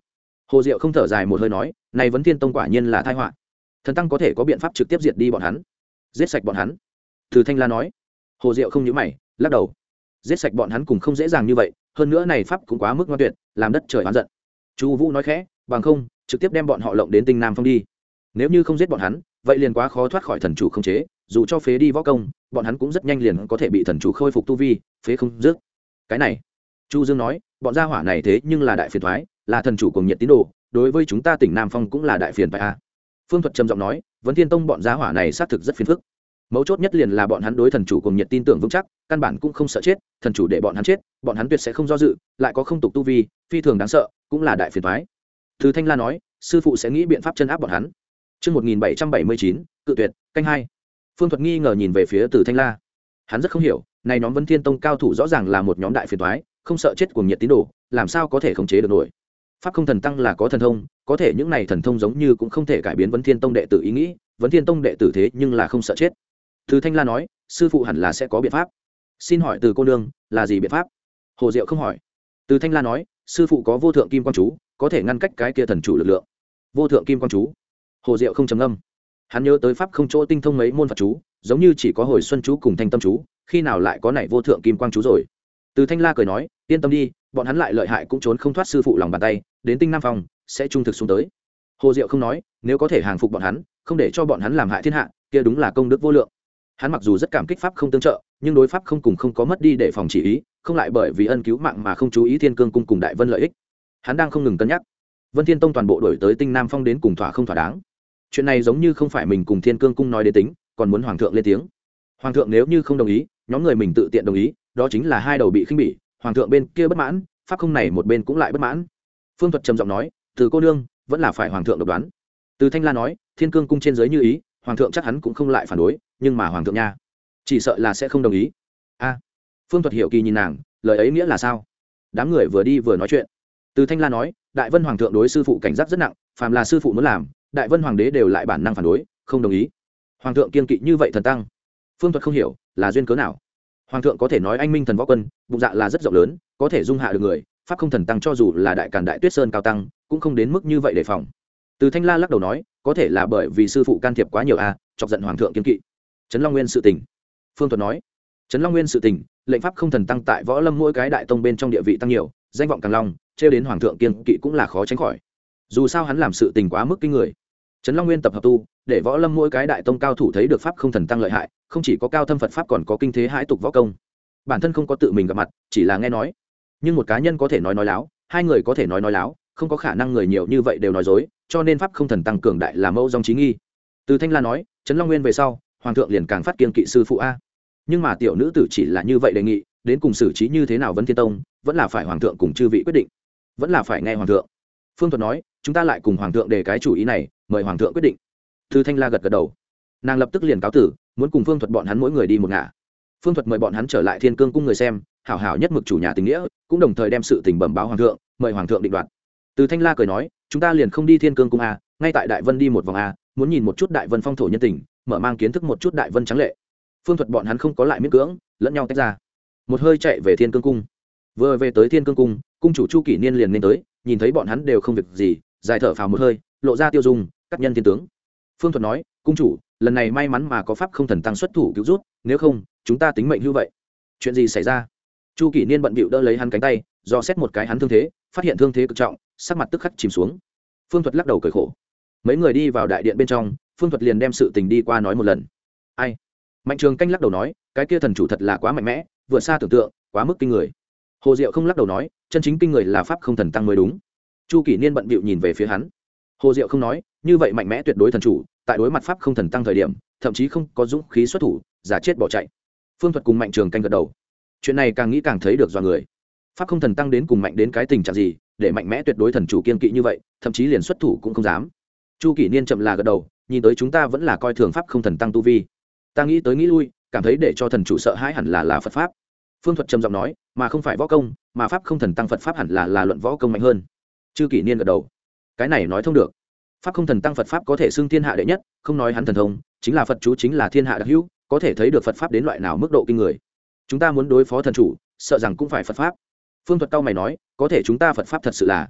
Hồ Diệu không thở dài một hơi nói, này Vấn Thiên Tông quả nhiên là tai họa. Thần tăng có thể có biện pháp trực tiếp diệt đi bọn hắn, giết sạch bọn hắn. Từ Thanh La nói. Hồ Diệu không nhíu mày, lắc đầu. Giết sạch bọn hắn cũng không dễ dàng như vậy, hơn nữa này pháp cũng quá mức ngoan tuyệt, làm đất trời oán giận. Chu Vũ nói khẽ, bằng không, trực tiếp đem bọn họ lộng đến Tinh Nam Phong đi. Nếu như không giết bọn hắn, vậy liền quá khó thoát khỏi thần chủ khống chế, dù cho phế đi võ công, bọn hắn cũng rất nhanh liền có thể bị thần chủ khôi phục tu vi, phế không dứt. Cái này, Chu Dương nói, bọn gia hỏa này thế nhưng là đại phiền toái, là thần chủ cùng nhiệt tín đồ, đối với chúng ta tỉnh Nam Phong cũng là đại phiền phải a. Phương Thuật trầm giọng nói, Vấn Thiên Tông bọn gia hỏa này xác thực rất phiền phức. Mấu chốt nhất liền là bọn hắn đối thần chủ cùng nhiệt tin tưởng vững chắc, căn bản cũng không sợ chết, thần chủ để bọn hắn chết, bọn hắn tuyệt sẽ không do dự, lại có không tục tu vi, phi thường đáng sợ, cũng là đại phiền toái. Từ Thanh La nói, sư phụ sẽ nghĩ biện pháp chân áp bọn hắn. Chương một nghìn bảy trăm bảy mươi chín, cự tuyệt, canh hai. Phương Thuật nghi ngờ nhìn về phía Từ Thanh La. Hắn rất không hiểu, này nhóm Vấn Thiên Tông cao thủ rõ ràng là một nhóm đại phiền toái, không sợ chết cuồng nhiệt tín đồ, làm sao có thể khống chế được nổi. Pháp không thần tăng là có thần thông, có thể những này thần thông giống như cũng không thể cải biến Vấn Thiên Tông đệ tử ý nghĩ, Vấn Thiên Tông đệ tử thế nhưng là không sợ chết. Từ Thanh La nói, sư phụ hẳn là sẽ có biện pháp. Xin hỏi Từ cô nương, là gì biện pháp? Hồ Diệu không hỏi. Từ Thanh La nói, sư phụ có vô thượng kim quang chú, có thể ngăn cách cái kia thần chủ lực lượng. Vô thượng kim quang chú. Hồ Diệu không trầm ngâm. Hắn nhớ tới pháp không chỗ tinh thông mấy môn Phật chú, giống như chỉ có hồi xuân chú cùng thanh tâm chú, khi nào lại có này vô thượng kim quang chú rồi. Từ Thanh La cười nói, yên tâm đi, bọn hắn lại lợi hại cũng trốn không thoát sư phụ lòng bàn tay, đến Tinh Nam Phong sẽ trung thực xuống tới. Hồ Diệu không nói, nếu có thể hàng phục bọn hắn, không để cho bọn hắn làm hại thiên hạ, kia đúng là công đức vô lượng. Hắn mặc dù rất cảm kích pháp không tương trợ, nhưng đối pháp không cùng không có mất đi để phòng chỉ ý, không lại bởi vì ân cứu mạng mà không chú ý Thiên Cương cung cùng Đại Vân lợi ích. Hắn đang không ngừng cân nhắc. Vân Thiên Tông toàn bộ đổi tới Tinh Nam Phong đến cùng thỏa không thỏa đáng. Chuyện này giống như không phải mình cùng Thiên Cương cung nói đến tính, còn muốn hoàng thượng lên tiếng. Hoàng thượng nếu như không đồng ý, nhóm người mình tự tiện đồng ý, đó chính là hai đầu bị khinh bỉ, hoàng thượng bên kia bất mãn, pháp không này một bên cũng lại bất mãn. Phương Thuật trầm giọng nói, Từ cô nương, vẫn là phải hoàng thượng độc đoán. Từ Thanh La nói, Thiên Cương cung trên dưới như ý, hoàng thượng chắc hắn cũng không lại phản đối, nhưng mà hoàng thượng nha, chỉ sợ là sẽ không đồng ý. A. Phương Thuật hiểu kỳ nhìn nàng, lời ấy nghĩa là sao? Đám người vừa đi vừa nói chuyện. Từ Thanh La nói, Đại Vân hoàng thượng đối sư phụ cảnh giác rất nặng, phàm là sư phụ muốn làm, Đại Vân hoàng đế đều lại bản năng phản đối, không đồng ý. Hoàng thượng kiên kỵ như vậy thần tăng. Phương Thuật không hiểu, là duyên cớ nào? Hoàng thượng có thể nói anh minh thần võ quân, bụng dạ là rất rộng lớn, có thể dung hạ được người, pháp không thần tăng cho dù là đại càn đại tuyết sơn cao tăng, cũng không đến mức như vậy đề phòng. Từ Thanh La lắc đầu nói, có thể là bởi vì sư phụ can thiệp quá nhiều a, chọc giận hoàng thượng kiên kỵ. Trấn Long Nguyên sự tình. Phương Thuật nói, Trấn Long Nguyên sự tình, lệnh pháp không thần tăng tại võ lâm mỗi cái đại tông bên trong địa vị tăng nhiều, danh vọng càng long, trêu đến hoàng thượng kiên kỵ cũng là khó tránh khỏi. Dù sao hắn làm sự tình quá mức kinh người. Trấn Long Nguyên tập hợp tu, để võ lâm mỗi cái đại tông cao thủ thấy được pháp không thần tăng lợi hại, không chỉ có cao thâm Phật pháp còn có kinh thế hãi tục võ công. Bản thân không có tự mình gặp mặt, chỉ là nghe nói. Nhưng một cá nhân có thể nói nói láo, hai người có thể nói nói láo, không có khả năng người nhiều như vậy đều nói dối, cho nên pháp không thần tăng cường đại là mẫu dòng trí nghi. Từ Thanh La nói, Trấn Long Nguyên về sau, hoàng thượng liền càng phát kiên kỵ sư phụ a. Nhưng mà tiểu nữ tử chỉ là như vậy đề nghị, đến cùng xử trí như thế nào Vân Thiên Tông, vẫn là phải hoàng thượng cùng chư vị quyết định, vẫn là phải nghe hoàng thượng. Phương Thuật nói, chúng ta lại cùng hoàng thượng đề cái chủ ý này, mời hoàng thượng quyết định. Từ Thanh La gật gật đầu, nàng lập tức liền cáo tử, muốn cùng Phương Thuật bọn hắn mỗi người đi một ngả. Phương Thuật mời bọn hắn trở lại Thiên Cương cung người xem, hảo hảo nhất mực chủ nhà tình nghĩa, cũng đồng thời đem sự tình bẩm báo hoàng thượng, mời hoàng thượng định đoạt. Từ Thanh La cười nói, chúng ta liền không đi Thiên Cương cung a, ngay tại Đại Vân đi một vòng a, muốn nhìn một chút Đại Vân phong thổ nhân tình, mở mang kiến thức một chút Đại Vân trắng lệ. Phương Thuật bọn hắn không có lại miễn cưỡng, lẫn nhau tách ra, một hơi chạy về Thiên Cương cung. Vừa về tới Thiên Cương cung, cung chủ Chu Kỷ Niên liền nên tới, nhìn thấy bọn hắn đều không việc gì, dài thở phào một hơi, lộ ra tiêu dung, cắt nhân thiên tướng. Phương Thuật nói, cung chủ, lần này may mắn mà có pháp không thần tăng xuất thủ cứu rút, nếu không chúng ta tính mệnh như vậy. Chuyện gì xảy ra? Chu Kỷ Niên bận bịu đỡ lấy hắn cánh tay, do xét một cái hắn thương thế, phát hiện thương thế cực trọng, sắc mặt tức khắc chìm xuống. Phương Thuật lắc đầu cười khổ. Mấy người đi vào đại điện bên trong, Phương Thuật liền đem sự tình đi qua nói một lần. Ai? Mạnh Trường Canh lắc đầu nói, cái kia thần chủ thật là quá mạnh mẽ, vượt xa tưởng tượng, quá mức kinh người. Hồ Diệu không lắc đầu nói, chân chính kinh người là pháp không thần tăng mới đúng. Chu Kỷ Niên bận bịu nhìn về phía hắn. Hồ Diệu không nói, như vậy mạnh mẽ tuyệt đối thần chủ, tại đối mặt pháp không thần tăng thời điểm, thậm chí không có dũng khí xuất thủ, giả chết bỏ chạy. Phương Thuật cùng Mạnh Trường Canh gật đầu. Chuyện này càng nghĩ càng thấy được do người. Pháp không thần tăng đến cùng mạnh đến cái tình trạng gì, để mạnh mẽ tuyệt đối thần chủ kiên kỵ như vậy, thậm chí liền xuất thủ cũng không dám. Chu Kỷ Niên chậm là gật đầu, nhìn tới chúng ta vẫn là coi thường pháp không thần tăng tu vi. Ta nghĩ tới nghĩ lui, cảm thấy để cho thần chủ sợ hãi hẳn là là Phật pháp. Phương Thuật trầm giọng nói, mà không phải võ công, mà pháp không thần tăng Phật pháp hẳn là là luận võ công mạnh hơn. Chu Kỷ Niên gật đầu. Cái này nói thông được. Pháp không thần tăng Phật pháp có thể xưng thiên hạ đệ nhất, không nói hắn thần thông, chính là Phật chú chính là thiên hạ đặc hữu, có thể thấy được Phật pháp đến loại nào mức độ kinh người. Chúng ta muốn đối phó thần chủ, sợ rằng cũng phải Phật pháp. Phương Thuật cao mày nói, có thể chúng ta Phật pháp thật sự là.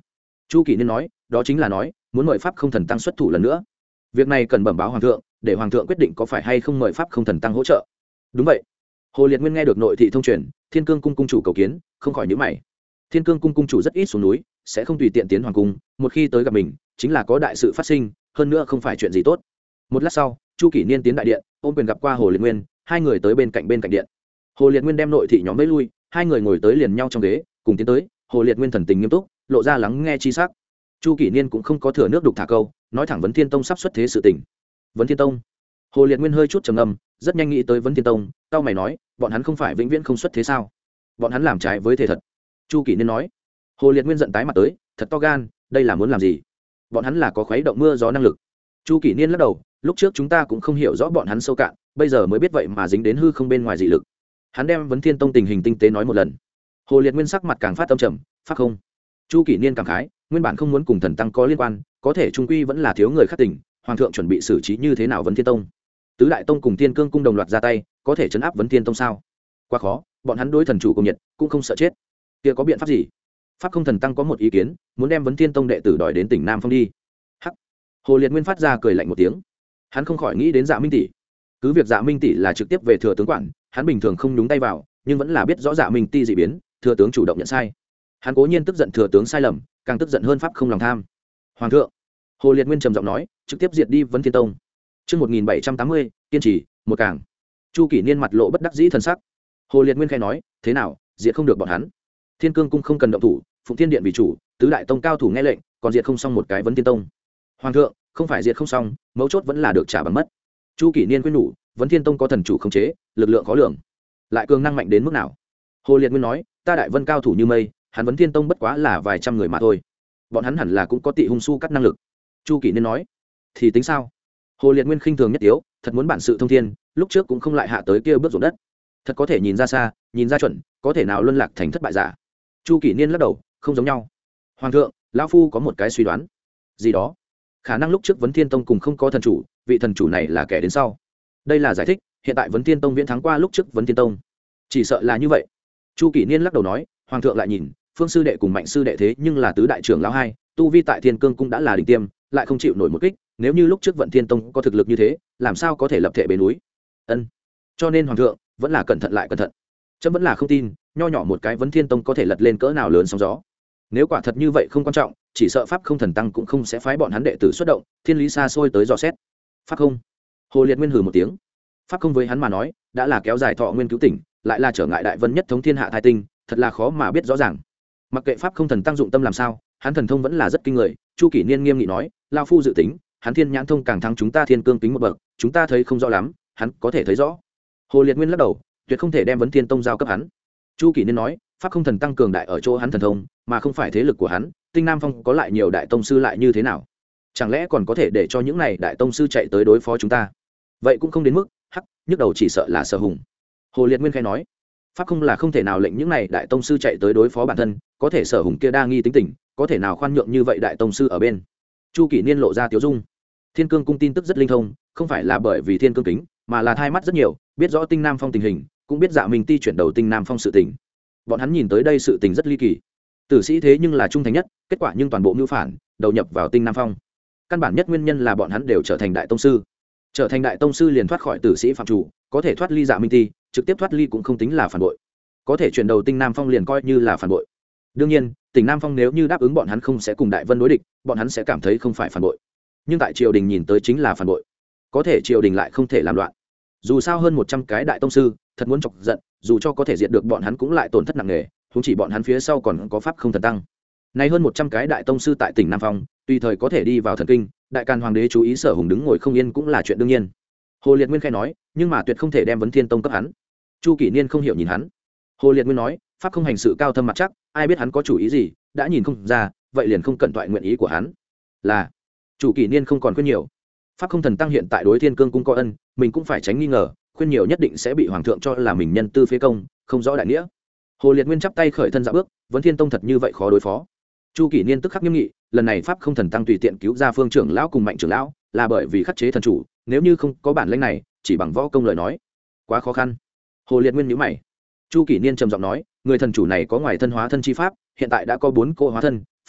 Chu Kỷ Niên nói, đó chính là nói muốn mời pháp không thần tăng xuất thủ lần nữa. Việc này cần bẩm báo hoàng thượng, để hoàng thượng quyết định có phải hay không mời pháp không thần tăng hỗ trợ. Đúng vậy. Hồ Liệt Nguyên nghe được nội thị thông truyền, Thiên Cương cung cung chủ cầu kiến, không khỏi nhíu mày. Thiên Cương cung cung chủ rất ít xuống núi, sẽ không tùy tiện tiến hoàng cung, một khi tới gặp mình, chính là có đại sự phát sinh, hơn nữa không phải chuyện gì tốt. Một lát sau, Chu Kỷ Niên tiến đại điện, ôm quyền gặp qua Hồ Liệt Nguyên, hai người tới bên cạnh bên cạnh điện. Hồ Liệt Nguyên đem nội thị nhóm vẫy lui, hai người ngồi tới liền nhau trong ghế, cùng tiến tới. Hồ Liệt Nguyên thần tình nghiêm túc, lộ ra lắng nghe chi sắc. Chu Kỷ Niên cũng không có thừa nước đục thả câu, nói thẳng Vấn Thiên Tông sắp xuất thế sự tình. Vấn Thiên Tông? Hồ Liệt Nguyên hơi chút trầm ngâm, rất nhanh nghĩ tới Vấn Thiên Tông, cao mày nói, bọn hắn không phải vĩnh viễn không xuất thế sao? Bọn hắn làm trái với thể thật. Chu Kỷ Niên nói. Hồ Liệt Nguyên giận tái mặt tới, thật to gan, đây là muốn làm gì? Bọn hắn là có khuấy động mưa gió năng lực. Chu Kỷ Niên lắc đầu, lúc trước chúng ta cũng không hiểu rõ bọn hắn sâu cạn, bây giờ mới biết vậy mà dính đến hư không bên ngoài dị lực. Hắn đem Vấn Thiên Tông tình hình tinh tế nói một lần. Hồ Liệt Nguyên sắc mặt càng phát âm trầm, phát không. Chu Kỷ Niên cảm khái, nguyên bản không muốn cùng thần tăng có liên quan, có thể trung quy vẫn là thiếu người khác tỉnh, hoàng thượng chuẩn bị xử trí như thế nào Vấn Thiên Tông? Tứ đại tông cùng Thiên Cương cung đồng loạt ra tay, có thể chấn áp Vấn Thiên Tông sao? Quá khó, bọn hắn đối thần chủ công nhiệt, cũng không sợ chết. Kia có biện pháp gì? Pháp không thần tăng có một ý kiến, muốn đem Vấn Thiên Tông đệ tử đòi đến tỉnh Nam Phong đi. Hắc. Hồ Liệt Nguyên phát ra cười lạnh một tiếng. Hắn không khỏi nghĩ đến Dạ Minh tỷ. Cứ việc Dạ Minh tỷ là trực tiếp về thừa tướng quản, hắn bình thường không nhúng tay vào, nhưng vẫn là biết rõ Dạ Minh tỷ dị biến, thừa tướng chủ động nhận sai. Hắn cố nhiên tức giận thừa tướng sai lầm, càng tức giận hơn pháp không lòng tham. Hoàng thượng, Hồ Liệt Nguyên trầm giọng nói, trực tiếp diệt đi Vấn Thiên Tông. Chương một nghìn bảy trăm tám mươi, kiên trì, một càng. Chu Kỷ Niên mặt lộ bất đắc dĩ thần sắc. Hồ Liệt Nguyên khẽ nói, thế nào, diệt không được bọn hắn. Thiên Cương cung không cần động thủ, Phụng Thiên điện vì chủ, tứ đại tông cao thủ nghe lệnh, còn diệt không xong một cái Vấn Thiên Tông. Hoàng thượng, không phải diệt không xong, mấu chốt vẫn là được trả bằng mất. Chu Kỷ Niên khuyên nhủ, Vấn Thiên Tông có thần chủ khống chế, lực lượng khó lường, lại cường năng mạnh đến mức nào? Hồ Liệt Nguyên nói, ta đại vân cao thủ như mây, hắn Vấn Thiên Tông bất quá là vài trăm người mà thôi, bọn hắn hẳn là cũng có tị hung su cắt năng lực. Chu Kỷ Niên nói, thì tính sao? Hồ Liệt Nguyên khinh thường nhất tiếu, thật muốn bản sự thông thiên, lúc trước cũng không lại hạ tới kia bước ruộng đất, thật có thể nhìn ra xa, nhìn ra chuẩn, có thể nào luân lạc thành thất bại giả? Chu Kỷ Niên lắc đầu, không giống nhau. Hoàng thượng, lão phu có một cái suy đoán. Gì đó? Khả năng lúc trước Vấn Thiên Tông cùng không có thần chủ, vị thần chủ này là kẻ đến sau. Đây là giải thích, hiện tại Vấn Thiên Tông viễn thắng qua lúc trước Vấn Thiên Tông. Chỉ sợ là như vậy. Chu Kỷ Niên lắc đầu nói, hoàng thượng lại nhìn, Phương sư đệ cùng Mạnh sư đệ thế nhưng là tứ đại trưởng lão hai, tu vi tại Thiên Cương cung đã là đỉnh tiêm, lại không chịu nổi một kích, nếu như lúc trước Vận Thiên Tông có thực lực như thế, làm sao có thể lập thể bế núi? Ân. Cho nên hoàng thượng vẫn là cẩn thận lại cẩn thận. Chấm vẫn là không tin, nho nhỏ một cái Vấn Thiên Tông có thể lật lên cỡ nào lớn sóng gió. Nếu quả thật như vậy không quan trọng, chỉ sợ pháp không thần tăng cũng không sẽ phái bọn hắn đệ tử xuất động, thiên lý xa xôi tới dò xét. Pháp không? Hồ Liệt Nguyên hừ một tiếng. Pháp không với hắn mà nói, đã là kéo dài thọ nguyên cứu tỉnh, lại là trở ngại đại vân nhất thống thiên hạ thái tinh, thật là khó mà biết rõ ràng. Mặc kệ pháp không thần tăng dụng tâm làm sao, hắn thần thông vẫn là rất kinh người. Chu Kỷ Niên nghiêm nghị nói, lao phu dự tính, hắn thiên nhãn thông càng thắng chúng ta Thiên Cương kính một bậc, chúng ta thấy không rõ lắm, hắn có thể thấy rõ. Hồ Liệt Nguyên lắc đầu, tuyệt không thể đem Vấn Thiên Tông giao cấp hắn. Chu Kỷ Niên nói, pháp không thần tăng cường đại ở chỗ hắn thần thông, mà không phải thế lực của hắn. Tinh Nam Phong có lại nhiều đại tông sư lại như thế nào? Chẳng lẽ còn có thể để cho những này đại tông sư chạy tới đối phó chúng ta? Vậy cũng không đến mức, hắc, nhức đầu chỉ sợ là Sở Hùng. Hồ Liệt Nguyên khai nói, pháp không là không thể nào lệnh những này đại tông sư chạy tới đối phó bản thân, có thể Sở Hùng kia đa nghi tính tình, có thể nào khoan nhượng như vậy đại tông sư ở bên. Chu Kỷ Niên lộ ra tiếu dung. Thiên Cương cung tin tức rất linh thông, không phải là bởi vì Thiên Cương kính, mà là thay mắt rất nhiều, biết rõ Tinh Nam Phong tình hình, cũng biết Dạ Minh ti chuyển đầu Tinh Nam Phong sự tình. Bọn hắn nhìn tới đây sự tình rất ly kỳ. Tử sĩ thế nhưng là trung thành nhất, kết quả nhưng toàn bộ mưu phản, đầu nhập vào Tinh Nam Phong. Căn bản nhất nguyên nhân là bọn hắn đều trở thành đại tông sư. Trở thành đại tông sư liền thoát khỏi tử sĩ phạm chủ, có thể thoát ly Dạ Minh ti, trực tiếp thoát ly cũng không tính là phản bội. Có thể chuyển đầu Tinh Nam Phong liền coi như là phản bội. Đương nhiên, Tỉnh Nam Phong nếu như đáp ứng bọn hắn không sẽ cùng Đại Vân đối địch, bọn hắn sẽ cảm thấy không phải phản bội. Nhưng tại triều đình nhìn tới chính là phản bội. Có thể triều đình lại không thể làm loạn. Dù sao hơn một trăm cái đại tông sư, thật muốn chọc giận, dù cho có thể diệt được bọn hắn cũng lại tổn thất nặng nề, huống chỉ bọn hắn phía sau còn có pháp không thần tăng. Nay hơn một trăm cái đại tông sư tại tỉnh Nam Phong, tùy thời có thể đi vào thần kinh, đại càn hoàng đế chú ý Sở Hùng đứng ngồi không yên cũng là chuyện đương nhiên. Hồ Liệt Nguyên khai nói, nhưng mà tuyệt không thể đem Vấn Thiên Tông cấp hắn. Chu Kỷ Niên không hiểu nhìn hắn. Hồ Liệt Nguyên nói, pháp không hành sự cao thâm mặt chắc, ai biết hắn có chủ ý gì, đã nhìn không ra, vậy liền không cần toại nguyện ý của hắn. Là, Chu Kỷ Niên không còn khuyên nhiều. Pháp không thần tăng hiện tại đối Thiên Cương cung có ân, mình cũng phải tránh nghi ngờ, khuyên nhiều nhất định sẽ bị hoàng thượng cho là mình nhân tư phế công, không rõ đại nghĩa. Hồ Liệt Nguyên chắp tay khởi thân dạo bước, Vấn Thiên Tông thật như vậy khó đối phó. Chu Kỷ Niên tức khắc nghiêm nghị, lần này pháp không thần tăng tùy tiện cứu ra Phương trưởng lão cùng Mạnh trưởng lão, là bởi vì khắc chế thần chủ, nếu như không có bản lĩnh này, chỉ bằng võ công lời nói, quá khó khăn. Hồ Liệt Nguyên nhíu mày. Chu Kỷ Niên trầm giọng nói, người thần chủ này có ngoài thân hóa thân chi pháp, hiện tại đã có bốn cô hóa thân,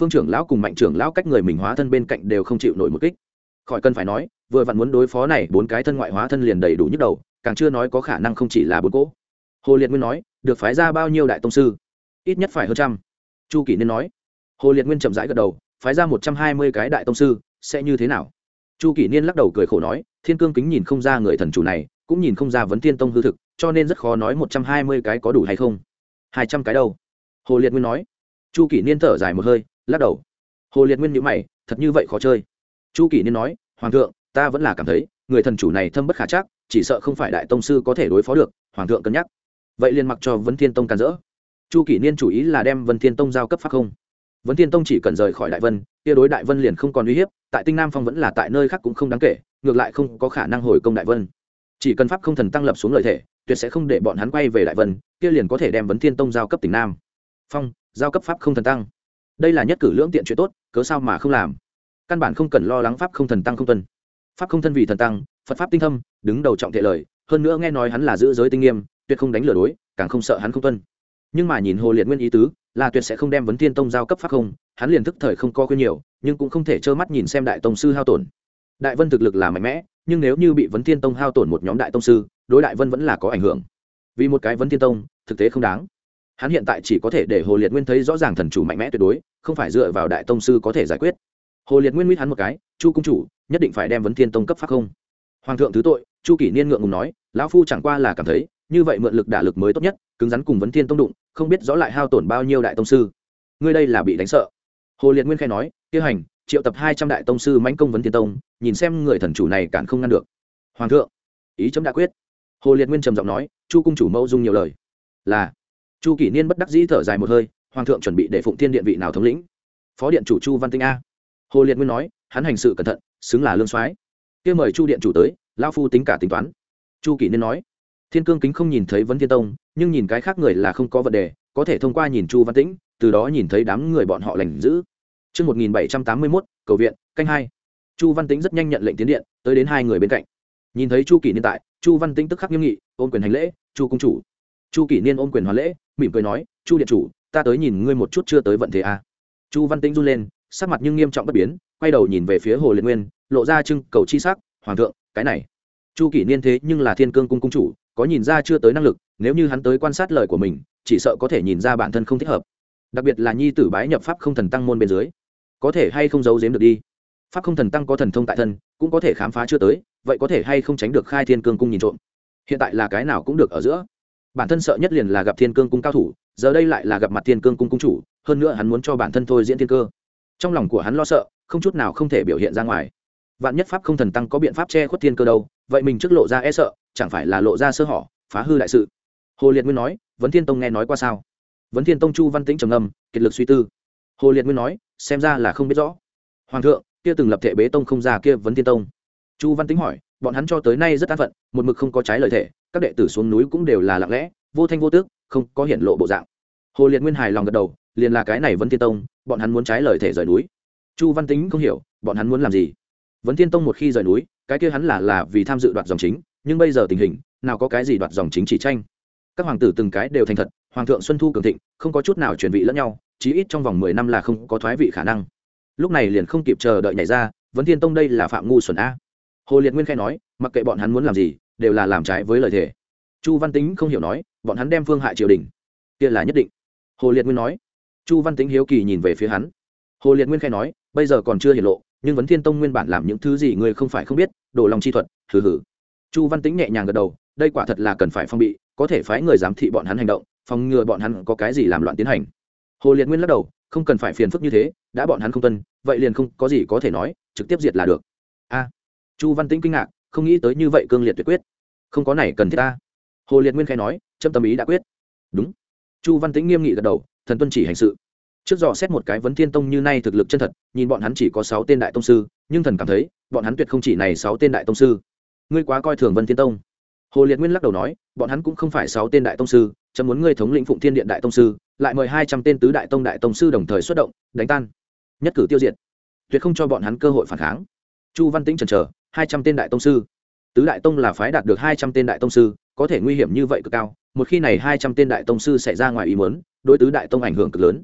Phương trưởng lão cùng Mạnh trưởng lão cách người mình hóa thân bên cạnh đều không chịu nổi một kích. Khỏi cần phải nói, vừa vặn muốn đối phó này bốn cái thân ngoại hóa thân liền đầy đủ nhức đầu, càng chưa nói có khả năng không chỉ là bốn cỗ. Hồ Liệt Nguyên nói, được phái ra bao nhiêu đại tông sư? Ít nhất phải hơn trăm. Chu Kỷ Niên nói. Hồ Liệt Nguyên chậm rãi gật đầu, phái ra một trăm hai mươi cái đại tông sư, sẽ như thế nào? Chu Kỷ Niên lắc đầu cười khổ nói, Thiên Cương Kính nhìn không ra người thần chủ này, cũng nhìn không ra Vấn Thiên Tông hư thực, cho nên rất khó nói một trăm hai mươi cái có đủ hay không. Hai trăm cái đâu? Hồ Liệt Nguyên nói. Chu Kỷ Niên thở dài một hơi, lắc đầu. Hồ Liệt Nguyên nhíu mày, thật như vậy khó chơi. Chu Kỷ Niên nói, hoàng thượng, ta vẫn là cảm thấy người thần chủ này thâm bất khả trắc, chỉ sợ không phải đại tông sư có thể đối phó được, hoàng thượng cân nhắc. Vậy liền mặc cho Vấn Thiên Tông can dỡ. Chu Kỷ Niên chủ ý là đem Vân Thiên Tông giao cấp pháp không. Vấn Thiên Tông chỉ cần rời khỏi Đại Vân, kia đối Đại Vân liền không còn uy hiếp, tại Tinh Nam Phong vẫn là tại nơi khác cũng không đáng kể, ngược lại không có khả năng hồi công Đại Vân. Chỉ cần pháp không thần tăng lập xuống lợi thể, tuyệt sẽ không để bọn hắn quay về Đại Vân, kia liền có thể đem Vấn Thiên Tông giao cấp Tỉnh Nam Phong, giao cấp pháp không thần tăng. Đây là nhất cử lưỡng tiện chuyện tốt, cớ sao mà không làm? Căn bản không cần lo lắng pháp không thần tăng không tuân. Pháp không thân vì thần tăng, Phật pháp tinh thâm, đứng đầu trọng thể lời, hơn nữa nghe nói hắn là giữ giới tinh nghiêm, tuyệt không đánh lừa đối, càng không sợ hắn không tuân. Nhưng mà nhìn Hồ Liệt Nguyên ý tứ, là tuyệt sẽ không đem Vấn Thiên Tông giao cấp pháp không, hắn liền thức thời không có khuyên nhiều, nhưng cũng không thể trơ mắt nhìn xem đại tông sư hao tổn. Đại Vân thực lực là mạnh mẽ, nhưng nếu như bị Vấn Thiên Tông hao tổn một nhóm đại tông sư, đối Đại Vân vẫn là có ảnh hưởng. Vì một cái Vấn Thiên Tông, thực tế không đáng. Hắn hiện tại chỉ có thể để Hồ Liệt Nguyên thấy rõ ràng thần chủ mạnh mẽ tuyệt đối, không phải dựa vào đại tông sư có thể giải quyết. Hồ Liệt Nguyên mít hắn một cái, Chu cung chủ, nhất định phải đem Vấn Thiên Tông cấp pháp không. Hoàng thượng thứ tội, Chu Kỷ Niên ngượng ngùng nói, lão phu chẳng qua là cảm thấy, như vậy mượn lực đả lực mới tốt nhất, cứng rắn cùng Vấn Thiên Tông đụng, không biết rõ lại hao tổn bao nhiêu đại tông sư. Ngươi đây là bị đánh sợ. Hồ Liệt Nguyên khai nói, kia hành, triệu tập hai trăm đại tông sư mãnh công Vấn Thiên Tông, nhìn xem người thần chủ này cản không ngăn được. Hoàng thượng, ý chấm đã quyết. Hồ Liệt Nguyên trầm giọng nói, Chu cung chủ mâu dung nhiều lời. Là. Chu Kỷ Niên bất đắc dĩ thở dài một hơi, hoàng thượng chuẩn bị để Phụng Thiên điện vị nào thống lĩnh? Phó điện chủ Chu Văn Tinh a. Hồ Liệt Nguyên nói, hắn hành sự cẩn thận, xứng là lương soái. Kia mời Chu điện chủ tới, lão phu tính cả tính toán. Chu Kỷ Niên nói, Thiên Cương Kính không nhìn thấy Vấn Thiên Tông, nhưng nhìn cái khác người là không có vấn đề, có thể thông qua nhìn Chu Văn Tĩnh, từ đó nhìn thấy đám người bọn họ lành giữ. Chương một nghìn bảy trăm tám mươi mốt, cầu viện, canh hai. Chu Văn Tĩnh rất nhanh nhận lệnh tiến điện, tới đến hai người bên cạnh. Nhìn thấy Chu Kỷ Niên tại, Chu Văn Tĩnh tức khắc nghiêm nghị, ôm quyền hành lễ, "Chu cung chủ." Chu Kỷ Niên ôm quyền hoàn lễ, mỉm cười nói, "Chu điện chủ, ta tới nhìn ngươi một chút chưa tới vận thế a." Chu Văn Tĩnh run lên, sắc mặt nhưng nghiêm trọng bất biến, quay đầu nhìn về phía Hồ Liệt Nguyên, lộ ra trưng cầu chi sắc, "Hoàng thượng, cái này." Chu Kỷ Niên thế nhưng là Thiên Cương cung cung chủ, có nhìn ra chưa tới năng lực, nếu như hắn tới quan sát lời của mình, chỉ sợ có thể nhìn ra bản thân không thích hợp. Đặc biệt là nhi tử bái nhập pháp không thần tăng môn bên dưới, có thể hay không giấu giếm được đi. Pháp không thần tăng có thần thông tại thân, cũng có thể khám phá chưa tới, vậy có thể hay không tránh được khai Thiên Cương cung nhìn trộm. Hiện tại là cái nào cũng được ở giữa. Bản thân sợ nhất liền là gặp Thiên Cương cung cao thủ, giờ đây lại là gặp mặt Thiên Cương cung cung chủ, hơn nữa hắn muốn cho bản thân thôi diễn thiên cơ. Trong lòng của hắn lo sợ, không chút nào không thể biểu hiện ra ngoài. Vạn nhất pháp không thần tăng có biện pháp che khuất thiên cơ đâu, vậy mình trước lộ ra e sợ, chẳng phải là lộ ra sơ hở, phá hư đại sự. Hồ Liệt Nguyên nói, Vấn Thiên Tông nghe nói qua sao? Vấn Thiên Tông Chu Văn Tĩnh trầm ngâm, kiệt lực suy tư. Hồ Liệt Nguyên nói, xem ra là không biết rõ. Hoàng thượng, kia từng lập thể bế tông không ra kia Vấn Thiên Tông. Chu Văn Tĩnh hỏi, bọn hắn cho tới nay rất an phận, một mực không có trái lời thể, các đệ tử xuống núi cũng đều là lặng lẽ, vô thanh vô tước, không có hiển lộ bộ dạng. Hồ Liệt Nguyên hài lòng gật đầu, liền là cái này Vấn Thiên Tông, bọn hắn muốn trái lời thể rời núi. Chu Văn Tĩnh không hiểu, bọn hắn muốn làm gì? Vấn Thiên Tông một khi rời núi, cái kia hắn là là vì tham dự đoạt dòng chính, nhưng bây giờ tình hình, nào có cái gì đoạt dòng chính chỉ tranh. Các hoàng tử từng cái đều thành thật, hoàng thượng xuân thu cường thịnh, không có chút nào chuyển vị lẫn nhau, chí ít trong vòng mười năm là không có thoái vị khả năng. Lúc này liền không kịp chờ đợi nhảy ra, Vấn Thiên Tông đây là phạm ngu xuẩn a. Hồ Liệt Nguyên khẽ nói, mặc kệ bọn hắn muốn làm gì, đều là làm trái với lời thề. Chu Văn Tĩnh không hiểu nói, bọn hắn đem phương hại triều đình, kia là nhất định. Hồ Liệt Nguyên nói. Chu Văn Tĩnh hiếu kỳ nhìn về phía hắn. Hồ Liệt Nguyên khẽ nói, bây giờ còn chưa hiển lộ, nhưng Vấn Thiên Tông nguyên bản làm những thứ gì người không phải không biết, đổ lòng chi thuật, hừ hừ. Chu Văn Tĩnh nhẹ nhàng gật đầu, đây quả thật là cần phải phong bị, có thể phái người giám thị bọn hắn hành động, phòng ngừa bọn hắn có cái gì làm loạn tiến hành. Hồ Liệt Nguyên lắc đầu, không cần phải phiền phức như thế, đã bọn hắn không tuân, vậy liền không có gì có thể nói, trực tiếp diệt là được. A. Chu Văn Tĩnh kinh ngạc, không nghĩ tới như vậy cương liệt tuyệt quyết. Không có này cần thiết ta. Hồ Liệt Nguyên khẽ nói, châm tâm ý đã quyết. Đúng. Chu Văn Tĩnh nghiêm nghị gật đầu, thần tuân chỉ hành sự. Trước dò xét một cái Vấn Thiên Tông như nay thực lực chân thật, nhìn bọn hắn chỉ có sáu tên đại tông sư, nhưng thần cảm thấy, bọn hắn tuyệt không chỉ này sáu tên đại tông sư. Ngươi quá coi thường Vân Thiên Tông. Hồ Liệt Nguyên lắc đầu nói, bọn hắn cũng không phải sáu tên đại tông sư, chấm muốn ngươi thống lĩnh Phụng Thiên Điện đại tông sư, lại mời hai trăm tên tứ đại tông đại tông sư đồng thời xuất động, đánh tan, nhất cử tiêu diệt, tuyệt không cho bọn hắn cơ hội phản kháng. Chu Văn Tĩnh chần chờ, hai trăm tên đại tông sư, tứ đại tông là phái đạt được hai trăm tên đại tông sư, có thể nguy hiểm như vậy cực cao, một khi này hai trăm tên đại tông sư xảy ra ngoài ý muốn, đối tứ đại tông ảnh hưởng cực lớn.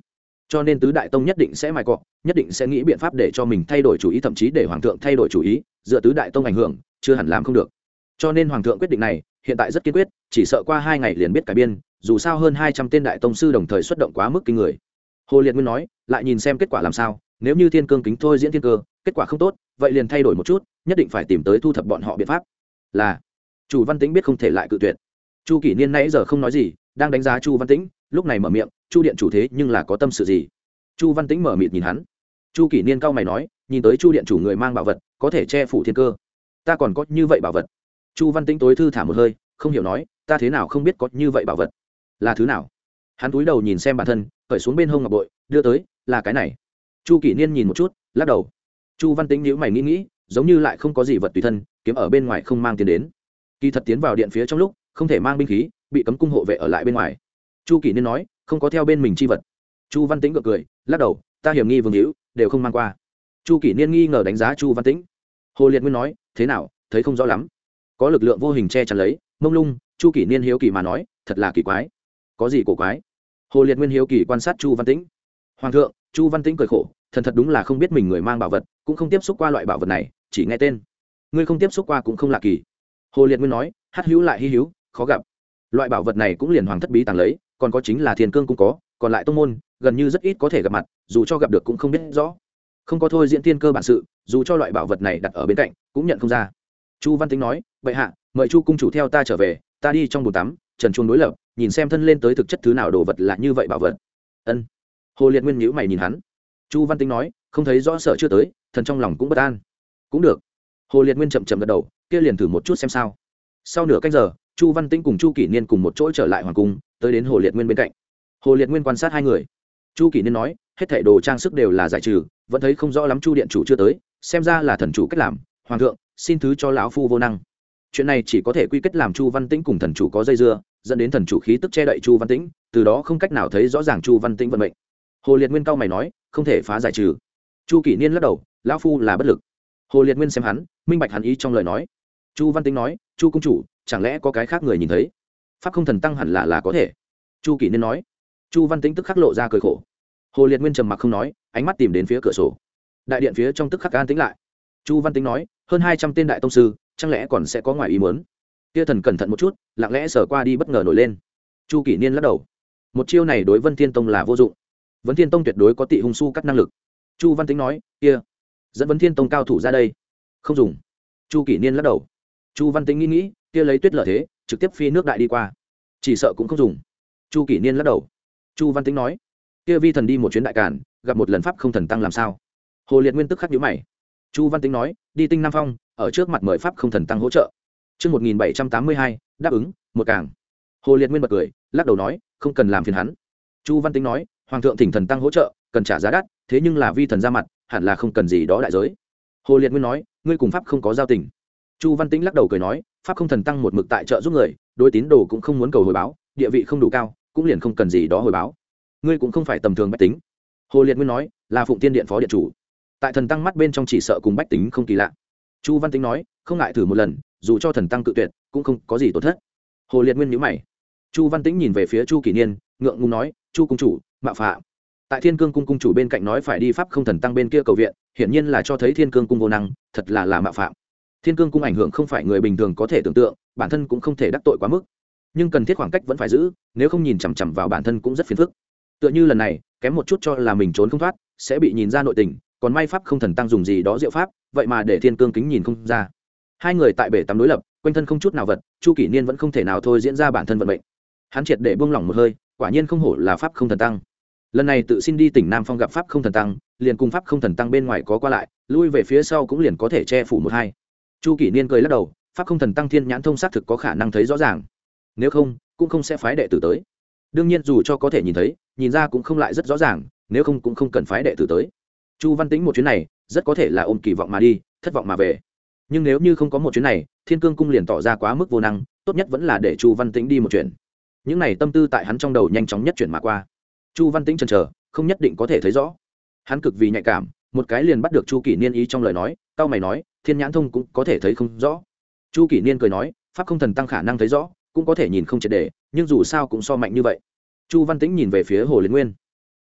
cho nên tứ đại tông nhất định sẽ mài cọ, nhất định sẽ nghĩ biện pháp để cho mình thay đổi chủ ý, thậm chí để hoàng thượng thay đổi chủ ý. Dựa tứ đại tông ảnh hưởng chưa hẳn làm không được, cho nên hoàng thượng quyết định này hiện tại rất kiên quyết, chỉ sợ qua hai ngày liền biết cải biên. Dù sao hơn hai trăm tên đại tông sư đồng thời xuất động quá mức kinh người. Hồ Liệt Nguyên nói, lại nhìn xem kết quả làm sao, nếu như thiên cương kính thôi diễn thiên cơ kết quả không tốt, vậy liền thay đổi một chút, nhất định phải tìm tới thu thập bọn họ biện pháp. Là Chu Văn Tĩnh biết không thể lại cự tuyệt. Chu Kỷ Niên nãy giờ không nói gì, đang đánh giá Chu Văn Tĩnh, lúc này mở miệng, Chu điện chủ thế nhưng là có tâm sự gì? Chu Văn Tĩnh mở mịt nhìn hắn. Chu Kỷ Niên cau mày nói, nhìn tới Chu điện chủ người mang bảo vật, có thể che phủ thiên cơ. Ta còn có như vậy bảo vật? Chu Văn Tĩnh tối thư thả một hơi, không hiểu nói, ta thế nào không biết có như vậy bảo vật? Là thứ nào? Hắn cúi đầu nhìn xem bản thân, cởi xuống bên hông ngọc bội, đưa tới, là cái này. Chu Kỷ Niên nhìn một chút, lắc đầu. Chu Văn Tĩnh nhíu mày nghĩ nghĩ, giống như lại không có gì vật tùy thân, kiếm ở bên ngoài không mang tiền đến. Kỳ thật tiến vào điện phía trong lúc, không thể mang binh khí, bị cấm cung hộ vệ ở lại bên ngoài. Chu Kỷ Niên nói, không có theo bên mình chi vật. Chu Văn Tĩnh gượng cười, lắc đầu, ta hiểm nghi vương hữu, đều không mang qua. Chu Kỷ Niên nghi ngờ đánh giá Chu Văn Tĩnh. Hồ Liệt Nguyên nói, thế nào, thấy không rõ lắm. Có lực lượng vô hình che chắn lấy, mông lung. Chu Kỷ Niên hiếu kỳ mà nói, thật là kỳ quái. Có gì cổ quái? Hồ Liệt Nguyên hiếu kỳ quan sát Chu Văn Tĩnh. Hoàng thượng, Chu Văn Tĩnh cười khổ, thần thật đúng là không biết mình người mang bảo vật, cũng không tiếp xúc qua loại bảo vật này, chỉ nghe tên. Ngươi không tiếp xúc qua cũng không lạ kỳ. Hồ Liệt Nguyên nói, hát hữu lại hy hữu, khó gặp. Loại bảo vật này cũng liền hoàng thất bí tàng lấy, còn có chính là thiên cương cũng có, còn lại tông môn gần như rất ít có thể gặp mặt, dù cho gặp được cũng không biết rõ. Không có thôi diễn thiên cơ bản sự, dù cho loại bảo vật này đặt ở bên cạnh cũng nhận không ra. Chu Văn Tĩnh nói, vậy hạ, mời Chu cung chủ theo ta trở về, ta đi trong bồn tắm, trần chuông đối lập, nhìn xem thân lên tới thực chất thứ nào đồ vật là như vậy bảo vật. Ân. Hồ Liệt Nguyên nhíu mày nhìn hắn. Chu Văn Tĩnh nói, không thấy rõ sợ chưa tới, thần trong lòng cũng bất an. Cũng được. Hồ Liệt Nguyên chậm chậm gật đầu, kia liền thử một chút xem sao. Sau nửa canh giờ, Chu Văn Tĩnh cùng Chu Kỷ Niên cùng một chỗ trở lại hoàng cung, tới đến Hồ Liệt Nguyên bên cạnh. Hồ Liệt Nguyên quan sát hai người. Chu Kỷ Niên nói, hết thảy đồ trang sức đều là giải trừ, vẫn thấy không rõ lắm Chu điện chủ chưa tới, xem ra là thần chủ cách làm. Hoàng thượng, xin thứ cho lão phu vô năng. Chuyện này chỉ có thể quy kết làm Chu Văn Tĩnh cùng thần chủ có dây dưa, dẫn đến thần chủ khí tức che đậy Chu Văn Tĩnh, từ đó không cách nào thấy rõ ràng Chu Văn Tĩnh vận mệnh. Hồ Liệt Nguyên cao mày nói, không thể phá giải trừ. Chu Kỷ Niên lắc đầu, lão phu là bất lực. Hồ Liệt Nguyên xem hắn, minh bạch hắn ý trong lời nói. Chu Văn Tĩnh nói, Chu cung chủ, chẳng lẽ có cái khác người nhìn thấy? Pháp không thần tăng hẳn là là có thể. Chu Kỷ Niên nói. Chu Văn Tĩnh tức khắc lộ ra cười khổ. Hồ Liệt Nguyên trầm mặc không nói, ánh mắt tìm đến phía cửa sổ. Đại điện phía trong tức khắc an tĩnh lại. Chu Văn Tĩnh nói, hơn hai trăm tên đại tông sư, chẳng lẽ còn sẽ có ngoài ý muốn? Kia thần cẩn thận một chút, lặng lẽ sờ qua đi bất ngờ nổi lên. Chu Kỷ Niên lắc đầu. Một chiêu này đối Vân Thiên Tông là vô dụng. Vân Thiên Tông tuyệt đối có Tị Hung Su cắt năng lực. Chu Văn Tĩnh nói, kia, dẫn Vân Thiên Tông cao thủ ra đây. Không dùng. Chu Kỷ Niên lắc đầu. Chu Văn Tĩnh nghĩ nghĩ, kia lấy tuyết lợi thế, trực tiếp phi nước đại đi qua. Chỉ sợ cũng không dùng. Chu Kỷ Niên lắc đầu. Chu Văn Tĩnh nói, kia vi thần đi một chuyến đại càn, gặp một lần pháp không thần tăng làm sao? Hồ Liệt Nguyên tức khắc nhíu mày. Chu Văn Tĩnh nói, đi Tinh Nam Phong, ở trước mặt mời pháp không thần tăng hỗ trợ. Chương một nghìn bảy trăm tám mươi hai, đáp ứng, một càng. Hồ Liệt Nguyên bật cười, lắc đầu nói, không cần làm phiền hắn. Chu Văn Tĩnh nói, hoàng thượng thỉnh thần tăng hỗ trợ, cần trả giá đắt, thế nhưng là vi thần ra mặt, hẳn là không cần gì đó đại giới. Hồ Liệt Nguyên nói, ngươi cùng pháp không có giao tình. Chu Văn Tĩnh lắc đầu cười nói, pháp không thần tăng một mực tại trợ giúp người, đối tín đồ cũng không muốn cầu hồi báo, địa vị không đủ cao, cũng liền không cần gì đó hồi báo. Ngươi cũng không phải tầm thường bách tính. Hồ Liệt Nguyên nói, là Phụng Tiên điện phó điện chủ, tại thần tăng mắt bên trong chỉ sợ cùng bách tính không kỳ lạ. Chu Văn Tĩnh nói, không ngại thử một lần, dù cho thần tăng cự tuyệt cũng không có gì tổn thất. Hồ Liệt Nguyên nhíu mày. Chu Văn Tĩnh nhìn về phía Chu Kỷ Niên, ngượng ngùng nói, Chu cung chủ, mạo phạm. Tại Thiên Cương cung cung chủ bên cạnh nói phải đi pháp không thần tăng bên kia cầu viện, hiển nhiên là cho thấy Thiên Cương cung vô năng, thật là là mạo phạm. Thiên Cương cung ảnh hưởng không phải người bình thường có thể tưởng tượng, bản thân cũng không thể đắc tội quá mức, nhưng cần thiết khoảng cách vẫn phải giữ, nếu không nhìn chằm chằm vào bản thân cũng rất phiền phức. Tựa như lần này, kém một chút cho là mình trốn không thoát, sẽ bị nhìn ra nội tình, còn may pháp không thần tăng dùng gì đó diệu pháp, vậy mà để Thiên Cương kính nhìn không ra. Hai người tại bể tắm đối lập, quanh thân không chút nào vật, Chu Kỷ Niên vẫn không thể nào thôi diễn ra bản thân vận mệnh. Hắn triệt để buông lỏng một hơi, quả nhiên không hổ là pháp không thần tăng. Lần này tự xin đi tỉnh Nam Phong gặp pháp không thần tăng, liền cùng pháp không thần tăng bên ngoài có qua lại, lui về phía sau cũng liền có thể che phủ một hai. Chu Kỷ Niên cười lắc đầu, pháp không thần tăng thiên nhãn thông xác thực có khả năng thấy rõ ràng, nếu không cũng không sẽ phái đệ tử tới. Đương nhiên dù cho có thể nhìn thấy, nhìn ra cũng không lại rất rõ ràng, nếu không cũng không cần phái đệ tử tới. Chu Văn Tĩnh một chuyến này rất có thể là ôm kỳ vọng mà đi, thất vọng mà về. Nhưng nếu như không có một chuyến này, Thiên Cương cung liền tỏ ra quá mức vô năng, tốt nhất vẫn là để Chu Văn Tĩnh đi một chuyện. Những này tâm tư tại hắn trong đầu nhanh chóng nhất chuyển mà qua. Chu Văn Tĩnh chần chờ, không nhất định có thể thấy rõ. Hắn cực vì nhạy cảm, một cái liền bắt được Chu Kỷ Niên ý trong lời nói, cao mày nói, thiên nhãn thông cũng có thể thấy không rõ. Chu Kỷ Niên cười nói, pháp không thần tăng khả năng thấy rõ, cũng có thể nhìn không triệt để, nhưng dù sao cũng so mạnh như vậy. Chu Văn Tĩnh nhìn về phía Hồ Liệt Nguyên.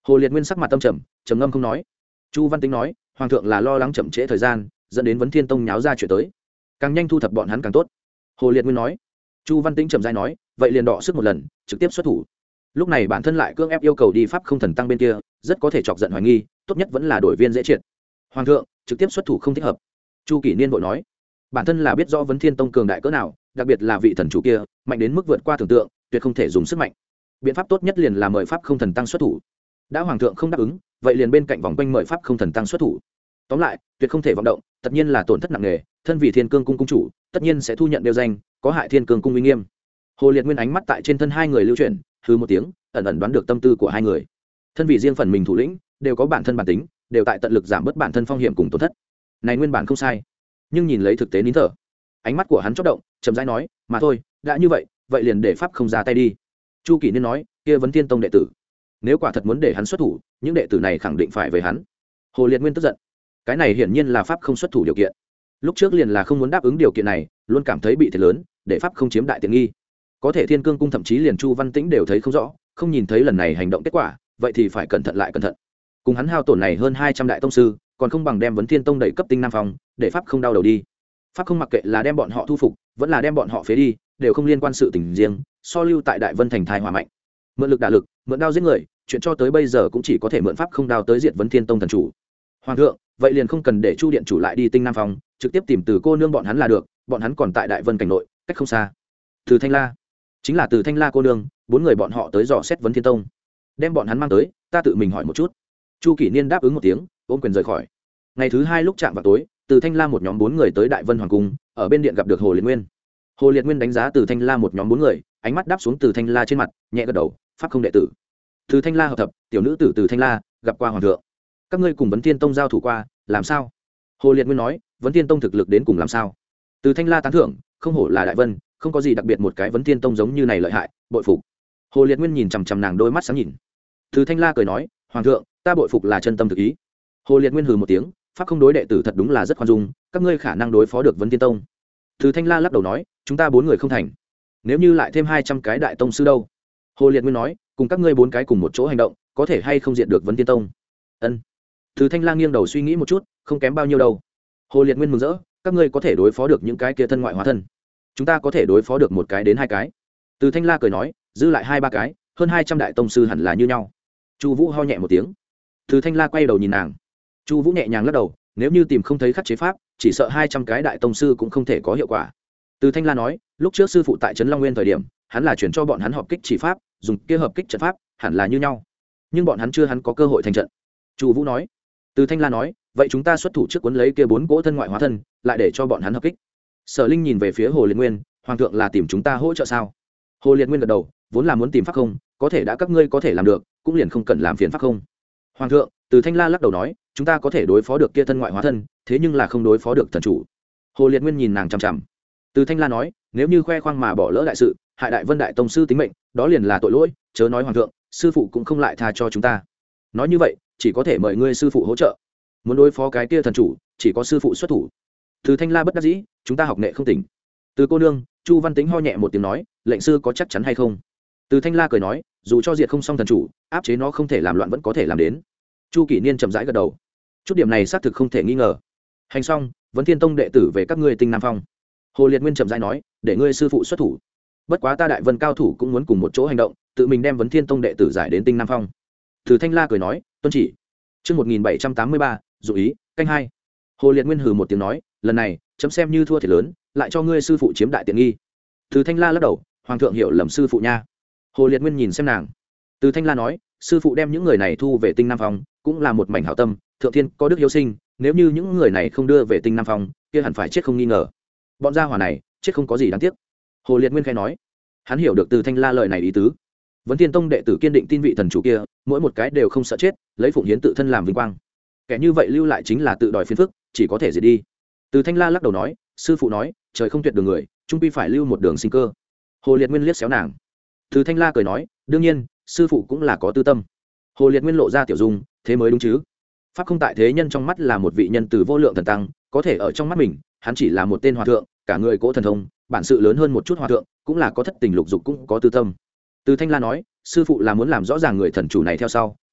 Hồ Liệt Nguyên sắc mặt tâm trầm, trầm ngâm không nói. Chu Văn Tính nói, hoàng thượng là lo lắng chậm trễ thời gian, dẫn đến Vấn Thiên Tông nháo ra chuyện tới, càng nhanh thu thập bọn hắn càng tốt. Hồ Liệt Nguyên nói. Chu Văn Tính trầm rãi nói, vậy liền đọ sức một lần, trực tiếp xuất thủ. Lúc này bản thân lại cưỡng ép yêu cầu đi pháp không thần tăng bên kia, rất có thể chọc giận hoài nghi, tốt nhất vẫn là đổi viên dễ triệt. Hoàng thượng, trực tiếp xuất thủ không thích hợp. Chu Kỷ Niên vội nói, bản thân là biết rõ Vấn Thiên Tông cường đại cỡ nào, đặc biệt là vị thần chủ kia, mạnh đến mức vượt qua tưởng tượng, tuyệt không thể dùng sức mạnh. Biện pháp tốt nhất liền là mời pháp không thần tăng xuất thủ. Đã hoàng thượng không đáp ứng, vậy liền bên cạnh vòng quanh mời pháp không thần tăng xuất thủ. Tóm lại, tuyệt không thể vọng động, tất nhiên là tổn thất nặng nề, thân vị Thiên Cương cung cung chủ, tất nhiên sẽ thu nhận đeo danh, có hại Thiên Cương cung uy nghiêm. Hồ Liệt Nguyên ánh mắt tại trên thân hai người lưu chuyển, hừ một tiếng, ẩn ẩn đoán được tâm tư của hai người. Thân vị riêng phần mình thủ lĩnh, đều có bản thân bản tính, đều tại tận lực giảm bớt bản thân phong hiểm cùng tổn thất. Này nguyên bản không sai, nhưng nhìn lấy thực tế nín thở. Ánh mắt của hắn chớp động, chậm rãi nói, mà thôi, đã như vậy, vậy liền để pháp không ra tay đi. Chu Kỷ Niên nói, kia Vấn Thiên Tông đệ tử, nếu quả thật muốn để hắn xuất thủ, những đệ tử này khẳng định phải về hắn. Hồ Liệt Nguyên tức giận, cái này hiển nhiên là pháp không xuất thủ điều kiện. Lúc trước liền là không muốn đáp ứng điều kiện này, luôn cảm thấy bị thiệt lớn, để pháp không chiếm đại tiện nghi. Có thể Thiên Cương cung thậm chí liền Chu Văn Tĩnh đều thấy không rõ, không nhìn thấy lần này hành động kết quả, vậy thì phải cẩn thận lại cẩn thận. Cùng hắn hao tổn này hơn hai trăm đại tông sư, còn không bằng đem Vấn Thiên Tông đẩy cấp tinh nam phong, để pháp không đau đầu đi. Pháp không mặc kệ là đem bọn họ thu phục, vẫn là đem bọn họ phế đi, đều không liên quan sự tình riêng, so lưu tại Đại Vân thành thai hòa mạnh. Mượn lực đả lực, mượn đao giết người, chuyện cho tới bây giờ cũng chỉ có thể mượn pháp không đao tới diệt Vấn Thiên Tông thần chủ. Hoàng thượng, vậy liền không cần để Chu điện chủ lại đi tinh nam phong, trực tiếp tìm từ cô nương bọn hắn là được, bọn hắn còn tại Đại Vân cảnh nội, cách không xa. Từ Thanh La, chính là từ Thanh La cô nương, bốn người bọn họ tới dò xét Vấn Thiên Tông, đem bọn hắn mang tới, ta tự mình hỏi một chút. Chu Kỷ Niên đáp ứng một tiếng, ôm quyền rời khỏi. Ngày thứ hai lúc chạm vào tối, từ Thanh La một nhóm bốn người tới Đại Vân hoàng cung, ở bên điện gặp được Hồ Liệt Nguyên. Hồ Liệt Nguyên đánh giá từ Thanh La một nhóm bốn người, ánh mắt đáp xuống từ Thanh La trên mặt, nhẹ gật đầu, pháp không đệ tử. Từ Thanh La hợp thập, tiểu nữ tử từ Thanh La, gặp qua hoàng thượng. Các ngươi cùng Vấn Thiên Tông giao thủ qua, làm sao? Hồ Liệt Nguyên nói, Vấn Thiên Tông thực lực đến cùng làm sao? Từ Thanh La tán thưởng, không hổ là Đại Vân, không có gì đặc biệt một cái Vấn Thiên Tông giống như này lợi hại, bội phục. Hồ Liệt Nguyên nhìn chằm chằm nàng đôi mắt sáng nhìn. Từ Thanh La cười nói, hoàng thượng, ta bội phục là chân tâm thực ý. Hồ Liệt Nguyên hừ một tiếng, pháp không đối đệ tử thật đúng là rất khoan dung, các ngươi khả năng đối phó được Vấn Thiên Tông. Từ Thanh La lắc đầu nói, chúng ta bốn người không thành, nếu như lại thêm hai trăm cái đại tông sư đâu? Hồ Liệt Nguyên nói, cùng các ngươi bốn cái cùng một chỗ hành động, có thể hay không diện được Vấn Thiên Tông? Ân. Từ Thanh La nghiêng đầu suy nghĩ một chút, không kém bao nhiêu đâu. Hồ Liệt Nguyên mừng rỡ, các ngươi có thể đối phó được những cái kia thân ngoại hóa thân, chúng ta có thể đối phó được một cái đến hai cái. Từ Thanh La cười nói, giữ lại hai ba cái, hơn hai trăm đại tông sư hẳn là như nhau. Chu Vũ ho nhẹ một tiếng. Từ Thanh La quay đầu nhìn nàng. Chu Vũ nhẹ nhàng lắc đầu, nếu như tìm không thấy khắc chế pháp, chỉ sợ hai trăm cái đại tông sư cũng không thể có hiệu quả. Từ Thanh La nói, lúc trước sư phụ tại Trấn Long Nguyên thời điểm, hắn là chuyển cho bọn hắn hợp kích chỉ pháp, dùng kia hợp kích trận pháp, hẳn là như nhau. Nhưng bọn hắn chưa hắn có cơ hội thành trận. Chu Vũ nói. Từ Thanh La nói, vậy chúng ta xuất thủ trước cuốn lấy kia bốn cỗ thân ngoại hóa thân, lại để cho bọn hắn hợp kích. Sở Linh nhìn về phía Hồ Liệt Nguyên, hoàng thượng là tìm chúng ta hỗ trợ sao? Hồ Liệt Nguyên gật đầu, vốn là muốn tìm pháp không, có thể đã các ngươi có thể làm được, cũng liền không cần làm phiền pháp không. Hoàng thượng, Từ Thanh La lắc đầu nói, chúng ta có thể đối phó được kia thân ngoại hóa thân, thế nhưng là không đối phó được thần chủ. Hồ Liệt Nguyên nhìn nàng chằm chằm. Từ Thanh La nói, nếu như khoe khoang mà bỏ lỡ đại sự, hại Đại Vân đại tông sư tính mệnh, đó liền là tội lỗi, chớ nói hoàng thượng, sư phụ cũng không lại tha cho chúng ta. Nói như vậy, chỉ có thể mời ngươi sư phụ hỗ trợ. Muốn đối phó cái kia thần chủ, chỉ có sư phụ xuất thủ. Từ Thanh La bất đắc dĩ, chúng ta học nghệ không tỉnh. Từ cô nương, Chu Văn Tính ho nhẹ một tiếng nói, lệnh sư có chắc chắn hay không? Từ Thanh La cười nói, dù cho diệt không xong thần chủ, áp chế nó không thể làm loạn vẫn có thể làm đến. Chu Kỷ Niên chậm rãi gật đầu. Chút điểm này xác thực không thể nghi ngờ. Hành xong, Vấn Thiên Tông đệ tử về các ngươi tinh nam phong. Hồ Liệt Nguyên chậm rãi nói, để ngươi sư phụ xuất thủ. Bất quá ta Đại Vân cao thủ cũng muốn cùng một chỗ hành động, tự mình đem Vấn Thiên Tông đệ tử giải đến tinh nam phong. Từ Thanh La cười nói, tuân chỉ. Chương một nghìn bảy trăm tám mươi ba, dụ ý, canh hai. Hồ Liệt Nguyên hừ một tiếng nói, lần này, chấm xem như thua thiệt lớn, lại cho ngươi sư phụ chiếm đại tiện nghi. Từ Thanh La lắc đầu, hoàng thượng hiểu lầm sư phụ nha. Hồ Liệt Nguyên nhìn xem nàng. Từ Thanh La nói, sư phụ đem những người này thu về tinh nam phong, cũng là một mảnh hảo tâm, thượng thiên có đức hiếu sinh, nếu như những người này không đưa về tinh nam phong, kia hẳn phải chết không nghi ngờ. Bọn gia hỏa này, chết không có gì đáng tiếc. Hồ Liệt Nguyên khai nói, hắn hiểu được Từ Thanh La lời này ý tứ. Vấn Thiên Tông đệ tử kiên định tin vị thần chủ kia, mỗi một cái đều không sợ chết, lấy phụng hiến tự thân làm vinh quang. Kẻ như vậy lưu lại chính là tự đòi phiền phức, chỉ có thể diệt đi. Từ Thanh La lắc đầu nói, sư phụ nói, trời không tuyệt đường người, trung quy phải lưu một đường sinh cơ. Hồ Liệt Nguyên liếc xéo nàng. Từ Thanh La cười nói, đương nhiên, sư phụ cũng là có tư tâm. Hồ Liệt Nguyên lộ ra tiểu dung, thế mới đúng chứ. Pháp không tại thế nhân trong mắt là một vị nhân từ vô lượng thần tăng, có thể ở trong mắt mình, hắn chỉ là một tên hòa thượng, cả người cỗ thần thông, bản sự lớn hơn một chút hòa thượng, cũng là có thất tình lục dục cũng có tư tâm. Từ Thanh La nói, sư phụ là muốn làm rõ ràng người thần chủ này theo sau,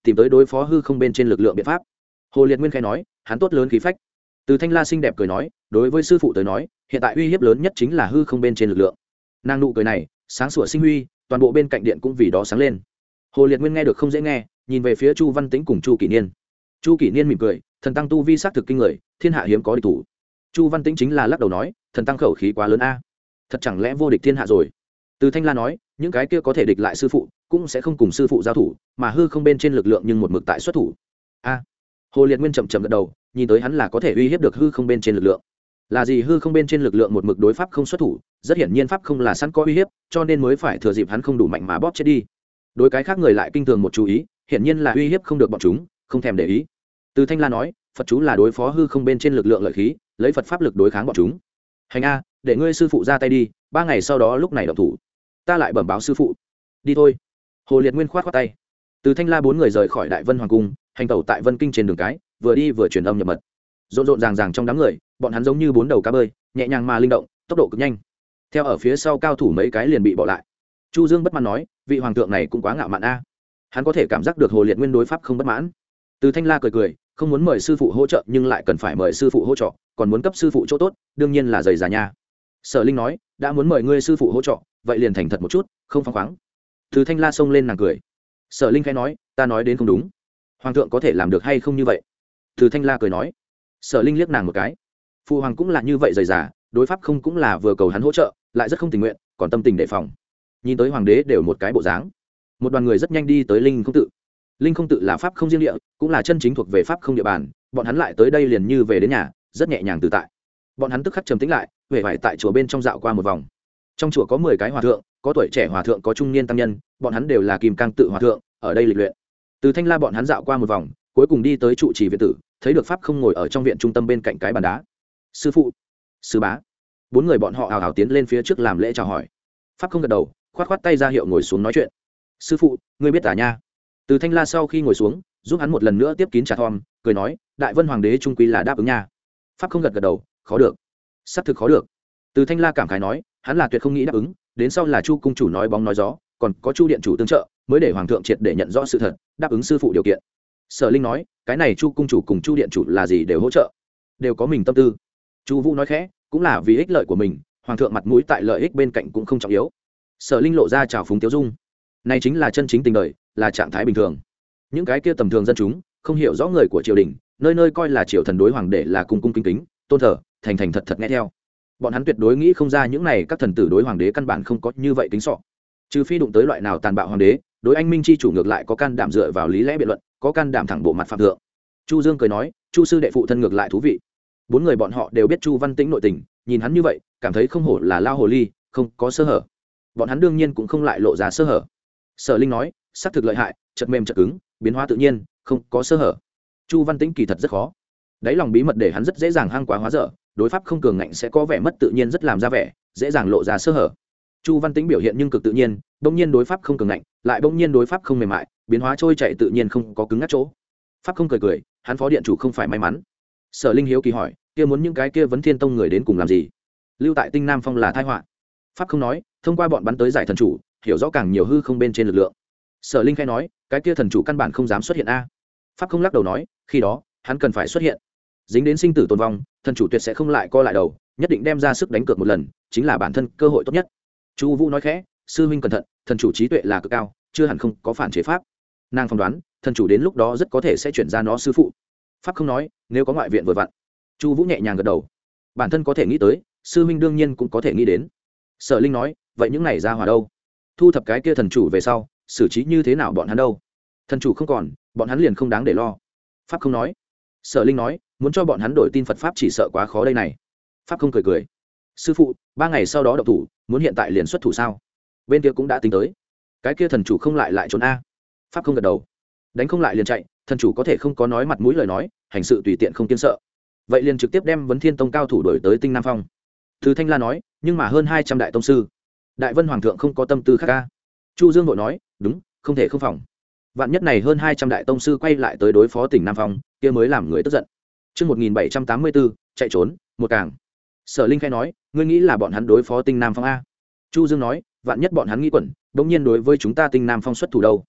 tìm tới đối phó hư không bên trên lực lượng biện pháp. Hồ Liệt Nguyên khai nói, hắn tốt lớn khí phách. Từ Thanh La xinh đẹp cười nói, đối với sư phụ tới nói, hiện tại uy hiếp lớn nhất chính là hư không bên trên lực lượng. Nàng nụ cười này sáng sủa sinh huy, toàn bộ bên cạnh điện cũng vì đó sáng lên. Hồ Liệt Nguyên nghe được không dễ nghe, nhìn về phía Chu Văn Tĩnh cùng Chu Kỷ Niên. Chu Kỷ Niên mỉm cười, thần tăng tu vi sát thực kinh người, thiên hạ hiếm có địch thủ. Chu Văn Tĩnh chính là lắc đầu nói, thần tăng khẩu khí quá lớn a, thật chẳng lẽ vô địch thiên hạ rồi. Từ Thanh La nói, những cái kia có thể địch lại sư phụ cũng sẽ không cùng sư phụ giao thủ, mà hư không bên trên lực lượng nhưng một mực tại xuất thủ. A. Hồ Liệt Nguyên chậm chậm gật đầu, nhìn tới hắn là có thể uy hiếp được hư không bên trên lực lượng. Là gì hư không bên trên lực lượng một mực đối pháp không xuất thủ, rất hiển nhiên pháp không là sẵn có uy hiếp, cho nên mới phải thừa dịp hắn không đủ mạnh mà bóp chết đi. Đối cái khác người lại kinh thường một chú ý, hiển nhiên là uy hiếp không được bọn chúng, không thèm để ý. Từ Thanh La nói, Phật chú là đối phó hư không bên trên lực lượng lợi khí, lấy Phật pháp lực đối kháng bọn chúng. Hành a, để ngươi sư phụ ra tay đi, ba ngày sau đó lúc này động thủ, ta lại bẩm báo sư phụ. Đi thôi. Hồ Liệt Nguyên khoát khoát tay. Từ Thanh La bốn người rời khỏi Đại Vân Hoàng cung, hành tẩu tại Vân Kinh trên đường cái, vừa đi vừa truyền âm nhập mật. Rộn rộn ràng ràng trong đám người, bọn hắn giống như bốn đầu cá bơi, nhẹ nhàng mà linh động, tốc độ cực nhanh. Theo ở phía sau cao thủ mấy cái liền bị bỏ lại. Chu Dương bất mãn nói, vị hoàng thượng này cũng quá ngạo mạn a. Hắn có thể cảm giác được Hồ Liệt Nguyên đối pháp không bất mãn. Từ Thanh La cười cười, không muốn mời sư phụ hỗ trợ nhưng lại cần phải mời sư phụ hỗ trợ, còn muốn cấp sư phụ chỗ tốt, đương nhiên là dày già nha. Sở Linh nói, đã muốn mời ngươi sư phụ hỗ trợ, vậy liền thành thật một chút, không phóng khoáng. Từ Thanh La xông lên nàng cười. Sở Linh khẽ nói, ta nói đến không đúng, hoàng thượng có thể làm được hay không như vậy. Từ Thanh La cười nói. Sở Linh liếc nàng một cái. Phụ hoàng cũng là như vậy dày già, đối pháp không cũng là vừa cầu hắn hỗ trợ, lại rất không tình nguyện, còn tâm tình đề phòng. Nhìn tới hoàng đế đều một cái bộ dáng. Một đoàn người rất nhanh đi tới Linh Không Tự. Linh Không Tự là pháp không riêng địa, cũng là chân chính thuộc về pháp không địa bàn, bọn hắn lại tới đây liền như về đến nhà, rất nhẹ nhàng tự tại. Bọn hắn tức khắc trầm tĩnh lại, về vải tại chùa bên trong dạo qua một vòng. Trong chùa có mười cái hòa thượng, có tuổi trẻ hòa thượng, có trung niên tăng nhân, bọn hắn đều là Kim Cang Tự hòa thượng, ở đây lịch luyện. Từ Thanh La bọn hắn dạo qua một vòng, cuối cùng đi tới trụ trì viện tử, thấy được pháp không ngồi ở trong viện trung tâm bên cạnh cái bàn đá. Sư phụ, sư bá. Bốn người bọn họ hào hào tiến lên phía trước làm lễ chào hỏi. Pháp không gật đầu, khoát khoát tay ra hiệu ngồi xuống nói chuyện. Sư phụ, ngươi biết à nha. Từ Thanh La sau khi ngồi xuống, giúp hắn một lần nữa tiếp kín trà thom, cười nói, Đại Vân hoàng đế trung quy là đáp ứng nha. Pháp không gật gật đầu, khó được, sắp thực khó được. Từ Thanh La cảm khái nói, hắn là tuyệt không nghĩ đáp ứng, đến sau là Chu cung chủ nói bóng nói gió, còn có Chu điện chủ tương trợ, mới để hoàng thượng triệt để nhận rõ sự thật, đáp ứng sư phụ điều kiện. Sở Linh nói, cái này Chu cung chủ cùng Chu điện chủ là gì đều hỗ trợ, đều có mình tâm tư. Chu Vũ nói khẽ, cũng là vì ích lợi của mình, hoàng thượng mặt mũi tại lợi ích bên cạnh cũng không trọng yếu. Sở Linh lộ ra trào phúng tiêu dung, này chính là chân chính tình đời, là trạng thái bình thường. Những cái kia tầm thường dân chúng không hiểu rõ người của triều đình, nơi nơi coi là triều thần đối hoàng đệ là cung cung kính kính, tôn thờ, thành thành thật thật nghe theo. Bọn hắn tuyệt đối nghĩ không ra những này các thần tử đối hoàng đế căn bản không có như vậy kính sọ. Trừ phi đụng tới loại nào tàn bạo hoàng đế, đối anh minh chi chủ ngược lại có can đảm dựa vào lý lẽ biện luận, có can đảm thẳng bộ mặt phạm thượng. Chu Dương cười nói, Chu sư đệ phụ thân ngược lại thú vị. Bốn người bọn họ đều biết Chu Văn Tĩnh nội tình, nhìn hắn như vậy, cảm thấy không hổ là lao hồ ly, không có sơ hở. Bọn hắn đương nhiên cũng không lại lộ ra sơ hở. Sở Linh nói, xác thực lợi hại, chật mềm chật cứng, biến hóa tự nhiên, không có sơ hở. Chu Văn Tĩnh kỳ thật rất khó. Đấy lòng bí mật để hắn rất dễ dàng hang quá hóa dở, đối pháp không cường ngạnh sẽ có vẻ mất tự nhiên, rất làm ra vẻ, dễ dàng lộ ra sơ hở. Chu Văn Tĩnh biểu hiện nhưng cực tự nhiên, bỗng nhiên đối pháp không cường ngạnh, lại bỗng nhiên đối pháp không mềm mại, biến hóa trôi chảy tự nhiên, không có cứng ngắc chỗ. Pháp không cười cười, hắn phó điện chủ không phải may mắn. Sở Linh hiếu kỳ hỏi, kia muốn những cái kia Vấn Thiên Tông người đến cùng làm gì? Lưu tại Tinh Nam Phong là tai họa. Pháp không nói, thông qua bọn bắn tới giải thần chủ, hiểu rõ càng nhiều hư không bên trên lực lượng. Sở Linh khai nói, cái kia thần chủ căn bản không dám xuất hiện a. Pháp không lắc đầu nói, khi đó hắn cần phải xuất hiện, dính đến sinh tử tồn vong, thần chủ tuyệt sẽ không lại co lại đầu, nhất định đem ra sức đánh cược một lần, chính là bản thân cơ hội tốt nhất. Chu Vũ nói khẽ, sư huynh cẩn thận, thần chủ trí tuệ là cực cao, chưa hẳn không có phản chế pháp. Nàng phỏng đoán, thần chủ đến lúc đó rất có thể sẽ chuyển ra nó sư phụ. Pháp không nói, nếu có ngoại viện vừa vặn. Chu Vũ nhẹ nhàng gật đầu, bản thân có thể nghĩ tới, sư huynh đương nhiên cũng có thể nghĩ đến. Sở Linh nói, vậy những này ra hòa đâu? Thu thập cái kia thần chủ về sau, xử trí như thế nào bọn hắn đâu? Thần chủ không còn, bọn hắn liền không đáng để lo. Pháp không nói. Sở Linh nói, muốn cho bọn hắn đổi tin Phật pháp chỉ sợ quá khó đây này. Pháp không cười cười, sư phụ, ba ngày sau đó động thủ, muốn hiện tại liền xuất thủ sao? Bên kia cũng đã tính tới, cái kia thần chủ không lại lại trốn a. Pháp không gật đầu, đánh không lại liền chạy, thần chủ có thể không có nói mặt mũi lời nói, hành sự tùy tiện không kiêng sợ, vậy liền trực tiếp đem Vấn Thiên Tông cao thủ đổi tới Tinh Nam Phong. Từ Thanh La nói, nhưng mà hơn hai trăm đại tông sư, Đại Vân hoàng thượng không có tâm tư khác ca. Chu Dương vội nói, đúng, không thể không phòng. Vạn nhất này hơn hai trăm đại tông sư quay lại tới đối phó tỉnh Nam Phong, kia mới làm người tức giận. Chương một nghìn bảy trăm tám mươi bốn, chạy trốn, một càng. Sở Linh khai nói, ngươi nghĩ là bọn hắn đối phó Tinh Nam Phong a? Chu Dương nói, vạn nhất bọn hắn nghĩ quẩn, đống nhiên đối với chúng ta Tinh Nam Phong xuất thủ đâu?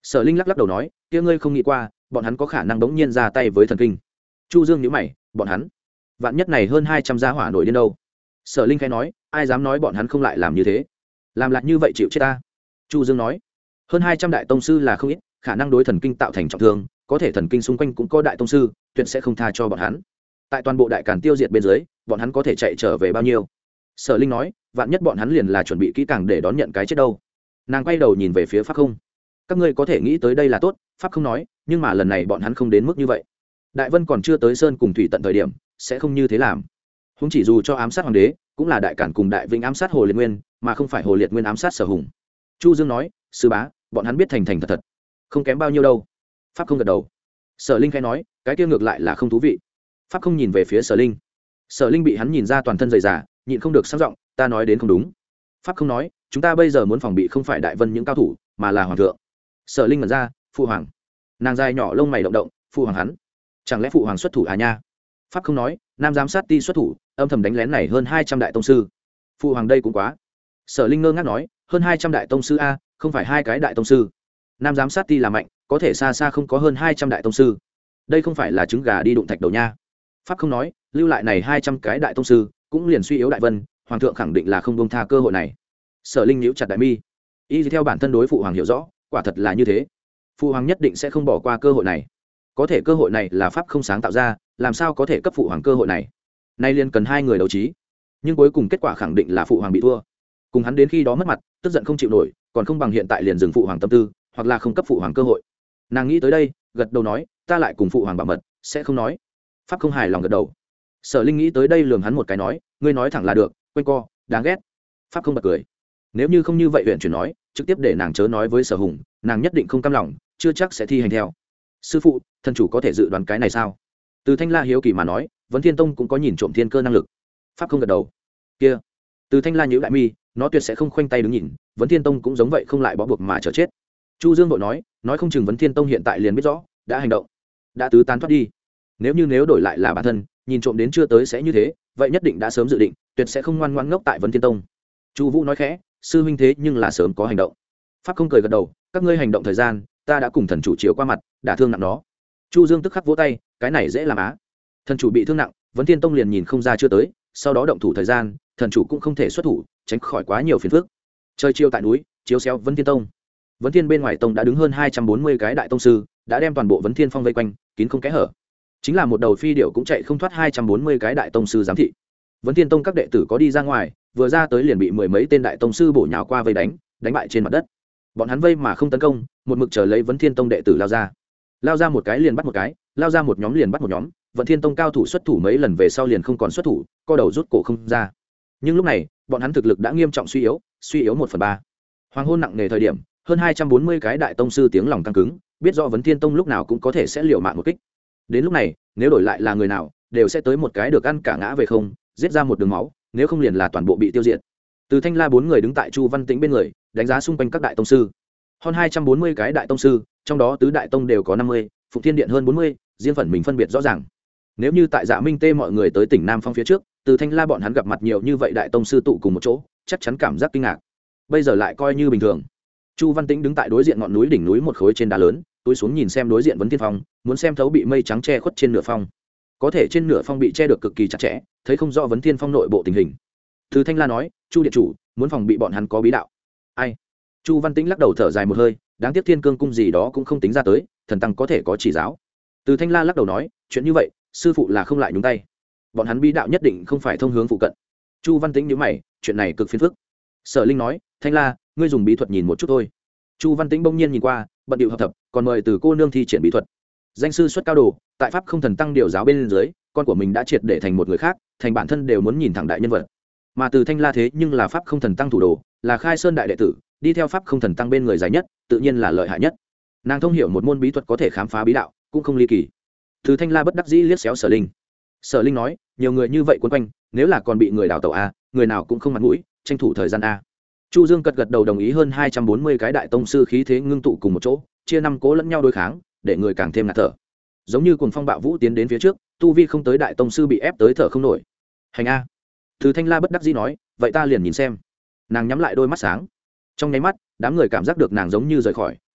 Sở Linh lắc lắc đầu nói, kia ngươi không nghĩ qua bọn hắn có khả năng đống nhiên ra tay với thần kinh. Chu Dương nhíu mày, bọn hắn vạn nhất này hơn hai trăm gia hỏa nổi điên đâu. Sở Linh khẽ nói, ai dám nói bọn hắn không lại làm như thế, làm lại như vậy chịu chết ta. Chu Dương nói, hơn hai trăm đại tông sư là không ít, khả năng đối thần kinh tạo thành trọng thương, có thể thần kinh xung quanh cũng có đại tông sư, tuyệt sẽ không tha cho bọn hắn. Tại toàn bộ đại càn tiêu diệt bên dưới, bọn hắn có thể chạy trở về bao nhiêu? Sở Linh nói, vạn nhất bọn hắn liền là chuẩn bị kỹ càng để đón nhận cái chết đâu. Nàng quay đầu nhìn về phía Pháp Không, các ngươi có thể nghĩ tới đây là tốt. Pháp Không nói, nhưng mà lần này bọn hắn không đến mức như vậy. Đại Vân còn chưa tới sơn cùng thủy tận thời điểm, sẽ không như thế làm. Húng chỉ dù cho ám sát hoàng đế, cũng là đại cản cùng đại vĩnh ám sát Hồ Liệt Nguyên, mà không phải Hồ Liệt Nguyên ám sát Sở Hùng. Chu Dương nói, sư bá, bọn hắn biết thành thành thật thật, không kém bao nhiêu đâu. Pháp Không gật đầu. Sở Linh khẽ nói, cái kia ngược lại là không thú vị. Pháp Không nhìn về phía Sở Linh. Sở Linh bị hắn nhìn ra toàn thân dày dà, nhịn không được sang giọng, ta nói đến không đúng. Pháp Không nói, chúng ta bây giờ muốn phòng bị không phải đại vân những cao thủ, mà là hoàng thượng. Sở Linh ngẩn ra, phụ hoàng. Nàng dài nhỏ lông mày động động, phụ hoàng hắn, chẳng lẽ phụ hoàng xuất thủ à nha? Pháp Không nói, nam giám sát ti xuất thủ, âm thầm đánh lén này hơn hai trăm đại tông sư. Phụ hoàng đây cũng quá. Sở Linh ngơ ngác nói, hơn hai trăm đại tông sư a, không phải hai cái đại tông sư. Nam giám sát ti là mạnh, có thể xa xa không có hơn hai trăm đại tông sư. Đây không phải là trứng gà đi đụng thạch đầu nha. Pháp Không nói, lưu lại này hai trăm cái đại tông sư, cũng liền suy yếu đại vân, hoàng thượng khẳng định là không buông tha cơ hội này. Sở Linh nhíu chặt đại mi. Y theo bản thân đối phụ hoàng hiểu rõ, quả thật là như thế. Phụ hoàng nhất định sẽ không bỏ qua cơ hội này. Có thể cơ hội này là Pháp Không sáng tạo ra, làm sao có thể cấp phụ hoàng cơ hội này? Nay liền cần hai người đấu trí. Nhưng cuối cùng kết quả khẳng định là phụ hoàng bị thua. Cùng hắn đến khi đó mất mặt, tức giận không chịu nổi, còn không bằng hiện tại liền dừng phụ hoàng tâm tư, hoặc là không cấp phụ hoàng cơ hội. Nàng nghĩ tới đây, gật đầu nói, ta lại cùng phụ hoàng bảo mật, sẽ không nói. Pháp Không hài lòng gật đầu. Sở Linh nghĩ tới đây lườm hắn một cái nói, ngươi nói thẳng là được, quanh co, đáng ghét. Pháp Không bật cười. Nếu như không như vậy huyện chuyển nói, trực tiếp để nàng chớ nói với Sở Hùng, nàng nhất định không cam lòng, chưa chắc sẽ thi hành theo. Sư phụ, thần chủ có thể dự đoán cái này sao? Từ Thanh La hiếu kỳ mà nói, Vấn Thiên Tông cũng có nhìn trộm thiên cơ năng lực. Pháp Không gật đầu. Kia, Từ Thanh La nhíu lại mi, nó tuyệt sẽ không khoanh tay đứng nhìn, Vấn Thiên Tông cũng giống vậy không lại bó buộc mà chờ chết. Chu Dương vội nói, nói không chừng Vấn Thiên Tông hiện tại liền biết rõ, đã hành động, đã tứ tán thoát đi. Nếu như nếu đổi lại là bản thân, nhìn trộm đến chưa tới sẽ như thế, vậy nhất định đã sớm dự định, tuyệt sẽ không ngoan ngoãn ngốc tại Vấn Thiên Tông. Chu Vũ nói khẽ, sư huynh thế nhưng là sớm có hành động. Pháp Không cười gật đầu, các ngươi hành động thời gian, ta đã cùng thần chủ chiếu qua mặt, đả thương nặng nó. Chu Dương tức khắc vỗ tay, cái này dễ làm á. Thần chủ bị thương nặng, Vấn Thiên Tông liền nhìn không ra chưa tới, sau đó động thủ thời gian, thần chủ cũng không thể xuất thủ, tránh khỏi quá nhiều phiền phức. Trời chiêu tại núi, chiếu xéo Vấn Thiên Tông. Vấn Thiên bên ngoài tông đã đứng hơn hai trăm bốn mươi cái đại tông sư, đã đem toàn bộ Vấn Thiên Phong vây quanh, kín không kẽ hở. Chính là một đầu phi điểu cũng chạy không thoát hai trăm bốn mươi cái đại tông sư giám thị. Vấn Thiên Tông các đệ tử có đi ra ngoài, vừa ra tới liền bị mười mấy tên đại tông sư bổ nhào qua vây đánh, đánh bại trên mặt đất. Bọn hắn vây mà không tấn công, một mực chờ lấy Vấn Thiên Tông đệ tử lao ra. Lao ra một cái liền bắt một cái, lao ra một nhóm liền bắt một nhóm, Vấn Thiên Tông cao thủ xuất thủ mấy lần về sau liền không còn xuất thủ, co đầu rút cổ không ra. Nhưng lúc này, bọn hắn thực lực đã nghiêm trọng suy yếu, suy yếu một phần ba. Hoàng hôn nặng nề thời điểm, hơn hai trăm bốn mươi cái đại tông sư tiếng lòng căng cứng, biết rõ Vấn Thiên Tông lúc nào cũng có thể sẽ liều mạng một kích. Đến lúc này, nếu đổi lại là người nào, đều sẽ tới một cái được ăn cả ngã về không, giết ra một đường máu, nếu không liền là toàn bộ bị tiêu diệt. Từ Thanh La bốn người đứng tại Chu Văn Tĩnh bên người, đánh giá xung quanh các đại tông sư. Hơn hai trăm bốn mươi cái đại tông sư, trong đó tứ đại tông đều có năm mươi, Phụng Thiên Điện hơn bốn mươi, riêng phần mình phân biệt rõ ràng. Nếu như tại Dạ Minh Tê mọi người tới tỉnh Nam Phong phía trước, Từ Thanh La bọn hắn gặp mặt nhiều như vậy đại tông sư tụ cùng một chỗ, chắc chắn cảm giác kinh ngạc. Bây giờ lại coi như bình thường. Chu Văn Tĩnh đứng tại đối diện ngọn núi đỉnh núi một khối trên đá lớn, túi xuống nhìn xem đối diện Vấn Thiên Phong, muốn xem thấu bị mây trắng che khuất trên nửa phong. Có thể trên nửa phong bị che được cực kỳ chặt chẽ, thấy không rõ Vấn Thiên Phong nội bộ tình hình. Từ Thanh La nói, Chu điện chủ, muốn phòng bị bọn hắn có bí đạo. Ai? Chu Văn Tĩnh lắc đầu thở dài một hơi, đáng tiếc Thiên Cương cung gì đó cũng không tính ra tới, thần tăng có thể có chỉ giáo. Từ Thanh La lắc đầu nói, chuyện như vậy, sư phụ là không lại nhúng tay. Bọn hắn bí đạo nhất định không phải thông hướng phụ cận. Chu Văn Tĩnh nhíu mày, chuyện này cực phiền phức. Sở Linh nói, Thanh La, ngươi dùng bí thuật nhìn một chút thôi. Chu Văn Tĩnh bỗng nhiên nhìn qua, bận điệu hợp thập, còn mời từ cô nương thi triển bí thuật. Danh sư xuất cao đồ, tại pháp không thần tăng điều giáo bên dưới, con của mình đã triệt để thành một người khác, thành bản thân đều muốn nhìn thẳng đại nhân vật. Mà từ Thanh La thế nhưng là pháp không thần tăng thủ đồ, là Khai Sơn đại đệ tử, đi theo pháp không thần tăng bên người dài nhất, tự nhiên là lợi hại nhất. Nàng thông hiểu một môn bí thuật có thể khám phá bí đạo, cũng không ly kỳ. Từ Thanh La bất đắc dĩ liếc xéo Sở Linh. Sở Linh nói, nhiều người như vậy quấn quanh, nếu là còn bị người đào tẩu a, người nào cũng không mặt mũi, tranh thủ thời gian a. Chu Dương cật gật đầu đồng ý, hơn hai trăm bốn mươi cái đại tông sư khí thế ngưng tụ cùng một chỗ, chia năm cố lẫn nhau đối kháng, để người càng thêm ngạt thở. Giống như cuồng phong bạo vũ tiến đến phía trước, tu vi không tới đại tông sư bị ép tới thở không nổi. Hành a. Từ Thanh La bất đắc dĩ nói, vậy ta liền nhìn xem. Nàng nhắm lại đôi mắt sáng. Trong nháy mắt, đám người cảm giác được nàng giống như rời khỏi,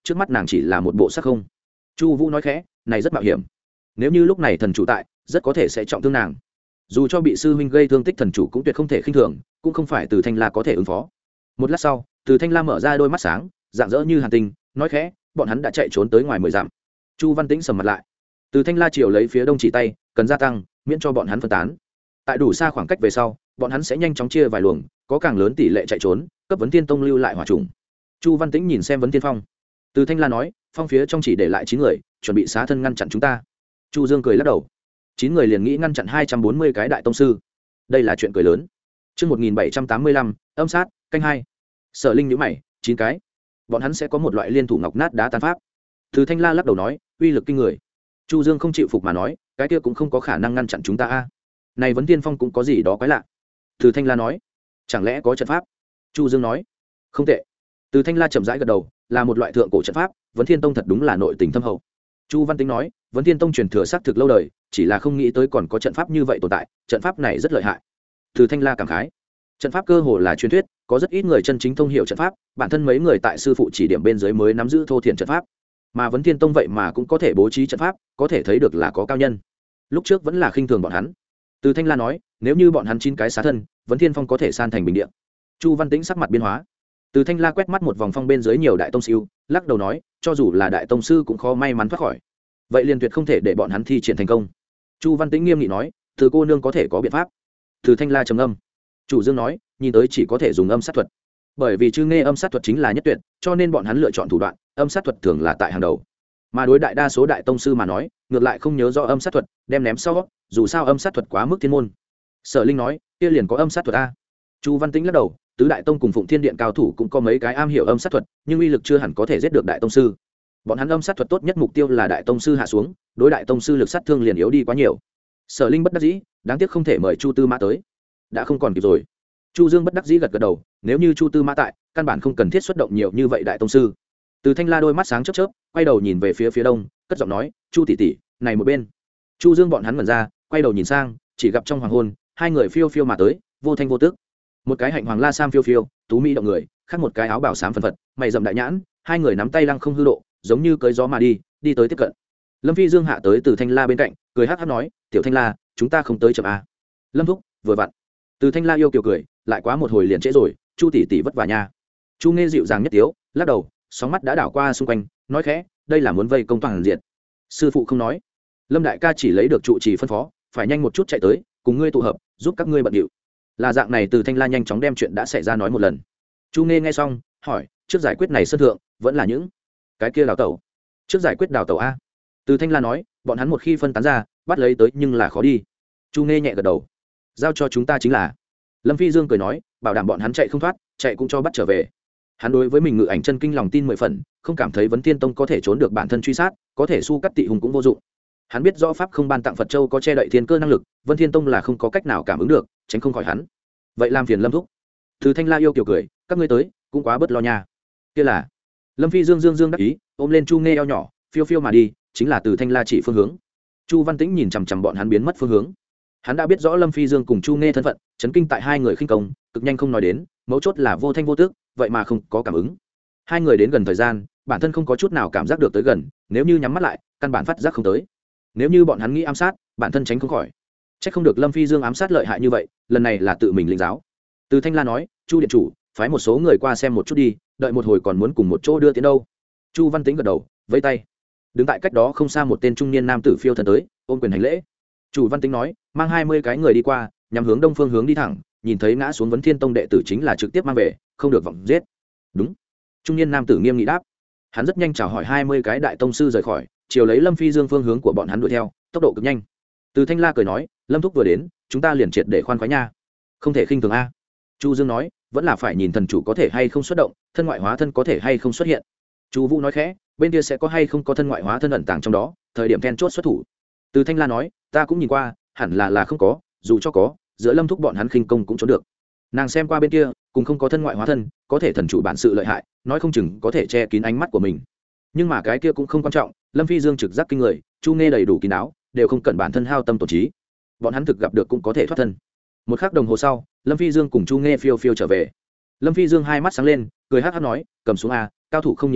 trước mắt nàng chỉ là một bộ sắc không. Chu Vũ nói khẽ, này rất mạo hiểm, nếu như lúc này thần chủ tại, rất có thể sẽ trọng thương nàng. Dù cho bị sư huynh gây thương tích, thần chủ cũng tuyệt không thể khinh thường, cũng không phải Từ Thanh La có thể ứng phó. Một lát sau, Từ Thanh La mở ra đôi mắt sáng, rạng rỡ như hàn tinh, nói khẽ, bọn hắn đã chạy trốn tới ngoài mười dặm. Chu Văn Tĩnh sầm mặt lại. Từ Thanh La chiều lấy phía đông chỉ tay, cần gia tăng, miễn cho bọn hắn phân tán. Tại đủ xa khoảng cách về sau, bọn hắn sẽ nhanh chóng chia vài luồng, có càng lớn tỷ lệ chạy trốn, cấp Vấn Tiên Tông lưu lại hỏa trùng. Chu Văn Tĩnh nhìn xem Vấn Tiên Phong. Từ Thanh La nói, phong phía trong chỉ để lại chín người, chuẩn bị xá thân ngăn chặn chúng ta. Chu Dương cười lắc đầu. Chín người liền nghĩ ngăn chặn hai trăm bốn mươi cái đại tông sư. Đây là chuyện cười lớn. Chương một nghìn bảy trăm tám mươi lăm, âm sát, canh hai. Sở Linh nhíu mày, chín cái. Bọn hắn sẽ có một loại liên thủ ngọc nát đá tan pháp. Từ Thanh La lắc đầu nói, uy lực kinh người. Chu Dương không chịu phục mà nói, cái kia cũng không có khả năng ngăn chặn chúng ta a. Này Vấn Tiên Phong cũng có gì đó quái lạ. Từ Thanh La nói, chẳng lẽ có trận pháp? Chu Dương nói, không tệ. Từ Thanh La chậm rãi gật đầu, là một loại thượng cổ trận pháp, Vấn Thiên Tông thật đúng là nội tình thâm hậu. Chu Văn Tính nói, Vấn Thiên Tông truyền thừa xác thực lâu đời, chỉ là không nghĩ tới còn có trận pháp như vậy tồn tại, trận pháp này rất lợi hại. Từ Thanh La cảm khái, trận pháp cơ hồ là truyền thuyết, có rất ít người chân chính thông hiểu trận pháp, bản thân mấy người tại sư phụ chỉ điểm bên dưới mới nắm giữ thô thiển trận pháp, mà Vấn Thiên Tông vậy mà cũng có thể bố trí trận pháp, có thể thấy được là có cao nhân. Lúc trước vẫn là khinh thường bọn hắn. Từ Thanh La nói, nếu như bọn hắn chín cái xá thân, Vấn Thiên Phong có thể san thành bình địa. Chu Văn Tĩnh sắc mặt biến hóa. Từ Thanh La quét mắt một vòng phong bên dưới nhiều đại tông sư, lắc đầu nói, cho dù là đại tông sư cũng khó may mắn thoát khỏi. Vậy liền tuyệt không thể để bọn hắn thi triển thành công. Chu Văn Tĩnh nghiêm nghị nói, từ cô nương có thể có biện pháp. Từ Thanh La trầm âm. Chủ Dương nói, nhìn tới chỉ có thể dùng âm sát thuật. Bởi vì chư nghe âm sát thuật chính là nhất tuyệt, cho nên bọn hắn lựa chọn thủ đoạn, âm sát thuật thường là tại hàng đầu. Mà đối đại đa số đại tông sư mà nói, ngược lại không nhớ rõ âm sát thuật, đem ném sau, dù sao âm sát thuật quá mức thiên môn. Sở Linh nói, kia liền có âm sát thuật a. Chu Văn Tĩnh lắc đầu, tứ đại tông cùng Phụng Thiên Điện cao thủ cũng có mấy cái am hiểu âm sát thuật, nhưng uy lực chưa hẳn có thể giết được đại tông sư. Bọn hắn âm sát thuật tốt nhất mục tiêu là đại tông sư hạ xuống, đối đại tông sư lực sát thương liền yếu đi quá nhiều. Sở Linh bất đắc dĩ, đáng tiếc không thể mời Chu Tư Mã tới, đã không còn kịp rồi. Chu Dương bất đắc dĩ gật gật đầu, nếu như Chu Tư Mã tại, căn bản không cần thiết xuất động nhiều như vậy đại tông sư. Từ Thanh La đôi mắt sáng chớp chớp, quay đầu nhìn về phía phía đông, cất giọng nói, Chu tỷ tỷ, này một bên. Chu Dương bọn hắn ngẩn ra, quay đầu nhìn sang, chỉ gặp trong hoàng hôn, hai người phiêu phiêu mà tới, vô thanh vô tức. Một cái hạnh hoàng la sam phiêu phiêu, tú mỹ động người, khác một cái áo bảo xám phần phật, mày rậm đại nhãn, hai người nắm tay lăng không hư độ, giống như cưỡi gió mà đi, đi tới tiếp cận. Lâm Phi Dương hạ tới Từ Thanh La bên cạnh, cười hắc hắc nói, tiểu Thanh La, chúng ta không tới chậm a. Lâm thúc, vừa vặn. Từ Thanh La yêu kiều cười, lại quá một hồi liền trễ rồi, Chu tỷ tỷ vất vả nha. Chu Nghe dịu dàng nhất tiếu, lắc đầu, sóng mắt đã đảo qua xung quanh, nói khẽ, đây là muốn vây công toàn diện. Sư phụ không nói. Lâm đại ca chỉ lấy được trụ trì phân phó, phải nhanh một chút chạy tới, cùng ngươi tụ hợp, giúp các ngươi bận điệu. Là dạng này. Từ Thanh La nhanh chóng đem chuyện đã xảy ra nói một lần. Chu Nghe nghe xong, hỏi, trước giải quyết này sân thượng, vẫn là những cái kia đào tẩu. Trước giải quyết đào tẩu a. Từ Thanh La nói, bọn hắn một khi phân tán ra, bắt lấy tới nhưng là khó đi. Chu Nghe nhẹ gật đầu, giao cho chúng ta chính là. Lâm Phi Dương cười nói, bảo đảm bọn hắn chạy không thoát, chạy cũng cho bắt trở về. Hắn đối với mình ngự ảnh chân kinh lòng tin mười phần, không cảm thấy Vấn Thiên Tông có thể trốn được bản thân truy sát, có thể su cắt tị hùng cũng vô dụng. Hắn biết rõ pháp không ban tặng Phật châu có che đậy thiên cơ năng lực, Vân Thiên Tông là không có cách nào cảm ứng được, tránh không khỏi hắn. Vậy làm phiền Lâm thúc. Từ Thanh La yêu kiều cười, các ngươi tới, cũng quá bất lo nha. Kia là. Lâm Phi Dương dương dương đắc ý, ôm lên Chu Nghe eo nhỏ, phiêu phiêu mà đi, chính là Từ Thanh La chỉ phương hướng. Chu Văn Tĩnh nhìn chằm chằm bọn hắn biến mất phương hướng. Hắn đã biết rõ Lâm Phi Dương cùng Chu Nghe thân phận, chấn kinh tại hai người khinh công, cực nhanh không nói đến, mấu chốt là vô thanh vô tức, vậy mà không có cảm ứng. Hai người đến gần thời gian, bản thân không có chút nào cảm giác được tới gần, nếu như nhắm mắt lại, căn bản phát giác không tới. Nếu như bọn hắn nghĩ ám sát, bản thân tránh không khỏi. Chắc không được Lâm Phi Dương ám sát lợi hại như vậy, lần này là tự mình lĩnh giáo. Từ Thanh La nói, Chu điện chủ, phái một số người qua xem một chút đi, đợi một hồi còn muốn cùng một chỗ đưa tiến đâu. Chu Văn Tĩnh gật đầu, vẫy tay. Đứng tại cách đó không xa một tên trung niên nam tử phiêu thân tới, ôm quyền hành lễ. Chu Văn Tĩnh nói, mang hai mươi cái người đi qua, nhắm hướng đông phương hướng đi thẳng, nhìn thấy ngã xuống Vấn Thiên Tông đệ tử chính là trực tiếp mang về, không được vọng giết. Đúng. Trung niên nam tử nghiêm nghị đáp. Hắn rất nhanh chào hỏi hai mươi cái đại tông sư rời khỏi, chiều lấy Lâm Phi Dương phương hướng của bọn hắn đuổi theo, tốc độ cực nhanh. Từ Thanh La cười nói, Lâm thúc vừa đến, chúng ta liền triệt để khoan khoái nha. Không thể khinh thường a. Chu Dương nói, vẫn là phải nhìn thần chủ có thể hay không xuất động, thân ngoại hóa thân có thể hay không xuất hiện. Chu Vũ nói khẽ, bên kia sẽ có hay không có thân ngoại hóa thân ẩn tàng trong đó, thời điểm then chốt xuất thủ. Từ Thanh La nói, ta cũng nhìn qua, hẳn là là không có, dù cho có, giữa Lâm thúc bọn hắn khinh công cũng trốn được. Nàng xem qua bên kia, cùng không có thân ngoại hóa thân, có thể thần chủ bản sự lợi hại, nói không chừng có thể che kín ánh mắt của mình. Nhưng mà cái kia cũng không quan trọng, Lâm Phi Dương trực giác kinh người, Chu Nghe đầy đủ kín đáo, đều không cần bản thân hao tâm tổn trí. Bọn hắn thực gặp được cũng có thể thoát thân. Một khắc đồng hồ sau, Lâm Phi Dương cùng Chu Nghe phiêu phiêu trở về. Lâm Phi Dương hai mắt sáng lên, cười hắc hắc nói, cầm xuống a, cao thủ không nhiều nhà,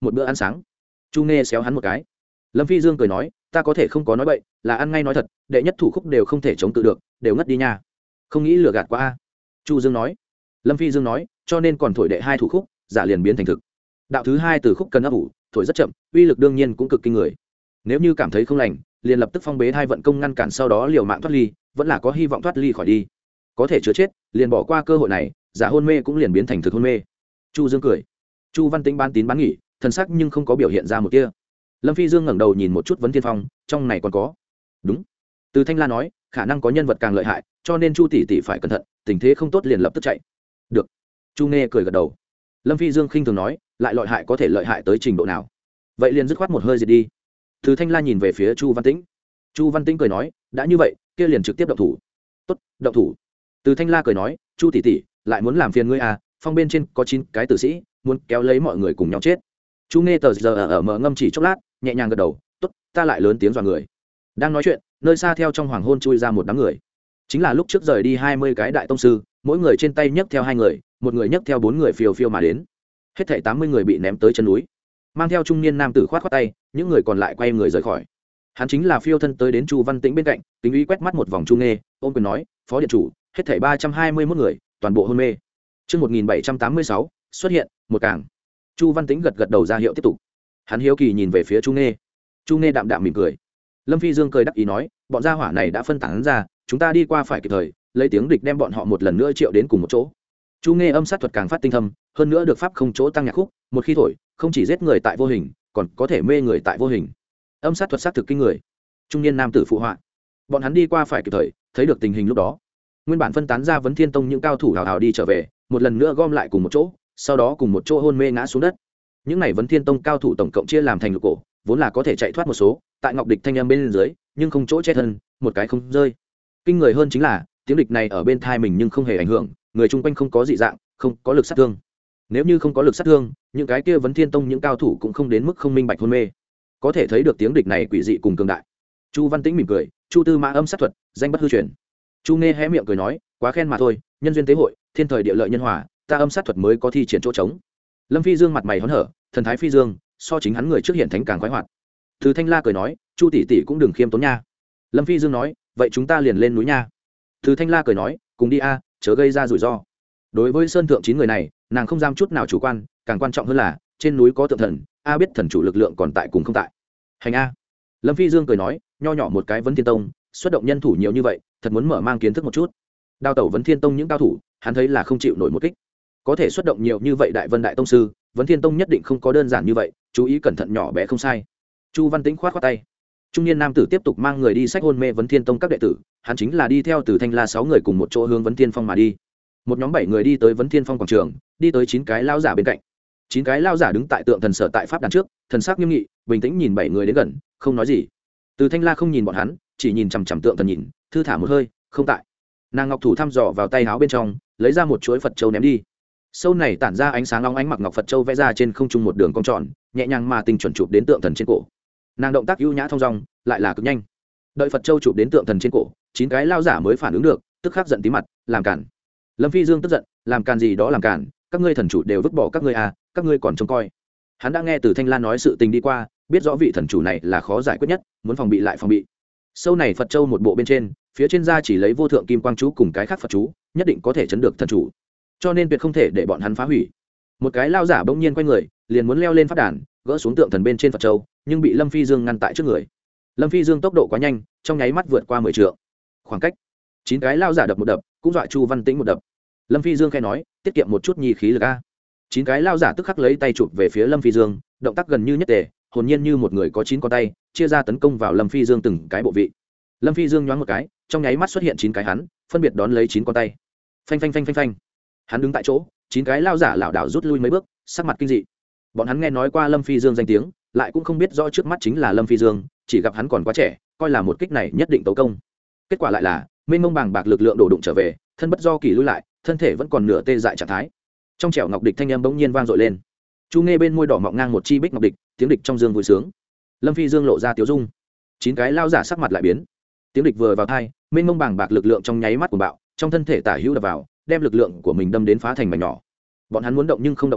một bữa ăn sáng. Chu nghe xéo hắn một cái. Lâm Phi Dương cười nói, ta có thể không có nói bậy, là ăn ngay nói thật, đệ nhất thủ khúc đều không thể chống tự được, đều ngất đi nha. Không nghĩ lừa gạt quá a. Chu Dương nói. Lâm Phi Dương nói, cho nên còn thổi đệ hai thủ khúc, giả liền biến thành thực. Đạo thứ hai từ khúc cần ấp ủ, thổi rất chậm, uy lực đương nhiên cũng cực kinh người. Nếu như cảm thấy không lành, liền lập tức phong bế hai vận công ngăn cản, sau đó liều mạng thoát ly, vẫn là có hy vọng thoát ly khỏi đi. Có thể chữa chết, liền bỏ qua cơ hội này, giả hôn mê cũng liền biến thành thực hôn mê. Chu Dương cười. Chu Văn Tĩnh bán tín bán nghỉ, thần sắc nhưng không có biểu hiện ra một kia. Lâm Phi Dương ngẩng đầu nhìn một chút Vấn Thiên Phong, trong này còn có. Đúng. Từ Thanh La nói, khả năng có nhân vật càng lợi hại, cho nên Chu tỷ tỷ phải cẩn thận, tình thế không tốt liền lập tức chạy. Được. Chu Nghe cười gật đầu. Lâm Phi Dương khinh thường nói, lại lợi hại có thể lợi hại tới trình độ nào? Vậy liền dứt khoát một hơi diệt đi. Từ Thanh La nhìn về phía Chu Văn Tĩnh. Chu Văn Tĩnh cười nói, đã như vậy, kia liền trực tiếp động thủ. Tốt, động thủ. Từ Thanh La cười nói, Chu tỷ tỷ, lại muốn làm phiền ngươi à, phong bên trên có chín cái tử sĩ, muốn kéo lấy mọi người cùng nhau chết. Chu Nghe tờ giờ ở mở ngâm chỉ chốc lát, nhẹ nhàng gật đầu, tốt, ta lại lớn tiếng dọa người. Đang nói chuyện, nơi xa theo trong hoàng hôn chui ra một đám người. Chính là lúc trước rời đi hai mươi cái đại tông sư, mỗi người trên tay nhấc theo hai người, một người nhấc theo bốn người phiêu phiêu mà đến. Hết thảy tám mươi người bị ném tới chân núi. Mang theo trung niên nam tử khoát khoát tay, những người còn lại quay người rời khỏi. Hắn chính là phiêu thân tới đến Chu Văn Tĩnh bên cạnh, kính uy quét mắt một vòng Chu Nghe, ôm quyền nói, phó điện chủ, hết thảy ba trăm hai mươi mốt người, toàn bộ hôn mê. Chương một nghìn bảy trăm tám mươi sáu, xuất hiện, một càng. Chu Văn Tĩnh gật gật đầu ra hiệu tiếp tục. Hắn hiếu kỳ nhìn về phía Chu Nghe. Chu Nghe đạm đạm mỉm cười. Lâm Phi Dương cười đắc ý nói, bọn gia hỏa này đã phân tán ra, chúng ta đi qua phải kịp thời, lấy tiếng địch đem bọn họ một lần nữa triệu đến cùng một chỗ. Chu Nghe âm sát thuật càng phát tinh thâm, hơn nữa được pháp không chỗ tăng nhạc khúc, một khi thổi, không chỉ giết người tại vô hình, còn có thể mê người tại vô hình. Âm sát thuật sát thực kinh người. Trung niên nam tử phụ họa. Bọn hắn đi qua phải kịp thời, thấy được tình hình lúc đó. Nguyên bản phân tán ra Vấn Thiên Tông những cao thủ hào hào đi trở về, một lần nữa gom lại cùng một chỗ, sau đó cùng một chỗ hôn mê ngã xuống đất. Những này Vấn Thiên Tông cao thủ tổng cộng chia làm thành lục cổ, vốn là có thể chạy thoát một số, tại Ngọc Địch thanh âm bên dưới, nhưng không chỗ che thân, một cái không rơi. Kinh người hơn chính là, tiếng địch này ở bên thai mình nhưng không hề ảnh hưởng, người chung quanh không có dị dạng, không có lực sát thương. Nếu như không có lực sát thương, những cái kia Vấn Thiên Tông những cao thủ cũng không đến mức không minh bạch hôn mê. Có thể thấy được tiếng địch này quỷ dị cùng cường đại. Chu Văn Tĩnh mỉm cười, Chu Tư Mã âm sát thuật, danh bất hư truyền. Chu Nghe hé miệng cười nói, quá khen mà thôi, nhân duyên tế hội, thiên thời địa lợi nhân hòa, ta âm sát thuật mới có thi triển chỗ trống. Lâm Phi Dương mặt mày hớn hở, thần thái phi dương, so chính hắn người trước hiện thánh càng khoái hoạt. Từ Thanh La cười nói, Chu tỷ tỷ cũng đừng khiêm tốn nha. Lâm Phi Dương nói, vậy chúng ta liền lên núi nha. Từ Thanh La cười nói, cùng đi a, chớ gây ra rủi ro. Đối với sơn thượng chín người này, nàng không dám chút nào chủ quan, càng quan trọng hơn là trên núi có tượng thần, a biết thần chủ lực lượng còn tại cùng không tại. Hành a. Lâm Phi Dương cười nói, nho nhỏ một cái Vấn Thiên Tông, xuất động nhân thủ nhiều như vậy, thật muốn mở mang kiến thức một chút. Đao tẩu Vấn Thiên Tông những cao thủ, hắn thấy là không chịu nổi một kích. Có thể xuất động nhiều như vậy đại vân đại tông sư, Vấn Thiên Tông nhất định không có đơn giản như vậy, chú ý cẩn thận nhỏ bé không sai. Chu Văn Tĩnh khoát khoát tay. Trung niên nam tử tiếp tục mang người đi sách hôn mê Vấn Thiên Tông các đệ tử, hắn chính là đi theo Từ Thanh La sáu người cùng một chỗ hướng Vấn Thiên Phong mà đi. Một nhóm bảy người đi tới Vấn Thiên Phong quảng trường, đi tới chín cái lao giả bên cạnh. Chín cái lao giả đứng tại tượng thần sở tại pháp đàn trước, thần sắc nghiêm nghị, bình tĩnh nhìn bảy người đến gần, không nói gì. Từ Thanh La không nhìn bọn hắn, chỉ nhìn chằm chằm tượng thần nhìn, thư thả một hơi, không tại. Nàng ngọc thủ thăm dò vào tay áo bên trong, lấy ra một chuỗi Phật châu ném đi. Sâu này tản ra ánh sáng long ánh, mặc ngọc Phật châu vẽ ra trên không trung một đường cong tròn, nhẹ nhàng mà tinh chuẩn chụp đến tượng thần trên cổ. Nàng động tác ưu nhã thong dong, lại là cực nhanh. Đợi Phật châu chụp đến tượng thần trên cổ, chín cái lao giả mới phản ứng được, tức khắc giận tí mặt, làm cản. Lâm Phi Dương tức giận, làm cản gì đó làm cản, các ngươi thần chủ đều vứt bỏ các ngươi à, các ngươi còn trông coi. Hắn đã nghe từ Thanh Lan nói sự tình đi qua, biết rõ vị thần chủ này là khó giải quyết nhất, muốn phòng bị lại phòng bị. Sâu này Phật châu một bộ bên trên, phía trên da chỉ lấy vô thượng kim quang chú cùng cái khác Phật chú, nhất định có thể chấn được thần chủ, cho nên tuyệt không thể để bọn hắn phá hủy. Một cái lao giả bỗng nhiên quay người, liền muốn leo lên pháp đàn, gỡ xuống tượng thần bên trên Phật châu, nhưng bị Lâm Phi Dương ngăn tại trước người. Lâm Phi Dương tốc độ quá nhanh, trong nháy mắt vượt qua mười trượng. Khoảng cách, chín cái lao giả đập một đập, cũng dọa Chu Văn Tĩnh một đập. Lâm Phi Dương khẽ nói, tiết kiệm một chút nhi khí lực a. Chín cái lao giả tức khắc lấy tay chụp về phía Lâm Phi Dương, động tác gần như nhất tề, hồn nhiên như một người có chín con tay, chia ra tấn công vào Lâm Phi Dương từng cái bộ vị. Lâm Phi Dương nhoáng một cái, trong nháy mắt xuất hiện chín cái hắn, phân biệt đón lấy chín con tay. Phanh phanh phanh phanh phanh. Hắn đứng tại chỗ, chín cái lao giả lảo đảo rút lui mấy bước, sắc mặt kinh dị. Bọn hắn nghe nói qua Lâm Phi Dương danh tiếng, lại cũng không biết rõ trước mắt chính là Lâm Phi Dương, chỉ gặp hắn còn quá trẻ, coi là một kích này nhất định tấu công. Kết quả lại là, mênh mông bàng bạc lực lượng đổ đụng trở về, thân bất do kỳ lui lại, thân thể vẫn còn nửa tê dại trạng thái. Trong trẻo ngọc địch thanh âm bỗng nhiên vang dội lên. Chu Nghe bên môi đỏ mọng ngang một chi bích ngọc địch, tiếng địch trong dương vui sướng. Lâm Phi Dương lộ ra tiếu dung. Chín cái lao giả sắc mặt lại biến. Tiếng địch vừa vào tai, mênh mông bàng bạc lực lượng trong nháy mắt của bạo, trong thân thể tả hữu đập vào, đem lực lượng của mình đâm đến phá thành mảnh nhỏ. Bọn hắn muốn động nhưng không động được,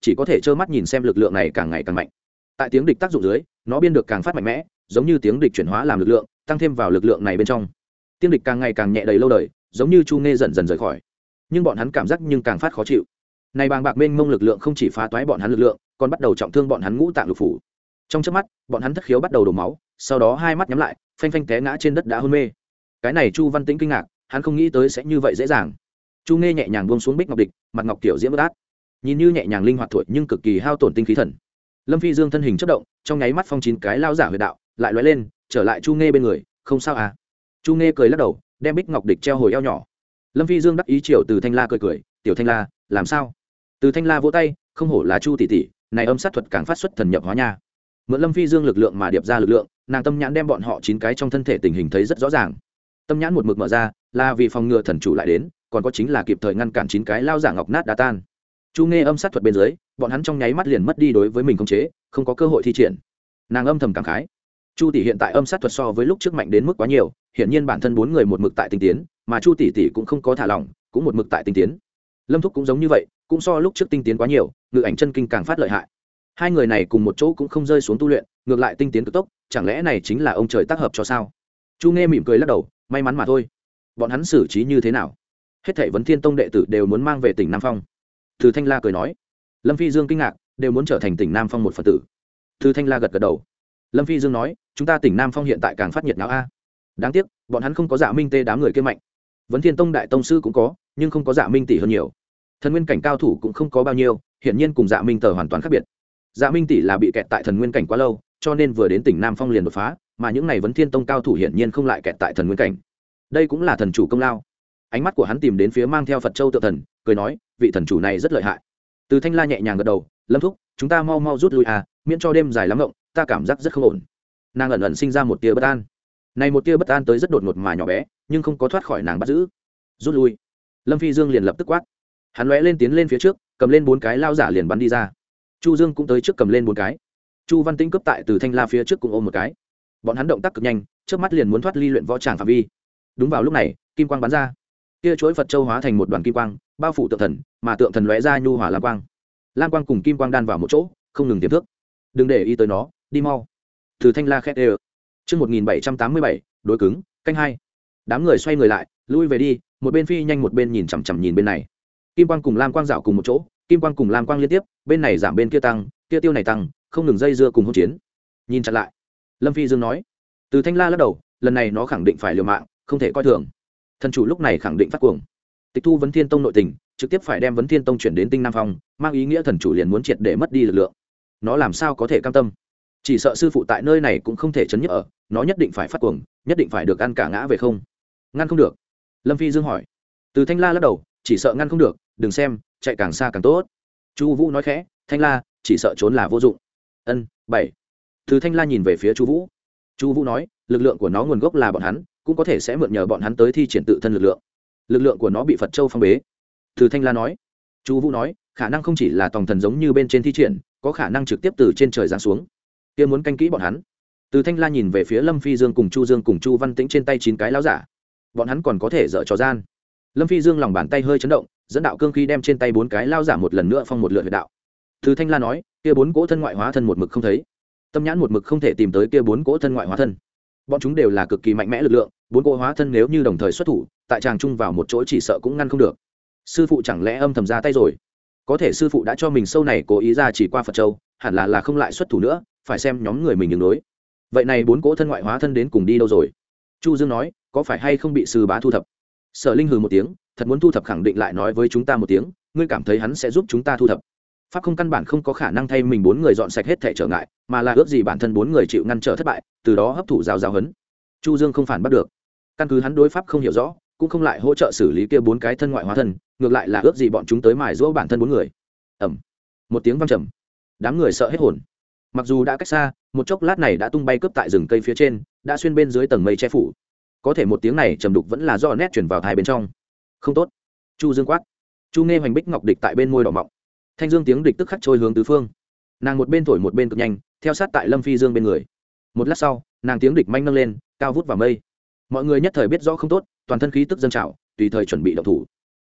chỉ có thể trơ mắt nhìn xem lực lượng này càng ngày càng mạnh. Tại tiếng địch tác dụng dưới, nó biên được càng phát mạnh mẽ, giống như tiếng địch chuyển hóa làm lực lượng, tăng thêm vào lực lượng này bên trong. Tiếng địch càng ngày càng nhẹ đầy lâu đời, giống như Chu Nghe dần dần rời khỏi. Nhưng bọn hắn cảm giác nhưng càng phát khó chịu. Này bàng bạc mênh mông lực lượng không chỉ phá toái bọn hắn lực lượng, còn bắt đầu trọng thương bọn hắn ngũ tạng lục phủ. Trong chớp mắt, bọn hắn thất khiếu bắt đầu đổ máu, sau đó hai mắt nhắm lại, phanh phanh té ngã trên đất đã hôn mê. Cái này Chu Văn Tĩnh kinh ngạc, hắn không nghĩ tới sẽ như vậy dễ dàng. Chu Nghe nhẹ nhàng buông xuống bích ngọc địch, mặt ngọc tiểu diễm bất át, nhìn như nhẹ nhàng linh hoạt thuận nhưng cực kỳ hao tổn tinh khí thần. Lâm Phi Dương thân hình chớp động, trong nháy mắt phong chín cái lao giả huyệt đạo, lại lóe lên, trở lại Chu Nghe bên người, không sao à? Chu Nghe cười lắc đầu, đem bích ngọc địch treo hồi eo nhỏ. Lâm Phi Dương đắc ý chiều Từ Thanh La cười cười, tiểu Thanh La, làm sao? Từ Thanh La vỗ tay, không hổ là Chu tỷ tỷ, này âm sát thuật càng phát xuất thần nhập hóa nha. Mượn Lâm Phi Dương lực lượng mà điệp ra lực lượng, nàng tâm nhãn đem bọn họ chín cái trong thân thể tình hình thấy rất rõ ràng. Tâm nhãn một mực mở ra, là vì phòng ngừa thần chủ lại đến, còn có chính là kịp thời ngăn cản chín cái lao giả ngọc nát đá tan. Chu Nghe âm sát thuật bên dưới, bọn hắn trong nháy mắt liền mất đi đối với mình khống chế, không có cơ hội thi triển. Nàng âm thầm cảm khái, Chu tỷ hiện tại âm sát thuật so với lúc trước mạnh đến mức quá nhiều, hiển nhiên bản thân bốn người một mực tại tinh tiến, mà Chu tỷ tỷ cũng không có thả lỏng, cũng một mực tại tinh tiến. Lâm Thúc cũng giống như vậy, cũng so lúc trước tinh tiến quá nhiều, ngự ảnh chân kinh càng phát lợi hại. Hai người này cùng một chỗ cũng không rơi xuống tu luyện, ngược lại tinh tiến cực tốc, chẳng lẽ này chính là ông trời tác hợp cho sao? Chu Nghe mỉm cười lắc đầu, may mắn mà thôi. Bọn hắn xử trí như thế nào? Hết thảy Vấn Thiên Tông đệ tử đều muốn mang về tỉnh Nam Phong. Từ Thanh La cười nói. Lâm Phi Dương kinh ngạc, đều muốn trở thành tỉnh Nam Phong một phần tử. Từ Thanh La gật gật đầu. Lâm Phi Dương nói, chúng ta tỉnh Nam Phong hiện tại càng phát nhiệt não a. Đáng tiếc, bọn hắn không có Dạ Minh Tê đám người kia mạnh. Vấn Thiên Tông đại tông sư cũng có, nhưng không có Dạ Minh tỷ hơn nhiều. Thần nguyên cảnh cao thủ cũng không có bao nhiêu, hiển nhiên cùng Dạ Minh Tờ hoàn toàn khác biệt. Dạ Minh tỷ là bị kẹt tại thần nguyên cảnh quá lâu, cho nên vừa đến tỉnh Nam Phong liền đột phá, mà những này Vấn Thiên Tông cao thủ hiển nhiên không lại kẹt tại thần nguyên cảnh. Đây cũng là thần chủ công lao. Ánh mắt của hắn tìm đến phía mang theo Phật Châu tự thần, cười nói, vị thần chủ này rất lợi hại. Từ Thanh La nhẹ nhàng gật đầu, Lâm Thúc, chúng ta mau mau rút lui à, miễn cho đêm dài lắm ngộng, ta cảm giác rất không ổn. Nàng ẩn ẩn sinh ra một tia bất an. Này một tia bất an tới rất đột ngột mà nhỏ bé, nhưng không có thoát khỏi nàng bắt giữ. Rút lui. Lâm Phi Dương liền lập tức quát. Hắn lóe lên tiến lên phía trước, cầm lên bốn cái lao giả liền bắn đi ra. Chu Dương cũng tới trước cầm lên bốn cái. Chu Văn Tĩnh cướp tại Từ Thanh La phía trước cũng ôm một cái. Bọn hắn động tác cực nhanh, trước mắt liền muốn thoát ly luyện võ tràng phạm vi. Đúng vào lúc này, kim quang bắn ra. Kia chuỗi Phật Châu hóa thành một đoàn kim quang, bao phủ tượng thần, mà tượng thần lóe ra nhu hòa lam quang. Lam quang cùng kim quang đan vào một chỗ, không ngừng tiềm thức. Đừng để ý tới nó, đi mau. Từ Thanh La khét đều. Chương một nghìn bảy trăm tám mươi bảy, đối cứng, canh hai. Đám người xoay người lại, lui về đi, một bên phi nhanh một bên nhìn chằm chằm nhìn bên này. Kim quang cùng lam quang dạo cùng một chỗ, kim quang cùng lam quang liên tiếp, bên này giảm bên kia tăng, kia tiêu này tăng, không ngừng dây dưa cùng hỗn chiến. Nhìn chặt lại, Lâm Phi Dương nói. Từ Thanh La lắc đầu, lần này nó khẳng định phải liều mạng, không thể coi thường. Thần chủ lúc này khẳng định phát cuồng, tịch thu Vấn Thiên Tông nội tình, trực tiếp phải đem Vấn Thiên Tông chuyển đến Tinh Nam Phong, mang ý nghĩa thần chủ liền muốn triệt để mất đi lực lượng. Nó làm sao có thể cam tâm? Chỉ sợ sư phụ tại nơi này cũng không thể chấn nhức ở, nó nhất định phải phát cuồng, nhất định phải được ăn cả ngã về không? Ngăn không được. Lâm Phi Dương hỏi. Từ Thanh La lắc đầu, chỉ sợ ngăn không được, đừng xem, chạy càng xa càng tốt. Chu Vũ nói khẽ, Thanh La, chỉ sợ trốn là vô dụng. Ân, bảy. Từ Thanh La nhìn về phía Chu Vũ. Chu Vũ nói, lực lượng của nó nguồn gốc là bọn hắn, cũng có thể sẽ mượn nhờ bọn hắn tới thi triển tự thân lực lượng. Lực lượng của nó bị Phật Châu phong bế. Từ Thanh La nói. Chu Vũ nói, khả năng không chỉ là tòng thần giống như bên trên thi triển, có khả năng trực tiếp từ trên trời giáng xuống. Kia muốn canh kỹ bọn hắn. Từ Thanh La nhìn về phía Lâm Phi Dương cùng Chu Dương cùng Chu Văn Tĩnh trên tay chín cái lão giả. Bọn hắn còn có thể dở trò gian. Lâm Phi Dương lòng bàn tay hơi chấn động, dẫn đạo cương khí đem trên tay bốn cái lão giả một lần nữa phong một lượt huyệt đạo. Từ Thanh La nói, kia bốn cỗ thân ngoại hóa thân một mực không thấy. Tâm nhãn một mực không thể tìm tới kia bốn cỗ thân ngoại hóa thân. Bọn chúng đều là cực kỳ mạnh mẽ lực lượng, bốn cỗ hóa thân nếu như đồng thời xuất thủ, tại tràng chung vào một chỗ chỉ sợ cũng ngăn không được. Sư phụ chẳng lẽ âm thầm ra tay rồi? Có thể sư phụ đã cho mình sâu này cố ý ra chỉ qua Phật Châu, hẳn là là không lại xuất thủ nữa, phải xem nhóm người mình ứng đối. Vậy này bốn cỗ thân ngoại hóa thân đến cùng đi đâu rồi? Chu Dương nói, có phải hay không bị sư bá thu thập? Sở Linh hừ một tiếng, thật muốn thu thập khẳng định lại nói với chúng ta một tiếng, ngươi cảm thấy hắn sẽ giúp chúng ta thu thập? Pháp không căn bản không có khả năng thay mình bốn người dọn sạch hết thảy trở ngại, mà là ước gì bản thân bốn người chịu ngăn trở thất bại, từ đó hấp thụ giáo giáo huấn. Chu Dương không phản bắt được, căn cứ hắn đối pháp không hiểu rõ, cũng không lại hỗ trợ xử lý kia bốn cái thân ngoại hóa thân, ngược lại là ước gì bọn chúng tới mài giũa bản thân bốn người. Ầm, một tiếng vang trầm, đám người sợ hết hồn. Mặc dù đã cách xa, một chốc lát này đã tung bay cướp tại rừng cây phía trên, đã xuyên bên dưới tầng mây che phủ. Có thể một tiếng này trầm đục vẫn là do nét truyền vào tai bên trong. Không tốt. Chu Dương quát. Chu Nghe hoành bích ngọc địch tại bên môi đỏ mọng. Thanh dương tiếng địch tức khắc trôi hướng tứ phương. Nàng một bên thổi một bên cực nhanh, theo sát tại Lâm Phi Dương bên người. Một lát sau, nàng tiếng địch manh nâng lên, cao vút vào mây. Mọi người nhất thời biết rõ không tốt, toàn thân khí tức dâng trào, tùy thời chuẩn bị động thủ.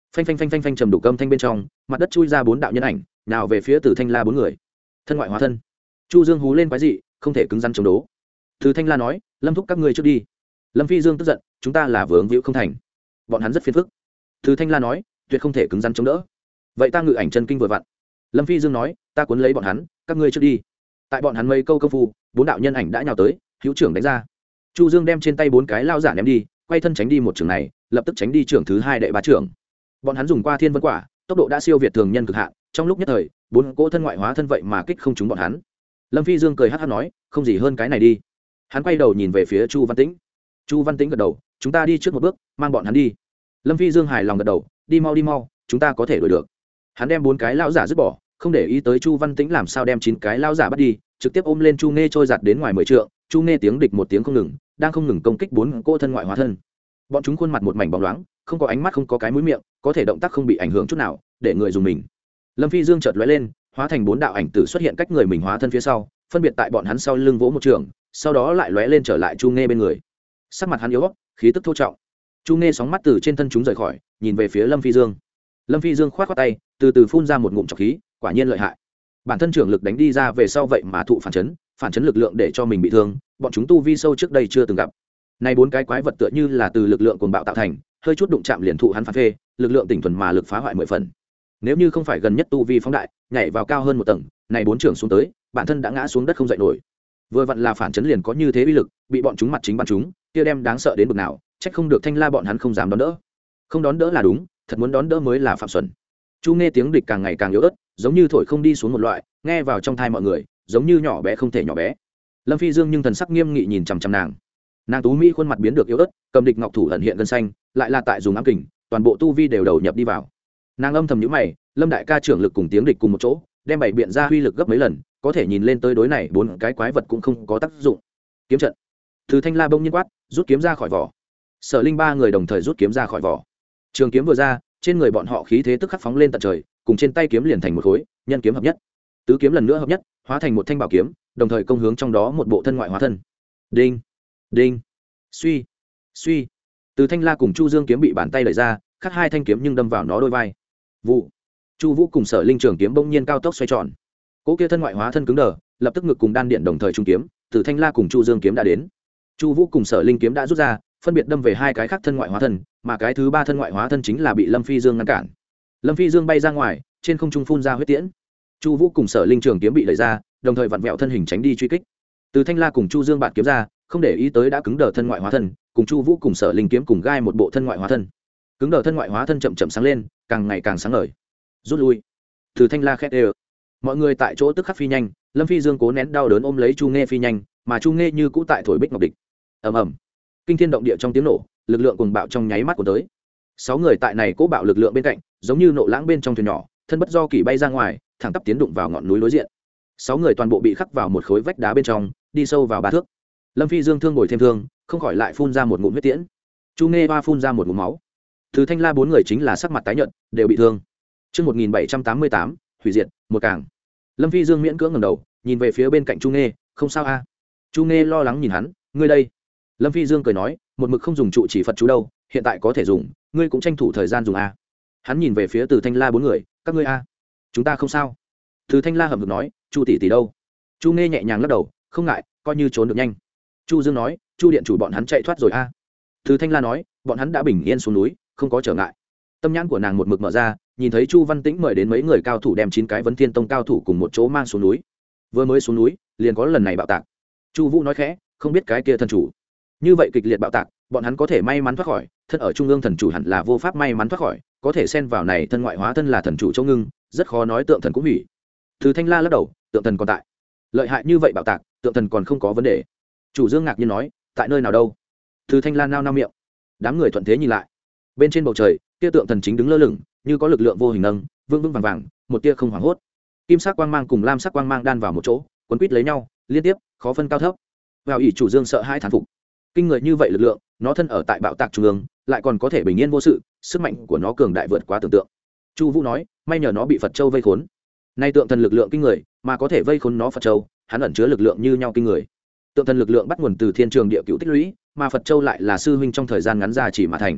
phanh phanh phanh phanh phanh trầm đủ câm thanh bên trong, mặt đất chui ra bốn đạo nhân ảnh, nào về phía Từ Thanh La bốn người. Thân ngoại hóa thân. Chu Dương hú lên quái dị, không thể cứng rắn chống đố. Từ Thanh La nói, Lâm thúc các ngươi trước đi. Lâm Phi Dương tức giận, chúng ta là vướng víu không thành, bọn hắn rất phiền phức. Từ Thanh La nói, tuyệt không thể cứng rắn chống đỡ. Vậy ta ngự ảnh chân kinh vừa vặn. Lâm Phi Dương nói, ta cuốn lấy bọn hắn, các ngươi trước đi. Tại bọn hắn mấy câu công phu, bốn đạo nhân ảnh đã nhào tới, hữu trưởng đánh ra. Chu Dương đem trên tay bốn cái lao giả ném đi, quay thân tránh đi một trường này, lập tức tránh đi trưởng thứ hai đệ ba trưởng. Bọn hắn dùng qua thiên vân quả, tốc độ đã siêu việt thường nhân cực hạn, trong lúc nhất thời, bốn cỗ thân ngoại hóa thân vậy mà kích không trúng bọn hắn. Lâm Phi Dương cười hắc hắc nói, không gì hơn cái này đi. Hắn quay đầu nhìn về phía Chu Văn Tĩnh. Chu Văn Tĩnh gật đầu, chúng ta đi trước một bước, mang bọn hắn đi. Lâm Phi Dương hài lòng gật đầu, đi mau đi mau, chúng ta có thể đuổi được. Hắn đem bốn cái lão giả dứt bỏ, không để ý tới Chu Văn Tĩnh làm sao đem chín cái lão giả bắt đi, trực tiếp ôm lên Chu Nghe trôi giạt đến ngoài mười trượng. Chu Nghe tiếng địch một tiếng không ngừng, đang không ngừng công kích bốn cỗ thân ngoại hóa thân. Bọn chúng khuôn mặt một mảnh bóng loáng, không có ánh mắt, không có cái mũi miệng, có thể động tác không bị ảnh hưởng chút nào, để người dùng mình. Lâm Phi Dương chợt lóe lên, hóa thành bốn đạo ảnh tử xuất hiện cách người mình hóa thân phía sau, phân biệt tại bọn hắn sau lưng vỗ một trường, sau đó lại lóe lên trở lại Chu Nghe bên người. Sắc mặt hắn yếu ớt, khí tức thô trọng. Chu Nghe sóng mắt từ trên thân chúng rời khỏi, nhìn về phía Lâm Phi Dương. Lâm Phi Dương khoát khoát tay, từ từ phun ra một ngụm trọc khí, quả nhiên lợi hại. Bản thân trưởng lực đánh đi ra về sau vậy mà thụ phản chấn, phản chấn lực lượng để cho mình bị thương, bọn chúng tu vi sâu trước đây chưa từng gặp. Này bốn cái quái vật tựa như là từ lực lượng cuồng bạo tạo thành, hơi chút đụng chạm liền thụ hắn phản phê, lực lượng tỉnh thuần mà lực phá hoại mười phần. Nếu như không phải gần nhất tu vi phóng đại, nhảy vào cao hơn một tầng, này bốn trưởng xuống tới, bản thân đã ngã xuống đất không dậy nổi. Vừa vặn là phản chấn liền có như thế uy lực, bị bọn chúng mặt chính bắn chúng, kia đem đáng sợ đến mức nào, trách không được Thanh La bọn hắn không dám đón đỡ. Không đón đỡ là đúng, thật muốn đón đỡ mới là phạm xuẩn. Chu Nghe tiếng địch càng ngày càng yếu ớt, giống như thổi không đi xuống một loại, nghe vào trong tai mọi người, giống như nhỏ bé không thể nhỏ bé. Lâm Phi Dương nhưng thần sắc nghiêm nghị nhìn chằm chằm nàng. Nàng tú mỹ khuôn mặt biến được yếu ớt, cầm địch ngọc thủ ẩn hiện gân xanh, lại là tại dùng ám kình, toàn bộ tu vi đều đầu nhập đi vào. Nàng âm thầm nhíu mày, Lâm đại ca trưởng lực cùng tiếng địch cùng một chỗ, đem bảy biện ra uy lực gấp mấy lần, có thể nhìn lên tới đối này bốn cái quái vật cũng không có tác dụng. Kiếm trận. Từ Thanh La bông nhiên quát, rút kiếm ra khỏi vỏ. Sở Linh ba người đồng thời rút kiếm ra khỏi vỏ. Trường kiếm vừa ra, trên người bọn họ khí thế tức khắc phóng lên tận trời, cùng trên tay kiếm liền thành một khối, nhân kiếm hợp nhất. Tứ kiếm lần nữa hợp nhất, hóa thành một thanh bảo kiếm, đồng thời công hướng trong đó một bộ thân ngoại hóa thân. Đinh, đinh, suy, suy. Từ Thanh La cùng Chu Dương kiếm bị bàn tay đẩy ra, khác hai thanh kiếm nhưng đâm vào nó đôi vai. Vụ. Chu Vũ cùng Sở Linh trường kiếm bỗng nhiên cao tốc xoay tròn. Cỗ kia thân ngoại hóa thân cứng đờ, lập tức ngực cùng đan điện đồng thời trung kiếm, Từ Thanh La cùng Chu Dương kiếm đã đến. Chu Vũ cùng Sở Linh kiếm đã rút ra, phân biệt đâm về hai cái khác thân ngoại hóa thân, mà cái thứ ba thân ngoại hóa thân chính là bị Lâm Phi Dương ngăn cản. Lâm Phi Dương bay ra ngoài, trên không trung phun ra huyết tiễn. Chu Vũ cùng Sở Linh trường kiếm bị đẩy ra, đồng thời vặn vẹo thân hình tránh đi truy kích. Từ Thanh La cùng Chu Dương bạn kiếm ra, không để ý tới đã cứng đờ thân ngoại hóa thân, cùng Chu Vũ cùng Sở Linh kiếm cùng gai một bộ thân ngoại hóa thân. Cứng đờ thân ngoại hóa thân chậm chậm sáng lên, càng ngày càng sáng ngời. Rút lui. Từ Thanh La khét đều. Mọi người tại chỗ tức khắc phi nhanh, Lâm Phi Dương cố nén đau đớn ôm lấy Chu Nghe phi nhanh, mà Chu Nghe như cũ tại thổi bích ngọc địch. Ầm ầm. Kinh thiên động địa trong tiếng nổ, lực lượng cuồng bạo trong nháy mắt của tới. Sáu người tại này cố bạo lực lượng bên cạnh, giống như nộ lãng bên trong thuyền nhỏ, thân bất do kỳ bay ra ngoài, thẳng tắp tiến đụng vào ngọn núi đối diện. Sáu người toàn bộ bị khắc vào một khối vách đá bên trong, đi sâu vào ba thước. Lâm Phi Dương thương ngồi thêm thương, không khỏi lại phun ra một ngụm huyết tiễn. Chu Nghe ba phun ra một ngụm máu. Từ Thanh La bốn người chính là sắc mặt tái nhợt, đều bị thương. Chương một nghìn bảy trăm tám mươi tám, hủy diệt, một càng. Lâm Phi Dương miễn cưỡng ngẩng đầu, nhìn về phía bên cạnh Chu Nghe, không sao a? À? Chu Nghe lo lắng nhìn hắn, ngươi đây. Lâm Phi Dương cười nói, một mực không dùng trụ chỉ Phật chú đâu, hiện tại có thể dùng, ngươi cũng tranh thủ thời gian dùng a. Hắn nhìn về phía Từ Thanh La bốn người, các ngươi a? Chúng ta không sao. Từ Thanh La hậm hực nói, Chu tỷ tỷ đâu? Chu Nghe nhẹ nhàng lắc đầu, không ngại, coi như trốn được nhanh. Chu Dương nói, Chu điện chủ bọn hắn chạy thoát rồi a. Từ Thanh La nói, bọn hắn đã bình yên xuống núi, không có trở ngại. Tâm nhãn của nàng một mực mở ra, nhìn thấy Chu Văn Tĩnh mời đến mấy người cao thủ đem chín cái Vấn Thiên Tông cao thủ cùng một chỗ mang xuống núi. Vừa mới xuống núi, liền có lần này bạo tạc. Chu Vũ nói khẽ, không biết cái kia thần chủ. Như vậy kịch liệt bạo tạc, bọn hắn có thể may mắn thoát khỏi, thân ở trung ương thần chủ hẳn là vô pháp may mắn thoát khỏi, có thể xen vào này thân ngoại hóa thân là thần chủ Châu Ngưng, rất khó nói tượng thần cũng hủy. Từ Thanh La lắc đầu, tượng thần còn tại. Lợi hại như vậy bạo tạc, tượng thần còn không có vấn đề. Chủ Dương ngạc nhiên nói, tại nơi nào đâu? Từ Thanh La nao nao miệng. Đám người thuận thế nhìn lại. Bên trên bầu trời, kia tượng thần chính đứng lơ lửng, như có lực lượng vô hình nâng, vương vương vàng vàng, một tia không hoảng hốt. Kim sắc quang mang cùng lam sắc quang mang đan vào một chỗ, quấn quýt lấy nhau, liên tiếp, khó phân cao thấp. Vào ỷ Chủ Dương sợ hãi thán phục. Kinh người như vậy lực lượng, nó thân ở tại bạo tạc trung ương, lại còn có thể bình yên vô sự, sức mạnh của nó cường đại vượt quá tưởng tượng. Chu Vũ nói, may nhờ nó bị Phật Châu vây khốn. Nay tượng thần lực lượng kinh người, mà có thể vây khốn nó Phật Châu, hắn ẩn chứa lực lượng như nhau kinh người. Tượng thần lực lượng bắt nguồn từ thiên trường địa cửu tích lũy, mà Phật Châu lại là sư huynh trong thời gian ngắn ra chỉ mà thành.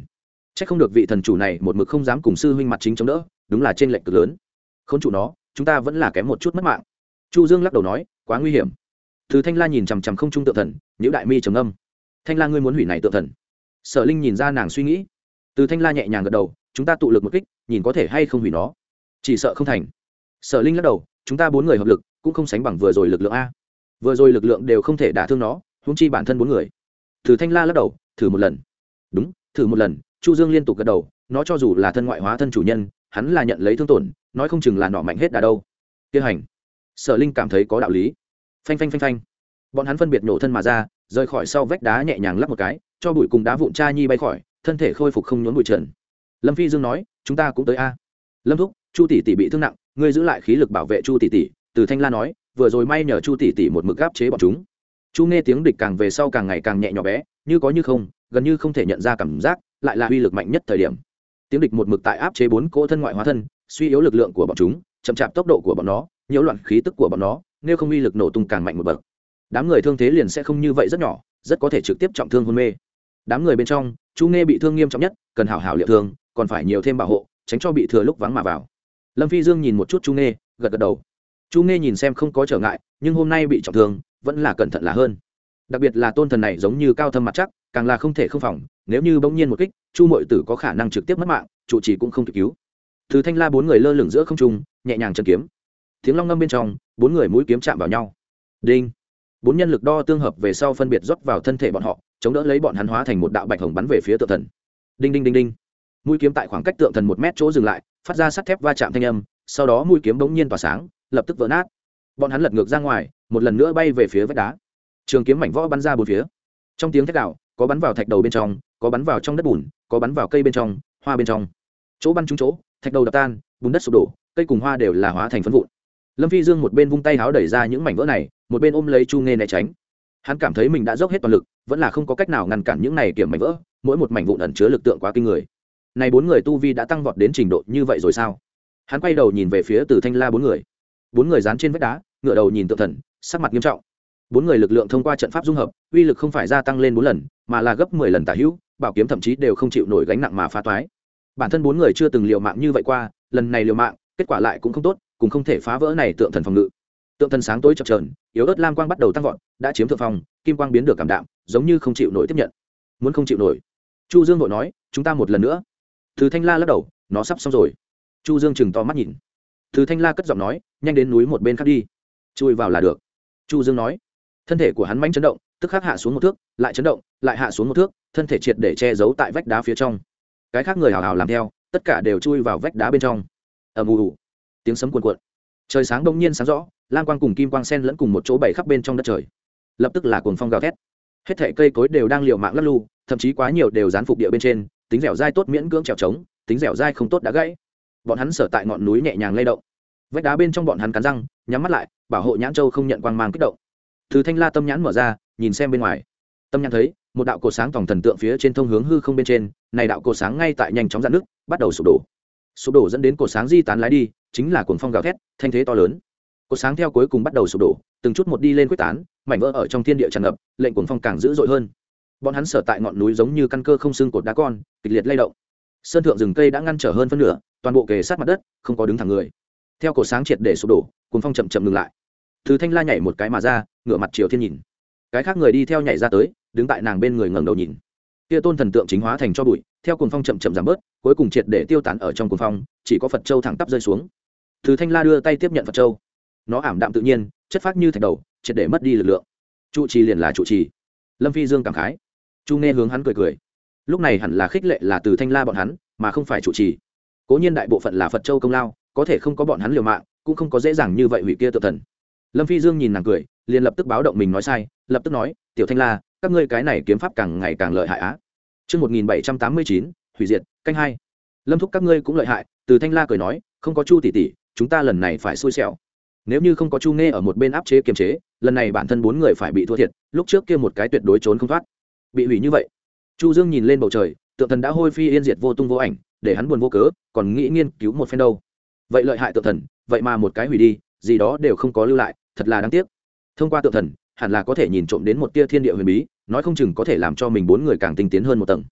Chắc không được vị thần chủ này một mực không dám cùng sư huynh mặt chính chống đỡ, đúng là trên lệch cực lớn. Khốn chủ nó, chúng ta vẫn là kém một chút mất mạng. Chu Dương lắc đầu nói, quá nguy hiểm. Từ Thanh La nhìn chằm chằm không trung tượng thần, nhíu đại mi trầm âm. Thanh La, ngươi muốn hủy này tượng thần? Sở Linh nhìn ra nàng suy nghĩ. Từ Thanh La nhẹ nhàng gật đầu, chúng ta tụ lực một kích, nhìn có thể hay không hủy nó. Chỉ sợ không thành. Sở Linh lắc đầu, chúng ta bốn người hợp lực cũng không sánh bằng vừa rồi lực lượng a. Vừa rồi lực lượng đều không thể đả thương nó, huống chi bản thân bốn người. Từ Thanh La lắc đầu, thử một lần. Đúng, thử một lần. Chu Dương liên tục gật đầu, nó cho dù là thân ngoại hóa thân chủ nhân, hắn là nhận lấy thương tổn, nói không chừng là nọ mạnh hết đà đâu. Tiêu hành. Sở Linh cảm thấy có đạo lý. Phanh phanh phanh phanh. Bọn hắn phân biệt nổ thân mà ra, rời khỏi sau vách đá nhẹ nhàng lắc một cái, cho bụi cùng đá vụn cha nhi bay khỏi, thân thể khôi phục không nhốn bụi trần. Lâm Phi Dương nói, chúng ta cũng tới a. Lâm thúc, Chu tỷ tỷ bị thương nặng, ngươi giữ lại khí lực bảo vệ Chu tỷ tỷ. Từ Thanh La nói, vừa rồi may nhờ Chu tỷ tỷ một mực áp chế bọn chúng. Chu nghe tiếng địch càng về sau càng ngày càng nhẹ nhỏ bé, như có như không, gần như không thể nhận ra cảm giác, lại là uy lực mạnh nhất thời điểm. Tiếng địch một mực tại áp chế bốn cỗ thân ngoại hóa thân, suy yếu lực lượng của bọn chúng, chậm chạp tốc độ của bọn nó, nhiễu loạn khí tức của bọn nó, nếu không uy lực nổ tung càng mạnh một bậc. Đám người thương thế liền sẽ không như vậy rất nhỏ, rất có thể trực tiếp trọng thương hôn mê. Đám người bên trong, Chu nghe bị thương nghiêm trọng nhất, cần hảo hảo liệu thương, còn phải nhiều thêm bảo hộ, tránh cho bị thừa lúc vắng mà vào. Lâm Phi Dương nhìn một chút Chu nghe, gật gật đầu. Chu nghe nhìn xem không có trở ngại, nhưng hôm nay bị trọng thương, vẫn là cẩn thận là hơn. Đặc biệt là tôn thần này giống như cao thâm mặt chắc, càng là không thể không phòng, nếu như bỗng nhiên một kích, Chu muội tử có khả năng trực tiếp mất mạng, trụ trì cũng không kịp cứu. Từ Thanh La bốn người lơ lửng giữa không trung, nhẹ nhàng chân kiếm. Tiếng long ngâm bên trong, bốn người mũi kiếm chạm vào nhau. Đinh. Bốn nhân lực đo tương hợp về sau phân biệt rót vào thân thể bọn họ, chống đỡ lấy bọn hắn hóa thành một đạo bạch hồng bắn về phía tượng thần. Đinh đinh đinh đinh. Mũi kiếm tại khoảng cách tượng thần một mét chỗ dừng lại, phát ra sắt thép va chạm thanh âm, sau đó mũi kiếm bỗng nhiên tỏa sáng, lập tức vỡ nát. Bọn hắn lật ngược ra ngoài, một lần nữa bay về phía vách đá. Trường kiếm mảnh vỡ bắn ra bốn phía. Trong tiếng thét gào, có bắn vào thạch đầu bên trong, có bắn vào trong đất bùn, có bắn vào cây bên trong, hoa bên trong. Chỗ bắn trúng chỗ, thạch đầu đập tan, bùn đất sụp đổ, cây cùng hoa đều là hóa thành phấn vụn. Lâm Phi Dương một bên vung tay háo đẩy ra những mảnh vỡ này, một bên ôm lấy Chu Nghe né tránh. Hắn cảm thấy mình đã dốc hết toàn lực, vẫn là không có cách nào ngăn cản những này kiểm mảnh vỡ, mỗi một mảnh vụn ẩn chứa lực lượng quá kinh người. Này bốn người tu vi đã tăng vọt đến trình độ như vậy rồi sao? Hắn quay đầu nhìn về phía Từ Thanh La bốn người. Bốn người dán trên vách đá, ngửa đầu nhìn tượng thần, sắc mặt nghiêm trọng. Bốn người lực lượng thông qua trận pháp dung hợp, uy lực không phải gia tăng lên bốn lần, mà là gấp mười lần tả hữu, bảo kiếm thậm chí đều không chịu nổi gánh nặng mà phá toái. Bản thân bốn người chưa từng liều mạng như vậy qua, lần này liều mạng, kết quả lại cũng không tốt, cũng không thể phá vỡ này tượng thần phòng ngự. Tượng thần sáng tối chập chờn, yếu ớt lam quang bắt đầu tăng vọt, đã chiếm thượng phong, kim quang biến được cảm đạm, giống như không chịu nổi tiếp nhận. Muốn không chịu nổi. Chu Dương vội nói, chúng ta một lần nữa. Từ Thanh La lắc đầu, nó sắp xong rồi. Chu Dương chừng to mắt nhìn. Từ Thanh La cất giọng nói, nhanh đến núi một bên khác đi, chui vào là được. Chu Dương nói. Thân thể của hắn mãnh chấn động, tức khắc hạ xuống một thước, lại chấn động, lại hạ xuống một thước, thân thể triệt để che giấu tại vách đá phía trong. Cái khác người hào hào làm theo, tất cả đều chui vào vách đá bên trong. Ầm ù ù, tiếng sấm cuồn cuộn. Trời sáng đông nhiên sáng rõ, lam quang cùng kim quang xen lẫn cùng một chỗ bảy khắp bên trong đất trời. Lập tức là cuồng phong gào thét. Hết thảy cây cối đều đang liều mạng lắc lư, thậm chí quá nhiều đều dán phục địa bên trên, tính dẻo dai tốt miễn cưỡng trèo trống, tính dẻo dai không tốt đã gãy. Bọn hắn sở tại ngọn núi nhẹ nhàng lay động. Vách đá bên trong bọn hắn cắn răng, nhắm mắt lại, bảo hộ nhãn châu không nhận quang mang kích động. Từ Thanh La tâm nhãn mở ra, nhìn xem bên ngoài. Tâm nhãn thấy một đạo cột sáng tổng thần tượng phía trên thông hướng hư không bên trên, này đạo cột sáng ngay tại nhanh chóng dạn nước, bắt đầu sụp đổ. Sụp đổ dẫn đến cột sáng di tán lái đi, chính là cuồng phong gào thét, thanh thế to lớn. Cột sáng theo cuối cùng bắt đầu sụp đổ, từng chút một đi lên quyết tán, mảnh vỡ ở trong thiên địa tràn ngập, lệnh cuồng phong càng dữ dội hơn. Bọn hắn sở tại ngọn núi giống như căn cơ không xương cột đá con, kịch liệt lay động. Sơn thượng rừng cây đã ngăn trở hơn phân nửa, toàn bộ kề sát mặt đất, không có đứng thẳng người. Theo cột sáng triệt để sụp đổ, cuồng phong chậm chậm ngừng lại. Từ Thanh La nhảy một cái mà ra, ngửa mặt chiều thiên nhìn. Cái khác người đi theo nhảy ra tới, đứng tại nàng bên người ngẩng đầu nhìn. Kia tôn thần tượng chính hóa thành cho bụi, theo cuồng phong chậm chậm giảm bớt, cuối cùng triệt để tiêu tán ở trong cuồng phong, chỉ có Phật châu thẳng tắp rơi xuống. Từ Thanh La đưa tay tiếp nhận Phật châu. Nó ảm đạm tự nhiên, chất phác như thạch đầu, triệt để mất đi lực lượng. Trụ trì liền là trụ trì. Lâm Phi Dương cảm khái. Chu Nghe hướng hắn cười cười. Lúc này hẳn là khích lệ là Từ Thanh La bọn hắn, mà không phải trụ trì. Cố nhiên đại bộ phận là Phật châu công lao, có thể không có bọn hắn liều mạng, cũng không có dễ dàng như vậy hủy kia tự thần. Lâm Phi Dương nhìn nàng cười, liền lập tức báo động mình nói sai, lập tức nói, "Tiểu Thanh La, các ngươi cái này kiếm pháp càng ngày càng lợi hại á." Chương một nghìn bảy trăm tám mươi chín, hủy diệt, canh hai. Lâm thúc các ngươi cũng lợi hại, Từ Thanh La cười nói, "Không có Chu tỷ tỷ, chúng ta lần này phải xui xẻo. Nếu như không có Chu Nghe ở một bên áp chế kiềm chế, lần này bản thân bốn người phải bị thua thiệt, lúc trước kia một cái tuyệt đối trốn không thoát. Bị hủy như vậy." Chu Dương nhìn lên bầu trời, tượng thần đã hôi phi yên diệt vô tung vô ảnh, để hắn buồn vô cớ, còn nghĩ nghiên cứu một phen đâu. Vậy lợi hại tượng thần, vậy mà một cái hủy đi, gì đó đều không có lưu lại, thật là đáng tiếc. Thông qua tượng thần, hẳn là có thể nhìn trộm đến một tia thiên địa huyền bí, nói không chừng có thể làm cho mình bốn người càng tinh tiến hơn một tầng.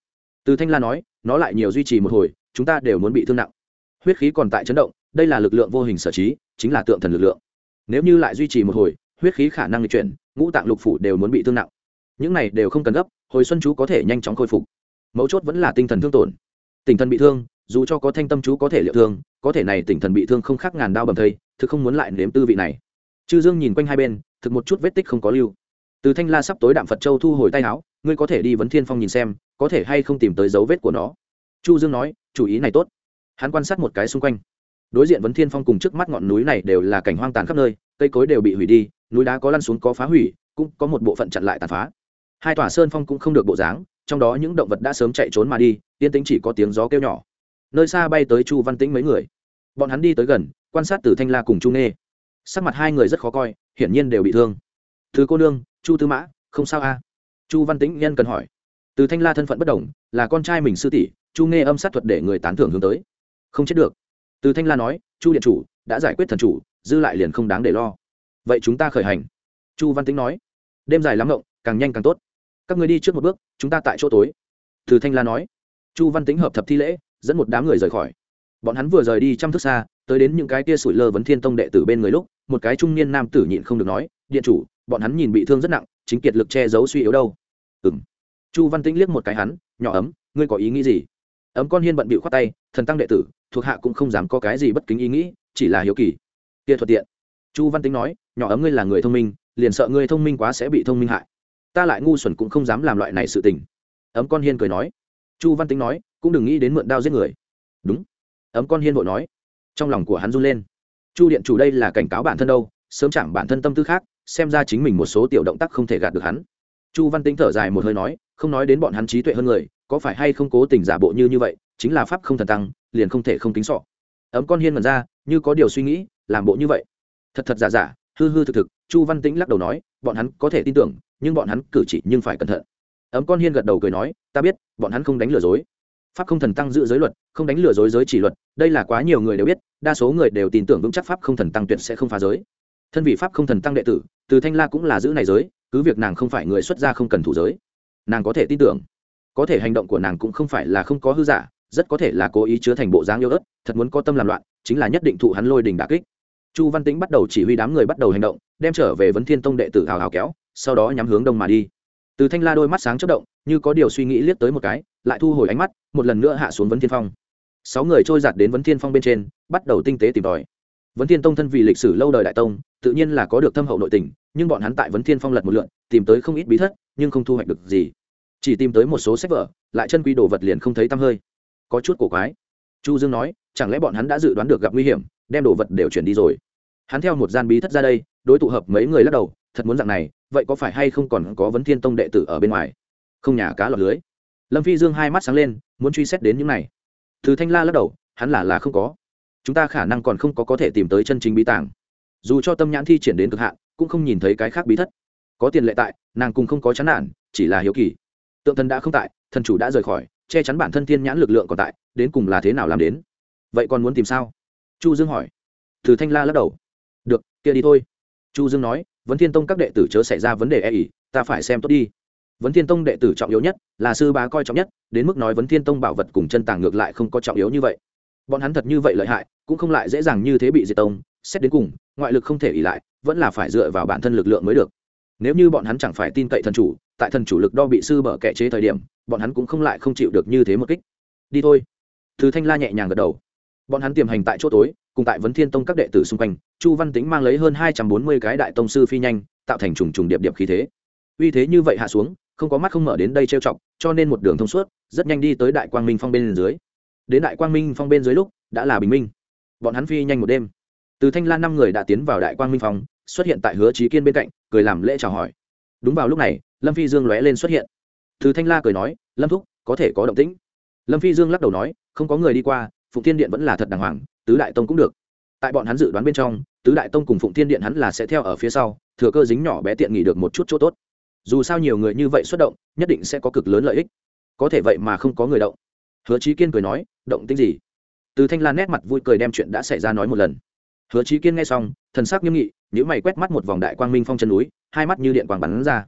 Từ Thanh La nói, nó lại nhiều duy trì một hồi chúng ta đều muốn bị thương nặng. Huyết khí còn tại chấn động, đây là lực lượng vô hình sở trí, chính là tượng thần lực lượng. Nếu như lại duy trì một hồi, huyết khí khả năng di chuyển, ngũ tạng lục phủ đều muốn bị thương nặng. Những này đều không cần gấp, hồi xuân chú có thể nhanh chóng khôi phục. Mấu chốt vẫn là tinh thần thương tổn. Tinh thần bị thương, dù cho có thanh tâm chú có thể liệu thương, có thể này tinh thần bị thương không khác ngàn đao bầm thây, thực không muốn lại nếm tư vị này. Chư Dương nhìn quanh hai bên, thực một chút vết tích không có lưu. Từ Thanh La sắp tối đạm Phật Châu thu hồi tay áo, ngươi có thể đi Vấn Thiên Phong nhìn xem, có thể hay không tìm tới dấu vết của nó. Chu Dương nói, chủ ý này tốt. Hắn quan sát một cái xung quanh. Đối diện Vấn Thiên Phong cùng trước mắt ngọn núi này đều là cảnh hoang tàn khắp nơi, cây cối đều bị hủy đi, núi đá có lăn xuống có phá hủy, cũng có một bộ phận chặn lại tàn phá. Hai tòa sơn phong cũng không được bộ dáng, trong đó những động vật đã sớm chạy trốn mà đi, yên tĩnh chỉ có tiếng gió kêu nhỏ. Nơi xa bay tới Chu Văn Tĩnh mấy người. Bọn hắn đi tới gần, quan sát Từ Thanh La cùng Chu Nghê. Sắc mặt hai người rất khó coi, hiển nhiên đều bị thương. Thứ cô nương, Chu Tư Mã, không sao a? À? Chu Văn Tĩnh nhân cần hỏi. Từ Thanh La thân phận bất đồng, là con trai mình sư tỷ, Chu Nghê âm sát thuật để người tán thưởng hướng tới. Không chết được. Từ Thanh La nói, Chu điện chủ đã giải quyết thần chủ, dư lại liền không đáng để lo. Vậy chúng ta khởi hành. Chu Văn Tĩnh nói, đêm dài lắm ngộng, càng nhanh càng tốt. Các người đi trước một bước, chúng ta tại chỗ tối. Từ Thanh La nói. Chu Văn Tĩnh hợp thập thi lễ, dẫn một đám người rời khỏi. Bọn hắn vừa rời đi trăm thước xa, tới đến những cái kia sủi lơ Vấn Thiên Tông đệ tử bên người lúc, một cái trung niên nam tử nhịn không được nói, điện chủ, bọn hắn nhìn bị thương rất nặng, chính kiệt lực che giấu suy yếu đâu. Ừm. Chu Văn Tĩnh liếc một cái hắn, nhỏ ấm, ngươi có ý nghĩ gì? Ấm con hiên bận bịu khoát tay, thần tăng đệ tử, thuộc hạ cũng không dám có cái gì bất kính ý nghĩ, chỉ là hiếu kỳ. Kia thuận tiện. Chu Văn Tĩnh nói, nhỏ ấm ngươi là người thông minh, liền sợ ngươi thông minh quá sẽ bị thông minh hại. Ta lại ngu xuẩn cũng không dám làm loại này sự tình. Ấm con hiên cười nói. Chu Văn Tĩnh nói, cũng đừng nghĩ đến mượn đao giết người. Đúng. Ấm con hiên vội nói. Trong lòng của hắn run lên. Chu điện chủ đây là cảnh cáo bản thân đâu, sớm chẳng bản thân tâm tư khác, xem ra chính mình một số tiểu động tác không thể gạt được hắn. Chu Văn Tĩnh thở dài một hơi nói, không nói đến bọn hắn trí tuệ hơn người, có phải hay không cố tình giả bộ như như vậy, chính là pháp không thần tăng, liền không thể không kính sọ. Ấm con hiên mần ra, như có điều suy nghĩ, làm bộ như vậy, thật thật giả giả, hư hư thực thực. Chu Văn Tĩnh lắc đầu nói, bọn hắn có thể tin tưởng, nhưng bọn hắn cử chỉ nhưng phải cẩn thận. Ấm con hiên gật đầu cười nói, ta biết, bọn hắn không đánh lừa dối. Pháp không thần tăng giữ giới luật, không đánh lừa dối giới chỉ luật, đây là quá nhiều người đều biết, đa số người đều tin tưởng vững chắc pháp không thần tăng tuyệt sẽ không phá giới. Thân vị pháp không thần tăng đệ tử, Từ Thanh La cũng là giữ này giới, cứ việc nàng không phải người xuất gia không cần thủ giới, nàng có thể tin tưởng. Có thể hành động của nàng cũng không phải là không có hư giả, rất có thể là cố ý chứa thành bộ dáng yếu ớt, thật muốn có tâm làm loạn, chính là nhất định thụ hắn lôi đình đả kích. Chu Văn Tĩnh bắt đầu chỉ huy đám người bắt đầu hành động, đem trở về Vấn Thiên Tông đệ tử hào hào kéo, sau đó nhắm hướng đông mà đi. Từ Thanh La đôi mắt sáng chớp động, như có điều suy nghĩ liếc tới một cái, lại thu hồi ánh mắt, một lần nữa hạ xuống Vấn Thiên Phong. Sáu người trôi giạt đến Vấn Thiên Phong bên trên, bắt đầu tinh tế tìm tòi. Vấn Thiên Tông thân vì lịch sử lâu đời đại tông, tự nhiên là có được thâm hậu nội tình, nhưng bọn hắn tại Vấn Thiên Phong lật một lượt, tìm tới không ít bí thất, nhưng không thu hoạch được gì. Chỉ tìm tới một số sách vở, lại chân quý đồ vật liền không thấy tăm hơi. Có chút cổ quái. Chu Dương nói, chẳng lẽ bọn hắn đã dự đoán được gặp nguy hiểm, đem đồ vật đều chuyển đi rồi. Hắn theo một gian bí thất ra đây, đối tụ hợp mấy người lắc đầu, thật muốn dạng này, vậy có phải hay không còn có Vấn Thiên Tông đệ tử ở bên ngoài? Không nhà cá lọt lưới. Lâm Phi Dương hai mắt sáng lên, muốn truy xét đến những này. Từ Thanh La lắc đầu, hắn là là không có. Chúng ta khả năng còn không có có thể tìm tới chân chính bí tàng. Dù cho tâm nhãn thi triển đến cực hạn, cũng không nhìn thấy cái khác bí thất. Có tiền lệ tại, nàng cùng không có chán nản, chỉ là hiếu kỳ. Tượng thần đã không tại, thần chủ đã rời khỏi, che chắn bản thân thiên nhãn lực lượng còn tại, đến cùng là thế nào làm đến? Vậy còn muốn tìm sao? Chu Dương hỏi. Từ Thanh La lắc đầu. Được, kia đi thôi. Chu Dương nói, Vấn Thiên Tông các đệ tử chớ xảy ra vấn đề e ỉ, ta phải xem tốt đi. Vấn Thiên Tông đệ tử trọng yếu nhất, là sư bá coi trọng nhất, đến mức nói Vấn Thiên Tông bảo vật cùng chân tàng ngược lại không có trọng yếu như vậy. Bọn hắn thật như vậy lợi hại, cũng không lại dễ dàng như thế bị diệt tông, xét đến cùng, ngoại lực không thể ỷ lại, vẫn là phải dựa vào bản thân lực lượng mới được. Nếu như bọn hắn chẳng phải tin cậy thần chủ, tại thần chủ lực đo bị sư bở kệ chế thời điểm, bọn hắn cũng không lại không chịu được như thế một kích. Đi thôi. Từ Thanh La nhẹ nhàng gật đầu. Bọn hắn tiềm hành tại chỗ tối, cùng tại Vấn Thiên Tông các đệ tử xung quanh, Chu Văn Tĩnh mang lấy hơn hai trăm bốn mươi cái đại tông sư phi nhanh, tạo thành trùng trùng điệp điệp khí thế. Uy thế như vậy hạ xuống, không có mắt không mở đến đây trêu chọc, cho nên một đường thông suốt, rất nhanh đi tới Đại Quang Minh Phong bên dưới. Đến Đại Quang Minh Phong bên dưới lúc, đã là bình minh. Bọn hắn phi nhanh một đêm. Từ Thanh La năm người đã tiến vào Đại Quang Minh Phong, xuất hiện tại Hứa Chí Kiên bên cạnh, cười làm lễ chào hỏi. Đúng vào lúc này, Lâm Phi Dương lóe lên xuất hiện. Từ Thanh La cười nói, Lâm thúc, có thể có động tĩnh. Lâm Phi Dương lắc đầu nói, không có người đi qua, Phụng Thiên Điện vẫn là thật đàng hoàng, Tứ Đại Tông cũng được. Tại bọn hắn dự đoán bên trong, Tứ Đại Tông cùng Phụng Thiên Điện hắn là sẽ theo ở phía sau, thừa cơ dính nhỏ bé tiện nghỉ được một chút chỗ tốt. Dù sao nhiều người như vậy xuất động, nhất định sẽ có cực lớn lợi ích. Có thể vậy mà không có người động. Hứa Chí Kiên cười nói, động tĩnh gì? Từ Thanh La nét mặt vui cười đem chuyện đã xảy ra nói một lần. Hứa Chí Kiên nghe xong, thần sắc nghiêm nghị, nhíu mày quét mắt một vòng Đại Quang Minh Phong chân núi, hai mắt như điện quang bắn ra.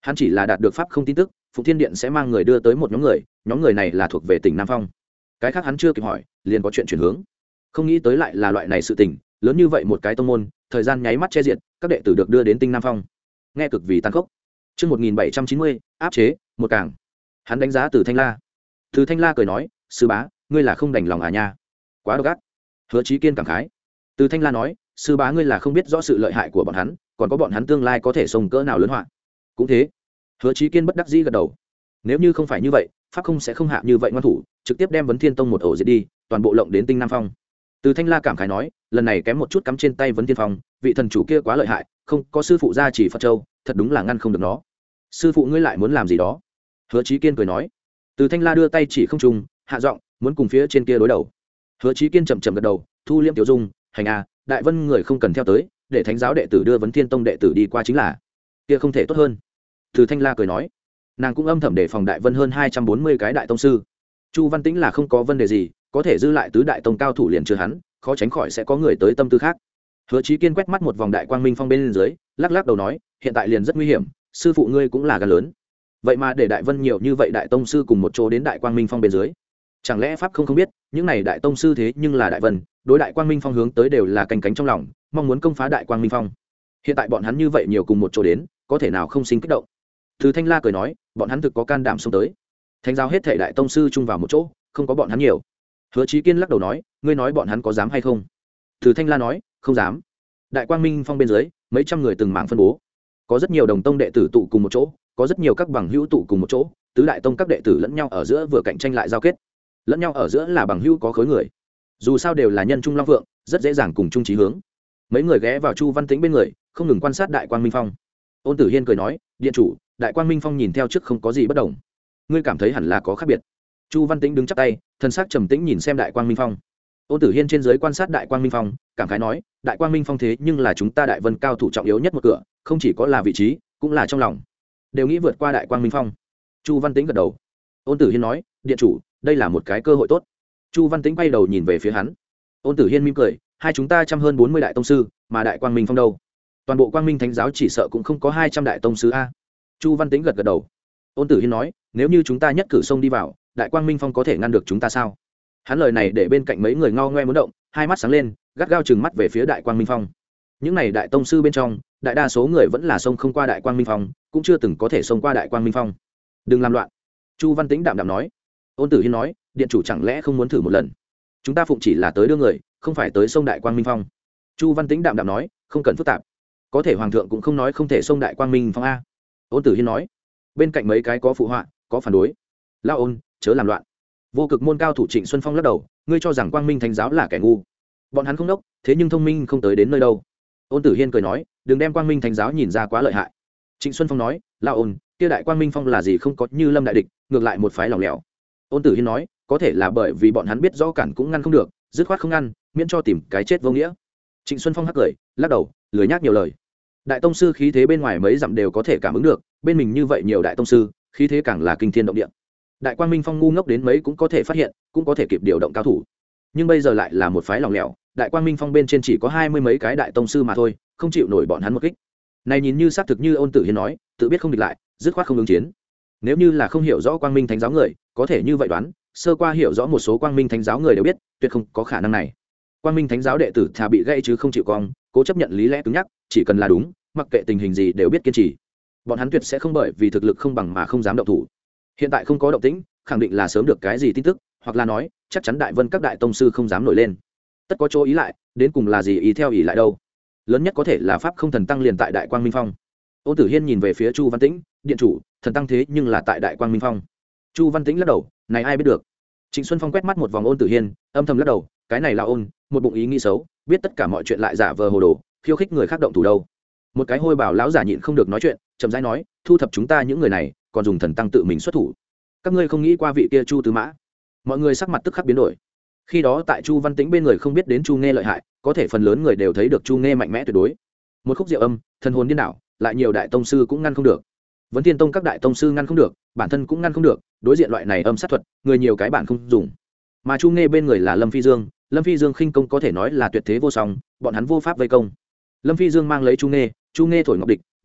hắn chỉ là đạt được pháp không tin tức phụng thiên điện sẽ mang người đưa tới một nhóm người, nhóm người này là thuộc về tỉnh Nam Phong. Cái khác hắn chưa kịp hỏi liền có chuyện chuyển hướng, không nghĩ tới lại là loại này sự tình lớn như vậy. Một cái tông môn thời gian nháy mắt che diệt, các đệ tử được đưa đến tinh Nam Phong, nghe cực vì tàn khốc. Trước một nghìn bảy trăm chín mươi, áp chế một càng. Hắn đánh giá Từ Thanh La. Từ Thanh La cười nói, sư bá, ngươi là không đành lòng à nha, quá độc ác. Hứa Chí Kiên cảm khái. Từ Thanh La nói, sư bá ngươi là không biết rõ sự lợi hại của bọn hắn, còn có bọn hắn tương lai có thể sông cỡ nào lớn họa. Cũng thế. Hứa Chí Kiên bất đắc dĩ gật đầu. Nếu như không phải như vậy, pháp không sẽ không hạ như vậy ngoan thủ, trực tiếp đem Vấn Thiên Tông một ổ diệt đi, toàn bộ lộng đến tinh Nam Phong. Từ Thanh La cảm khái nói, lần này kém một chút cắm trên tay Vấn Thiên Phong, vị thần chủ kia quá lợi hại, không có sư phụ gia chỉ Phật Châu, thật đúng là ngăn không được nó. Sư phụ ngươi lại muốn làm gì đó? Hứa Chí Kiên cười nói. Từ Thanh La đưa tay chỉ không trung, hạ giọng, muốn cùng phía trên kia đối đầu. Hứa Chí Kiên chậm chậm gật đầu, thu liễm tiểu dung, hành a, Đại Vân người không cần theo tới, để thánh giáo đệ tử đưa Vấn Thiên Tông đệ tử đi qua chính là. Kia không thể tốt hơn. Từ Thanh La cười nói. Nàng cũng âm thầm đề phòng Đại Vân hơn hai trăm bốn mươi cái đại tông sư. Chu Văn Tĩnh là không có vấn đề gì, có thể giữ lại tứ đại tông cao thủ liền chưa hắn, khó tránh khỏi sẽ có người tới tâm tư khác. Hứa Chí Kiên quét mắt một vòng Đại Quang Minh Phong bên dưới, lắc lắc đầu nói, hiện tại liền rất nguy hiểm, sư phụ ngươi cũng là gan lớn. Vậy mà để Đại Vân nhiều như vậy đại tông sư cùng một chỗ đến Đại Quang Minh Phong bên dưới, chẳng lẽ pháp không không biết, những này đại tông sư thế nhưng là Đại Vân, đối Đại Quang Minh Phong hướng tới đều là canh cánh trong lòng, mong muốn công phá Đại Quang Minh Phong. Hiện tại bọn hắn như vậy nhiều cùng một chỗ đến, có thể nào không sinh kích động. Từ Thanh La cười nói, bọn hắn thực có can đảm xông tới. Thánh giáo hết thảy đại tông sư chung vào một chỗ, không có bọn hắn nhiều. Hứa Chí Kiên lắc đầu nói, ngươi nói bọn hắn có dám hay không? Từ Thanh La nói, không dám. Đại Quang Minh Phong bên dưới, mấy trăm người từng mảng phân bố, có rất nhiều đồng tông đệ tử tụ cùng một chỗ, có rất nhiều các bằng hữu tụ cùng một chỗ, tứ đại tông các đệ tử lẫn nhau ở giữa vừa cạnh tranh lại giao kết, lẫn nhau ở giữa là bằng hữu có khối người. Dù sao đều là nhân trung long vượng, rất dễ dàng cùng chung chí hướng. Mấy người ghé vào Chu Văn Tĩnh bên người, không ngừng quan sát Đại Quang Minh Phong. Ôn Tử Hiên cười nói, điện chủ, Đại Quang Minh Phong nhìn theo trước không có gì bất đồng, ngươi cảm thấy hẳn là có khác biệt. Chu Văn Tĩnh đứng chắp tay, thân xác trầm tĩnh nhìn xem Đại Quang Minh Phong. Ôn Tử Hiên trên dưới quan sát Đại Quang Minh Phong, cảm khái nói, Đại Quang Minh Phong thế nhưng là chúng ta Đại Vân cao thủ trọng yếu nhất một cửa, không chỉ có là vị trí, cũng là trong lòng, đều nghĩ vượt qua Đại Quang Minh Phong. Chu Văn Tĩnh gật đầu. Ôn Tử Hiên nói, điện chủ, đây là một cái cơ hội tốt. Chu Văn Tĩnh quay đầu nhìn về phía hắn. Ôn Tử Hiên mỉm cười, hai chúng ta trăm hơn bốn mươi đại tông sư, mà Đại Quang Minh Phong đâu? Toàn bộ Quang Minh Thánh giáo chỉ sợ cũng không có hai trăm đại tông sư a. Chu Văn Tĩnh gật gật đầu. Ôn Tử Hiên nói, nếu như chúng ta nhất cử xông đi vào, Đại Quang Minh Phong có thể ngăn được chúng ta sao? Hắn lời này để bên cạnh mấy người ngao ngoe muốn động, hai mắt sáng lên, gắt gao trừng mắt về phía Đại Quang Minh Phong. Những này đại tông sư bên trong, đại đa số người vẫn là xông không qua Đại Quang Minh Phong, cũng chưa từng có thể xông qua Đại Quang Minh Phong. Đừng làm loạn. Chu Văn Tĩnh đạm đạm nói. Ôn Tử Hiên nói, điện chủ chẳng lẽ không muốn thử một lần? Chúng ta phụng chỉ là tới đưa người, không phải tới xông Đại Quang Minh Phong. Chu Văn Tĩnh đạm đạm nói, không cần phức tạp, có thể hoàng thượng cũng không nói không thể xông Đại Quang Minh Phong a. Ôn Tử Hiên nói. Bên cạnh mấy cái có phụ họa, có phản đối. Lao ôn, chớ làm loạn. Vô Cực môn cao thủ Trịnh Xuân Phong lắc đầu, ngươi cho rằng Quang Minh Thánh giáo là kẻ ngu? Bọn hắn không đốc, thế nhưng thông minh không tới đến nơi đâu. Ôn Tử Hiên cười nói, đừng đem Quang Minh Thánh giáo nhìn ra quá lợi hại. Trịnh Xuân Phong nói, Lao ôn, kia Đại Quang Minh Phong là gì không có như Lâm đại địch, ngược lại một phái lỏng lẻo. Ôn Tử Hiên nói, có thể là bởi vì bọn hắn biết rõ cản cũng ngăn không được, dứt khoát không ngăn, miễn cho tìm cái chết vô nghĩa. Trịnh Xuân Phong hắc cười, lắc đầu, lười nhác nhiều lời. Đại tông sư khí thế bên ngoài mấy dặm đều có thể cảm ứng được, bên mình như vậy nhiều đại tông sư, khí thế càng là kinh thiên động địa. Đại Quang Minh Phong ngu ngốc đến mấy cũng có thể phát hiện, cũng có thể kịp điều động cao thủ. Nhưng bây giờ lại là một phái lỏng lẻo, Đại Quang Minh Phong bên trên chỉ có hai mươi mấy cái đại tông sư mà thôi, không chịu nổi bọn hắn một kích. Này nhìn như xác thực như Ôn Tử Hiên nói, tự biết không địch lại, dứt khoát không ứng chiến. Nếu như là không hiểu rõ Quang Minh Thánh giáo người, có thể như vậy đoán, sơ qua hiểu rõ một số Quang Minh Thánh giáo người đều biết, tuyệt không có khả năng này. Quang Minh Thánh giáo đệ tử thà bị gãy chứ không chịu cong, cố chấp nhận lý lẽ cứng nhắc, chỉ cần là đúng, mặc kệ tình hình gì đều biết kiên trì. Bọn hắn tuyệt sẽ không bởi vì thực lực không bằng mà không dám động thủ. Hiện tại không có động tĩnh, khẳng định là sớm được cái gì tin tức, hoặc là nói, chắc chắn Đại Vân các đại tông sư không dám nổi lên. Tất có chỗ ý lại, đến cùng là gì ý theo ý lại đâu? Lớn nhất có thể là pháp không thần tăng liền tại Đại Quang Minh Phong. Ôn Tử Hiên nhìn về phía Chu Văn Tĩnh, điện chủ, thần tăng thế nhưng là tại Đại Quang Minh Phong. Chu Văn Tĩnh lắc đầu, này ai biết được. Trịnh Xuân Phong quét mắt một vòng Ôn Tử Hiên, âm thầm lắc đầu, cái này là ôn, một bụng ý nghĩ xấu, biết tất cả mọi chuyện lại giả vờ hồ đồ, khiêu khích người khác động thủ đâu. Một cái hôi bảo lão giả nhịn không được nói chuyện, chậm rãi nói, thu thập chúng ta những người này, còn dùng thần tăng tự mình xuất thủ. Các ngươi không nghĩ qua vị kia Chu Tứ Mã? Mọi người sắc mặt tức khắc biến đổi. Khi đó tại Chu Văn Tĩnh bên người không biết đến Chu Nghe lợi hại, có thể phần lớn người đều thấy được Chu Nghe mạnh mẽ tuyệt đối. Một khúc diệu âm, thần hồn điên đảo, lại nhiều đại tông sư cũng ngăn không được. Vấn Thiên Tông các đại tông sư ngăn không được, bản thân cũng ngăn không được, đối diện loại này âm sát thuật, người nhiều cái bản không dùng. Mà Chu Nghe bên người là Lâm Phi Dương, Lâm Phi Dương khinh công có thể nói là tuyệt thế vô song, bọn hắn vô pháp vây công. Lâm Phi Dương mang lấy Chu Nghe, Chu Nghe thổi ngọc địch,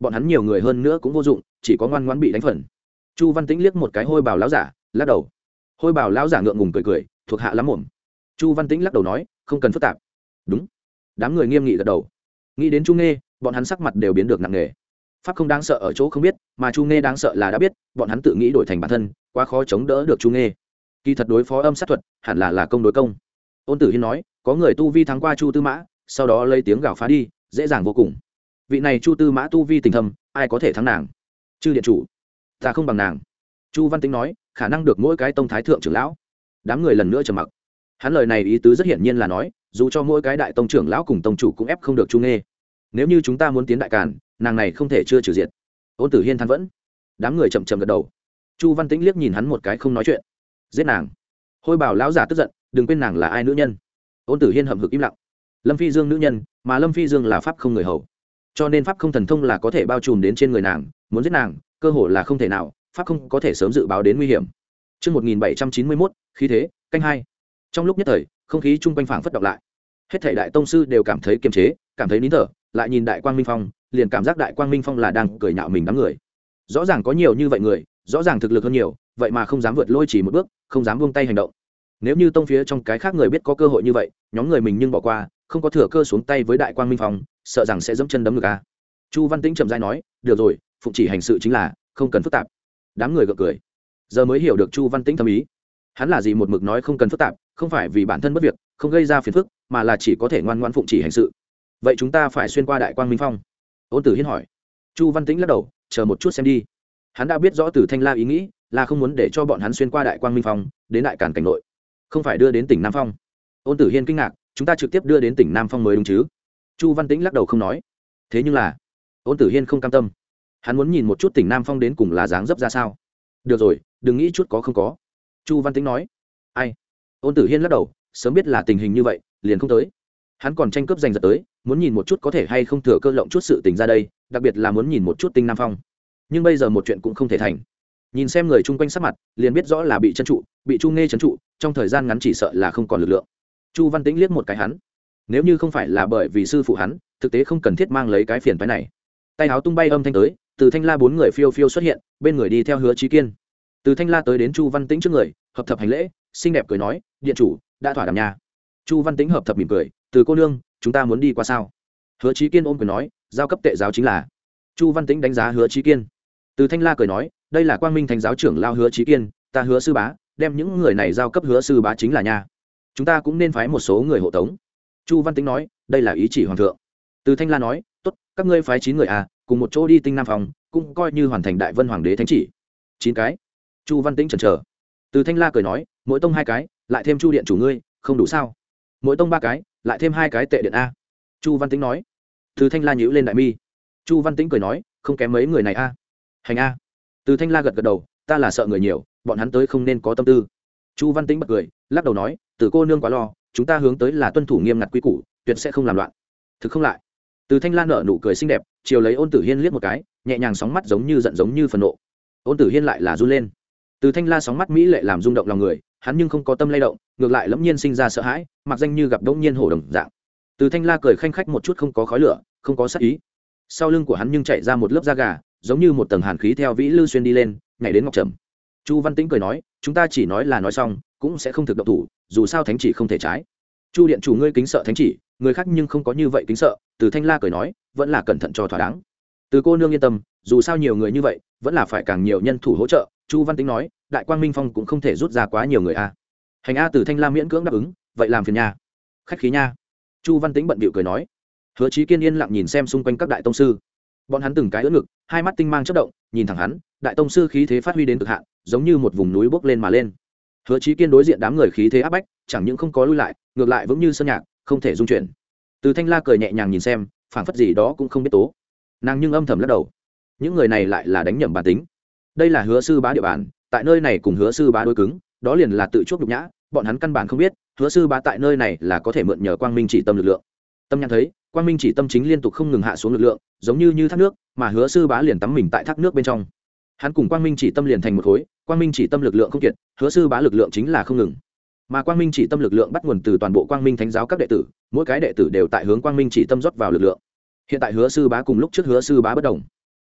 bọn hắn nhiều người hơn nữa cũng vô dụng, chỉ có ngoan ngoãn bị đánh phần. Chu Văn Tĩnh liếc một cái hôi bào lão giả, lắc đầu. Hôi bào lão giả ngượng ngùng cười cười, thuộc hạ lắm mồm. Chu Văn Tĩnh lắc đầu nói, không cần phức tạp. Đúng. Đám người nghiêm nghị gật đầu. Nghĩ đến Chu Nghê, bọn hắn sắc mặt đều biến được nặng nề. Pháp không đáng sợ ở chỗ không biết, mà Chu Nghê đáng sợ là đã biết, bọn hắn tự nghĩ đổi thành bản thân, quá khó chống đỡ được Chu Nghê. Kỳ thật đối phó âm sát thuật, hẳn là là công đối công. Ôn Tử Hiên nói, có người tu vi thắng qua Chu Tư Mã, sau đó lấy tiếng gào phá đi, dễ dàng vô cùng. Vị này Chu Tư Mã tu vi tình thâm, ai có thể thắng nàng? Chư điện chủ, ta không bằng nàng. Chu Văn Tĩnh nói, khả năng được mỗi cái tông thái thượng trưởng lão. Đám người lần nữa trầm mặc. Hắn lời này ý tứ rất hiển nhiên là nói, dù cho mỗi cái đại tông trưởng lão cùng tông chủ cũng ép không được Chu Nghê. Nếu như chúng ta muốn tiến đại càn, nàng này không thể chưa trừ diệt. Ôn Tử Hiên than vẫn. Đám người chậm chậm gật đầu. Chu Văn Tĩnh liếc nhìn hắn một cái không nói chuyện. Giết nàng. Hôi Bảo lão giả tức giận, đừng quên nàng là ai nữ nhân. Ôn Tử Hiên hậm hực im lặng. Lâm Phi Dương nữ nhân, mà Lâm Phi Dương là pháp không người hầu, cho nên pháp không thần thông là có thể bao trùm đến trên người nàng, muốn giết nàng, cơ hội là không thể nào, pháp không có thể sớm dự báo đến nguy hiểm. Chương một nghìn bảy trăm chín mươi mốt, khí thế, canh hai. Trong lúc nhất thời, không khí chung quanh phảng phất đọc lại. Hết thảy đại tông sư đều cảm thấy kiềm chế, cảm thấy nín thở, lại nhìn Đại Quang Minh Phong, liền cảm giác Đại Quang Minh Phong là đang cười nhạo mình đám người. Rõ ràng có nhiều như vậy người, rõ ràng thực lực hơn nhiều, vậy mà không dám vượt lôi chỉ một bước, không dám buông tay hành động. Nếu như tông phía trong cái khác người biết có cơ hội như vậy, nhóm người mình nhưng bỏ qua, không có thừa cơ xuống tay với Đại Quang Minh Phong, sợ rằng sẽ dẫm chân đấm ngực a. Chu Văn Tĩnh chậm rãi nói, được rồi, phụng chỉ hành sự chính là, không cần phức tạp. Đám người gượng cười, giờ mới hiểu được Chu Văn Tĩnh thâm ý. Hắn là gì một mực nói không cần phức tạp, không phải vì bản thân bất việc, không gây ra phiền phức, mà là chỉ có thể ngoan ngoãn phụng chỉ hành sự. Vậy chúng ta phải xuyên qua Đại Quang Minh Phong? Ôn Tử Hiên hỏi. Chu Văn Tĩnh lắc đầu, chờ một chút xem đi. Hắn đã biết rõ Từ Thanh La ý nghĩ, là không muốn để cho bọn hắn xuyên qua Đại Quang Minh Phong, đến Đại Càn cảnh nội, không phải đưa đến tỉnh Nam Phong. Ôn Tử Hiên kinh ngạc, chúng ta trực tiếp đưa đến tỉnh Nam Phong mới đúng chứ? Chu Văn Tĩnh lắc đầu không nói. Thế nhưng là, Ôn Tử Hiên không cam tâm. Hắn muốn nhìn một chút tỉnh Nam Phong đến cùng là dáng dấp ra sao. Được rồi, đừng nghĩ chút có không có. Chu Văn Tĩnh nói. Ai? Ôn Tử Hiên lắc đầu, sớm biết là tình hình như vậy, liền không tới. Hắn còn tranh cướp giành giật tới, muốn nhìn một chút có thể hay không thừa cơ lộng chút sự tình ra đây, đặc biệt là muốn nhìn một chút tinh Nam Phong. Nhưng bây giờ một chuyện cũng không thể thành. Nhìn xem người chung quanh sắc mặt, liền biết rõ là bị chân trụ, bị Chu Nghê trấn trụ, trong thời gian ngắn chỉ sợ là không còn lực lượng. Chu Văn Tĩnh liếc một cái hắn. Nếu như không phải là bởi vì sư phụ hắn, thực tế không cần thiết mang lấy cái phiền phái này. Tay áo tung bay âm thanh tới, Từ Thanh La bốn người phiêu phiêu xuất hiện, bên người đi theo Hứa Chí Kiên. Từ Thanh La tới đến Chu Văn Tĩnh trước người, hợp thập hành lễ, xinh đẹp cười nói, điện chủ đã thỏa đàm nhà. Chu Văn Tĩnh hợp thập mỉm cười, Từ cô nương, chúng ta muốn đi qua sao? Hứa Chí Kiên ôm quyền nói, giao cấp tệ giáo chính là. Chu Văn Tĩnh đánh giá Hứa Chí Kiên. Từ Thanh La cười nói, đây là Quang Minh Thánh giáo trưởng lao Hứa Chí Kiên, ta Hứa sư bá, đem những người này giao cấp Hứa sư bá chính là nha. Chúng ta cũng nên phái một số người hộ tống. Chu Văn Tĩnh nói, đây là ý chỉ hoàng thượng. Từ Thanh La nói, tốt, các ngươi phái chín người à, cùng một chỗ đi tinh Nam Phong, cũng coi như hoàn thành Đại Vân Hoàng đế thánh chỉ. Chín cái. Chu Văn Tĩnh chần chờ. Từ Thanh La cười nói, mỗi tông hai cái, lại thêm Chu điện chủ ngươi, không đủ sao? Mỗi tông ba cái, lại thêm hai cái tệ điện a. Chu Văn Tĩnh nói. Từ Thanh La nhíu lên đại mi. Chu Văn Tĩnh cười nói, không kém mấy người này a. Hành a. Từ Thanh La gật gật đầu, ta là sợ người nhiều, bọn hắn tới không nên có tâm tư. Chu Văn Tĩnh bật cười, lắc đầu nói, Từ cô nương quá lo, chúng ta hướng tới là tuân thủ nghiêm ngặt quy củ, tuyệt sẽ không làm loạn. Thực không lại. Từ Thanh La nở nụ cười xinh đẹp, chiều lấy Ôn Tử Hiên liếc một cái, nhẹ nhàng sóng mắt giống như giận giống như phẫn nộ. Ôn Tử Hiên lại là run lên. Từ Thanh La sóng mắt mỹ lệ làm rung động lòng người, hắn nhưng không có tâm lay động, ngược lại lẫm nhiên sinh ra sợ hãi, mặc danh như gặp đống nhiên hổ đồng dạng. Từ Thanh La cười khanh khách một chút, không có khói lửa, không có sát ý. Sau lưng của hắn nhưng chạy ra một lớp da gà, giống như một tầng hàn khí theo vĩ lư xuyên đi lên, nhảy đến ngọc trầm. Chu Văn Tĩnh cười nói, chúng ta chỉ nói là nói xong, cũng sẽ không thực động thủ, dù sao thánh chỉ không thể trái. Chu điện chủ ngươi kính sợ thánh chỉ, người khác nhưng không có như vậy kính sợ. Từ Thanh La cười nói, vẫn là cẩn thận cho thỏa đáng. Từ cô nương yên tâm, dù sao nhiều người như vậy, vẫn là phải càng nhiều nhân thủ hỗ trợ. Chu Văn Tĩnh nói, Đại Quang Minh Phong cũng không thể rút ra quá nhiều người a. Hành a. Từ Thanh La miễn cưỡng đáp ứng, vậy làm phiền nha, khách khí nha. Chu Văn Tĩnh bận bịu cười nói. Hứa Chí Kiên yên lặng nhìn xem xung quanh các đại tông sư, bọn hắn từng cái ưỡn ngực, hai mắt tinh mang chớp động, nhìn thẳng hắn. Đại tông sư khí thế phát huy đến cực hạn, giống như một vùng núi bốc lên mà lên. Hứa Chí Kiên đối diện đám người khí thế áp bách, chẳng những không có lui lại, ngược lại vững như sơn nhạc, không thể dung chuyển. Từ Thanh La cười nhẹ nhàng nhìn xem, phảng phất gì đó cũng không biết tố. Nàng nhưng âm thầm lắc đầu, những người này lại là đánh nhầm bản tính. Đây là Hứa sư bá địa bàn, tại nơi này cùng Hứa sư bá đối cứng, đó liền là tự chuốc nhục nhã. Bọn hắn căn bản không biết, Hứa sư bá tại nơi này là có thể mượn nhờ Quang Minh chỉ tâm lực lượng. Tâm nhãn thấy, Quang Minh chỉ tâm chính liên tục không ngừng hạ xuống lực lượng, giống như như thác nước, mà Hứa sư bá liền tắm mình tại thác nước bên trong. Hắn cùng Quang Minh chỉ tâm liền thành một khối, Quang Minh chỉ tâm lực lượng không kiệt, Hứa sư bá lực lượng chính là không ngừng. Mà Quang Minh chỉ tâm lực lượng bắt nguồn từ toàn bộ Quang Minh Thánh giáo các đệ tử, mỗi cái đệ tử đều tại hướng Quang Minh chỉ tâm rót vào lực lượng. Hiện tại Hứa sư bá cùng lúc trước Hứa sư bá bất đồng.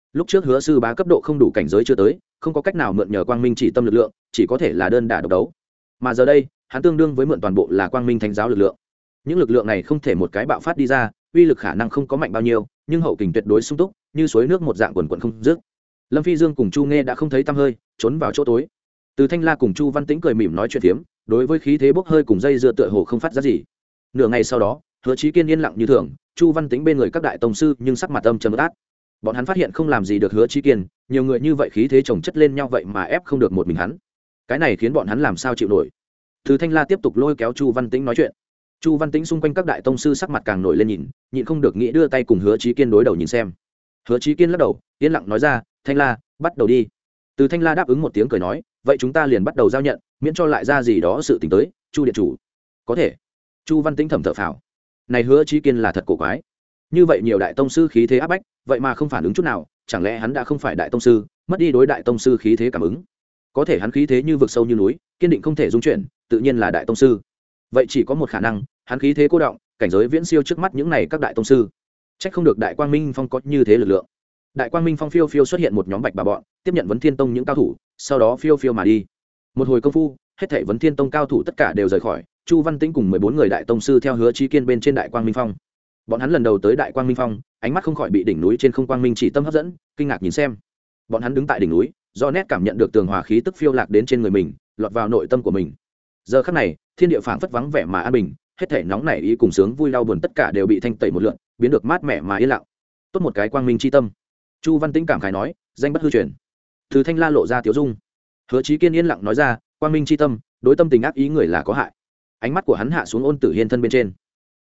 lúc trước hứa sư bá cấp độ không đủ cảnh giới chưa tới, không có cách nào mượn nhờ quang minh chỉ tâm lực lượng, chỉ có thể là đơn đả độc đấu. Mà giờ đây hắn tương đương với mượn toàn bộ là quang minh thánh giáo lực lượng. Những lực lượng này không thể một cái bạo phát đi ra, uy lực khả năng không có mạnh bao nhiêu, nhưng hậu kình tuyệt đối sung túc, như suối nước một dạng quần quần không dứt. Lâm Phi Dương cùng Chu Nghe đã không thấy tăm hơi, trốn vào chỗ tối. Từ Thanh La cùng Chu Văn Tĩnh cười mỉm nói chuyện phiếm, đối với khí thế bốc hơi cùng dây dưa tựa hồ không phát ra gì. Nửa ngày sau đó, Hứa Chí Kiên yên lặng như thường, Chu Văn Tĩnh bên người các đại tông sư nhưng sắc mặt âm trầm ác. Bọn hắn phát hiện không làm gì được Hứa Chí Kiên, nhiều người như vậy khí thế chồng chất lên nhau vậy mà ép không được một mình hắn. Cái này khiến bọn hắn làm sao chịu nổi. Từ Thanh La tiếp tục lôi kéo Chu Văn Tĩnh nói chuyện. Chu Văn Tĩnh xung quanh các đại tông sư sắc mặt càng nổi lên nhìn, nhịn không được nghĩ đưa tay cùng Hứa Chí Kiên đối đầu nhìn xem. Hứa Chí Kiên lắc đầu, yên lặng nói ra, Thanh La, bắt đầu đi. Từ Thanh La đáp ứng một tiếng cười nói, vậy chúng ta liền bắt đầu giao nhận, miễn cho lại ra gì đó sự tình tới. Chu điện chủ, có thể. Chu Văn Tĩnh thầm thở phào, này Hứa Chí Kiên là thật cổ quái, như vậy nhiều đại tông sư khí thế áp bách, vậy mà không phản ứng chút nào, chẳng lẽ hắn đã không phải đại tông sư, mất đi đối đại tông sư khí thế cảm ứng? Có thể hắn khí thế như vực sâu như núi, kiên định không thể dung chuyển, tự nhiên là đại tông sư. Vậy chỉ có một khả năng, hắn khí thế cô động, cảnh giới viễn siêu trước mắt những này các đại tông sư. Trách không được Đại Quang Minh Phong có như thế lực lượng. Đại Quang Minh Phong phiêu phiêu xuất hiện một nhóm bạch bà bọn, tiếp nhận Vấn Thiên Tông những cao thủ, sau đó phiêu phiêu mà đi. Một hồi công phu, hết thảy Vấn Thiên Tông cao thủ tất cả đều rời khỏi, Chu Văn Tĩnh cùng mười bốn người đại tông sư theo Hứa Chí Kiên bên trên Đại Quang Minh Phong. Bọn hắn lần đầu tới Đại Quang Minh Phong, ánh mắt không khỏi bị đỉnh núi trên không quang minh chỉ tâm hấp dẫn, kinh ngạc nhìn xem. Bọn hắn đứng tại đỉnh núi, do nét cảm nhận được tường hòa khí tức phiêu lạc đến trên người mình, lọt vào nội tâm của mình. Giờ khắc này, thiên địa phảng phất vắng vẻ mà an bình, hết thảy nóng nảy ý cùng sướng vui đau buồn tất cả đều bị thanh tẩy một lượt, biến được mát mẻ mà yên lặng. Tốt một cái quang minh chi tâm. Chu Văn Tĩnh cảm khái nói, danh bất hư truyền. Từ Thanh La lộ ra tiểu dung. Hứa Chí Kiên yên lặng nói ra, quang minh chi tâm, đối tâm tình ác ý người là có hại. Ánh mắt của hắn hạ xuống Ôn Tử Hiên thân bên trên.